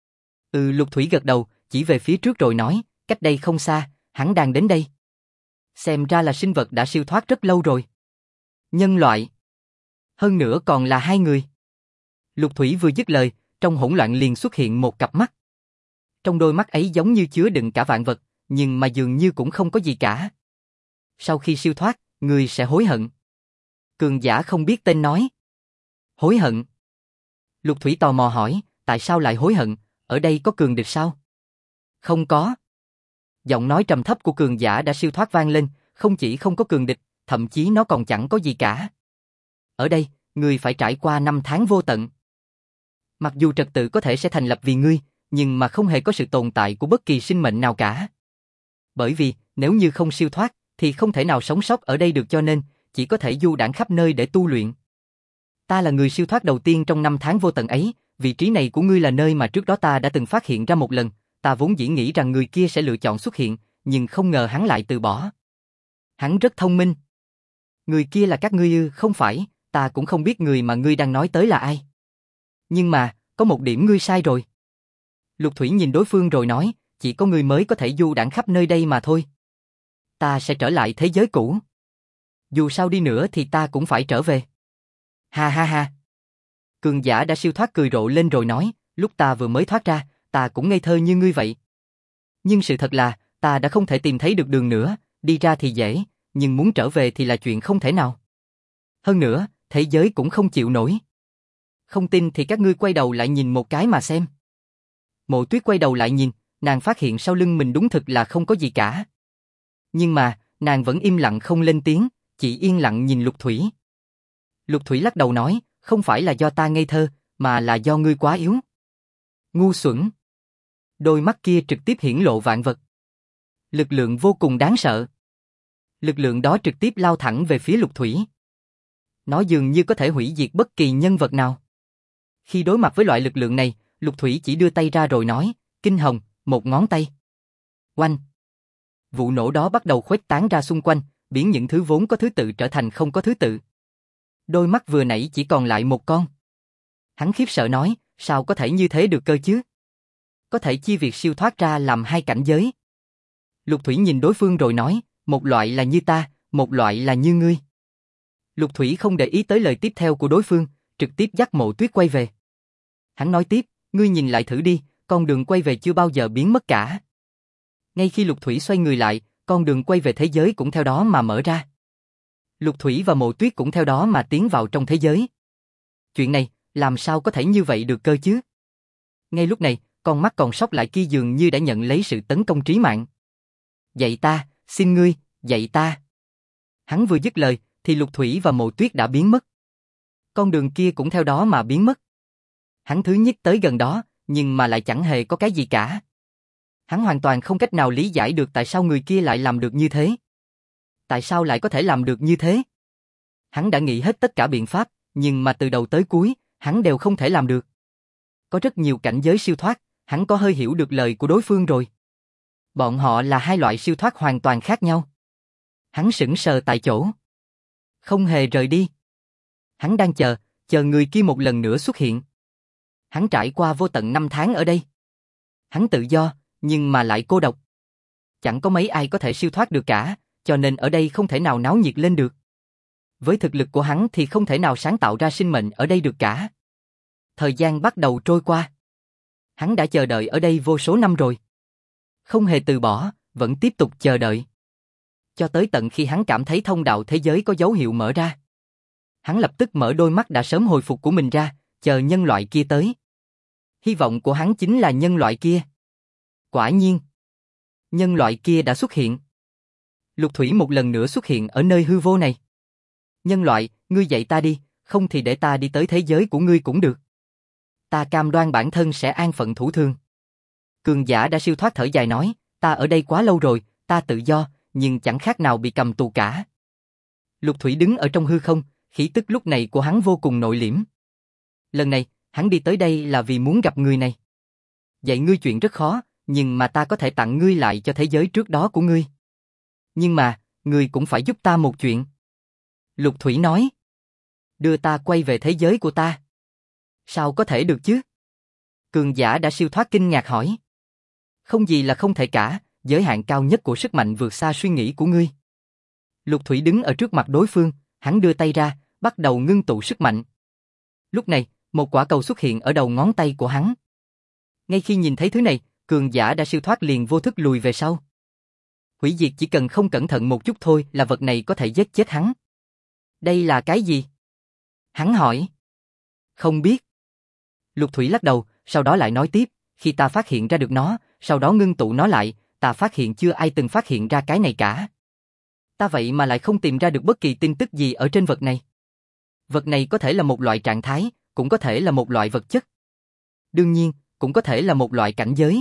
Lục Thủy gật đầu, chỉ về phía trước rồi nói, cách đây không xa, hắn đang đến đây. Xem ra là sinh vật đã siêu thoát rất lâu rồi. Nhân loại. Hơn nữa còn là hai người. Lục Thủy vừa dứt lời, trong hỗn loạn liền xuất hiện một cặp mắt. Trong đôi mắt ấy giống như chứa đựng cả vạn vật, nhưng mà dường như cũng không có gì cả. Sau khi siêu thoát, người sẽ hối hận. Cường giả không biết tên nói. Hối hận. Lục Thủy tò mò hỏi, tại sao lại hối hận, ở đây có cường địch sao? Không có. Giọng nói trầm thấp của cường giả đã siêu thoát vang lên, không chỉ không có cường địch, thậm chí nó còn chẳng có gì cả. Ở đây, ngươi phải trải qua 5 tháng vô tận. Mặc dù trật tự có thể sẽ thành lập vì ngươi, nhưng mà không hề có sự tồn tại của bất kỳ sinh mệnh nào cả. Bởi vì, nếu như không siêu thoát, thì không thể nào sống sót ở đây được, cho nên, chỉ có thể du đãng khắp nơi để tu luyện. Ta là người siêu thoát đầu tiên trong 5 tháng vô tận ấy, vị trí này của ngươi là nơi mà trước đó ta đã từng phát hiện ra một lần, ta vốn dĩ nghĩ rằng người kia sẽ lựa chọn xuất hiện, nhưng không ngờ hắn lại từ bỏ. Hắn rất thông minh. Người kia là các ngươi ư? Không phải, ta cũng không biết người mà ngươi đang nói tới là ai. Nhưng mà, có một điểm ngươi sai rồi. Lục Thủy nhìn đối phương rồi nói, chỉ có ngươi mới có thể du đãng khắp nơi đây mà thôi. Ta sẽ trở lại thế giới cũ. Dù sao đi nữa thì ta cũng phải trở về. Ha ha ha. Cường giả đã siêu thoát cười rộ lên rồi nói, lúc ta vừa mới thoát ra, ta cũng ngây thơ như ngươi vậy. Nhưng sự thật là, ta đã không thể tìm thấy được đường nữa, đi ra thì dễ, nhưng muốn trở về thì là chuyện không thể nào. Hơn nữa, thế giới cũng không chịu nổi. Không tin thì các ngươi quay đầu lại nhìn một cái mà xem. Mộ Tuyết quay đầu lại nhìn, nàng phát hiện sau lưng mình đúng thực là không có gì cả. Nhưng mà, nàng vẫn im lặng không lên tiếng, chỉ yên lặng nhìn Lục Thủy. Lục Thủy lắc đầu nói, không phải là do ta ngây thơ, mà là do ngươi quá yếu. Ngu xuẩn. Đôi mắt kia trực tiếp hiển lộ vạn vật. Lực lượng vô cùng đáng sợ. Lực lượng đó trực tiếp lao thẳng về phía Lục Thủy. Nó dường như có thể hủy diệt bất kỳ nhân vật nào. Khi đối mặt với loại lực lượng này, Lục Thủy chỉ đưa tay ra rồi nói, kinh hồng, một ngón tay. Oanh. Vụ nổ đó bắt đầu khuếch tán ra xung quanh, biến những thứ vốn có thứ tự trở thành không có thứ tự. Đôi mắt vừa nãy chỉ còn lại một con. Hắn khiếp sợ nói, sao có thể như thế được cơ chứ? Có thể chia việc siêu thoát ra làm hai cảnh giới. Lục Thủy nhìn đối phương rồi nói, một loại là như ta, một loại là như ngươi. Lục Thủy không để ý tới lời tiếp theo của đối phương, trực tiếp dắt Mộ Tuyết quay về. Hắn nói tiếp, ngươi nhìn lại thử đi, con đường quay về chưa bao giờ biến mất cả. Ngay khi Lục Thủy xoay người lại, con đường quay về thế giới cũng theo đó mà mở ra. Lục Thủy và Mộ Tuyết cũng theo đó mà tiến vào trong thế giới. Chuyện này, làm sao có thể như vậy được cơ chứ? Ngay lúc này, con mắt còn sót lại kia dường như đã nhận lấy sự tấn công trí mạng. Dạy ta, xin ngươi, dạy ta. Hắn vừa dứt lời, thì Lục Thủy và Mộ Tuyết đã biến mất. Con đường kia cũng theo đó mà biến mất. Hắn thứ nhất tới gần đó, nhưng mà lại chẳng hề có cái gì cả. Hắn hoàn toàn không cách nào lý giải được tại sao người kia lại làm được như thế. Tại sao lại có thể làm được như thế? Hắn đã nghĩ hết tất cả biện pháp, nhưng mà từ đầu tới cuối, hắn đều không thể làm được. Có rất nhiều cảnh giới siêu thoát, hắn có hơi hiểu được lời của đối phương rồi. Bọn họ là hai loại siêu thoát hoàn toàn khác nhau. Hắn sững sờ tại chỗ. Không hề rời đi. Hắn đang chờ người kia một lần nữa xuất hiện. Hắn trải qua vô tận 5 tháng ở đây. Hắn tự do, nhưng mà lại cô độc. Chẳng có mấy ai có thể siêu thoát được cả, cho nên ở đây không thể nào náo nhiệt lên được. Với thực lực của hắn thì không thể nào sáng tạo ra sinh mệnh ở đây được cả. Thời gian bắt đầu trôi qua. Hắn đã chờ đợi ở đây vô số năm rồi. Không hề từ bỏ, vẫn tiếp tục chờ đợi. Cho tới tận khi hắn cảm thấy thông đạo thế giới có dấu hiệu mở ra. Hắn lập tức mở đôi mắt đã sớm hồi phục của mình ra, chờ nhân loại kia tới. Hy vọng của hắn chính là nhân loại kia. Quả nhiên, nhân loại kia đã xuất hiện. Lục Thủy một lần nữa xuất hiện ở nơi hư vô này. Nhân loại, ngươi dạy ta đi, không thì để ta đi tới thế giới của ngươi cũng được. Ta cam đoan bản thân sẽ an phận thủ thường. Cường giả đã siêu thoát thở dài nói, ta ở đây quá lâu rồi, ta tự do, nhưng chẳng khác nào bị cầm tù cả. Lục Thủy đứng ở trong hư không, khí tức lúc này của hắn vô cùng nội liễm. Lần này, hắn đi tới đây là vì muốn gặp người này. Dạy ngươi chuyện rất khó, nhưng mà ta có thể tặng ngươi lại cho thế giới trước đó của ngươi. Nhưng mà, ngươi cũng phải giúp ta một chuyện. Lục Thủy nói. Đưa ta quay về thế giới của ta. Sao có thể được chứ? Cường giả đã siêu thoát kinh ngạc hỏi. Không gì là không thể cả, giới hạn cao nhất của sức mạnh vượt xa suy nghĩ của ngươi. Lục Thủy đứng ở trước mặt đối phương, hắn đưa tay ra, bắt đầu ngưng tụ sức mạnh. Lúc này, một quả cầu xuất hiện ở đầu ngón tay của hắn. Ngay khi nhìn thấy thứ này, cường giả đã siêu thoát liền vô thức lùi về sau. Hủy diệt chỉ cần không cẩn thận một chút thôi là vật này có thể giết chết hắn. Đây là cái gì? Hắn hỏi. Không biết. Lục Thủy lắc đầu, sau đó lại nói tiếp, khi ta phát hiện ra được nó, sau đó ngưng tụ nó lại, ta phát hiện chưa ai từng phát hiện ra cái này cả. Ta vậy mà lại không tìm ra được bất kỳ tin tức gì ở trên vật này. Vật này có thể là một loại trạng thái, cũng có thể là một loại vật chất. Đương nhiên, cũng có thể là một loại cảnh giới.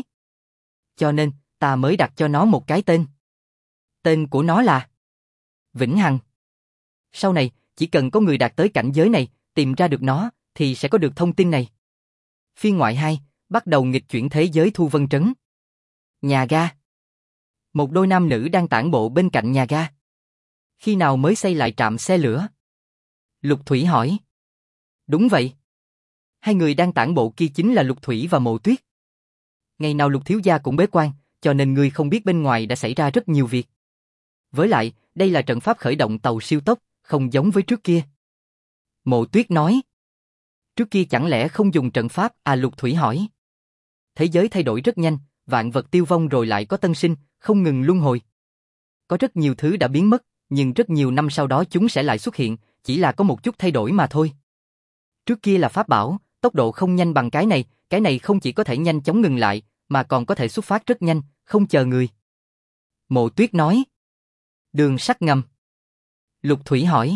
Cho nên, ta mới đặt cho nó một cái tên. Tên của nó là Vĩnh Hằng. Sau này, chỉ cần có người đạt tới cảnh giới này, tìm ra được nó, thì sẽ có được thông tin này. Phiên ngoại 2, bắt đầu nghịch chuyển thế giới Thu Vân Trấn. Nhà ga. Một đôi nam nữ đang tản bộ bên cạnh nhà ga. Khi nào mới xây lại trạm xe lửa? Lục Thủy hỏi. Đúng vậy. Hai người đang tản bộ kia chính là Lục Thủy và Mộ Tuyết. Ngày nào Lục thiếu gia cũng bế quan, cho nên ngươi không biết bên ngoài đã xảy ra rất nhiều việc. Với lại, đây là trận pháp khởi động tàu siêu tốc, không giống với trước kia. Mộ Tuyết nói. Trước kia chẳng lẽ không dùng trận pháp à? Lục Thủy hỏi. Thế giới thay đổi rất nhanh, vạn vật tiêu vong rồi lại có tân sinh, không ngừng luân hồi. Có rất nhiều thứ đã biến mất, nhưng rất nhiều năm sau đó chúng sẽ lại xuất hiện, chỉ là có một chút thay đổi mà thôi. Trước kia là pháp bảo, tốc độ không nhanh bằng cái này không chỉ có thể nhanh chóng ngừng lại, mà còn có thể xuất phát rất nhanh, không chờ người. Mộ Tuyết nói. Đường sắt ngầm. Lục Thủy hỏi.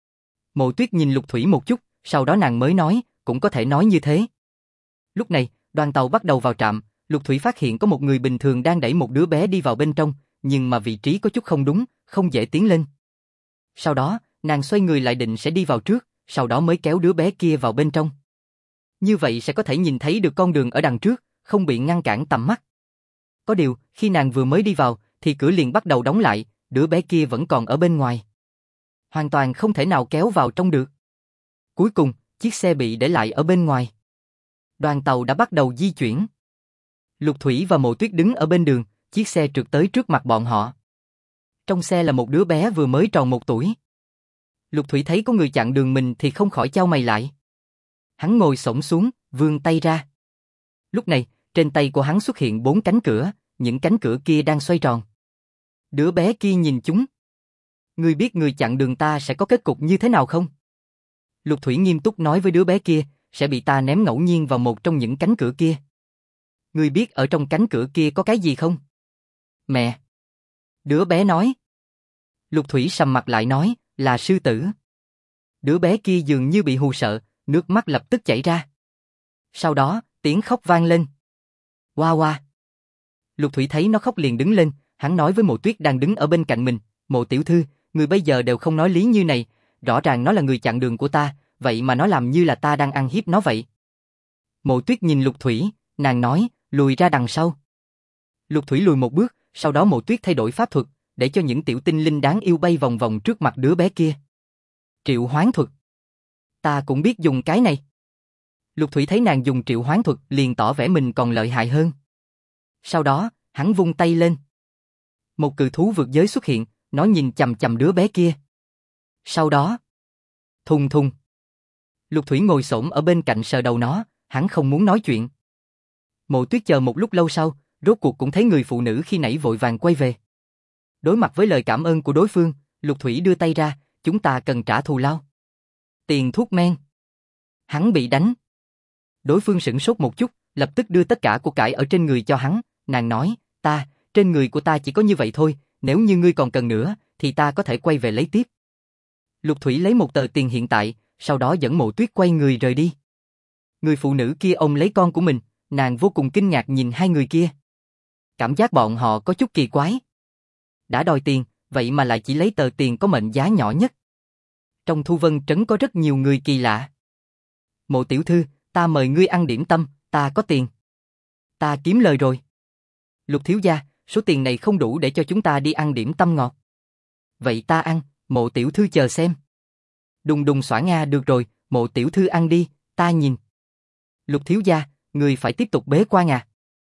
Mộ Tuyết nhìn Lục Thủy một chút, sau đó nàng mới nói, cũng có thể nói như thế. Lúc này, đoàn tàu bắt đầu vào trạm, Lục Thủy phát hiện có một người bình thường đang đẩy một đứa bé đi vào bên trong, nhưng mà vị trí có chút không đúng, không dễ tiến lên. Sau đó, nàng xoay người lại định sẽ đi vào trước, sau đó mới kéo đứa bé kia vào bên trong. Như vậy sẽ có thể nhìn thấy được con đường ở đằng trước, không bị ngăn cản tầm mắt. Có điều, khi nàng vừa mới đi vào, thì cửa liền bắt đầu đóng lại, đứa bé kia vẫn còn ở bên ngoài. Hoàn toàn không thể nào kéo vào trong được. Cuối cùng, chiếc xe bị để lại ở bên ngoài. Đoàn tàu đã bắt đầu di chuyển. Lục Thủy và Mộ Tuyết đứng ở bên đường, chiếc xe trượt tới trước mặt bọn họ. Trong xe là một đứa bé vừa mới tròn 1 tuổi. Lục Thủy thấy có người chặn đường mình thì không khỏi chau mày lại. Hắn ngồi xổm xuống, vươn tay ra. Lúc này, trên tay của hắn xuất hiện 4 cánh cửa, những cánh cửa kia đang xoay tròn. Đứa bé kia nhìn chúng. Ngươi biết người chặn đường ta sẽ có kết cục như thế nào không? Lục Thủy nghiêm túc nói với đứa bé kia, sẽ bị ta ném ngẫu nhiên vào một trong những cánh cửa kia. Ngươi biết ở trong cánh cửa kia có cái gì không? Mẹ. Đứa bé nói. Lục Thủy sầm mặt lại nói, là sư tử. Đứa bé kia dường như bị hù sợ, nước mắt lập tức chảy ra. Sau đó, tiếng khóc vang lên. Hoa hoa. Lục Thủy thấy nó khóc liền đứng lên, hắn nói với Mộ Tuyết đang đứng ở bên cạnh mình, Mộ tiểu thư, người bây giờ đều không nói lý như này, rõ ràng nó là người chặn đường của ta, vậy mà nó làm như là ta đang ăn hiếp nó vậy. Mộ Tuyết nhìn Lục Thủy, nàng nói, lùi ra đằng sau. Lục Thủy lùi một bước, sau đó Mộ Tuyết thay đổi pháp thuật, để cho những tiểu tinh linh đáng yêu bay vòng vòng trước mặt đứa bé kia. Triệu hoán thuật. Ta cũng biết dùng cái này. Lục Thủy thấy nàng dùng triệu hoán thuật liền tỏ vẻ mình còn lợi hại hơn. Sau đó, hắn vung tay lên. Một cự thú vượt giới xuất hiện, nó nhìn chằm chằm đứa bé kia. Sau đó, thùng thùng. Lục Thủy ngồi xổm ở bên cạnh sờ đầu nó, hắn không muốn nói chuyện. Mộ Tuyết chờ một lúc lâu sau, rốt cuộc cũng thấy người phụ nữ khi nãy vội vàng quay về. Đối mặt với lời cảm ơn của đối phương, Lục Thủy đưa tay ra, chúng ta cần trả thù lao. Tiền thuốc men. Hắn bị đánh. Đối phương sửng sốt một chút, lập tức đưa tất cả của cải ở trên người cho hắn, nàng nói, trên người của ta chỉ có như vậy thôi, nếu như ngươi còn cần nữa, thì ta có thể quay về lấy tiếp. Lục Thủy lấy một tờ tiền hiện tại, sau đó dẫn Mộ Tuyết quay người rời đi. Người phụ nữ kia ôm lấy con của mình, nàng vô cùng kinh ngạc nhìn hai người kia. Cảm giác bọn họ có chút kỳ quái. Đã đòi tiền, vậy mà lại chỉ lấy tờ tiền có mệnh giá nhỏ nhất. Trong Thu Vân Trấn có rất nhiều người kỳ lạ. Mộ tiểu thư, ta mời ngươi ăn điểm tâm, ta có tiền. Ta kiếm lời rồi. Lục thiếu gia, số tiền này không đủ để cho chúng ta đi ăn điểm tâm ngọt. Vậy ta ăn, Mộ tiểu thư chờ xem. Đùng đùng xoả nga được rồi, Mộ tiểu thư ăn đi, ta nhìn. Lục thiếu gia, ngươi phải tiếp tục bế quan à?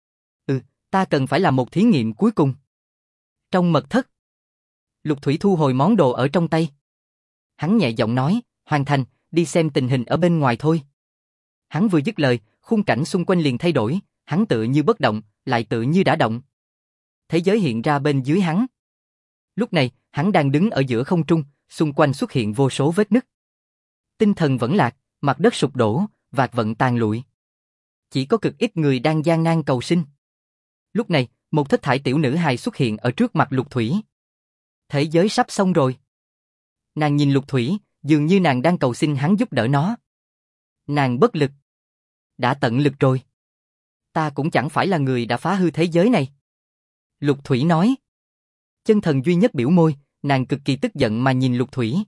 Ta cần phải làm một thí nghiệm cuối cùng. Trong mật thất, Lục Thủy thu hồi món đồ ở trong tay. Hắn nhẹ giọng nói, hoàn thành, đi xem tình hình ở bên ngoài thôi. Hắn vừa dứt lời, khung cảnh xung quanh liền thay đổi, hắn tựa như bất động, lại tựa như đã động. Thế giới hiện ra bên dưới hắn. Lúc này, hắn đang đứng ở giữa không trung, xung quanh xuất hiện vô số vết nứt. Tinh thần vẫn lạc, mặt đất sụp đổ, vạn vận tàn lụi. Chỉ có cực ít người đang gian nan cầu sinh. Lúc này, một thất thải tiểu nữ hài xuất hiện ở trước mặt Lục Thủy. Thế giới sắp xong rồi. Nàng nhìn Lục Thủy, dường như nàng đang cầu xin hắn giúp đỡ nó. Nàng bất lực. Đã tận lực rồi. Ta cũng chẳng phải là người đã phá hư thế giới này. Lục Thủy nói. Chân thần duy nhất biểu môi, nàng cực kỳ tức giận mà nhìn Lục Thủy.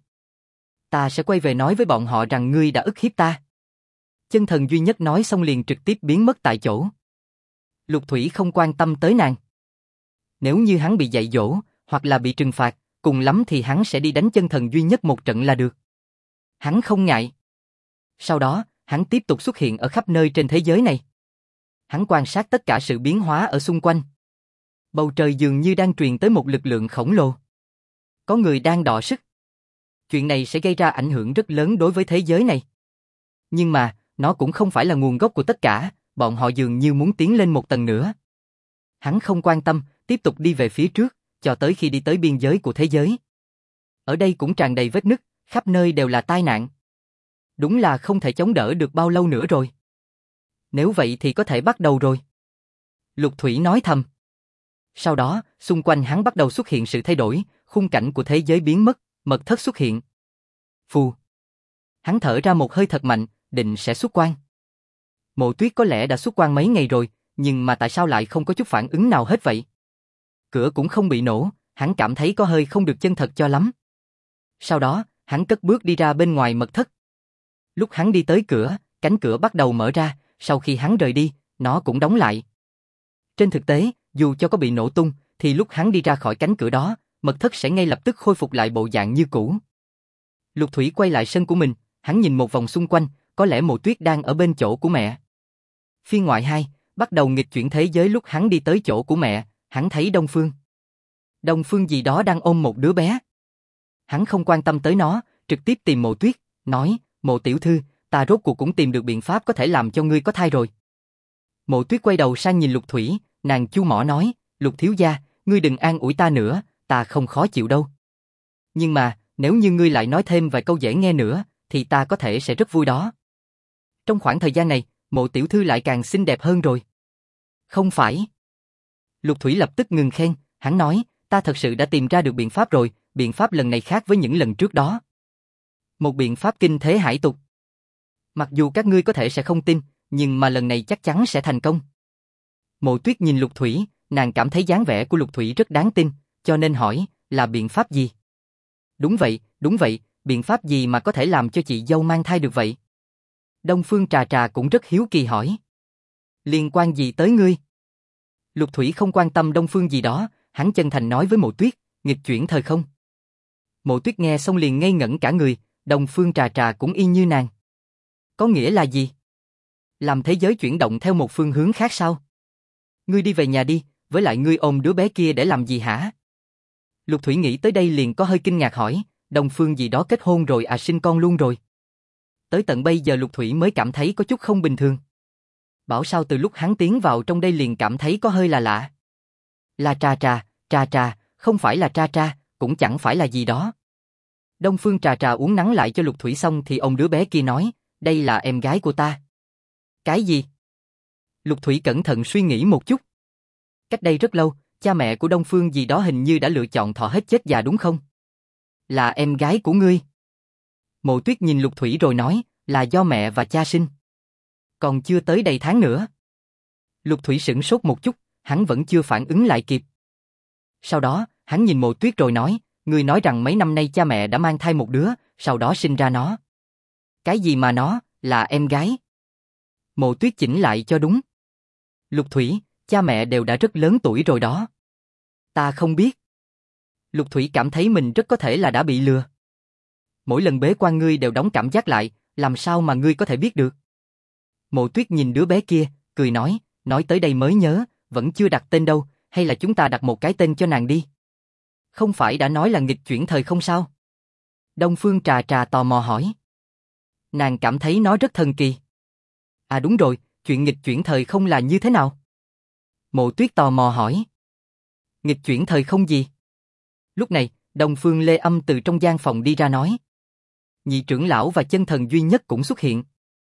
Ta sẽ quay về nói với bọn họ rằng ngươi đã ức hiếp ta. Chân thần duy nhất nói xong liền trực tiếp biến mất tại chỗ. Lục Thủy không quan tâm tới nàng. Nếu như hắn bị dạy dỗ, hoặc là bị trừng phạt, cùng lắm thì hắn sẽ đi đánh chân thần duy nhất một trận là được. Hắn không ngại. Sau đó, hắn tiếp tục xuất hiện ở khắp nơi trên thế giới này. Hắn quan sát tất cả sự biến hóa ở xung quanh. Bầu trời dường như đang truyền tới một lực lượng khổng lồ. Có người đang đọ sức. Chuyện này sẽ gây ra ảnh hưởng rất lớn đối với thế giới này. Nhưng mà, nó cũng không phải là nguồn gốc của tất cả, bọn họ dường như muốn tiến lên một tầng nữa. Hắn không quan tâm, tiếp tục đi về phía trước, cho tới khi đi tới biên giới của thế giới. Ở đây cũng tràn đầy vết nứt, khắp nơi đều là tai nạn. Đúng là không thể chống đỡ được bao lâu nữa rồi. Nếu vậy thì có thể bắt đầu rồi. Lục Thủy nói thầm. Sau đó, xung quanh hắn bắt đầu xuất hiện sự thay đổi, khung cảnh của thế giới biến mất, mật thất xuất hiện. Phù. Hắn thở ra một hơi thật mạnh, định sẽ xuất quan. Mộ Tuyết có lẽ đã xuất quan mấy ngày rồi, nhưng mà tại sao lại không có chút phản ứng nào hết vậy? Cửa cũng không bị nổ, hắn cảm thấy có hơi không được chân thật cho lắm. Sau đó, hắn cất bước đi ra bên ngoài mật thất. Lúc hắn đi tới cửa, cánh cửa bắt đầu mở ra, sau khi hắn rời đi, nó cũng đóng lại. Trên thực tế, dù cho có bị nổ tung, thì lúc hắn đi ra khỏi cánh cửa đó, mật thất sẽ ngay lập tức khôi phục lại bộ dạng như cũ. Lục Thủy quay lại sân của mình, hắn nhìn một vòng xung quanh, có lẽ Mộ Tuyết đang ở bên chỗ của mẹ. Phiên ngoại 2, bắt đầu nghịch chuyển thế giới. Lúc hắn đi tới chỗ của mẹ, hắn thấy Đông Phương. Đông Phương gì đó đang ôm một đứa bé. Hắn không quan tâm tới nó, trực tiếp tìm Mộ Tuyết, nói, Mộ tiểu thư, ta rốt cuộc cũng tìm được biện pháp có thể làm cho ngươi có thai rồi. Mộ Tuyết quay đầu sang nhìn Lục Thủy, nàng chu mỏ nói, Lục thiếu gia, ngươi đừng an ủi ta nữa, ta không khó chịu đâu. Nhưng mà, nếu như ngươi lại nói thêm vài câu dễ nghe nữa, thì ta có thể sẽ rất vui đó. Trong khoảng thời gian này, Mộ tiểu thư lại càng xinh đẹp hơn rồi. Không phải. Lục Thủy lập tức ngừng khen, hắn nói, ta thật sự đã tìm ra được biện pháp rồi, biện pháp lần này khác với những lần trước đó. Một biện pháp kinh thế hải tục. Mặc dù các ngươi có thể sẽ không tin, nhưng mà lần này chắc chắn sẽ thành công. Mộ Tuyết nhìn Lục Thủy, nàng cảm thấy dáng vẻ của Lục Thủy rất đáng tin, cho nên hỏi, là biện pháp gì? Đúng vậy, biện pháp gì mà có thể làm cho chị dâu mang thai được vậy? Đông Phương Trà Trà cũng rất hiếu kỳ hỏi. Liên quan gì tới ngươi? Lục Thủy không quan tâm Đông Phương gì đó, hắn chân thành nói với Mộ Tuyết, nghịch chuyển thời không. Mộ Tuyết nghe xong liền ngây ngẩn cả người, Đông Phương Trà Trà cũng y như nàng. Có nghĩa là gì? Làm thế giới chuyển động theo một phương hướng khác sao? Ngươi đi về nhà đi, với lại ngươi ôm đứa bé kia để làm gì hả? Lục Thủy nghĩ tới đây liền có hơi kinh ngạc hỏi, Đông Phương gì đó kết hôn rồi à, sinh con luôn rồi. Tới tận bây giờ Lục Thủy mới cảm thấy có chút không bình thường. Bảo sao từ lúc hắn tiến vào trong đây liền cảm thấy có hơi là lạ. Là Trà Trà, không phải là Tra, cũng chẳng phải là gì đó. Đông Phương Trà Trà uống nắng lại cho Lục Thủy xong thì ông đứa bé kia nói, đây là em gái của ta. Cái gì? Lục Thủy cẩn thận suy nghĩ một chút. Cách đây rất lâu, cha mẹ của Đông Phương gì đó hình như đã lựa chọn thọ hết chết già đúng không? Là em gái của ngươi. Mộ Tuyết nhìn Lục Thủy rồi nói, là do mẹ và cha sinh. Còn chưa tới đầy tháng nữa. Lục Thủy sửng sốt một chút, hắn vẫn chưa phản ứng lại kịp. Sau đó, hắn nhìn Mộ Tuyết rồi nói, ngươi nói rằng mấy năm nay cha mẹ đã mang thai một đứa, sau đó sinh ra nó. Cái gì mà nó, là em gái? Mộ Tuyết chỉnh lại cho đúng. Lục Thủy, cha mẹ đều đã rất lớn tuổi rồi đó. Ta không biết. Lục Thủy cảm thấy mình rất có thể là đã bị lừa. Mỗi lần bế quan ngươi đều đóng cảm giác lại, làm sao mà ngươi có thể biết được? Mộ Tuyết nhìn đứa bé kia, cười nói tới đây mới nhớ, vẫn chưa đặt tên đâu, hay là chúng ta đặt một cái tên cho nàng đi. Không phải đã nói là nghịch chuyển thời không sao? Đông Phương Trà Trà tò mò hỏi. Nàng cảm thấy nó rất thần kỳ. À đúng rồi, chuyện nghịch chuyển thời không là như thế nào? Mộ Tuyết tò mò hỏi. Nghịch chuyển thời không gì? Lúc này, Đông Phương Lê Âm từ trong gian phòng đi ra nói. Nhị trưởng lão và chân thần duy nhất cũng xuất hiện.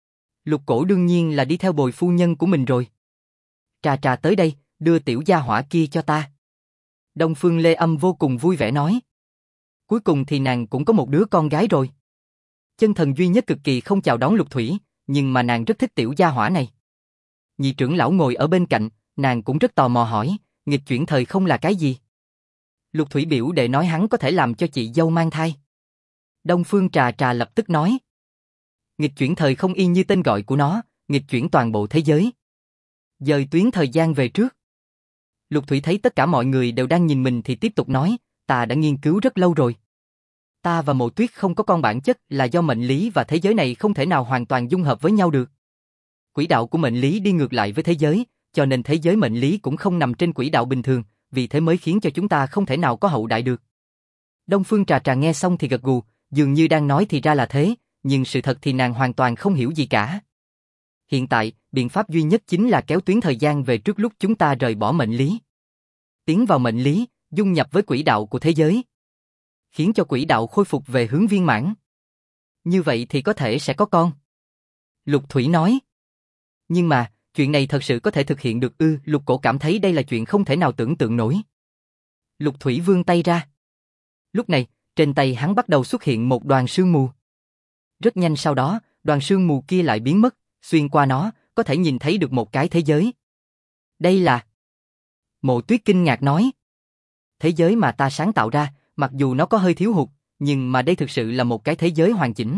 Lục Cổ đương nhiên là đi theo bồi phu nhân của mình rồi. Trà Trà tới đây, đưa tiểu gia hỏa kia cho ta. Đông Phương Lê Âm vô cùng vui vẻ nói. Cuối cùng thì nàng cũng có một đứa con gái rồi. Chân thần duy nhất cực kỳ không chào đón Lục Thủy, nhưng mà nàng rất thích tiểu gia hỏa này. Nhị trưởng lão ngồi ở bên cạnh, nàng cũng rất tò mò hỏi, nghịch chuyển thời không là cái gì? Lục Thủy biểu đệ nói hắn có thể làm cho chị dâu mang thai. Đông Phương Trà Trà lập tức nói. Nghịch chuyển thời không y như tên gọi của nó, nghịch chuyển toàn bộ thế giới. Dời tuyến thời gian về trước. Lục Thủy thấy tất cả mọi người đều đang nhìn mình thì tiếp tục nói, ta đã nghiên cứu rất lâu rồi. Ta và Mộ Tuyết không có con bản chất là do mệnh lý và thế giới này không thể nào hoàn toàn dung hợp với nhau được. Quỹ đạo của mệnh lý đi ngược lại với thế giới, cho nên thế giới mệnh lý cũng không nằm trên quỹ đạo bình thường, vì thế mới khiến cho chúng ta không thể nào có hậu đại được. Đông Phương Trà Trà nghe xong thì gật gù, dường như đang nói thì ra là thế, nhưng sự thật thì nàng hoàn toàn không hiểu gì cả. Hiện tại, biện pháp duy nhất chính là kéo tuyến thời gian về trước lúc chúng ta rời bỏ mệnh lý. Tiến vào mệnh lý, dung nhập với quỹ đạo của thế giới. Khiến cho quỹ đạo khôi phục về hướng viên mãn. Như vậy thì có thể sẽ có con. Lục Thủy nói. Nhưng mà, chuyện này thật sự có thể thực hiện được ư? Lục Cổ cảm thấy đây là chuyện không thể nào tưởng tượng nổi. Lục Thủy vươn tay ra. Lúc này, trên tay hắn bắt đầu xuất hiện một đoàn sương mù. Rất nhanh sau đó, đoàn sương mù kia lại biến mất, xuyên qua nó, có thể nhìn thấy được một cái thế giới. Đây là... Mộ Tuyết kinh ngạc nói. Thế giới mà ta sáng tạo ra, mặc dù nó có hơi thiếu hụt, nhưng mà đây thực sự là một cái thế giới hoàn chỉnh.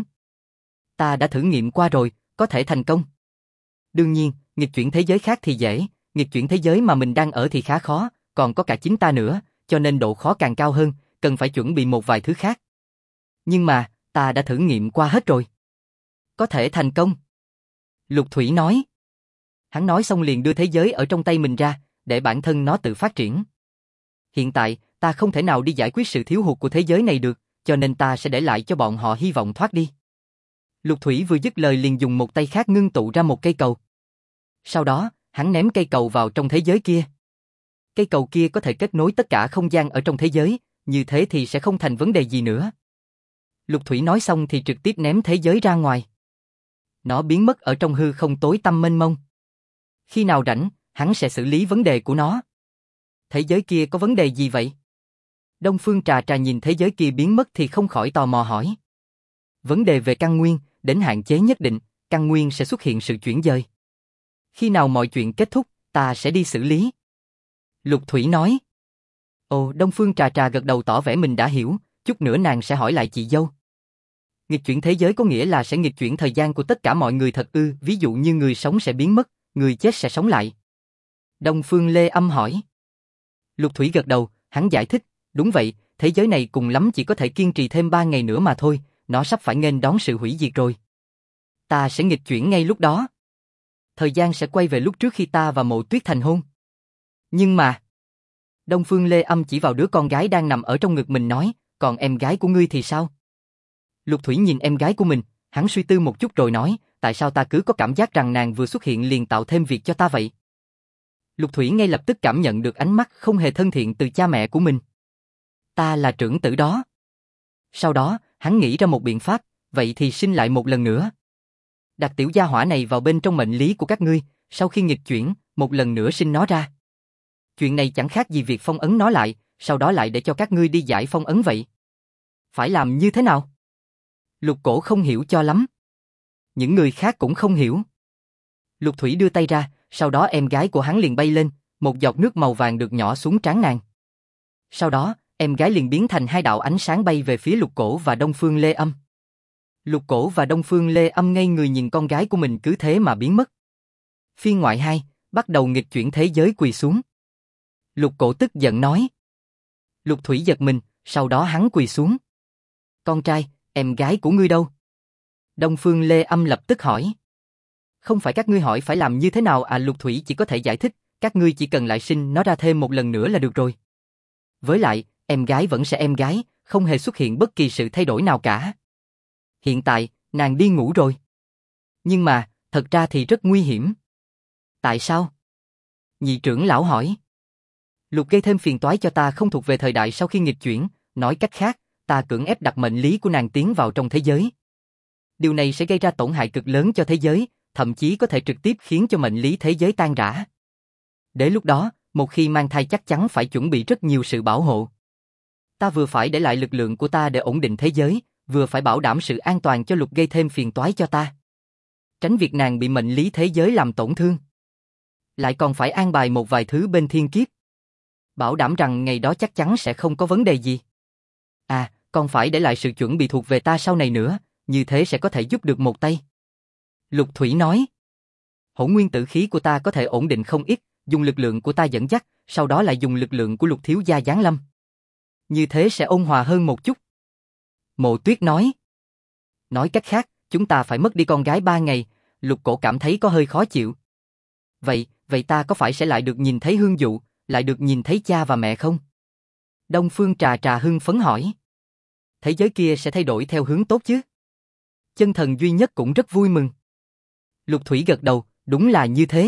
Ta đã thử nghiệm qua rồi, có thể thành công. Đương nhiên, nghịch chuyển thế giới khác thì dễ, nghịch chuyển thế giới mà mình đang ở thì khá khó, còn có cả chính ta nữa, cho nên độ khó càng cao hơn, cần phải chuẩn bị một vài thứ khác. Nhưng mà, ta đã thử nghiệm qua hết rồi. Có thể thành công. Lục Thủy nói. Hắn nói xong liền đưa thế giới ở trong tay mình ra, để bản thân nó tự phát triển. Hiện tại, ta không thể nào đi giải quyết sự thiếu hụt của thế giới này được, cho nên ta sẽ để lại cho bọn họ hy vọng thoát đi. Lục Thủy vừa dứt lời liền dùng một tay khác ngưng tụ ra một cây cầu. Sau đó, hắn ném cây cầu vào trong thế giới kia. Cây cầu kia có thể kết nối tất cả không gian ở trong thế giới, như thế thì sẽ không thành vấn đề gì nữa. Lục Thủy nói xong thì trực tiếp ném thế giới ra ngoài. Nó biến mất ở trong hư không tối tăm mênh mông. Khi nào rảnh, hắn sẽ xử lý vấn đề của nó. Thế giới kia có vấn đề gì vậy? Đông Phương Trà Trà nhìn thế giới kia biến mất thì không khỏi tò mò hỏi. Vấn đề về căn nguyên, đến hạn chế nhất định, căn nguyên sẽ xuất hiện sự chuyển dời. Khi nào mọi chuyện kết thúc, ta sẽ đi xử lý. Lục Thủy nói. Ồ, Đông Phương Trà Trà gật đầu tỏ vẻ mình đã hiểu, chút nữa nàng sẽ hỏi lại chị dâu. Nghịch chuyển thế giới có nghĩa là sẽ nghịch chuyển thời gian của tất cả mọi người thật ư? Ví dụ như người sống sẽ biến mất, người chết sẽ sống lại. Đông Phương Lê Âm hỏi. Lục Thủy gật đầu, hắn giải thích, đúng vậy, thế giới này cùng lắm chỉ có thể kiên trì thêm 3 ngày nữa mà thôi, nó sắp phải nghênh đón sự hủy diệt rồi. Ta sẽ nghịch chuyển ngay lúc đó. Thời gian sẽ quay về lúc trước khi ta và Mộ Tuyết thành hôn. Nhưng mà... Đông Phương Lê Âm chỉ vào đứa con gái đang nằm ở trong ngực mình nói, còn em gái của ngươi thì sao? Lục Thủy nhìn em gái của mình, hắn suy tư một chút rồi nói, tại sao ta cứ có cảm giác rằng nàng vừa xuất hiện liền tạo thêm việc cho ta vậy? Lục Thủy ngay lập tức cảm nhận được ánh mắt không hề thân thiện từ cha mẹ của mình. Ta là trưởng tử đó. Sau đó, hắn nghĩ ra một biện pháp, vậy thì sinh lại một lần nữa. Đặt tiểu gia hỏa này vào bên trong mệnh lý của các ngươi, sau khi nghịch chuyển, một lần nữa sinh nó ra. Chuyện này chẳng khác gì việc phong ấn nó lại, sau đó lại để cho các ngươi đi giải phong ấn vậy. Phải làm như thế nào? Lục Cổ không hiểu cho lắm. Những người khác cũng không hiểu. Lục Thủy đưa tay ra, sau đó em gái của hắn liền bay lên, một giọt nước màu vàng được nhỏ xuống trán nàng. Sau đó, em gái liền biến thành 2 đạo ánh sáng bay về phía Lục Cổ và Đông Phương Lê Âm. Lục Cổ và Đông Phương Lê Âm ngây người nhìn con gái của mình cứ thế mà biến mất. Phiên ngoại 2, bắt đầu nghịch chuyển thế giới quỳ xuống. Lục Cổ tức giận nói. Lục Thủy giật mình, sau đó hắn quỳ xuống. Con trai, em gái của ngươi đâu? Đông Phương Lê Âm lập tức hỏi. Không phải các ngươi hỏi phải làm như thế nào à? Lục Thủy chỉ có thể giải thích, các ngươi chỉ cần lại sinh nó ra thêm một lần nữa là được rồi. Với lại, em gái vẫn sẽ em gái, không hề xuất hiện bất kỳ sự thay đổi nào cả. Hiện tại, nàng đi ngủ rồi. Nhưng mà, thật ra thì rất nguy hiểm. Tại sao? Nhị trưởng lão hỏi. Lục gây thêm phiền toái cho ta không thuộc về thời đại sau khi nghịch chuyển, nói cách khác, ta cưỡng ép đặt mệnh lý của nàng tiến vào trong thế giới. Điều này sẽ gây ra tổn hại cực lớn cho thế giới, thậm chí có thể trực tiếp khiến cho mệnh lý thế giới tan rã. Đến lúc đó, một khi mang thai chắc chắn phải chuẩn bị rất nhiều sự bảo hộ. Ta vừa phải để lại lực lượng của ta để ổn định thế giới, vừa phải bảo đảm sự an toàn cho Lục gây thêm phiền toái cho ta. Tránh việc nàng bị mệnh lý thế giới làm tổn thương. Lại còn phải an bài một vài thứ bên thiên kiếp. Bảo đảm rằng ngày đó chắc chắn sẽ không có vấn đề gì. À, còn phải để lại sự chuẩn bị thuộc về ta sau này nữa, như thế sẽ có thể giúp được một tay. Lục Thủy nói. Hỗn nguyên tử khí của ta có thể ổn định không ít, dùng lực lượng của ta dẫn dắt, sau đó lại dùng lực lượng của Lục thiếu gia giáng lâm. Như thế sẽ ôn hòa hơn một chút. Mộ Tuyết nói. Nói cách khác, chúng ta phải mất đi con gái 3 ngày, Lục Cổ cảm thấy có hơi khó chịu. Vậy ta có phải sẽ lại được nhìn thấy Hương Dụ, lại được nhìn thấy cha và mẹ không? Đông Phương Trà Trà hưng phấn hỏi. Thế giới kia sẽ thay đổi theo hướng tốt chứ? Chân thần duy nhất cũng rất vui mừng. Lục Thủy gật đầu, đúng là như thế.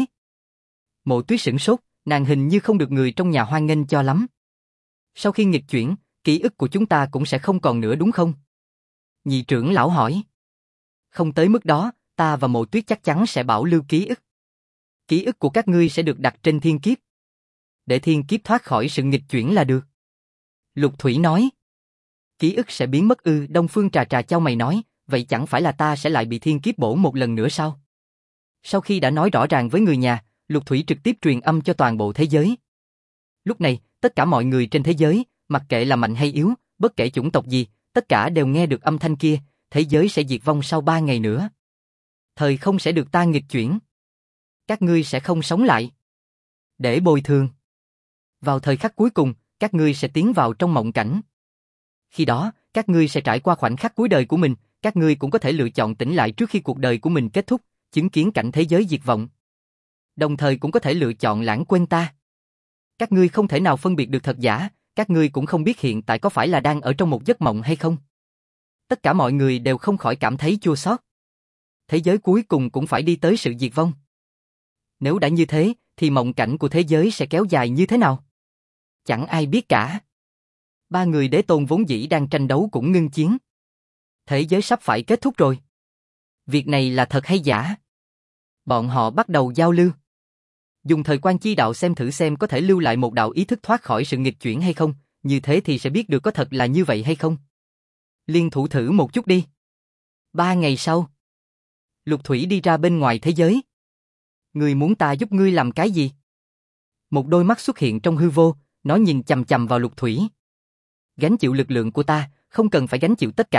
Mộ Tuyết sửng sốt, nàng hình như không được người trong nhà hoan nghênh cho lắm. Sau khi nghịch chuyển, ký ức của chúng ta cũng sẽ không còn nữa đúng không? Nhị trưởng lão hỏi. Không tới mức đó, ta và Mộ Tuyết chắc chắn sẽ bảo lưu ký ức. Ký ức của các ngươi sẽ được đặt trên thiên kiếp. Để thiên kiếp thoát khỏi sự nghịch chuyển là được. Lục Thủy nói. Ký ức sẽ biến mất ư? Đông Phương Trà Trà chau mày nói, vậy chẳng phải là ta sẽ lại bị thiên kiếp bổ một lần nữa sao? Sau khi đã nói rõ ràng với người nhà, Lục Thủy trực tiếp truyền âm cho toàn bộ thế giới. Lúc này, tất cả mọi người trên thế giới, mặc kệ là mạnh hay yếu, bất kể chủng tộc gì, tất cả đều nghe được âm thanh kia, thế giới sẽ diệt vong sau 3 ngày nữa. Thời không sẽ được ta nghịch chuyển. Các ngươi sẽ không sống lại. Để bồi thường. Vào thời khắc cuối cùng, các ngươi sẽ tiến vào trong mộng cảnh. Khi đó, các ngươi sẽ trải qua khoảnh khắc cuối đời của mình, các ngươi cũng có thể lựa chọn tỉnh lại trước khi cuộc đời của mình kết thúc, chứng kiến cảnh thế giới diệt vong. Đồng thời cũng có thể lựa chọn lãng quên ta. Các ngươi không thể nào phân biệt được thật giả, các ngươi cũng không biết hiện tại có phải là đang ở trong một giấc mộng hay không. Tất cả mọi người đều không khỏi cảm thấy chua xót. Thế giới cuối cùng cũng phải đi tới sự diệt vong. Nếu đã như thế, thì mộng cảnh của thế giới sẽ kéo dài như thế nào? Chẳng ai biết cả. 3 người đế tôn vốn dĩ đang tranh đấu cũng ngưng chiến. Thế giới sắp phải kết thúc rồi. Việc này là thật hay giả? Bọn họ bắt đầu giao lưu. Dùng thời quan chi đạo xem thử xem có thể lưu lại một đạo ý thức thoát khỏi sự nghịch chuyển hay không, như thế thì sẽ biết được có thật là như vậy hay không. Liên thủ thử một chút đi. 3 ngày sau, Lục Thủy đi ra bên ngoài thế giới. Ngươi muốn ta giúp ngươi làm cái gì? Một đôi mắt xuất hiện trong hư vô, nó nhìn chằm chằm vào Lục Thủy. Gánh chịu lực lượng của ta, không cần phải gánh chịu tất cả,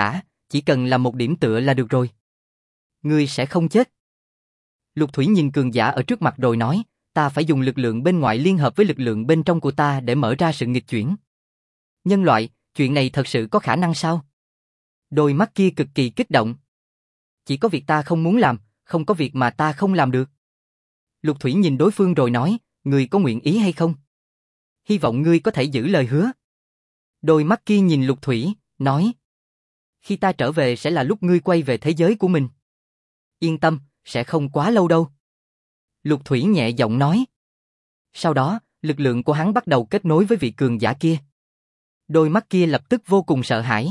Chỉ cần là một điểm tựa là được rồi. Ngươi sẽ không chết. Lục Thủy nhìn cường giả ở trước mặt rồi nói, ta phải dùng lực lượng bên ngoài liên hợp với lực lượng bên trong của ta để mở ra sự nghịch chuyển. Nhân loại, chuyện này thật sự có khả năng sao? Đôi mắt kia cực kỳ kích động. Chỉ có việc ta không muốn làm, không có việc mà ta không làm được. Lục Thủy nhìn đối phương rồi nói, ngươi có nguyện ý hay không? Hy vọng ngươi có thể giữ lời hứa. Đôi mắt kia nhìn Lục Thủy, nói, khi ta trở về sẽ là lúc ngươi quay về thế giới của mình. Yên tâm, sẽ không quá lâu đâu. Lục Thủy nhẹ giọng nói. Sau đó, lực lượng của hắn bắt đầu kết nối với vị cường giả kia. Đôi mắt kia lập tức vô cùng sợ hãi,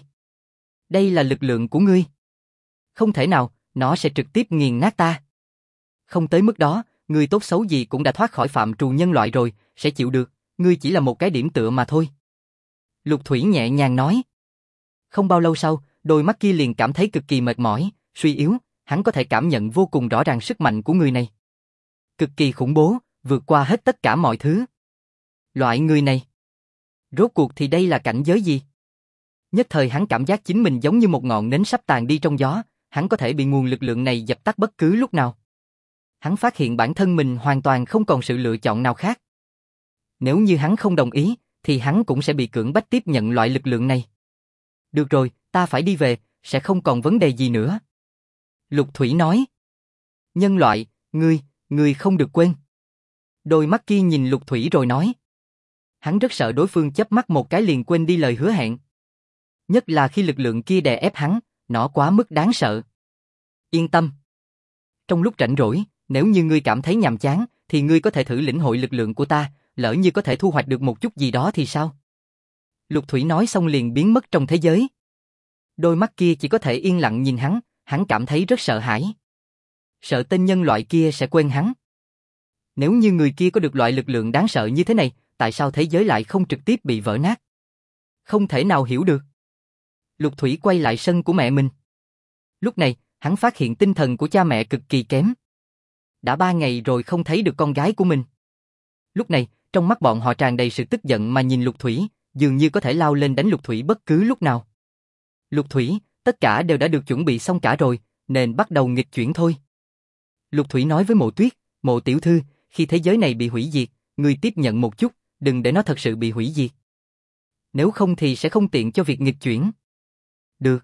đây là lực lượng của ngươi. Không thể nào, nó sẽ trực tiếp nghiền nát ta. Không tới mức đó, ngươi tốt xấu gì cũng đã thoát khỏi phạm trù nhân loại rồi, sẽ chịu được, ngươi chỉ là một cái điểm tựa mà thôi. Lục Thủy nhẹ nhàng nói. Không bao lâu sau, đôi mắt kia liền cảm thấy cực kỳ mệt mỏi, suy yếu, hắn có thể cảm nhận vô cùng rõ ràng sức mạnh của người này. Cực kỳ khủng bố, vượt qua hết tất cả mọi thứ. Loại người này. Rốt cuộc thì đây là cảnh giới gì? Nhất thời hắn cảm giác chính mình giống như một ngọn nến sắp tàn đi trong gió, hắn có thể bị nguồn lực lượng này dập tắt bất cứ lúc nào. Hắn phát hiện bản thân mình hoàn toàn không còn sự lựa chọn nào khác. Nếu như hắn không đồng ý, thì hắn cũng sẽ bị cưỡng bách tiếp nhận loại lực lượng này. Được rồi, ta phải đi về, sẽ không còn vấn đề gì nữa. Lục Thủy nói. Nhân loại, ngươi không được quên. Đôi mắt kia nhìn Lục Thủy rồi nói. Hắn rất sợ đối phương chớp mắt một cái liền quên đi lời hứa hẹn. Nhất là khi lực lượng kia đè ép hắn, nó quá mức đáng sợ. Yên tâm. Trong lúc rảnh rỗi, nếu như ngươi cảm thấy nhàm chán, thì ngươi có thể thử lĩnh hội lực lượng của ta, lỡ như có thể thu hoạch được một chút gì đó thì sao? Lục Thủy nói xong liền biến mất trong thế giới. Đôi mắt kia chỉ có thể yên lặng nhìn hắn cảm thấy rất sợ hãi. Sợ tên nhân loại kia sẽ quên hắn. Nếu như người kia có được loại lực lượng đáng sợ như thế này, tại sao thế giới lại không trực tiếp bị vỡ nát? Không thể nào hiểu được. Lục Thủy quay lại sân của mẹ mình. Lúc này, hắn phát hiện tinh thần của cha mẹ cực kỳ kém. Đã 3 ngày rồi không thấy được con gái của mình. Lúc này, trong mắt bọn họ tràn đầy sự tức giận mà nhìn Lục Thủy, dường như có thể lao lên đánh Lục Thủy bất cứ lúc nào. Lục Thủy, tất cả đều đã được chuẩn bị xong cả rồi, nên bắt đầu nghịch chuyển thôi. Lục Thủy nói với Mộ Tuyết, Mộ tiểu thư, khi thế giới này bị hủy diệt, ngươi tiếp nhận một chút, đừng để nó thật sự bị hủy diệt. Nếu không thì sẽ không tiện cho việc nghịch chuyển. Được.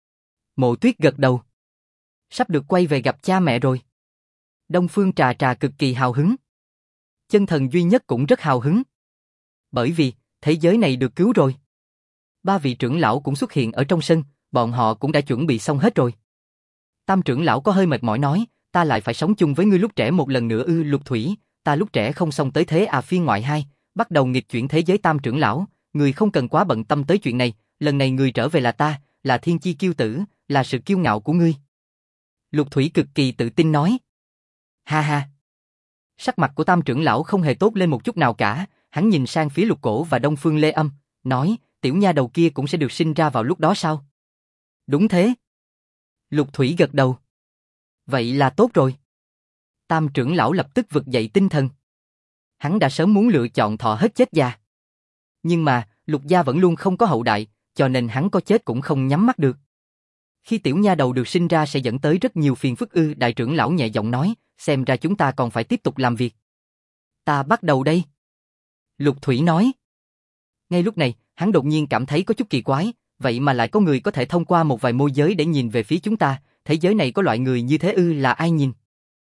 Mộ Tuyết gật đầu. Sắp được quay về gặp cha mẹ rồi. Đông Phương Trà Trà cực kỳ hào hứng. Chân Thần duy nhất cũng rất hào hứng. Bởi vì, thế giới này được cứu rồi. 3 vị trưởng lão cũng xuất hiện ở trong sân, bọn họ cũng đã chuẩn bị xong hết rồi. Tam trưởng lão có hơi mệt mỏi nói, ta lại phải sống chung với ngươi lúc trẻ một lần nữa ư? Lục Thủy, ta lúc trẻ không xong tới thế à? Phiên ngoại 2, bắt đầu nghịch chuyển thế giới. Tam trưởng lão, ngươi không cần quá bận tâm tới chuyện này, lần này ngươi trở về là ta, là thiên chi kiêu tử, là sự kiêu ngạo của ngươi. Lục Thủy cực kỳ tự tin nói. Ha ha. Sắc mặt của Tam trưởng lão không hề tốt lên một chút nào cả, hắn nhìn sang phía Lục Cổ và Đông Phương Lê Âm, nói, tiểu nha đầu kia cũng sẽ được sinh ra vào lúc đó sao? Đúng thế. Lục Thủy gật đầu. Vậy là tốt rồi. Tam trưởng lão lập tức vực dậy tinh thần. Hắn đã sớm muốn lựa chọn thọ hết chết già. Nhưng mà, Lục gia vẫn luôn không có hậu đại, cho nên hắn có chết cũng không nhắm mắt được. Khi tiểu nha đầu được sinh ra sẽ dẫn tới rất nhiều phiền phức ư? Đại trưởng lão nhẹ giọng nói, xem ra chúng ta còn phải tiếp tục làm việc. Ta bắt đầu đây. Lục Thủy nói. Ngay lúc này, hắn đột nhiên cảm thấy có chút kỳ quái, vậy mà lại có người có thể thông qua một vài môi giới để nhìn về phía chúng ta, thế giới này có loại người như thế ư? Là ai nhìn?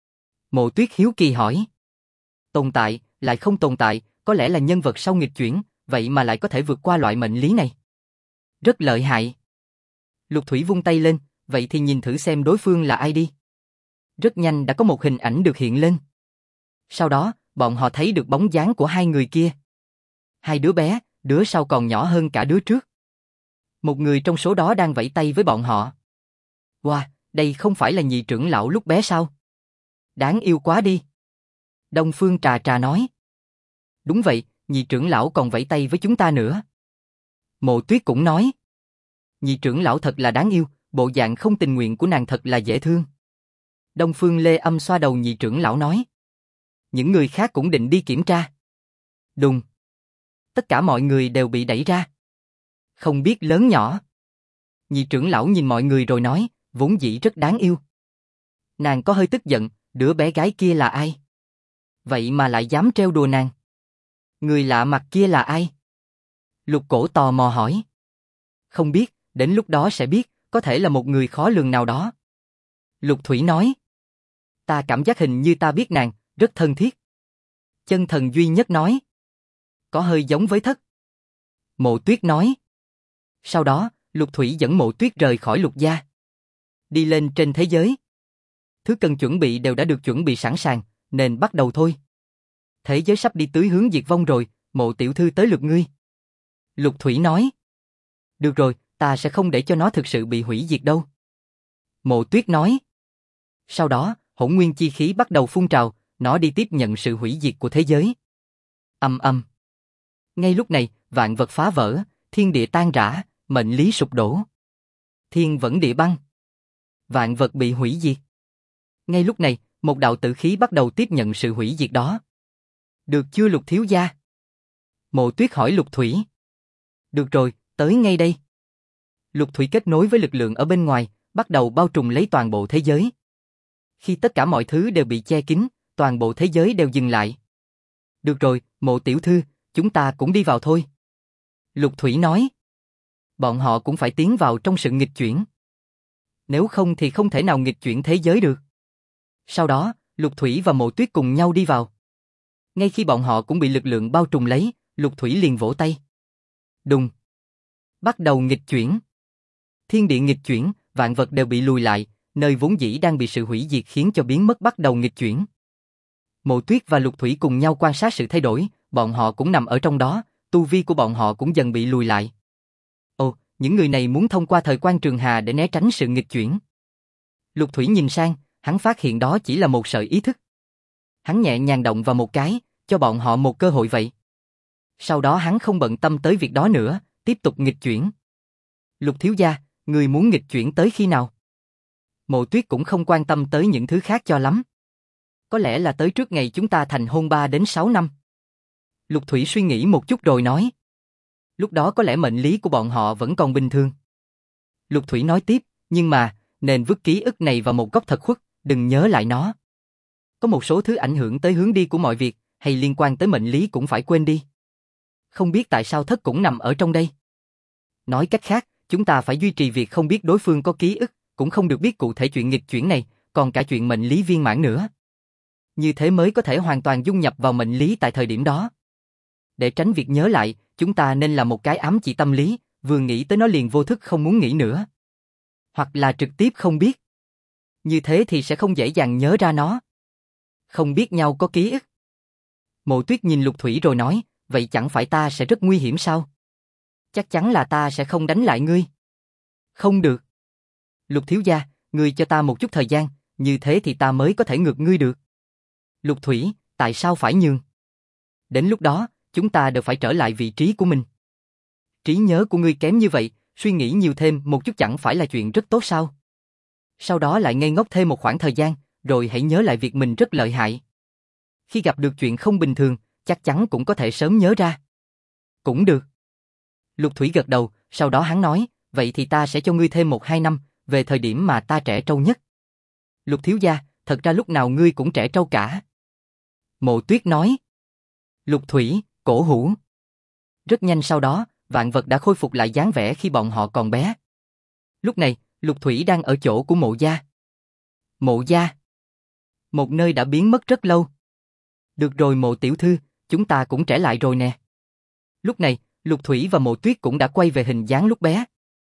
Mộ Tuyết hiếu kỳ hỏi. Tồn tại, lại không tồn tại, có lẽ là nhân vật sau nghịch chuyển, vậy mà lại có thể vượt qua loại mệnh lý này. Rất lợi hại. Lục Thủy vung tay lên, vậy thì nhìn thử xem đối phương là ai đi. Rất nhanh đã có một hình ảnh được hiện lên. Sau đó, bọn họ thấy được bóng dáng của hai người kia. Hai đứa bé, đứa sau còn nhỏ hơn cả đứa trước. Một người trong số đó đang vẫy tay với bọn họ. Wow, đây không phải là nhị trưởng lão lúc bé sao? Đáng yêu quá đi. Đông Phương Trà Trà nói. Đúng vậy, nhị trưởng lão còn vẫy tay với chúng ta nữa. Mộ Tuyết cũng nói. Nhị trưởng lão thật là đáng yêu, bộ dạng không tình nguyện của nàng thật là dễ thương. Đông Phương Lê Âm xoa đầu nhị trưởng lão nói. Những người khác cũng định đi kiểm tra. Đùng. Tất cả mọi người đều bị đẩy ra. Không biết lớn nhỏ. Nhị trưởng lão nhìn mọi người rồi nói, vốn dĩ rất đáng yêu. Nàng có hơi tức giận, đứa bé gái kia là ai? Vậy mà lại dám trêu đùa nàng. Người lạ mặt kia là ai? Lục Cổ tò mò hỏi. Không biết, đến lúc đó sẽ biết, có thể là một người khó lường nào đó. Lục Thủy nói. Ta cảm giác hình như ta biết nàng, rất thân thiết. Chân Thần duy nhất nói. Có hơi giống với Thất. Mộ Tuyết nói. Sau đó, Lục Thủy dẫn Mộ Tuyết rời khỏi Lục gia. Đi lên trên thế giới. Thứ cần chuẩn bị đều đã được chuẩn bị sẵn sàng, nên bắt đầu thôi. Thế giới sắp đi tưới hướng diệt vong rồi, Mộ tiểu thư tới lượt ngươi. Lục Thủy nói. Được rồi, ta sẽ không để cho nó thực sự bị hủy diệt đâu. Mộ Tuyết nói. Sau đó, hỗn nguyên chi khí bắt đầu phun trào, nó đi tiếp nhận sự hủy diệt của thế giới. Ầm ầm. Ngay lúc này, vạn vật phá vỡ, thiên địa tan rã, mệnh lý sụp đổ. Thiên vẫn địa băng. Vạn vật bị hủy diệt. Ngay lúc này, một đạo tử khí bắt đầu tiếp nhận sự hủy diệt đó. Được chưa Lục thiếu gia? Mộ Tuyết hỏi Lục Thủy. Được rồi, tới ngay đây. Lục Thủy kết nối với lực lượng ở bên ngoài, bắt đầu bao trùm lấy toàn bộ thế giới. Khi tất cả mọi thứ đều bị che kín, toàn bộ thế giới đều dừng lại. Được rồi, Mộ tiểu thư, chúng ta cũng đi vào thôi. Lục Thủy nói. Bọn họ cũng phải tiến vào trong sự nghịch chuyển. Nếu không thì không thể nào nghịch chuyển thế giới được. Sau đó, Lục Thủy và Mộ Tuyết cùng nhau đi vào. Ngay khi bọn họ cũng bị lực lượng bao trùm lấy, Lục Thủy liền vỗ tay. Đùng. Bắt đầu nghịch chuyển. Thiên địa nghịch chuyển, vạn vật đều bị lùi lại, nơi vốn dĩ đang bị sự hủy diệt khiến cho biến mất bắt đầu nghịch chuyển. Mộ Tuyết và Lục Thủy cùng nhau quan sát sự thay đổi, bọn họ cũng nằm ở trong đó, tu vi của bọn họ cũng dần bị lùi lại. Ồ, những người này muốn thông qua thời quan trường hà để né tránh sự nghịch chuyển. Lục Thủy nhìn sang, hắn phát hiện đó chỉ là một sợi ý thức. Hắn nhẹ nhàng động vào một cái, cho bọn họ một cơ hội vậy. Sau đó hắn không bận tâm tới việc đó nữa, tiếp tục nghịch chuyển. Lục thiếu gia, người muốn nghịch chuyển tới khi nào? Mộ Tuyết cũng không quan tâm tới những thứ khác cho lắm. Có lẽ là tới trước ngày chúng ta thành hôn 3 đến 6 năm. Lục Thủy suy nghĩ một chút rồi nói. Lúc đó có lẽ mệnh lý của bọn họ vẫn còn bình thường. Lục Thủy nói tiếp, nhưng mà, nên vứt ký ức này vào một góc thật khuất, đừng nhớ lại nó. Có một số thứ ảnh hưởng tới hướng đi của mọi việc, hay liên quan tới mệnh lý cũng phải quên đi. Không biết tại sao Thất cũng nằm ở trong đây. Nói cách khác, chúng ta phải duy trì việc không biết đối phương có ký ức, cũng không được biết cụ thể chuyện nghịch chuyển này, còn cả chuyện mệnh lý viên mãn nữa. Như thế mới có thể hoàn toàn dung nhập vào mệnh lý tại thời điểm đó. Để tránh việc nhớ lại, chúng ta nên làm một cái ám chỉ tâm lý, vừa nghĩ tới nó liền vô thức không muốn nghĩ nữa. Hoặc là trực tiếp không biết. Như thế thì sẽ không dễ dàng nhớ ra nó. Không biết nhau có ký ức. Mộ Tuyết nhìn Lục Thủy rồi nói, vậy chẳng phải ta sẽ rất nguy hiểm sao? Chắc chắn là ta sẽ không đánh lại ngươi. Không được. Lục thiếu gia, ngươi cho ta một chút thời gian, như thế thì ta mới có thể ngược ngươi được. Lục Thủy, tại sao phải nhường? Đến lúc đó, chúng ta đều phải trở lại vị trí của mình. Trí nhớ của ngươi kém như vậy, suy nghĩ nhiều thêm một chút chẳng phải là chuyện rất tốt sao? Sau đó lại ngây ngốc thêm một khoảng thời gian, rồi hãy nhớ lại việc mình rất lợi hại. Khi gặp được chuyện không bình thường, chắc chắn cũng có thể sớm nhớ ra. Cũng được. Lục Thủy gật đầu, sau đó hắn nói, vậy thì ta sẽ cho ngươi thêm 1-2 năm, về thời điểm mà ta trẻ trâu nhất. Lục thiếu gia, thật ra lúc nào ngươi cũng trẻ trâu cả. Mộ Tuyết nói. Lục Thủy, cổ hủ. Rất nhanh sau đó, vạn vật đã khôi phục lại dáng vẻ khi bọn họ còn bé. Lúc này, Lục Thủy đang ở chỗ của Mộ gia. Mộ gia. Một nơi đã biến mất rất lâu. Được rồi Mộ tiểu thư, chúng ta cũng trẻ lại rồi nè. Lúc này, Lục Thủy và Mộ Tuyết cũng đã quay về hình dáng lúc bé.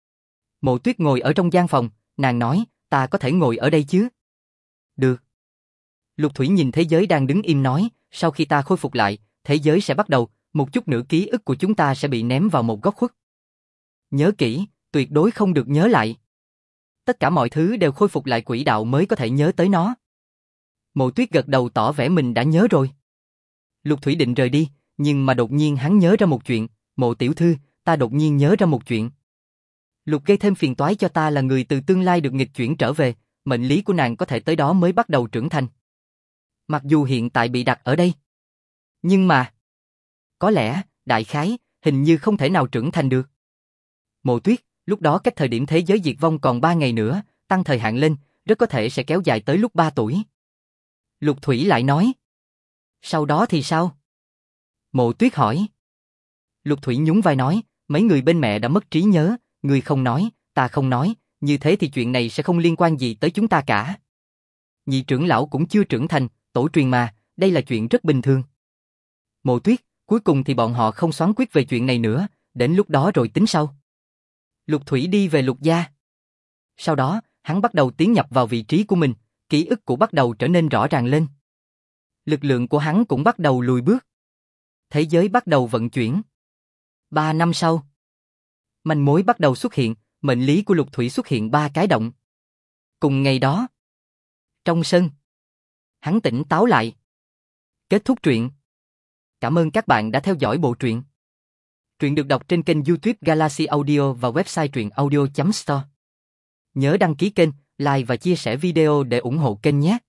Mộ Tuyết ngồi ở trong gian phòng, nàng nói, ta có thể ngồi ở đây chứ? Được. Lục Thủy nhìn thế giới đang đứng im nói, sau khi ta khôi phục lại, thế giới sẽ bắt đầu, một chút nữa ký ức của chúng ta sẽ bị ném vào một góc khuất. Nhớ kỹ, tuyệt đối không được nhớ lại. Tất cả mọi thứ đều khôi phục lại quỹ đạo mới có thể nhớ tới nó. Mộ Tuyết gật đầu tỏ vẻ mình đã nhớ rồi. Lục Thủy định rời đi, nhưng mà đột nhiên hắn nhớ ra một chuyện, Mộ tiểu thư, ta đột nhiên nhớ ra một chuyện. Lục gây thêm phiền toái cho ta là người từ tương lai được nghịch chuyển trở về, mệnh lý của nàng có thể tới đó mới bắt đầu trưởng thành. Mặc dù hiện tại bị đặt ở đây. Nhưng mà, có lẽ, đại khái, hình như không thể nào trưởng thành được. Mộ Tuyết, Lúc đó cách thời điểm thế giới diệt vong còn 3 ngày nữa, tăng thời hạn lên, rất có thể sẽ kéo dài tới lúc 3 tuổi. Lục Thủy lại nói. Sau đó thì sao? Mộ Tuyết hỏi. Lục Thủy nhún vai nói, mấy người bên mẹ đã mất trí nhớ, người không nói, ta không nói, như thế thì chuyện này sẽ không liên quan gì tới chúng ta cả. Nhị trưởng lão cũng chưa trưởng thành, tổ truyền mà, đây là chuyện rất bình thường. Mộ Tuyết, cuối cùng thì bọn họ không xoắn quyết về chuyện này nữa, đến lúc đó rồi tính sau. Lục Thủy đi về Lục gia. Sau đó, hắn bắt đầu tiến nhập vào vị trí của mình, ký ức cũng bắt đầu trở nên rõ ràng lên. Lực lượng của hắn cũng bắt đầu lùi bước. Thế giới bắt đầu vận chuyển. 3 năm sau, manh mối bắt đầu xuất hiện, mệnh lý của Lục Thủy xuất hiện 3 cái động. Cùng ngày đó, trong sân, hắn tỉnh táo lại. Kết thúc truyện. Cảm ơn các bạn đã theo dõi bộ truyện. Truyện được đọc trên kênh YouTube Galaxy Audio và website truyện audio.store. Nhớ đăng ký kênh, like và chia sẻ video để ủng hộ kênh nhé.